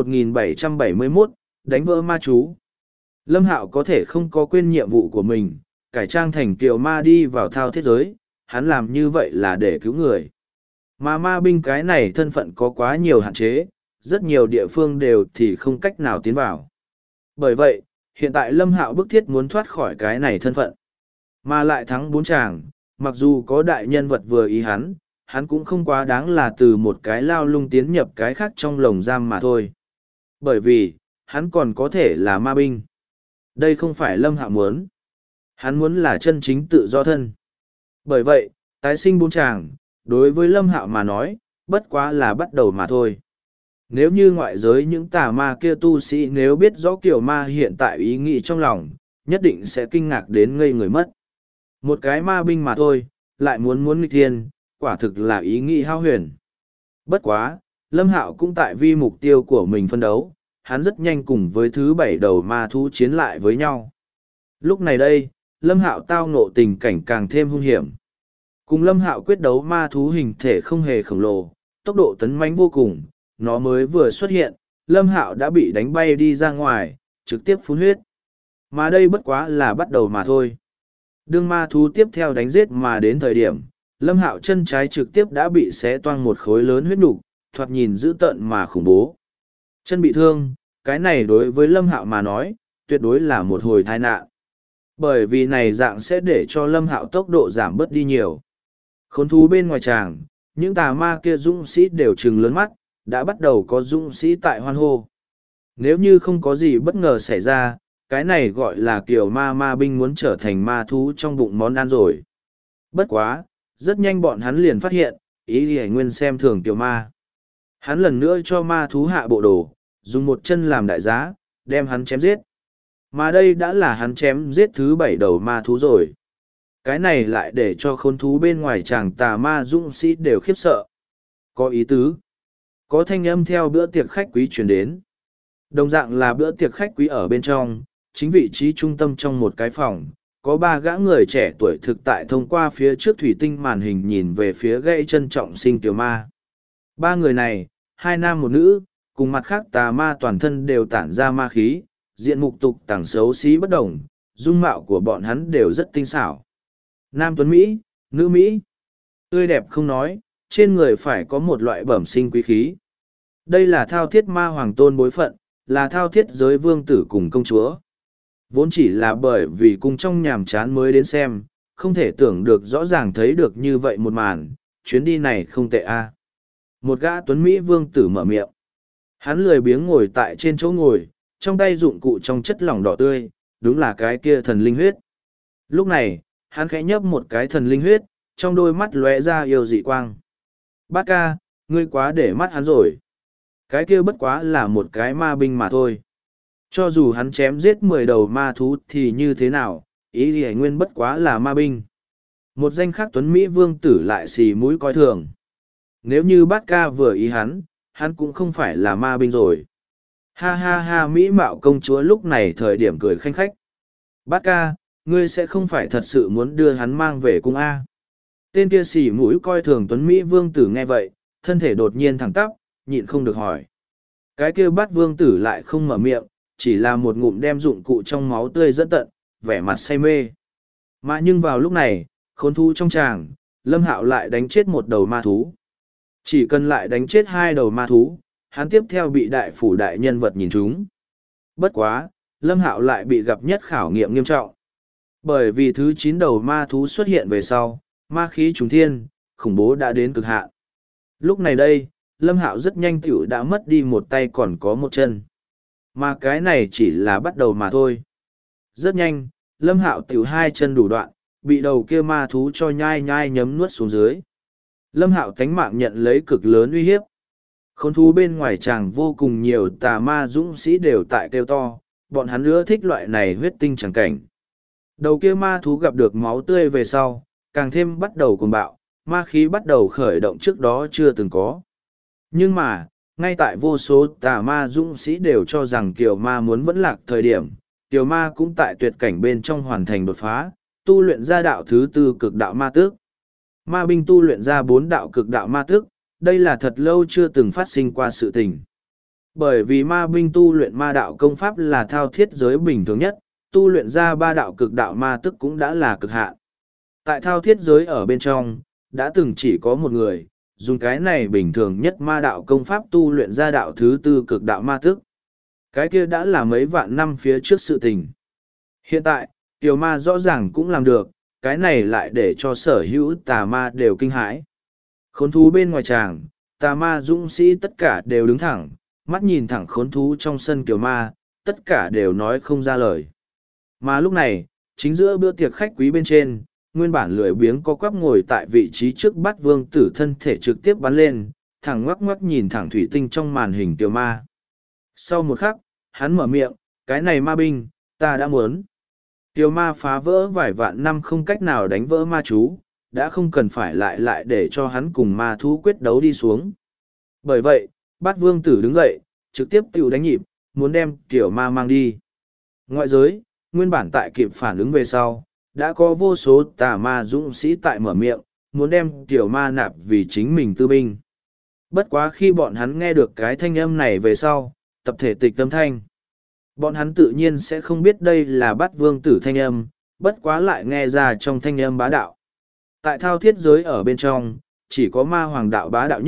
1771, đánh vỡ ma chú. Lâm Hạo có thể không có quên nhiệm vụ của mình, cải trang thành kiều ma đi vào thao thiết giới, hắn làm như vậy là để cứu người. Mà ma binh cái này thân phận có quá nhiều hạn chế, rất nhiều địa phương đều thì không cách nào tiến vào. Bởi vậy, hiện tại Lâm Hạo bức thiết muốn thoát khỏi cái này thân phận. Mà lại thắng 4 tràng, mặc dù có đại nhân vật vừa ý hắn cũng không quá đáng là từ một cái lao lung tiến nhập cái khác trong lồng giam mà thôi. Bởi vì, hắn còn có thể là ma binh. Đây không phải Lâm Hạo muốn. Hắn muốn là chân chính tự do thân. Bởi vậy, tái sinh 4 tràng, đối với Lâm Hạo mà nói, bất quá là bắt đầu mà thôi. Nếu như ngoại giới những tà ma kia tu sĩ nếu biết rõ kiểu ma hiện tại ý nghĩ trong lòng, nhất định sẽ kinh ngạc đến ngây người mất. Một cái ma binh mà thôi, lại muốn nghịch thiên, quả thực là ý nghĩ hao huyền. Bất quá, Lâm Hạo cũng tại vì mục tiêu của mình phân đấu, hắn rất nhanh cùng với thứ 7 đầu ma thú chiến lại với nhau. Lúc này đây, Lâm Hạo tao ngộ tình cảnh càng thêm hung hiểm. Cùng Lâm Hạo quyết đấu ma thú hình thể không hề khổng lồ, tốc độ tấn mãnh vô cùng, nó mới vừa xuất hiện, Lâm Hạo đã bị đánh bay đi ra ngoài, trực tiếp phun huyết. Mà đây bất quá là bắt đầu mà thôi. Đương ma thú tiếp theo đánh giết mà đến thời điểm, Lâm Hạo chân trái trực tiếp đã bị xé toang một khối lớn huyết nục, thoạt nhìn dữ tợn mà khủng bố. Chân bị thương, cái này đối với Lâm Hạo mà nói, tuyệt đối là một hồi tai nạn. Bởi vì này dạng sẽ để cho Lâm Hạo tốc độ giảm bớt đi nhiều. Khốn thú bên ngoài tràng, những tà ma kia dũng sĩ đều trừng lớn mắt, đã bắt đầu có dũng sĩ tại hoan hô. Nếu như không có gì bất ngờ xảy ra, cái này gọi là kiểu ma binh muốn trở thành ma thú trong bụng món ăn rồi. Bất quá, rất nhanh bọn hắn liền phát hiện, ý Hải Nguyên xem thường tiểu ma. Hắn lần nữa cho ma thú hạ bộ đồ, dùng một chân làm đại giá, đem hắn chém giết. Mà đây đã là hắn chém giết thứ 7 đầu ma thú rồi. Cái này lại để cho khốn thú bên ngoài chàng tà ma dũng sĩ đều khiếp sợ. Có ý tứ. Có thanh âm theo bữa tiệc khách quý truyền đến. Đồng dạng là bữa tiệc khách quý ở bên trong, chính vị trí trung tâm trong một cái phòng, có 3 gã người trẻ tuổi thực tại thông qua phía trước thủy tinh màn hình nhìn về phía gãy chân trọng sinh tiểu ma. 3 người này, 2 nam 1 nữ, cùng mặt khác tà ma toàn thân đều tản ra ma khí, diện mục tục tẳng xấu xí bất đồng, dung mạo của bọn hắn đều rất tinh xảo. Nam tuấn Mỹ, nữ Mỹ, tươi đẹp không nói, trên người phải có một loại bẩm sinh quý khí. Đây là thao thiết ma hoàng tôn bối phận, là thao thiết giới vương tử cùng công chúa. Vốn chỉ là bởi vì cùng trong nhàm chán mới đến xem, không thể tưởng được rõ ràng thấy được như vậy một màn, chuyến đi này không tệ a. Một gã tuấn Mỹ vương tử mở miệng. Hắn lười biếng ngồi tại trên chỗ ngồi, trong tay dụng cụ trong chất lỏng đỏ tươi, đúng là cái kia thần linh huyết. Lúc này, hắn khẽ nhấp một cái thần linh huyết, trong đôi mắt lóe ra yêu dị quang. Bát ca, ngươi quá để mắt hắn rồi. Cái kia bất quá là một cái ma binh mà thôi. Cho dù hắn chém giết 10 đầu ma thú thì như thế nào, ý Hải Nguyên bất quá là ma binh. Một danh khác tuấn Mỹ vương tử lại xì mũi coi thường. Nếu như bát ca vừa ý hắn cũng không phải là ma binh rồi. Ha ha ha, Mỹ mạo công chúa lúc này thời điểm cười khanh khách. Bát ca, ngươi sẽ không phải thật sự muốn đưa hắn mang về cung A. Tên kia xì mũi coi thường tuấn Mỹ vương tử nghe vậy, thân thể đột nhiên thẳng tắp, nhịn không được hỏi. Cái kia bát vương tử lại không mở miệng, chỉ là một ngụm đem dụng cụ trong máu tươi dẫn tận, vẻ mặt say mê. Mà nhưng vào lúc này, khốn thú trong tràng, Lâm Hạo lại đánh chết một đầu ma thú. Chỉ cần lại đánh chết 2 đầu ma thú, hắn tiếp theo bị đại phủ đại nhân vật nhìn trúng. Bất quá, Lâm Hạo lại bị gặp nhất khảo nghiệm nghiêm trọng. Bởi vì thứ 9 đầu ma thú xuất hiện về sau, ma khí trùng thiên, khủng bố đã đến cực hạn. Lúc này đây, Lâm Hạo rất nhanh tiểu đã mất đi một tay còn có một chân. Mà cái này chỉ là bắt đầu mà thôi. Rất nhanh, Lâm Hạo tiểu 2 chân đủ đoạn, bị đầu kia ma thú cho nhai nhai nhấm nuốt xuống dưới. Lâm Hạo tánh mạng nhận lấy cực lớn uy hiếp. Khốn thú bên ngoài chàng vô cùng nhiều tà ma dũng sĩ đều tại kêu to, bọn hắn ưa thích loại này huyết tinh chẳng cảnh. Đầu kia ma thú gặp được máu tươi về sau, càng thêm bắt đầu cuồng bạo, ma khí bắt đầu khởi động trước đó chưa từng có. Nhưng mà, ngay tại vô số tà ma dũng sĩ đều cho rằng Kiều Ma muốn vẫn lạc thời điểm, Kiều Ma cũng tại tuyệt cảnh bên trong hoàn thành đột phá, tu luyện ra đạo thứ 4 cực đạo ma tước. Ma binh tu luyện ra 4 đạo cực đạo ma tước, đây là thật lâu chưa từng phát sinh qua sự tình. Bởi vì ma binh tu luyện ma đạo công pháp là thao thiết giới bình thường nhất, tu luyện ra 3 đạo cực đạo ma tước cũng đã là cực hạn. Tại thao thiết giới ở bên trong, đã từng chỉ có một người, dùng cái này bình thường nhất ma đạo công pháp tu luyện ra đạo thứ 4 cực đạo ma tước. Cái kia đã là mấy vạn năm phía trước sự tình. Hiện tại, Kiều Ma rõ ràng cũng làm được, cái này lại để cho sở hữu tà ma đều kinh hãi. Khốn thú bên ngoài tràng, tà ma dũng sĩ tất cả đều đứng thẳng, mắt nhìn thẳng khốn thú trong sân Kiều Ma, tất cả đều nói không ra lời. Mà lúc này, chính giữa bữa tiệc khách quý bên trên, nguyên bản lười biếng có quắp ngồi tại vị trí trước Bát vương tử thân thể trực tiếp bắn lên, thẳng ngoắc ngoắc nhìn thẳng thủy tinh trong màn hình Kiều Ma. Sau một khắc, hắn mở miệng, cái này ma binh, ta đã muốn. Kiều Ma phá vỡ vài vạn năm không cách nào đánh vỡ ma chú, đã không cần phải lại để cho hắn cùng ma thú quyết đấu đi xuống. Bởi vậy, Bát vương tử đứng dậy, trực tiếp tiểu đánh nhịp, muốn đem Kiều Ma mang đi. Ngoại giới, nguyên bản tại kịp phản ứng về sau, đã có vô số tà ma dũng sĩ tại mở miệng, muốn đem Kiều Ma nạp vì chính mình tư binh. Bất quá khi bọn hắn nghe được cái thanh âm này về sau, tập thể tịch tâm thanh. Bọn hắn tự nhiên sẽ không biết đây là Bát vương tử thanh âm, bất quá lại nghe ra trong thanh âm bá đạo. Tại thao thiết giới ở bên trong, chỉ có ma hoàng đạo bá đạo nhất,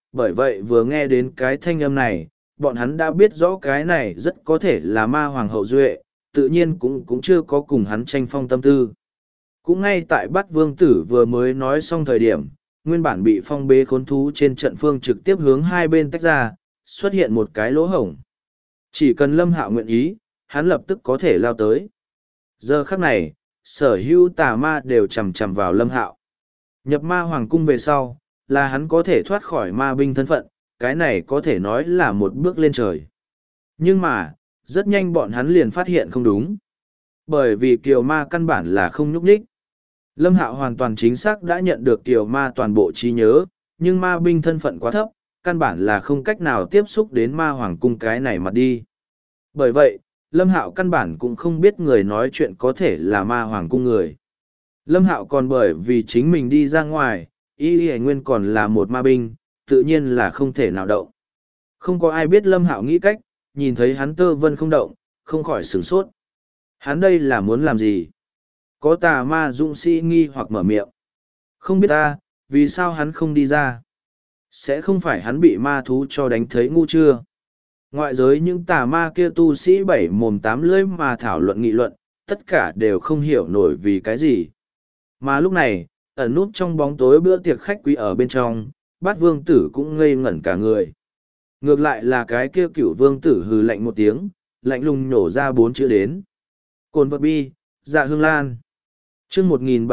bởi vậy vừa nghe đến cái thanh âm này, bọn hắn đã biết rõ cái này rất có thể là ma hoàng hậu duệ, tự nhiên cũng chưa có cùng hắn tranh phong tâm tư. Cũng ngay tại Bát Vương Tử vừa mới nói xong thời điểm, nguyên bản bị phong bế khốn thú trên trận phương trực tiếp hướng hai bên tách ra, xuất hiện một cái lỗ hổng. Chỉ cần Lâm Hạo nguyện ý, hắn lập tức có thể lao tới. Giờ khắc này, sở hữu tà ma đều chằm chằm vào Lâm Hạo. Nhập ma hoàng cung về sau, là hắn có thể thoát khỏi ma binh thân phận, cái này có thể nói là một bước lên trời. Nhưng mà, rất nhanh bọn hắn liền phát hiện không đúng. Bởi vì kiều ma căn bản là không nhúc nhích. Lâm Hạo hoàn toàn chính xác đã nhận được kiều ma toàn bộ trí nhớ, nhưng ma binh thân phận quá thấp, căn bản là không cách nào tiếp xúc đến ma hoàng cung cái này mặt đi. Bởi vậy, Lâm Hạo căn bản cũng không biết người nói chuyện có thể là ma hoàng cung người. Lâm Hạo còn bởi vì chính mình đi ra ngoài, y nguyên còn là một ma binh, tự nhiên là không thể nào động. Không có ai biết Lâm Hạo nghĩ cách, nhìn thấy hắn tơ vân không động, không khỏi sửng sốt. Hắn đây là muốn làm gì? Có tà ma dũng sĩ nghi hoặc mở miệng. Không biết ta, vì sao hắn không đi ra? Sẽ không phải hắn bị ma thú cho đánh thấy ngu chưa? Ngoại giới những tà ma kia tu sĩ bảy mồm tám lưỡi mà thảo luận nghị luận, tất cả đều không hiểu nổi vì cái gì. Mà lúc này, ẩn nút trong bóng tối bữa tiệc khách quý ở bên trong, Bát Vương Tử cũng ngây ngẩn cả người. Ngược lại là cái kia Cửu Vương Tử hừ lạnh một tiếng, lạnh lùng nhổ ra 4 chữ đến. Cồn vật bi, dạ hương lan. Chương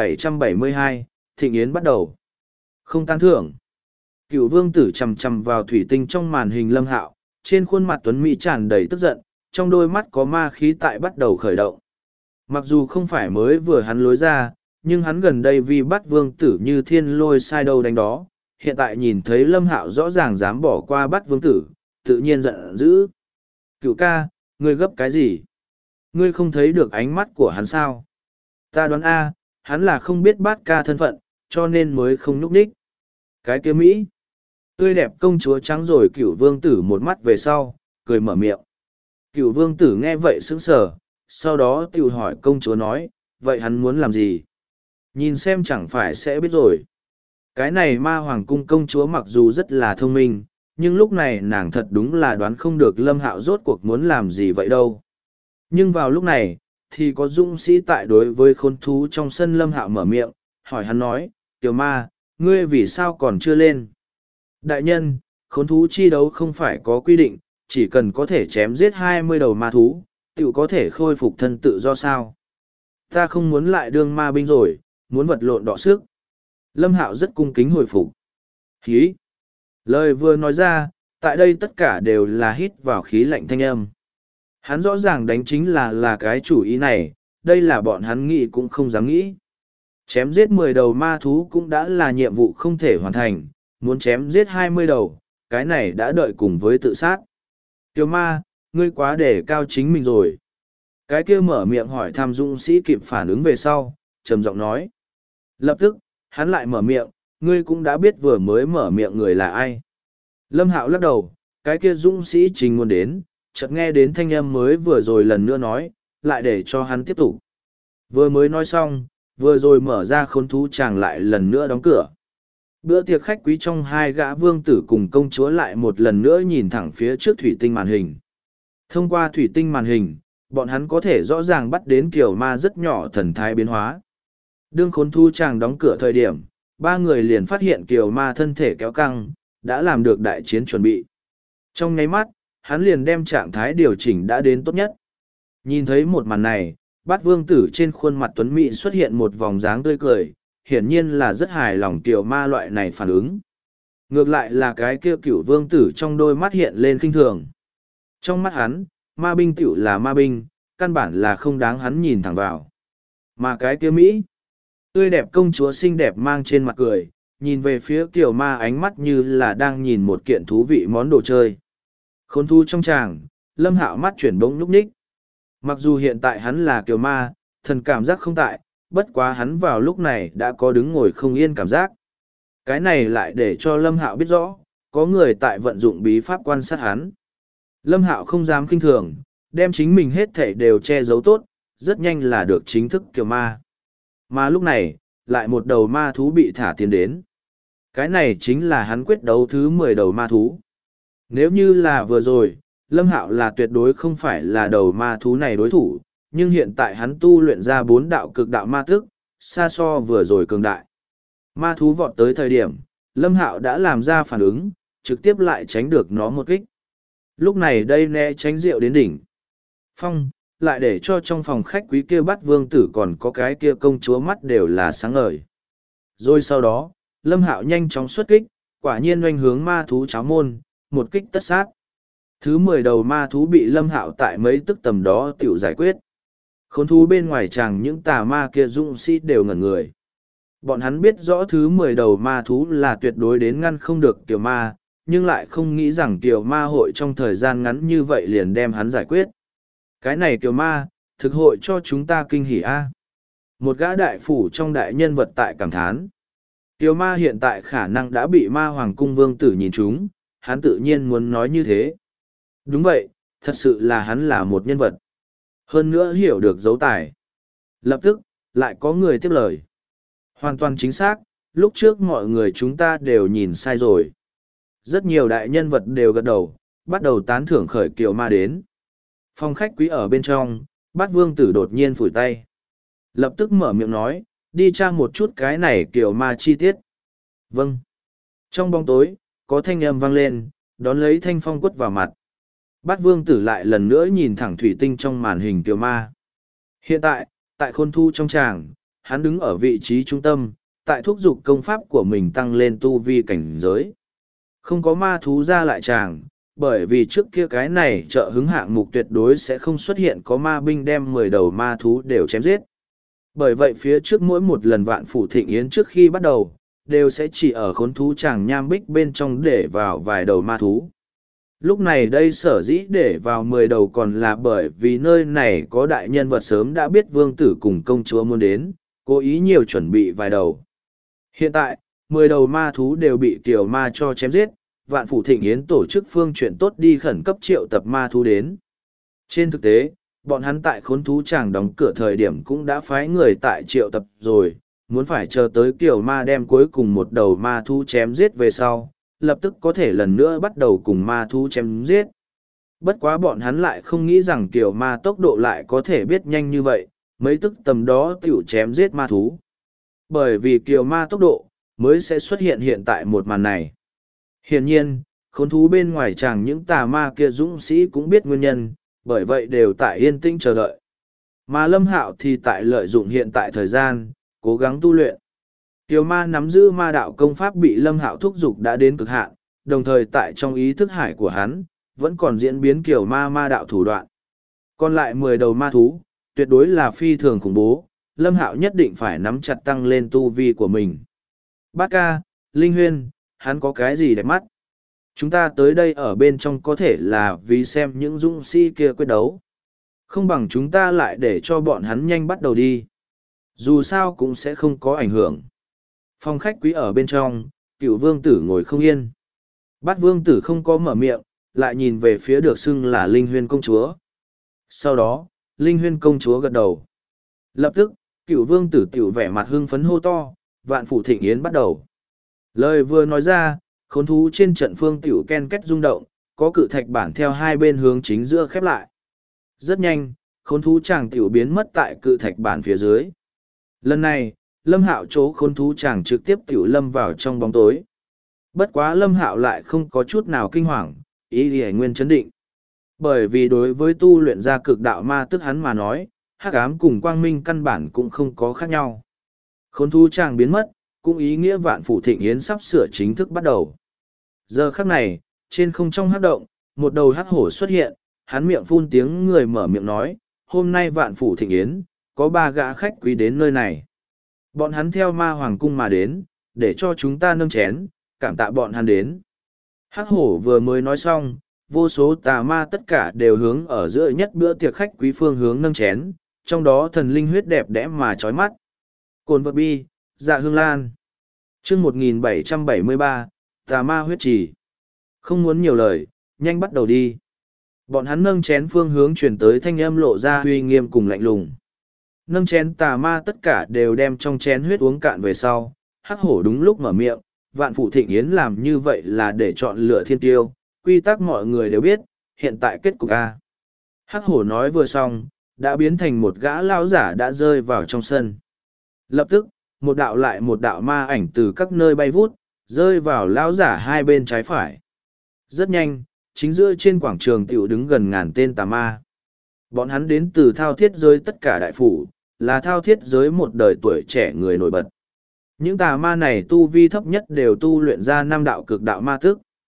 1772, Thịnh Yến bắt đầu. Không tán thưởng. Cửu Vương Tử chầm chầm vào thủy tinh trong màn hình Lâm Hạo, trên khuôn mặt tuấn mỹ tràn đầy tức giận, trong đôi mắt có ma khí tại bắt đầu khởi động. Mặc dù không phải mới vừa hắn lối ra, nhưng hắn gần đây vì bắt Vương Tử như thiên lôi sai đâu đánh đó, hiện tại nhìn thấy Lâm Hạo rõ ràng dám bỏ qua bắt Vương Tử, tự nhiên giận dữ. Cửu ca, ngươi gấp cái gì? Ngươi không thấy được ánh mắt của hắn sao? Ta đoán A, hắn là không biết bát ca thân phận, cho nên mới không núp đích. Cái kia Mỹ, tươi đẹp công chúa trắng rồi Cửu Vương Tử một mắt về sau, cười mở miệng. Cửu Vương Tử nghe vậy sững sờ, sau đó tự hỏi công chúa nói, vậy hắn muốn làm gì? Nhìn xem chẳng phải sẽ biết rồi. Cái này ma hoàng cung công chúa mặc dù rất là thông minh, nhưng lúc này nàng thật đúng là đoán không được Lâm Hạo rốt cuộc muốn làm gì vậy đâu. Nhưng vào lúc này, thì có dũng sĩ tại đối với khốn thú trong sân Lâm Hạo mở miệng, hỏi hắn nói, tiểu ma, ngươi vì sao còn chưa lên? Đại nhân, khốn thú chi đấu không phải có quy định, chỉ cần có thể chém giết 20 đầu ma thú, tự có thể khôi phục thân tự do sao. Ta không muốn lại đương ma binh rồi, muốn vật lộn đọ sức. Lâm Hạo rất cung kính hồi phục. Khí. Lời vừa nói ra, tại đây tất cả đều là hít vào khí lạnh thanh âm. Hắn rõ ràng đánh chính là cái chủ ý này, đây là bọn hắn nghĩ cũng không dám nghĩ. Chém giết 10 đầu ma thú cũng đã là nhiệm vụ không thể hoàn thành, muốn chém giết 20 đầu, cái này đã đợi cùng với tự sát. Kiều ma, ngươi quá để cao chính mình rồi. Cái kia mở miệng hỏi tham dũng sĩ kịp phản ứng về sau, trầm giọng nói. Lập tức, hắn lại mở miệng, ngươi cũng đã biết vừa mới mở miệng người là ai. Lâm Hạo lắc đầu, cái kia dũng sĩ trình muốn đến, chợt nghe đến thanh âm mới vừa rồi lần nữa nói, lại để cho hắn tiếp tục. Vừa mới nói xong, vừa rồi mở ra khốn thú chàng lại lần nữa đóng cửa. Bữa tiệc khách quý trong hai gã vương tử cùng công chúa lại một lần nữa nhìn thẳng phía trước thủy tinh màn hình. Thông qua thủy tinh màn hình, bọn hắn có thể rõ ràng bắt đến kiểu ma rất nhỏ thần thái biến hóa. Đương khốn thú chàng đóng cửa thời điểm, ba người liền phát hiện kiều ma thân thể kéo căng, đã làm được đại chiến chuẩn bị. Trong nháy mắt, hắn liền đem trạng thái điều chỉnh đã đến tốt nhất. Nhìn thấy một màn này, Bát Vương Tử trên khuôn mặt tuấn mỹ xuất hiện một vòng dáng tươi cười, hiển nhiên là rất hài lòng kiều ma loại này phản ứng. Ngược lại là cái kia Cửu Vương Tử trong đôi mắt hiện lên khinh thường. Trong mắt hắn, ma binh tiểu là ma binh, căn bản là không đáng hắn nhìn thẳng vào. Mà cái kia Mỹ, tươi đẹp công chúa xinh đẹp mang trên mặt cười, nhìn về phía kiều ma ánh mắt như là đang nhìn một kiện thú vị món đồ chơi. Khốn thú trong tràng, Lâm Hạo mắt chuyển bỗng nhúc nhích. Mặc dù hiện tại hắn là kiều ma, thần cảm giác không tại, bất quá hắn vào lúc này đã có đứng ngồi không yên cảm giác. Cái này lại để cho Lâm Hạo biết rõ, có người tại vận dụng bí pháp quan sát hắn. Lâm Hạo không dám kinh thường, đem chính mình hết thảy đều che giấu tốt, rất nhanh là được chính thức kiều ma. Mà lúc này, lại một đầu ma thú bị thả tiến đến. Cái này chính là hắn quyết đấu thứ 10 đầu ma thú. Nếu như là vừa rồi, Lâm Hạo là tuyệt đối không phải là đầu ma thú này đối thủ, nhưng hiện tại hắn tu luyện ra 4 đạo cực đạo ma thức, xa so vừa rồi cường đại. Ma thú vọt tới thời điểm, Lâm Hạo đã làm ra phản ứng, trực tiếp lại tránh được nó một kích. Lúc này đây né tránh rượu đến đỉnh. Phong, lại để cho trong phòng khách quý kia bắt vương tử còn có cái kia công chúa mắt đều là sáng ngời. Rồi sau đó, Lâm Hạo nhanh chóng xuất kích, quả nhiên oanh hướng ma thú cháo môn, một kích tất sát. Thứ 10 đầu ma thú bị Lâm Hạo tại mấy tức tầm đó tiểu giải quyết. Khốn thú bên ngoài chàng những tà ma kia dũng sĩ đều ngẩn người. Bọn hắn biết rõ thứ 10 đầu ma thú là tuyệt đối đến ngăn không được Kiều Ma, nhưng lại không nghĩ rằng Kiều Ma hội trong thời gian ngắn như vậy liền đem hắn giải quyết. Cái này Kiều Ma, thực hội cho chúng ta kinh hỉ a. Một gã đại phủ trong đại nhân vật tại cảm thán. Kiều Ma hiện tại khả năng đã bị ma hoàng cung vương tử nhìn trúng, hắn tự nhiên muốn nói như thế. Đúng vậy, thật sự là hắn là một nhân vật. Hơn nữa hiểu được dấu tài. Lập tức, lại có người tiếp lời. Hoàn toàn chính xác, lúc trước mọi người chúng ta đều nhìn sai rồi. Rất nhiều đại nhân vật đều gật đầu, bắt đầu tán thưởng khởi Kiều Ma đến. Phòng khách quý ở bên trong, Bát Vương Tử đột nhiên phủi tay. Lập tức mở miệng nói, đi tra một chút cái này Kiều Ma chi tiết. Vâng. Trong bóng tối, có thanh âm vang lên, đón lấy thanh phong quất vào mặt. Bát Vương Tử lại lần nữa nhìn thẳng thủy tinh trong màn hình Kiều Ma. Hiện tại, tại khôn thu trong tràng, hắn đứng ở vị trí trung tâm, tại thúc giục công pháp của mình tăng lên tu vi cảnh giới. Không có ma thú ra lại tràng, bởi vì trước kia cái này trợ hứng hạng mục tuyệt đối sẽ không xuất hiện có ma binh đem 10 đầu ma thú đều chém giết. Bởi vậy phía trước mỗi một lần vạn phủ thịnh yến trước khi bắt đầu, đều sẽ chỉ ở khốn thú tràng nham bích bên trong để vào vài đầu ma thú. Lúc này đây sở dĩ để vào 10 đầu còn là bởi vì nơi này có đại nhân vật sớm đã biết vương tử cùng công chúa muốn đến, cố ý nhiều chuẩn bị vài đầu. Hiện tại, 10 đầu ma thú đều bị Kiều Ma cho chém giết, vạn phủ thịnh yến tổ chức phương chuyện tốt đi khẩn cấp triệu tập ma thú đến. Trên thực tế, bọn hắn tại khốn thú tràng đóng cửa thời điểm cũng đã phái người tại triệu tập rồi, muốn phải chờ tới Kiều Ma đem cuối cùng một đầu ma thú chém giết về sau, lập tức có thể lần nữa bắt đầu cùng ma thú chém giết. Bất quá bọn hắn lại không nghĩ rằng Kiều Ma tốc độ lại có thể biết nhanh như vậy, mấy tức tầm đó tiểu chém giết ma thú. Bởi vì Kiều Ma tốc độ, mới sẽ xuất hiện hiện tại một màn này. Hiển nhiên, khốn thú bên ngoài chàng những tà ma kia dũng sĩ cũng biết nguyên nhân, bởi vậy đều tại yên tĩnh chờ đợi. Mà Lâm Hạo thì tại lợi dụng hiện tại thời gian, cố gắng tu luyện. Kiều Ma nắm giữ ma đạo công pháp bị Lâm Hạo thúc giục đã đến cực hạn, đồng thời tại trong ý thức hải của hắn, vẫn còn diễn biến Kiều Ma ma đạo thủ đoạn. Còn lại 10 đầu ma thú, tuyệt đối là phi thường khủng bố, Lâm Hạo nhất định phải nắm chặt tăng lên tu vi của mình. Bát ca, Linh Huyên, hắn có cái gì đẹp mắt? Chúng ta tới đây ở bên trong có thể là vì xem những dũng sĩ kia quyết đấu. Không bằng chúng ta lại để cho bọn hắn nhanh bắt đầu đi. Dù sao cũng sẽ không có ảnh hưởng. Phòng khách quý ở bên trong, Cựu vương tử ngồi không yên. Bát vương tử không có mở miệng, lại nhìn về phía được xưng là Linh Huyên công chúa. Sau đó, Linh Huyên công chúa gật đầu. Lập tức, Cựu vương tử tiểu vẻ mặt hưng phấn hô to, vạn phủ thịnh yến bắt đầu. Lời vừa nói ra, khốn thú trên trận phương tiểu ken két rung động, có cự thạch bản theo hai bên hướng chính giữa khép lại. Rất nhanh, khốn thú chàng tiểu biến mất tại cự thạch bản phía dưới. Lần này, Lâm Hạo chỗ khốn thú chàng trực tiếp tiểu lâm vào trong bóng tối. Bất quá Lâm Hạo lại không có chút nào kinh hoàng, ý thì nguyên chấn định. Bởi vì đối với tu luyện ra cực đạo ma tức hắn mà nói, hắc ám cùng quang minh căn bản cũng không có khác nhau. Khốn thú chàng biến mất, cũng ý nghĩa vạn phủ thịnh yến sắp sửa chính thức bắt đầu. Giờ khắc này, trên không trong hắc động, một đầu hắc hổ xuất hiện, hắn miệng phun tiếng người mở miệng nói, hôm nay vạn phủ thịnh yến, có 3 gã khách quý đến nơi này. Bọn hắn theo ma hoàng cung mà đến, để cho chúng ta nâng chén, cảm tạ bọn hắn đến. Hắc hổ vừa mới nói xong, vô số tà ma tất cả đều hướng ở giữa nhất bữa tiệc khách quý phương hướng nâng chén, trong đó thần linh huyết đẹp đẽ mà chói mắt. Cồn vật bi, dạ hương lan. chương 1773, tà ma huyết trì. Không muốn nhiều lời, nhanh bắt đầu đi. Bọn hắn nâng chén phương hướng chuyển tới thanh âm lộ ra uy nghiêm cùng lạnh lùng. Nâng chén tà ma tất cả đều đem trong chén huyết uống cạn về sau, hắc hổ đúng lúc mở miệng, Vạn Phủ Thịnh Yến làm như vậy là để chọn lựa thiên tiêu, quy tắc mọi người đều biết, hiện tại kết cục A. Hắc hổ nói vừa xong, đã biến thành một gã lao giả đã rơi vào trong sân. Lập tức, một đạo lại một đạo ma ảnh từ các nơi bay vút, rơi vào lao giả hai bên trái phải. Rất nhanh, chính giữa trên quảng trường tiểu đứng gần ngàn tên tà ma. Bọn hắn đến từ thao thiết giới tất cả đại phủ, là thao thiết giới một đời tuổi trẻ người nổi bật. Những tà ma này tu vi thấp nhất đều tu luyện ra 5 đạo cực đạo ma tức.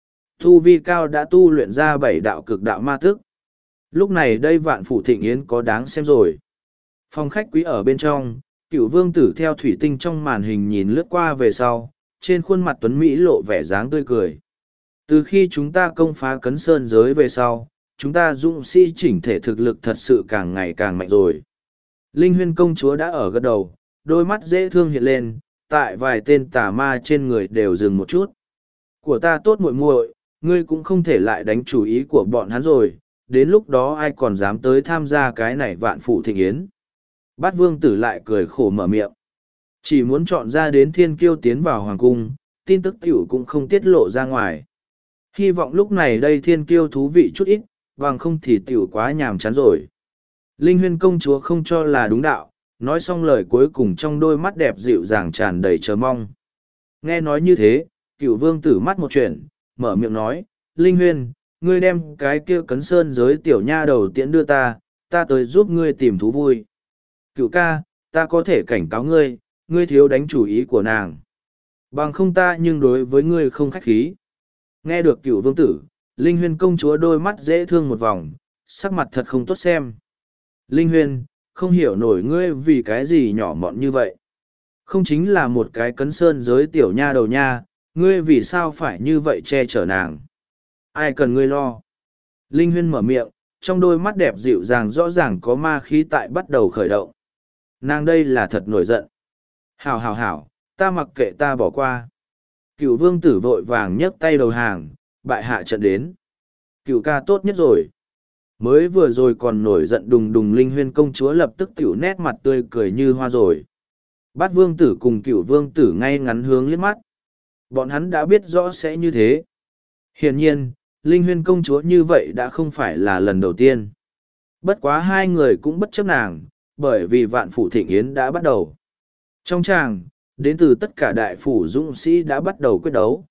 Tu vi cao đã tu luyện ra 7 đạo cực đạo ma tức. Lúc này đây Vạn Phủ Thịnh Yến có đáng xem rồi. Phòng khách quý ở bên trong, Cửu vương tử theo thủy tinh trong màn hình nhìn lướt qua về sau, trên khuôn mặt tuấn Mỹ lộ vẻ dáng tươi cười. Từ khi chúng ta công phá cấn sơn giới về sau, chúng ta dũng sĩ chỉnh thể thực lực thật sự càng ngày càng mạnh rồi. Linh Huyên công chúa đã ở gật đầu, đôi mắt dễ thương hiện lên, tại vài tên tà ma trên người đều dừng một chút. Của ta tốt muội muội, ngươi cũng không thể lại đánh chủ ý của bọn hắn rồi, đến lúc đó ai còn dám tới tham gia cái này Vạn Phủ Thịnh Yến. Bát vương tử lại cười khổ mở miệng. Chỉ muốn chọn ra đến thiên kiêu tiến vào hoàng cung, tin tức tiểu cũng không tiết lộ ra ngoài. Hy vọng lúc này đây thiên kiêu thú vị chút ít, bằng không thì tiểu quá nhàm chán rồi. Linh Huyên công chúa không cho là đúng đạo, nói xong lời cuối cùng trong đôi mắt đẹp dịu dàng tràn đầy chờ mong. Nghe nói như thế, Cửu vương tử mắt một chuyện, mở miệng nói, Linh Huyên, ngươi đem cái kia cấn sơn giới tiểu nha đầu tiễn đưa ta, ta tới giúp ngươi tìm thú vui. Cửu ca, ta có thể cảnh cáo ngươi, ngươi thiếu đánh chủ ý của nàng. Bằng không ta nhưng đối với ngươi không khách khí. Nghe được Cửu vương tử, Linh Huyên công chúa đôi mắt dễ thương một vòng, sắc mặt thật không tốt xem. Linh Huyên, không hiểu nổi ngươi vì cái gì nhỏ mọn như vậy. Không chính là một cái cấn sơn giới tiểu nha đầu nha, ngươi vì sao phải như vậy che chở nàng. Ai cần ngươi lo. Linh Huyên mở miệng, trong đôi mắt đẹp dịu dàng rõ ràng có ma khí tại bắt đầu khởi động. Nàng đây là thật nổi giận. Hảo hảo hảo, ta mặc kệ ta bỏ qua. Cửu vương tử vội vàng nhấc tay đầu hàng, bại hạ trận đến. Cửu ca tốt nhất rồi. Mới vừa rồi còn nổi giận đùng đùng Linh Huyên công chúa lập tức tiểu nét mặt tươi cười như hoa rồi. Bát vương tử cùng Cửu vương tử ngay ngắn hướng liếc mắt. Bọn hắn đã biết rõ sẽ như thế. Hiển nhiên, Linh Huyên công chúa như vậy đã không phải là lần đầu tiên. Bất quá hai người cũng bất chấp nàng, bởi vì Vạn Phủ Thịnh Yến đã bắt đầu. Trong tràng, đến từ tất cả đại phủ dũng sĩ đã bắt đầu quyết đấu.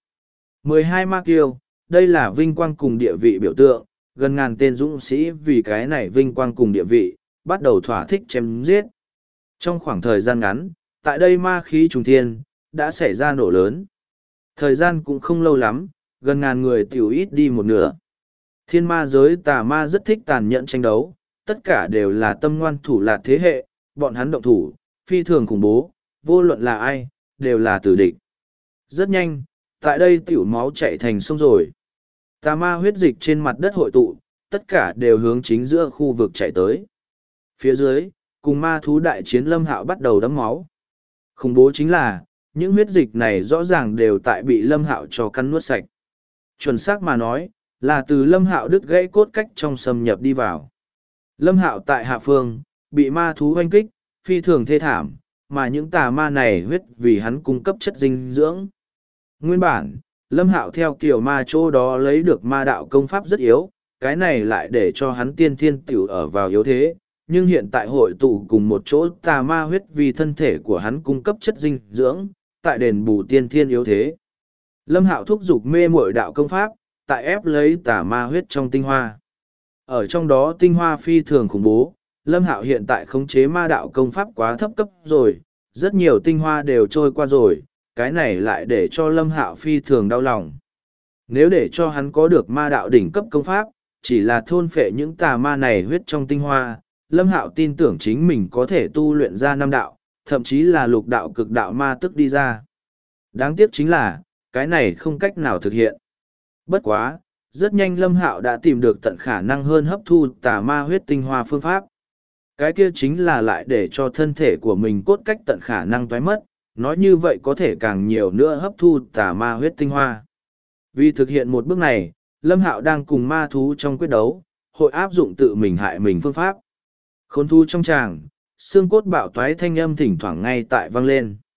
12 ma kiêu, đây là vinh quang cùng địa vị biểu tượng, gần ngàn tên dũng sĩ vì cái này vinh quang cùng địa vị, bắt đầu thỏa thích chém giết. Trong khoảng thời gian ngắn, tại đây ma khí trùng thiên, đã xảy ra nổ lớn. Thời gian cũng không lâu lắm, gần ngàn người tiểu ít đi một nửa. Thiên ma giới tà ma rất thích tàn nhẫn tranh đấu, tất cả đều là tâm ngoan thủ lạt thế hệ, bọn hắn động thủ, phi thường khủng bố, vô luận là ai, đều là tử địch. Rất nhanh, tại đây tiểu máu chạy thành sông rồi. Tà ma huyết dịch trên mặt đất hội tụ, tất cả đều hướng chính giữa khu vực chạy tới. Phía dưới, cùng ma thú đại chiến Lâm Hạo bắt đầu đấm máu. Khủng bố chính là, những huyết dịch này rõ ràng đều tại bị Lâm Hạo cho cắn nuốt sạch. Chuẩn xác mà nói, là từ Lâm Hạo đứt gãy cốt cách trong xâm nhập đi vào. Lâm Hạo tại hạ phương, bị ma thú hoanh kích, phi thường thê thảm, mà những tà ma này huyết vì hắn cung cấp chất dinh dưỡng. Nguyên bản, Lâm Hạo theo kiểu ma chỗ đó lấy được ma đạo công pháp rất yếu, cái này lại để cho hắn tiên thiên tiểu ở vào yếu thế, nhưng hiện tại hội tụ cùng một chỗ tà ma huyết vì thân thể của hắn cung cấp chất dinh dưỡng, tại đền bù tiên thiên yếu thế. Lâm Hạo thúc giục mê muội đạo công pháp, tại ép lấy tà ma huyết trong tinh hoa. Ở trong đó tinh hoa phi thường khủng bố, Lâm Hạo hiện tại khống chế ma đạo công pháp quá thấp cấp rồi, rất nhiều tinh hoa đều trôi qua rồi, cái này lại để cho Lâm Hạo phi thường đau lòng. Nếu để cho hắn có được ma đạo đỉnh cấp công pháp, chỉ là thôn phệ những tà ma này huyết trong tinh hoa, Lâm Hạo tin tưởng chính mình có thể tu luyện ra 5 đạo, thậm chí là lục đạo cực đạo ma tức đi ra. Đáng tiếc chính là, cái này không cách nào thực hiện. Bất quá, rất nhanh Lâm Hạo đã tìm được tận khả năng hơn hấp thu tà ma huyết tinh hoa phương pháp. Cái kia chính là lại để cho thân thể của mình cốt cách tận khả năng toái mất, nói như vậy có thể càng nhiều nữa hấp thu tà ma huyết tinh hoa. Vì thực hiện một bước này, Lâm Hạo đang cùng ma thú trong quyết đấu, hội áp dụng tự mình hại mình phương pháp. Khốn thú trong tràng, xương cốt bạo toái thanh âm thỉnh thoảng ngay tại vang lên.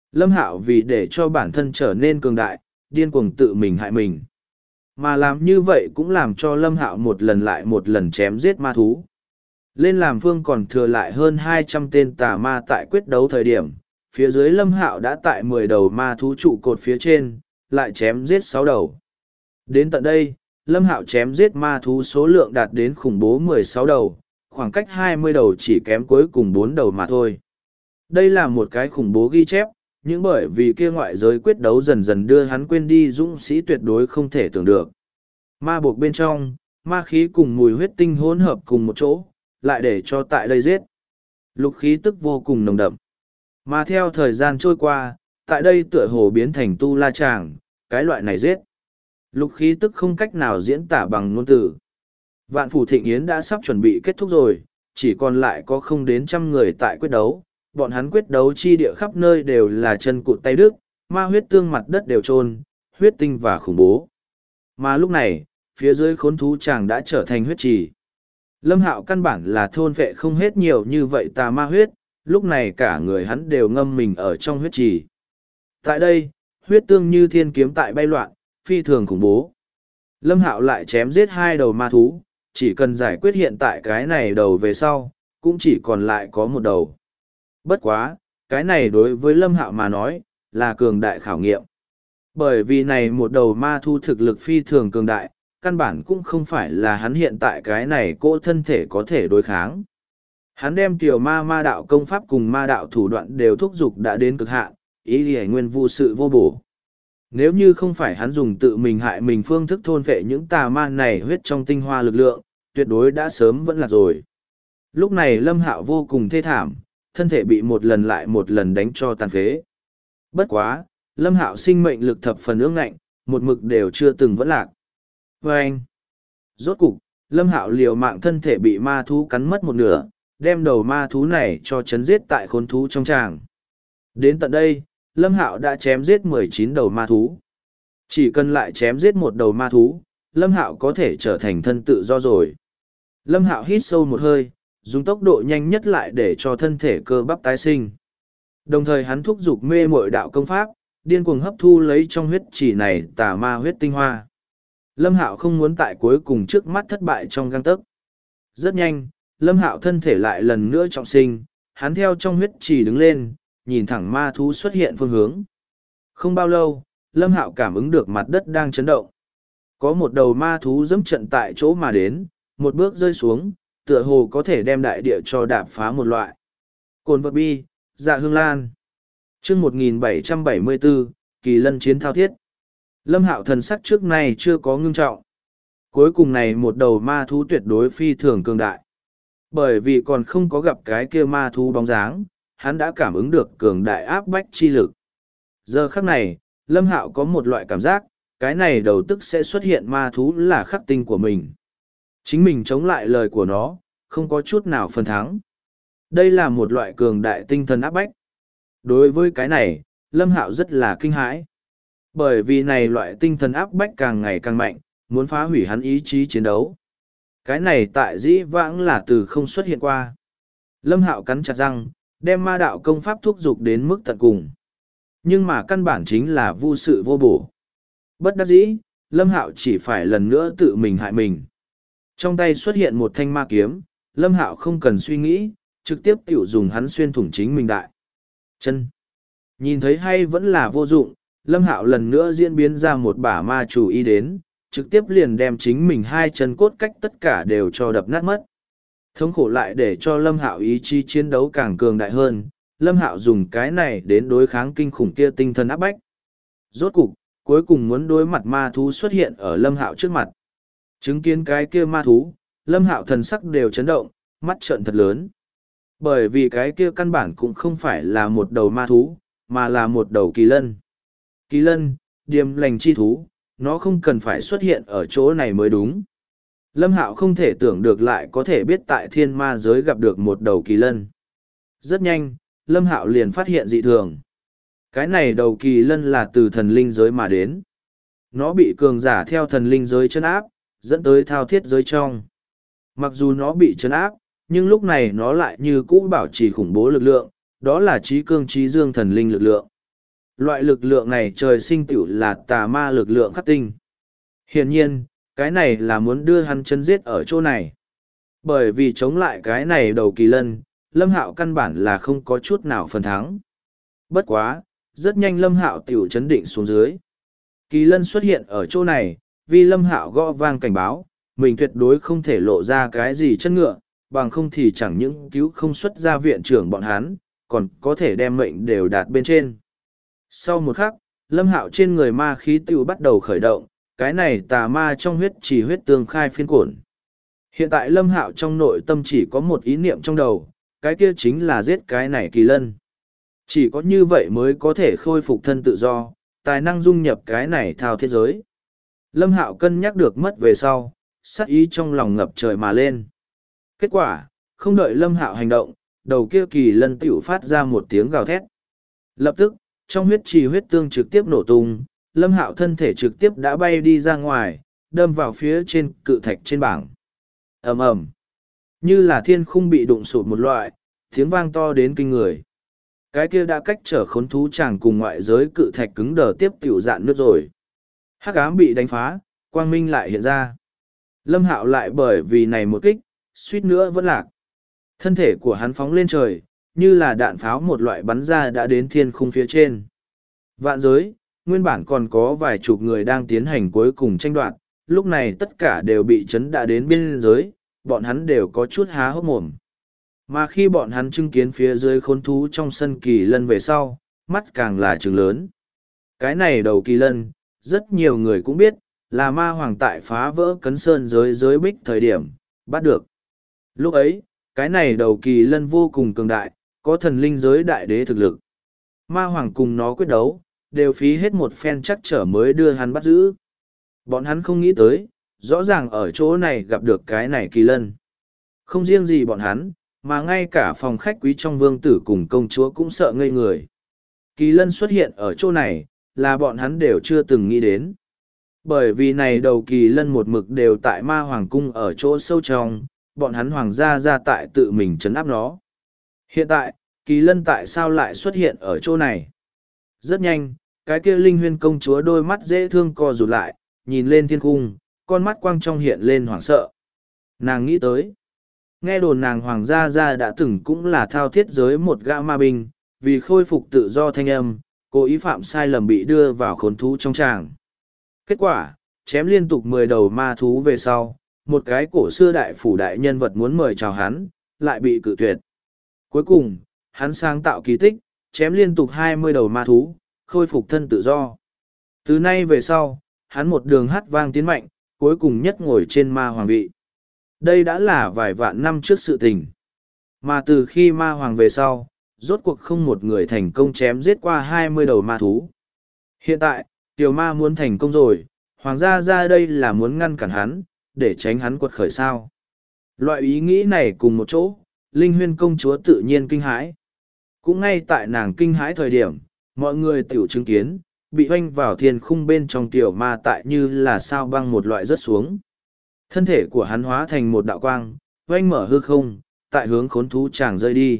Lâm Hạo vì để cho bản thân trở nên cường đại, điên cuồng tự mình hại mình. Mà làm như vậy cũng làm cho Lâm Hạo một lần lại một lần chém giết ma thú. Lên làm vương còn thừa lại hơn 200 tên tà ma tại quyết đấu thời điểm, phía dưới Lâm Hạo đã tại 10 đầu ma thú trụ cột phía trên, lại chém giết 6 đầu. Đến tận đây, Lâm Hạo chém giết ma thú số lượng đạt đến khủng bố 16 đầu, khoảng cách 20 đầu chỉ kém cuối cùng 4 đầu mà thôi. Đây là một cái khủng bố ghi chép, nhưng bởi vì kia ngoại giới quyết đấu dần dần đưa hắn quên đi dũng sĩ tuyệt đối không thể tưởng được. Ma buộc bên trong, ma khí cùng mùi huyết tinh hỗn hợp cùng một chỗ, lại để cho tại đây giết. Lục khí tức vô cùng nồng đậm. Mà theo thời gian trôi qua, tại đây tựa hồ biến thành tu la tràng, cái loại này giết. Lục khí tức không cách nào diễn tả bằng ngôn từ. Vạn phủ thịnh yến đã sắp chuẩn bị kết thúc rồi, chỉ còn lại có không đến 100 người tại quyết đấu. Bọn hắn quyết đấu chi địa khắp nơi đều là chân cụt tay đứt, ma huyết tương mặt đất đều trôn, huyết tinh và khủng bố. Mà lúc này, phía dưới khốn thú chàng đã trở thành huyết trì. Lâm Hạo căn bản là thôn vệ không hết nhiều như vậy tà ma huyết, lúc này cả người hắn đều ngâm mình ở trong huyết trì. Tại đây, huyết tương như thiên kiếm tại bay loạn, phi thường khủng bố. Lâm Hạo lại chém giết 2 đầu ma thú, chỉ cần giải quyết hiện tại cái này đầu về sau, cũng chỉ còn lại có 1 đầu. Bất quá, cái này đối với Lâm Hạo mà nói, là cường đại khảo nghiệm. Bởi vì này 1 đầu ma thú thực lực phi thường cường đại, căn bản cũng không phải là hắn hiện tại cái này cỗ thân thể có thể đối kháng. Hắn đem tiểu ma đạo công pháp cùng ma đạo thủ đoạn đều thúc giục đã đến cực hạn, ý lì nguyên vô sự vô bổ. Nếu như không phải hắn dùng tự mình hại mình phương thức thôn phệ những tà ma này huyết trong tinh hoa lực lượng, tuyệt đối đã sớm vẫn là rồi. Lúc này Lâm Hạo vô cùng thê thảm, thân thể bị một lần lại một lần đánh cho tàn phế. Bất quá, Lâm Hạo sinh mệnh lực thập phần ương ngạnh, một mực đều chưa từng vẫn lạc. Và anh, rốt cục, Lâm Hạo liều mạng thân thể bị ma thú cắn mất một nửa, đem đầu ma thú này cho chấn giết tại khốn thú trong tràng. Đến tận đây, Lâm Hạo đã chém giết 19 đầu ma thú. Chỉ cần lại chém giết 1 đầu ma thú, Lâm Hạo có thể trở thành thân tự do rồi. Lâm Hạo hít sâu một hơi, dùng tốc độ nhanh nhất lại để cho thân thể cơ bắp tái sinh. Đồng thời hắn thúc giục mê muội đạo công pháp, điên cuồng hấp thu lấy trong huyết chỉ này tà ma huyết tinh hoa. Lâm Hạo không muốn tại cuối cùng trước mắt thất bại trong gang tấc. Rất nhanh, Lâm Hạo thân thể lại lần nữa trọng sinh, hắn theo trong huyết chỉ đứng lên, nhìn thẳng ma thú xuất hiện phương hướng. Không bao lâu, Lâm Hạo cảm ứng được mặt đất đang chấn động. Có một đầu ma thú dẫm trận tại chỗ mà đến, một bước rơi xuống, tựa hồ có thể đem đại địa cho đạp phá một loại. Cồn vật bi, dạ hương lan. Chương 1774, Kỳ Lân chiến thao thiết. Lâm Hạo thần sắc trước nay chưa có ngưng trọng. Cuối cùng này một đầu ma thú tuyệt đối phi thường cường đại. Bởi vì còn không có gặp cái kia ma thú bóng dáng, hắn đã cảm ứng được cường đại áp bách chi lực. Giờ khắc này, Lâm Hạo có một loại cảm giác, cái này đầu tức sẽ xuất hiện ma thú là khắc tinh của mình. Chính mình chống lại lời của nó, không có chút nào phần thắng. Đây là một loại cường đại tinh thần áp bách. Đối với cái này, Lâm Hạo rất là kinh hãi. Bởi vì này loại tinh thần áp bách càng ngày càng mạnh, muốn phá hủy hắn ý chí chiến đấu. Cái này tại dĩ vãng là từ không xuất hiện qua. Lâm Hạo cắn chặt răng, đem ma đạo công pháp thúc giục đến mức tận cùng. Nhưng mà căn bản chính là vô sự vô bổ. Bất đắc dĩ, Lâm Hạo chỉ phải lần nữa tự mình hại mình. Trong tay xuất hiện một thanh ma kiếm, Lâm Hạo không cần suy nghĩ, trực tiếp tiểu dùng hắn xuyên thủng chính mình đại chân. Nhìn thấy hay vẫn là vô dụng, Lâm Hạo lần nữa diễn biến ra một bả ma chủ ý đến, trực tiếp liền đem chính mình 2 chân cốt cách tất cả đều cho đập nát mất. Thống khổ lại để cho Lâm Hạo ý chí chiến đấu càng cường đại hơn, Lâm Hạo dùng cái này đến đối kháng kinh khủng kia tinh thần áp bách. Rốt cục, cuối cùng muốn đối mặt ma thú xuất hiện ở Lâm Hạo trước mặt. Chứng kiến cái kia ma thú, Lâm Hạo thần sắc đều chấn động, mắt trợn thật lớn. Bởi vì cái kia căn bản cũng không phải là một đầu ma thú, mà là một đầu kỳ lân. Kỳ lân, điềm lành chi thú, nó không cần phải xuất hiện ở chỗ này mới đúng. Lâm Hạo không thể tưởng được lại có thể biết tại thiên ma giới gặp được một đầu kỳ lân. Rất nhanh, Lâm Hạo liền phát hiện dị thường. Cái này đầu kỳ lân là từ thần linh giới mà đến. Nó bị cường giả theo thần linh giới chân áp, dẫn tới thao thiết giới trong. Mặc dù nó bị chân áp, nhưng lúc này nó lại như cũ bảo trì khủng bố lực lượng, đó là trí cương trí dương thần linh lực lượng. Loại lực lượng này trời sinh tựu là tà ma lực lượng khắc tinh. Hiển nhiên, cái này là muốn đưa hắn chân giết ở chỗ này. Bởi vì chống lại cái này đầu kỳ lân, Lâm Hạo căn bản là không có chút nào phần thắng. Bất quá, rất nhanh Lâm Hạo tiểu chấn định xuống dưới. Kỳ lân xuất hiện ở chỗ này, vì Lâm Hạo gõ vang cảnh báo, mình tuyệt đối không thể lộ ra cái gì chân ngựa, bằng không thì chẳng những cứu không xuất ra viện trưởng bọn hắn, còn có thể đem mệnh đều đạt bên trên. Sau một khắc, Lâm Hạo trên người ma khí tiểu bắt đầu khởi động, cái này tà ma trong huyết chỉ huyết tương khai phiên cổn. Hiện tại Lâm Hạo trong nội tâm chỉ có một ý niệm trong đầu, cái kia chính là giết cái này kỳ lân. Chỉ có như vậy mới có thể khôi phục thân tự do, tài năng dung nhập cái này thao thiết giới. Lâm Hạo cân nhắc được mất về sau, sát ý trong lòng ngập trời mà lên. Kết quả, không đợi Lâm Hạo hành động, đầu kia kỳ lân tiểu phát ra một tiếng gào thét. Lập tức, trong huyết trì huyết tương trực tiếp nổ tung, Lâm Hạo thân thể trực tiếp đã bay đi ra ngoài, đâm vào phía trên cự thạch trên bảng. Ầm ầm, như là thiên khung bị đụng sụt một loại, tiếng vang to đến kinh người. Cái kia đã cách trở khốn thú chàng cùng ngoại giới cự thạch cứng đờ tiếp tiểu dạn nước rồi. Hắc ám bị đánh phá, quang minh lại hiện ra. Lâm Hạo lại bởi vì này một kích, suýt nữa vẫn lạc. Thân thể của hắn phóng lên trời, như là đạn pháo một loại bắn ra đã đến thiên khung phía trên. Vạn giới, nguyên bản còn có vài chục người đang tiến hành cuối cùng tranh đoạt, lúc này tất cả đều bị chấn đã đến biên giới, bọn hắn đều có chút há hốc mồm. Mà khi bọn hắn chứng kiến phía dưới khốn thú trong sân kỳ lân về sau, mắt càng là trừng lớn. Cái này đầu kỳ lân, rất nhiều người cũng biết, là ma hoàng tại phá vỡ cấn sơn giới bích thời điểm, bắt được. Lúc ấy, cái này đầu kỳ lân vô cùng cường đại, có thần linh giới đại đế thực lực. Ma hoàng cùng nó quyết đấu, đều phí hết một phen chắc trở mới đưa hắn bắt giữ. Bọn hắn không nghĩ tới, rõ ràng ở chỗ này gặp được cái này kỳ lân. Không riêng gì bọn hắn, mà ngay cả phòng khách quý trong vương tử cùng công chúa cũng sợ ngây người. Kỳ lân xuất hiện ở chỗ này, là bọn hắn đều chưa từng nghĩ đến. Bởi vì này đầu kỳ lân một mực đều tại ma hoàng cung ở chỗ sâu trong, bọn hắn hoàng gia ra tại tự mình trấn áp nó. Hiện tại, kỳ lân tại sao lại xuất hiện ở chỗ này? Rất nhanh, cái kia linh huyên công chúa đôi mắt dễ thương co rụt lại, nhìn lên thiên cung, con mắt quang trong hiện lên hoảng sợ. Nàng nghĩ tới, nghe đồn nàng hoàng gia gia đã từng cũng là thao thiết giới một gã ma binh, vì khôi phục tự do thanh âm, cố ý phạm sai lầm bị đưa vào khốn thú trong tràng. Kết quả, chém liên tục 10 đầu ma thú về sau, một cái cổ xưa đại phủ đại nhân vật muốn mời chào hắn, lại bị cự tuyệt. Cuối cùng, hắn sáng tạo kỳ tích, chém liên tục 20 đầu ma thú, khôi phục thân tự do. Từ nay về sau, hắn một đường hát vang tiến mạnh, cuối cùng nhất ngồi trên ma hoàng vị. Đây đã là vài vạn năm trước sự tình. Mà từ khi ma hoàng về sau, rốt cuộc không một người thành công chém giết qua 20 đầu ma thú. Hiện tại, tiểu ma muốn thành công rồi, hoàng gia ra đây là muốn ngăn cản hắn, để tránh hắn quật khởi sao. Loại ý nghĩ này cùng một chỗ, Linh Huyên công chúa tự nhiên kinh hãi. Cũng ngay tại nàng kinh hãi thời điểm, mọi người tiểu chứng kiến, bị oanh vào thiên khung bên trong tiểu ma tại như là sao băng một loại rớt xuống. Thân thể của hắn hóa thành một đạo quang, oanh mở hư không, tại hướng khốn thú chàng rơi đi.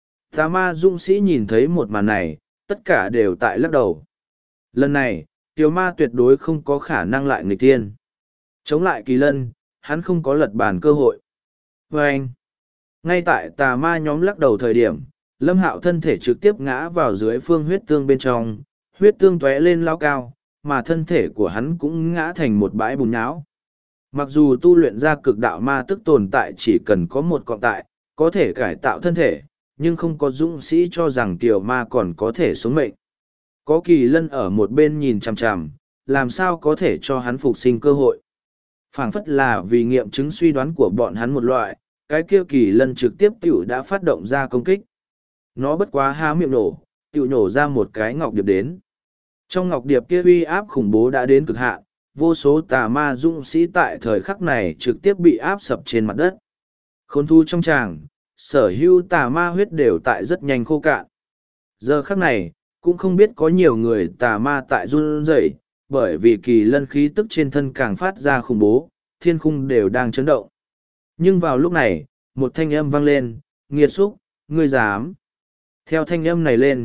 Tà ma dũng sĩ nhìn thấy một màn này, tất cả đều tại lắc đầu. Lần này, tiểu ma tuyệt đối không có khả năng lại nghịch tiên. Chống lại kỳ lân, hắn không có lật bàn cơ hội. Và anh, ngay tại tà ma nhóm lắc đầu thời điểm, Lâm Hạo thân thể trực tiếp ngã vào dưới phương huyết tương bên trong, huyết tương tóe lên lao cao, mà thân thể của hắn cũng ngã thành một bãi bùn nhão. Mặc dù tu luyện ra cực đạo ma tức tồn tại chỉ cần có một cọng tại, có thể cải tạo thân thể, nhưng không có dũng sĩ cho rằng tiểu ma còn có thể sống mệnh. Có kỳ lân ở một bên nhìn chằm chằm, làm sao có thể cho hắn phục sinh cơ hội. Phảng phất là vì nghiệm chứng suy đoán của bọn hắn một loại, cái kia kỳ lân trực tiếp tiểu đã phát động ra công kích. Nó bất quá há miệng nổ, tiểu nhổ ra một cái ngọc điệp đến. Trong ngọc điệp kia uy áp khủng bố đã đến cực hạn, vô số tà ma dũng sĩ tại thời khắc này trực tiếp bị áp sập trên mặt đất. Khốn thú trong tràng, sở hữu tà ma huyết đều tại rất nhanh khô cạn. Giờ khắc này, cũng không biết có nhiều người tà ma tại run rẩy, bởi vì kỳ lân khí tức trên thân càng phát ra khủng bố, thiên khung đều đang chấn động. Nhưng vào lúc này, một thanh âm vang lên, nghiệt xúc, ngươi dám. Theo thanh âm này lên,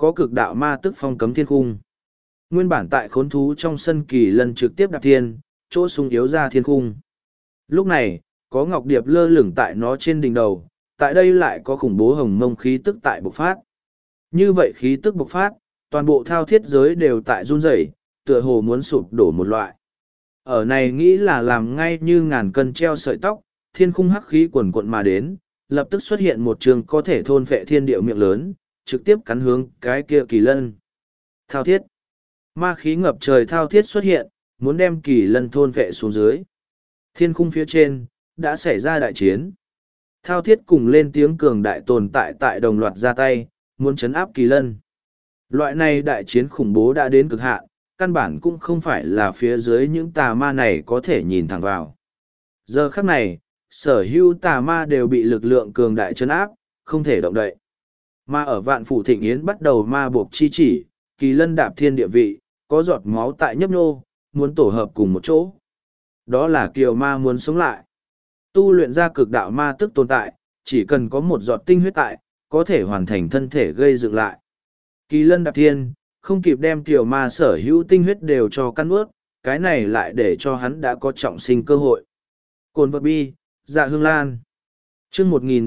có cực đạo ma tức phong cấm thiên khung. Nguyên bản tại khốn thú trong sân kỳ lân trực tiếp đạp thiên, chỗ sung yếu ra thiên khung. Lúc này, có ngọc điệp lơ lửng tại nó trên đỉnh đầu, tại đây lại có khủng bố hồng mông khí tức tại bộc phát. Như vậy khí tức bộc phát, toàn bộ thao thiết giới đều tại run rẩy, tựa hồ muốn sụp đổ một loại. Ở này nghĩ là làm ngay như ngàn cân treo sợi tóc, thiên khung hắc khí quần quận mà đến, lập tức xuất hiện một trường có thể thôn phệ thiên địa miệng lớn, trực tiếp cắn hướng cái kia kỳ lân. Thao thiết. Ma khí ngập trời thao thiết xuất hiện, muốn đem kỳ lân thôn phệ xuống dưới. Thiên khung phía trên, đã xảy ra đại chiến. Thao thiết cùng lên tiếng cường đại tồn tại tại đồng loạt ra tay, muốn chấn áp kỳ lân. Loại này đại chiến khủng bố đã đến cực hạn, căn bản cũng không phải là phía dưới những tà ma này có thể nhìn thẳng vào. Giờ khắc này, sở hữu tà ma đều bị lực lượng cường đại chấn áp, không thể động đậy. Mà ở vạn phủ thịnh yến bắt đầu ma buộc chi chỉ, kỳ lân đạp thiên địa vị, có giọt máu tại nhấp nhô, muốn tổ hợp cùng một chỗ. Đó là kiều ma muốn sống lại. Tu luyện ra cực đạo ma tức tồn tại, chỉ cần có một giọt tinh huyết tại, có thể hoàn thành thân thể gây dựng lại. Kỳ lân đạp thiên, không kịp đem kiều ma sở hữu tinh huyết đều cho căn ướt, cái này lại để cho hắn đã có trọng sinh cơ hội. Cồn vật bi, dạ hương lan. chương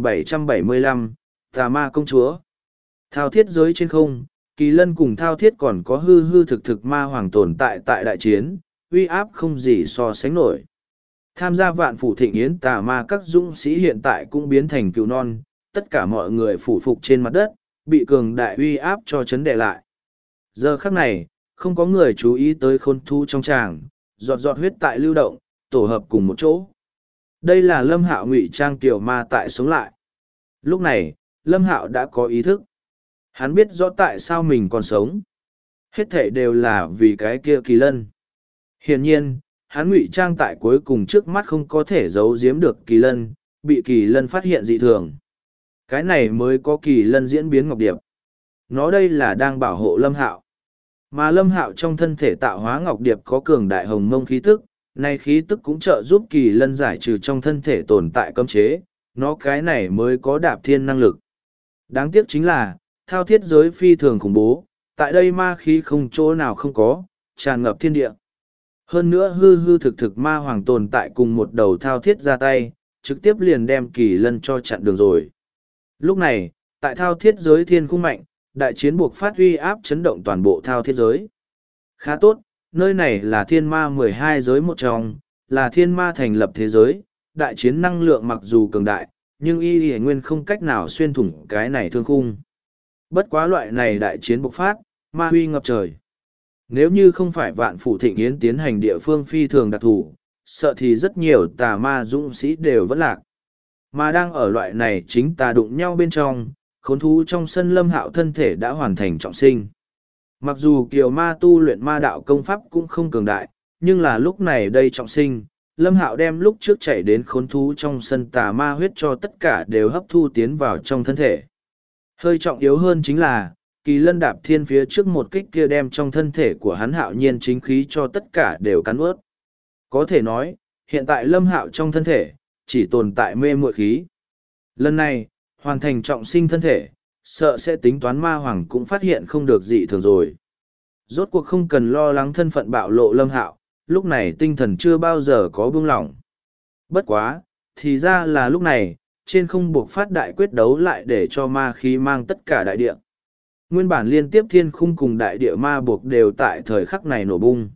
1775, tà ma công chúa. Thao thiết giới trên không, kỳ lân cùng thao thiết còn có hư hư thực thực ma hoàng tồn tại tại đại chiến, uy áp không gì so sánh nổi. Tham gia vạn phủ thịnh yến tà ma các dũng sĩ hiện tại cũng biến thành cừu non, tất cả mọi người phủ phục trên mặt đất, bị cường đại uy áp cho chấn đè lại. Giờ khắc này, không có người chú ý tới khôn thu trong tràng, giọt giọt huyết tại lưu động, tổ hợp cùng một chỗ. Đây là Lâm Hạo ngụy trang tiểu ma tại sống lại. Lúc này, Lâm Hạo đã có ý thức. Hắn biết rõ tại sao mình còn sống. Hết thể đều là vì cái kia kỳ lân. Hiển nhiên, hắn ngụy trang tại cuối cùng trước mắt không có thể giấu giếm được kỳ lân, bị kỳ lân phát hiện dị thường. Cái này mới có kỳ lân diễn biến ngọc điệp. Nó đây là đang bảo hộ Lâm Hạo. Mà Lâm Hạo trong thân thể tạo hóa ngọc điệp có cường đại hồng mông khí tức, nay khí tức cũng trợ giúp kỳ lân giải trừ trong thân thể tồn tại cấm chế, nó cái này mới có đạp thiên năng lực. Đáng tiếc chính là, thao thiết giới phi thường khủng bố, tại đây ma khí không chỗ nào không có, tràn ngập thiên địa. Hơn nữa hư hư thực thực ma hoàng tồn tại cùng một đầu thao thiết ra tay, trực tiếp liền đem kỳ lân cho chặn đường rồi. Lúc này, tại thao thiết giới thiên khung mạnh, đại chiến buộc phát uy áp chấn động toàn bộ thao thiết giới. Khá tốt, nơi này là thiên ma 12 giới một trong, là thiên ma thành lập thế giới, đại chiến năng lượng mặc dù cường đại, nhưng y y nguyên không cách nào xuyên thủng cái này thương khung. Bất quá loại này đại chiến bộc phát, ma huy ngập trời. Nếu như không phải vạn phủ thịnh yến tiến hành địa phương phi thường đặc thù, sợ thì rất nhiều tà ma dũng sĩ đều vẫn lạc. Mà đang ở loại này chính tà đụng nhau bên trong, khốn thú trong sân Lâm Hạo thân thể đã hoàn thành trọng sinh. Mặc dù kiều ma tu luyện ma đạo công pháp cũng không cường đại, nhưng là lúc này đây trọng sinh, Lâm Hạo đem lúc trước chạy đến khốn thú trong sân tà ma huyết cho tất cả đều hấp thu tiến vào trong thân thể. Hơi trọng yếu hơn chính là, kỳ lân đạp thiên phía trước một kích kia đem trong thân thể của hắn hạo nhiên chính khí cho tất cả đều cắn ướt. Có thể nói, hiện tại Lâm Hạo trong thân thể, chỉ tồn tại mê muội khí. Lần này, hoàn thành trọng sinh thân thể, sợ sẽ tính toán ma hoàng cũng phát hiện không được dị thường rồi. Rốt cuộc không cần lo lắng thân phận bạo lộ Lâm Hạo, lúc này tinh thần chưa bao giờ có buông lỏng. Bất quá, thì ra là lúc này, trên không buộc phát đại quyết đấu lại để cho ma khí mang tất cả đại địa. Nguyên bản liên tiếp thiên khung cùng đại địa ma buộc đều tại thời khắc này nổ bung.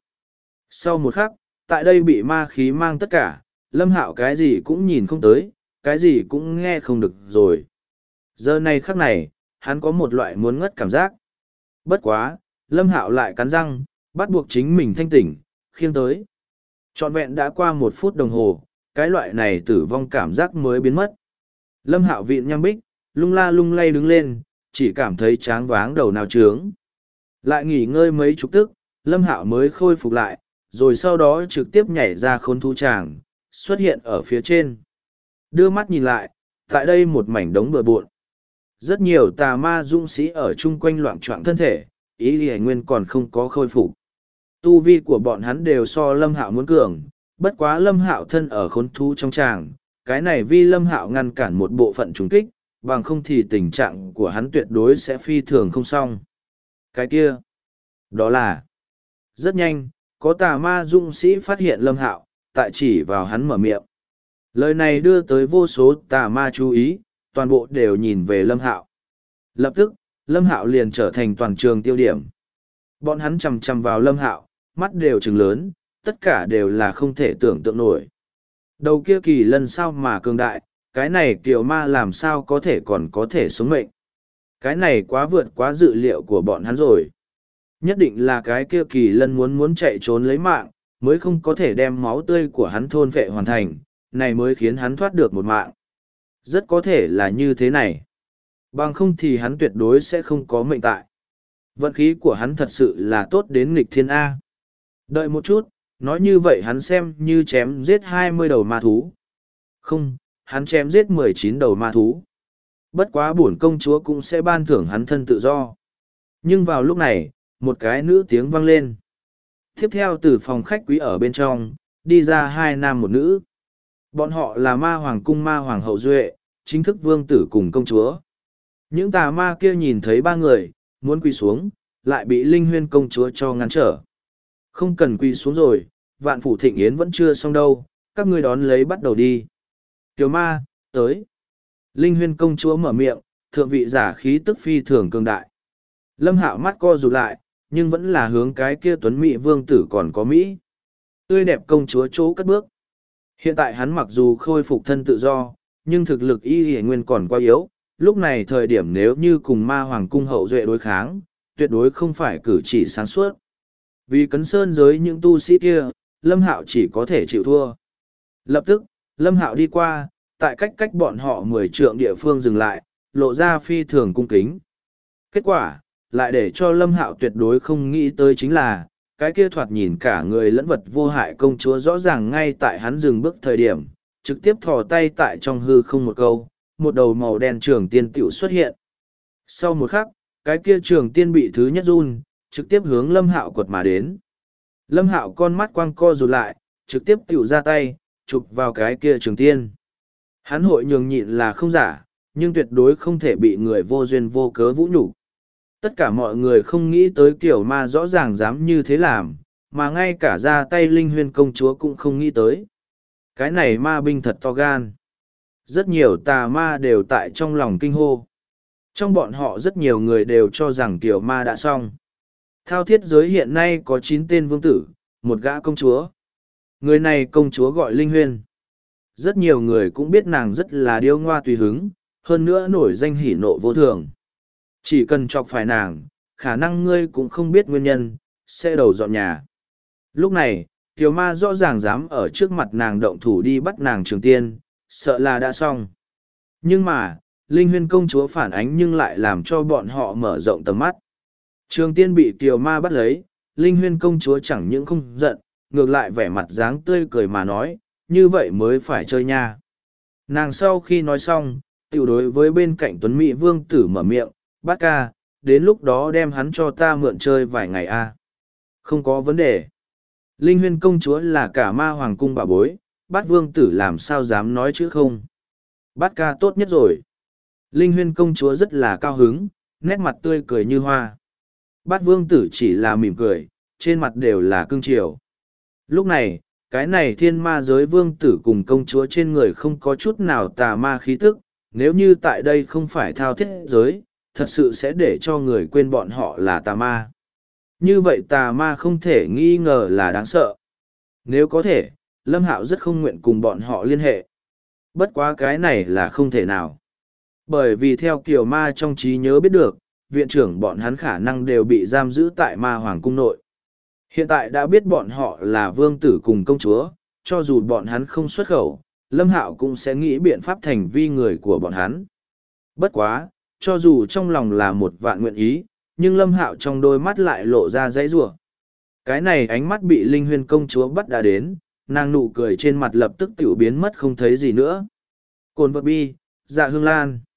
Sau một khắc, tại đây bị ma khí mang tất cả, Lâm Hạo cái gì cũng nhìn không tới, cái gì cũng nghe không được rồi. Giờ này khắc này, hắn có một loại muốn ngất cảm giác. Bất quá, Lâm Hạo lại cắn răng, bắt buộc chính mình thanh tỉnh, khiêng tới. Trọn vẹn đã qua 1 phút đồng hồ, cái loại này tử vong cảm giác mới biến mất. Lâm Hạo vịn nham bích, lung la lung lay đứng lên, chỉ cảm thấy tráng váng đầu nào trướng. Lại nghỉ ngơi mấy chục tức, Lâm Hạo mới khôi phục lại, rồi sau đó trực tiếp nhảy ra khốn thú tràng, xuất hiện ở phía trên. Đưa mắt nhìn lại, tại đây một mảnh đống bừa bộn. Rất nhiều tà ma dũng sĩ ở chung quanh loạn choạng thân thể, ý lý nguyên còn không có khôi phục. Tu vi của bọn hắn đều so Lâm Hạo muốn cường, bất quá Lâm Hạo thân ở khốn thú trong tràng, cái này vì Lâm Hạo ngăn cản một bộ phận trùng kích, bằng không thì tình trạng của hắn tuyệt đối sẽ phi thường không xong. Cái kia, đó là... Rất nhanh, có tà ma dũng sĩ phát hiện Lâm Hạo, tại chỉ vào hắn mở miệng. Lời này đưa tới vô số tà ma chú ý, toàn bộ đều nhìn về Lâm Hạo. Lập tức, Lâm Hạo liền trở thành toàn trường tiêu điểm. Bọn hắn chằm chằm vào Lâm Hạo, mắt đều trừng lớn, tất cả đều là không thể tưởng tượng nổi. Đầu kia kỳ lân sao mà cường đại, cái này kiều ma làm sao có thể còn có thể sống mệnh. Cái này quá vượt quá dự liệu của bọn hắn rồi. Nhất định là cái kia kỳ lân muốn chạy trốn lấy mạng, mới không có thể đem máu tươi của hắn thôn phệ hoàn thành, này mới khiến hắn thoát được một mạng. Rất có thể là như thế này. Bằng không thì hắn tuyệt đối sẽ không có mệnh tại. Vận khí của hắn thật sự là tốt đến nghịch thiên A. Đợi một chút, nói như vậy hắn xem như chém giết 20 đầu ma thú. Không, hắn chém giết 19 đầu ma thú. Bất quá bổn công chúa cũng sẽ ban thưởng hắn thân tự do. Nhưng vào lúc này, một cái nữ tiếng vang lên. Tiếp theo từ phòng khách quý ở bên trong, đi ra hai nam một nữ. Bọn họ là ma hoàng cung ma hoàng hậu duệ, chính thức vương tử cùng công chúa. Những tà ma kia nhìn thấy ba người, muốn quỳ xuống, lại bị Linh Huyên công chúa cho ngăn trở. Không cần quỳ xuống rồi, vạn phủ thịnh yến vẫn chưa xong đâu, các ngươi đón lấy bắt đầu đi. Kiều ma, tới. Linh Huyên công chúa mở miệng, thượng vị giả khí tức phi thường cường đại. Lâm Hạo mắt co rụt lại, nhưng vẫn là hướng cái kia tuấn mỹ vương tử còn có Mỹ. Tươi đẹp công chúa chỗ cất bước. Hiện tại hắn mặc dù khôi phục thân tự do, nhưng thực lực y hề nguyên còn quá yếu. Lúc này thời điểm nếu như cùng ma hoàng cung hậu duệ đối kháng, tuyệt đối không phải cử chỉ sáng suốt. Vì cấn sơn giới những tu sĩ kia, Lâm Hạo chỉ có thể chịu thua. Lập tức, Lâm Hạo đi qua, tại cách bọn họ 10 trượng địa phương dừng lại, lộ ra phi thường cung kính. Kết quả, lại để cho Lâm Hạo tuyệt đối không nghĩ tới chính là, cái kia thoạt nhìn cả người lẫn vật vô hại công chúa rõ ràng ngay tại hắn dừng bước thời điểm, trực tiếp thò tay tại trong hư không một câu, một đầu màu đen trường tiên tiểu xuất hiện. Sau một khắc, cái kia trường tiên bị thứ nhất run, trực tiếp hướng Lâm Hạo quật mà đến. Lâm Hạo con mắt quang co rụt lại, trực tiếp tiểu ra tay, chụp vào cái kia trường tiên. Hắn hội nhường nhịn là không giả, nhưng tuyệt đối không thể bị người vô duyên vô cớ vũ nhục. Tất cả mọi người không nghĩ tới kiểu ma rõ ràng dám như thế làm, mà ngay cả ra tay Linh Huyên công chúa cũng không nghĩ tới. Cái này ma binh thật to gan. Rất nhiều tà ma đều tại trong lòng kinh hô. Trong bọn họ rất nhiều người đều cho rằng kiểu ma đã xong. Thao thiết giới hiện nay có 9 tên vương tử, một gã công chúa. Người này công chúa gọi Linh Huyên. Rất nhiều người cũng biết nàng rất là điêu ngoa tùy hứng, hơn nữa nổi danh hỉ nộ vô thường. Chỉ cần chọc phải nàng, khả năng ngươi cũng không biết nguyên nhân, sẽ đầu dọn nhà. Lúc này, Kiều Ma rõ ràng dám ở trước mặt nàng động thủ đi bắt nàng Trường Tiên, sợ là đã xong. Nhưng mà, Linh Huyên công chúa phản ánh nhưng lại làm cho bọn họ mở rộng tầm mắt. Trường Tiên bị Kiều Ma bắt lấy, Linh Huyên công chúa chẳng những không giận, ngược lại vẻ mặt dáng tươi cười mà nói, như vậy mới phải chơi nha. Nàng sau khi nói xong, tiểu đối với bên cạnh Tuấn Mỹ Vương tử mở miệng, bát ca, đến lúc đó đem hắn cho ta mượn chơi vài ngày a. Không có vấn đề. Linh Huyên công chúa là cả ma hoàng cung bà bối, bát vương tử làm sao dám nói chứ không. Bát ca tốt nhất rồi. Linh Huyên công chúa rất là cao hứng, nét mặt tươi cười như hoa. Bát vương tử chỉ là mỉm cười, trên mặt đều là cưng chiều. Lúc này, cái này thiên ma giới vương tử cùng công chúa trên người không có chút nào tà ma khí tức, nếu như tại đây không phải thao thiết giới, thật sự sẽ để cho người quên bọn họ là tà ma. Như vậy tà ma không thể nghi ngờ là đáng sợ. Nếu có thể, Lâm Hạo rất không nguyện cùng bọn họ liên hệ. Bất quá cái này là không thể nào. Bởi vì theo Kiều Ma trong trí nhớ biết được, viện trưởng bọn hắn khả năng đều bị giam giữ tại ma hoàng cung nội. Hiện tại đã biết bọn họ là vương tử cùng công chúa, cho dù bọn hắn không xuất khẩu, Lâm Hạo cũng sẽ nghĩ biện pháp thành vi người của bọn hắn. Bất quá, cho dù trong lòng là một vạn nguyện ý, nhưng Lâm Hạo trong đôi mắt lại lộ ra dãy rủa. Cái này ánh mắt bị Linh Huyên công chúa bắt đã đến, nàng nụ cười trên mặt lập tức tiểu biến mất không thấy gì nữa. Cồn vật bi, dạ hương lan.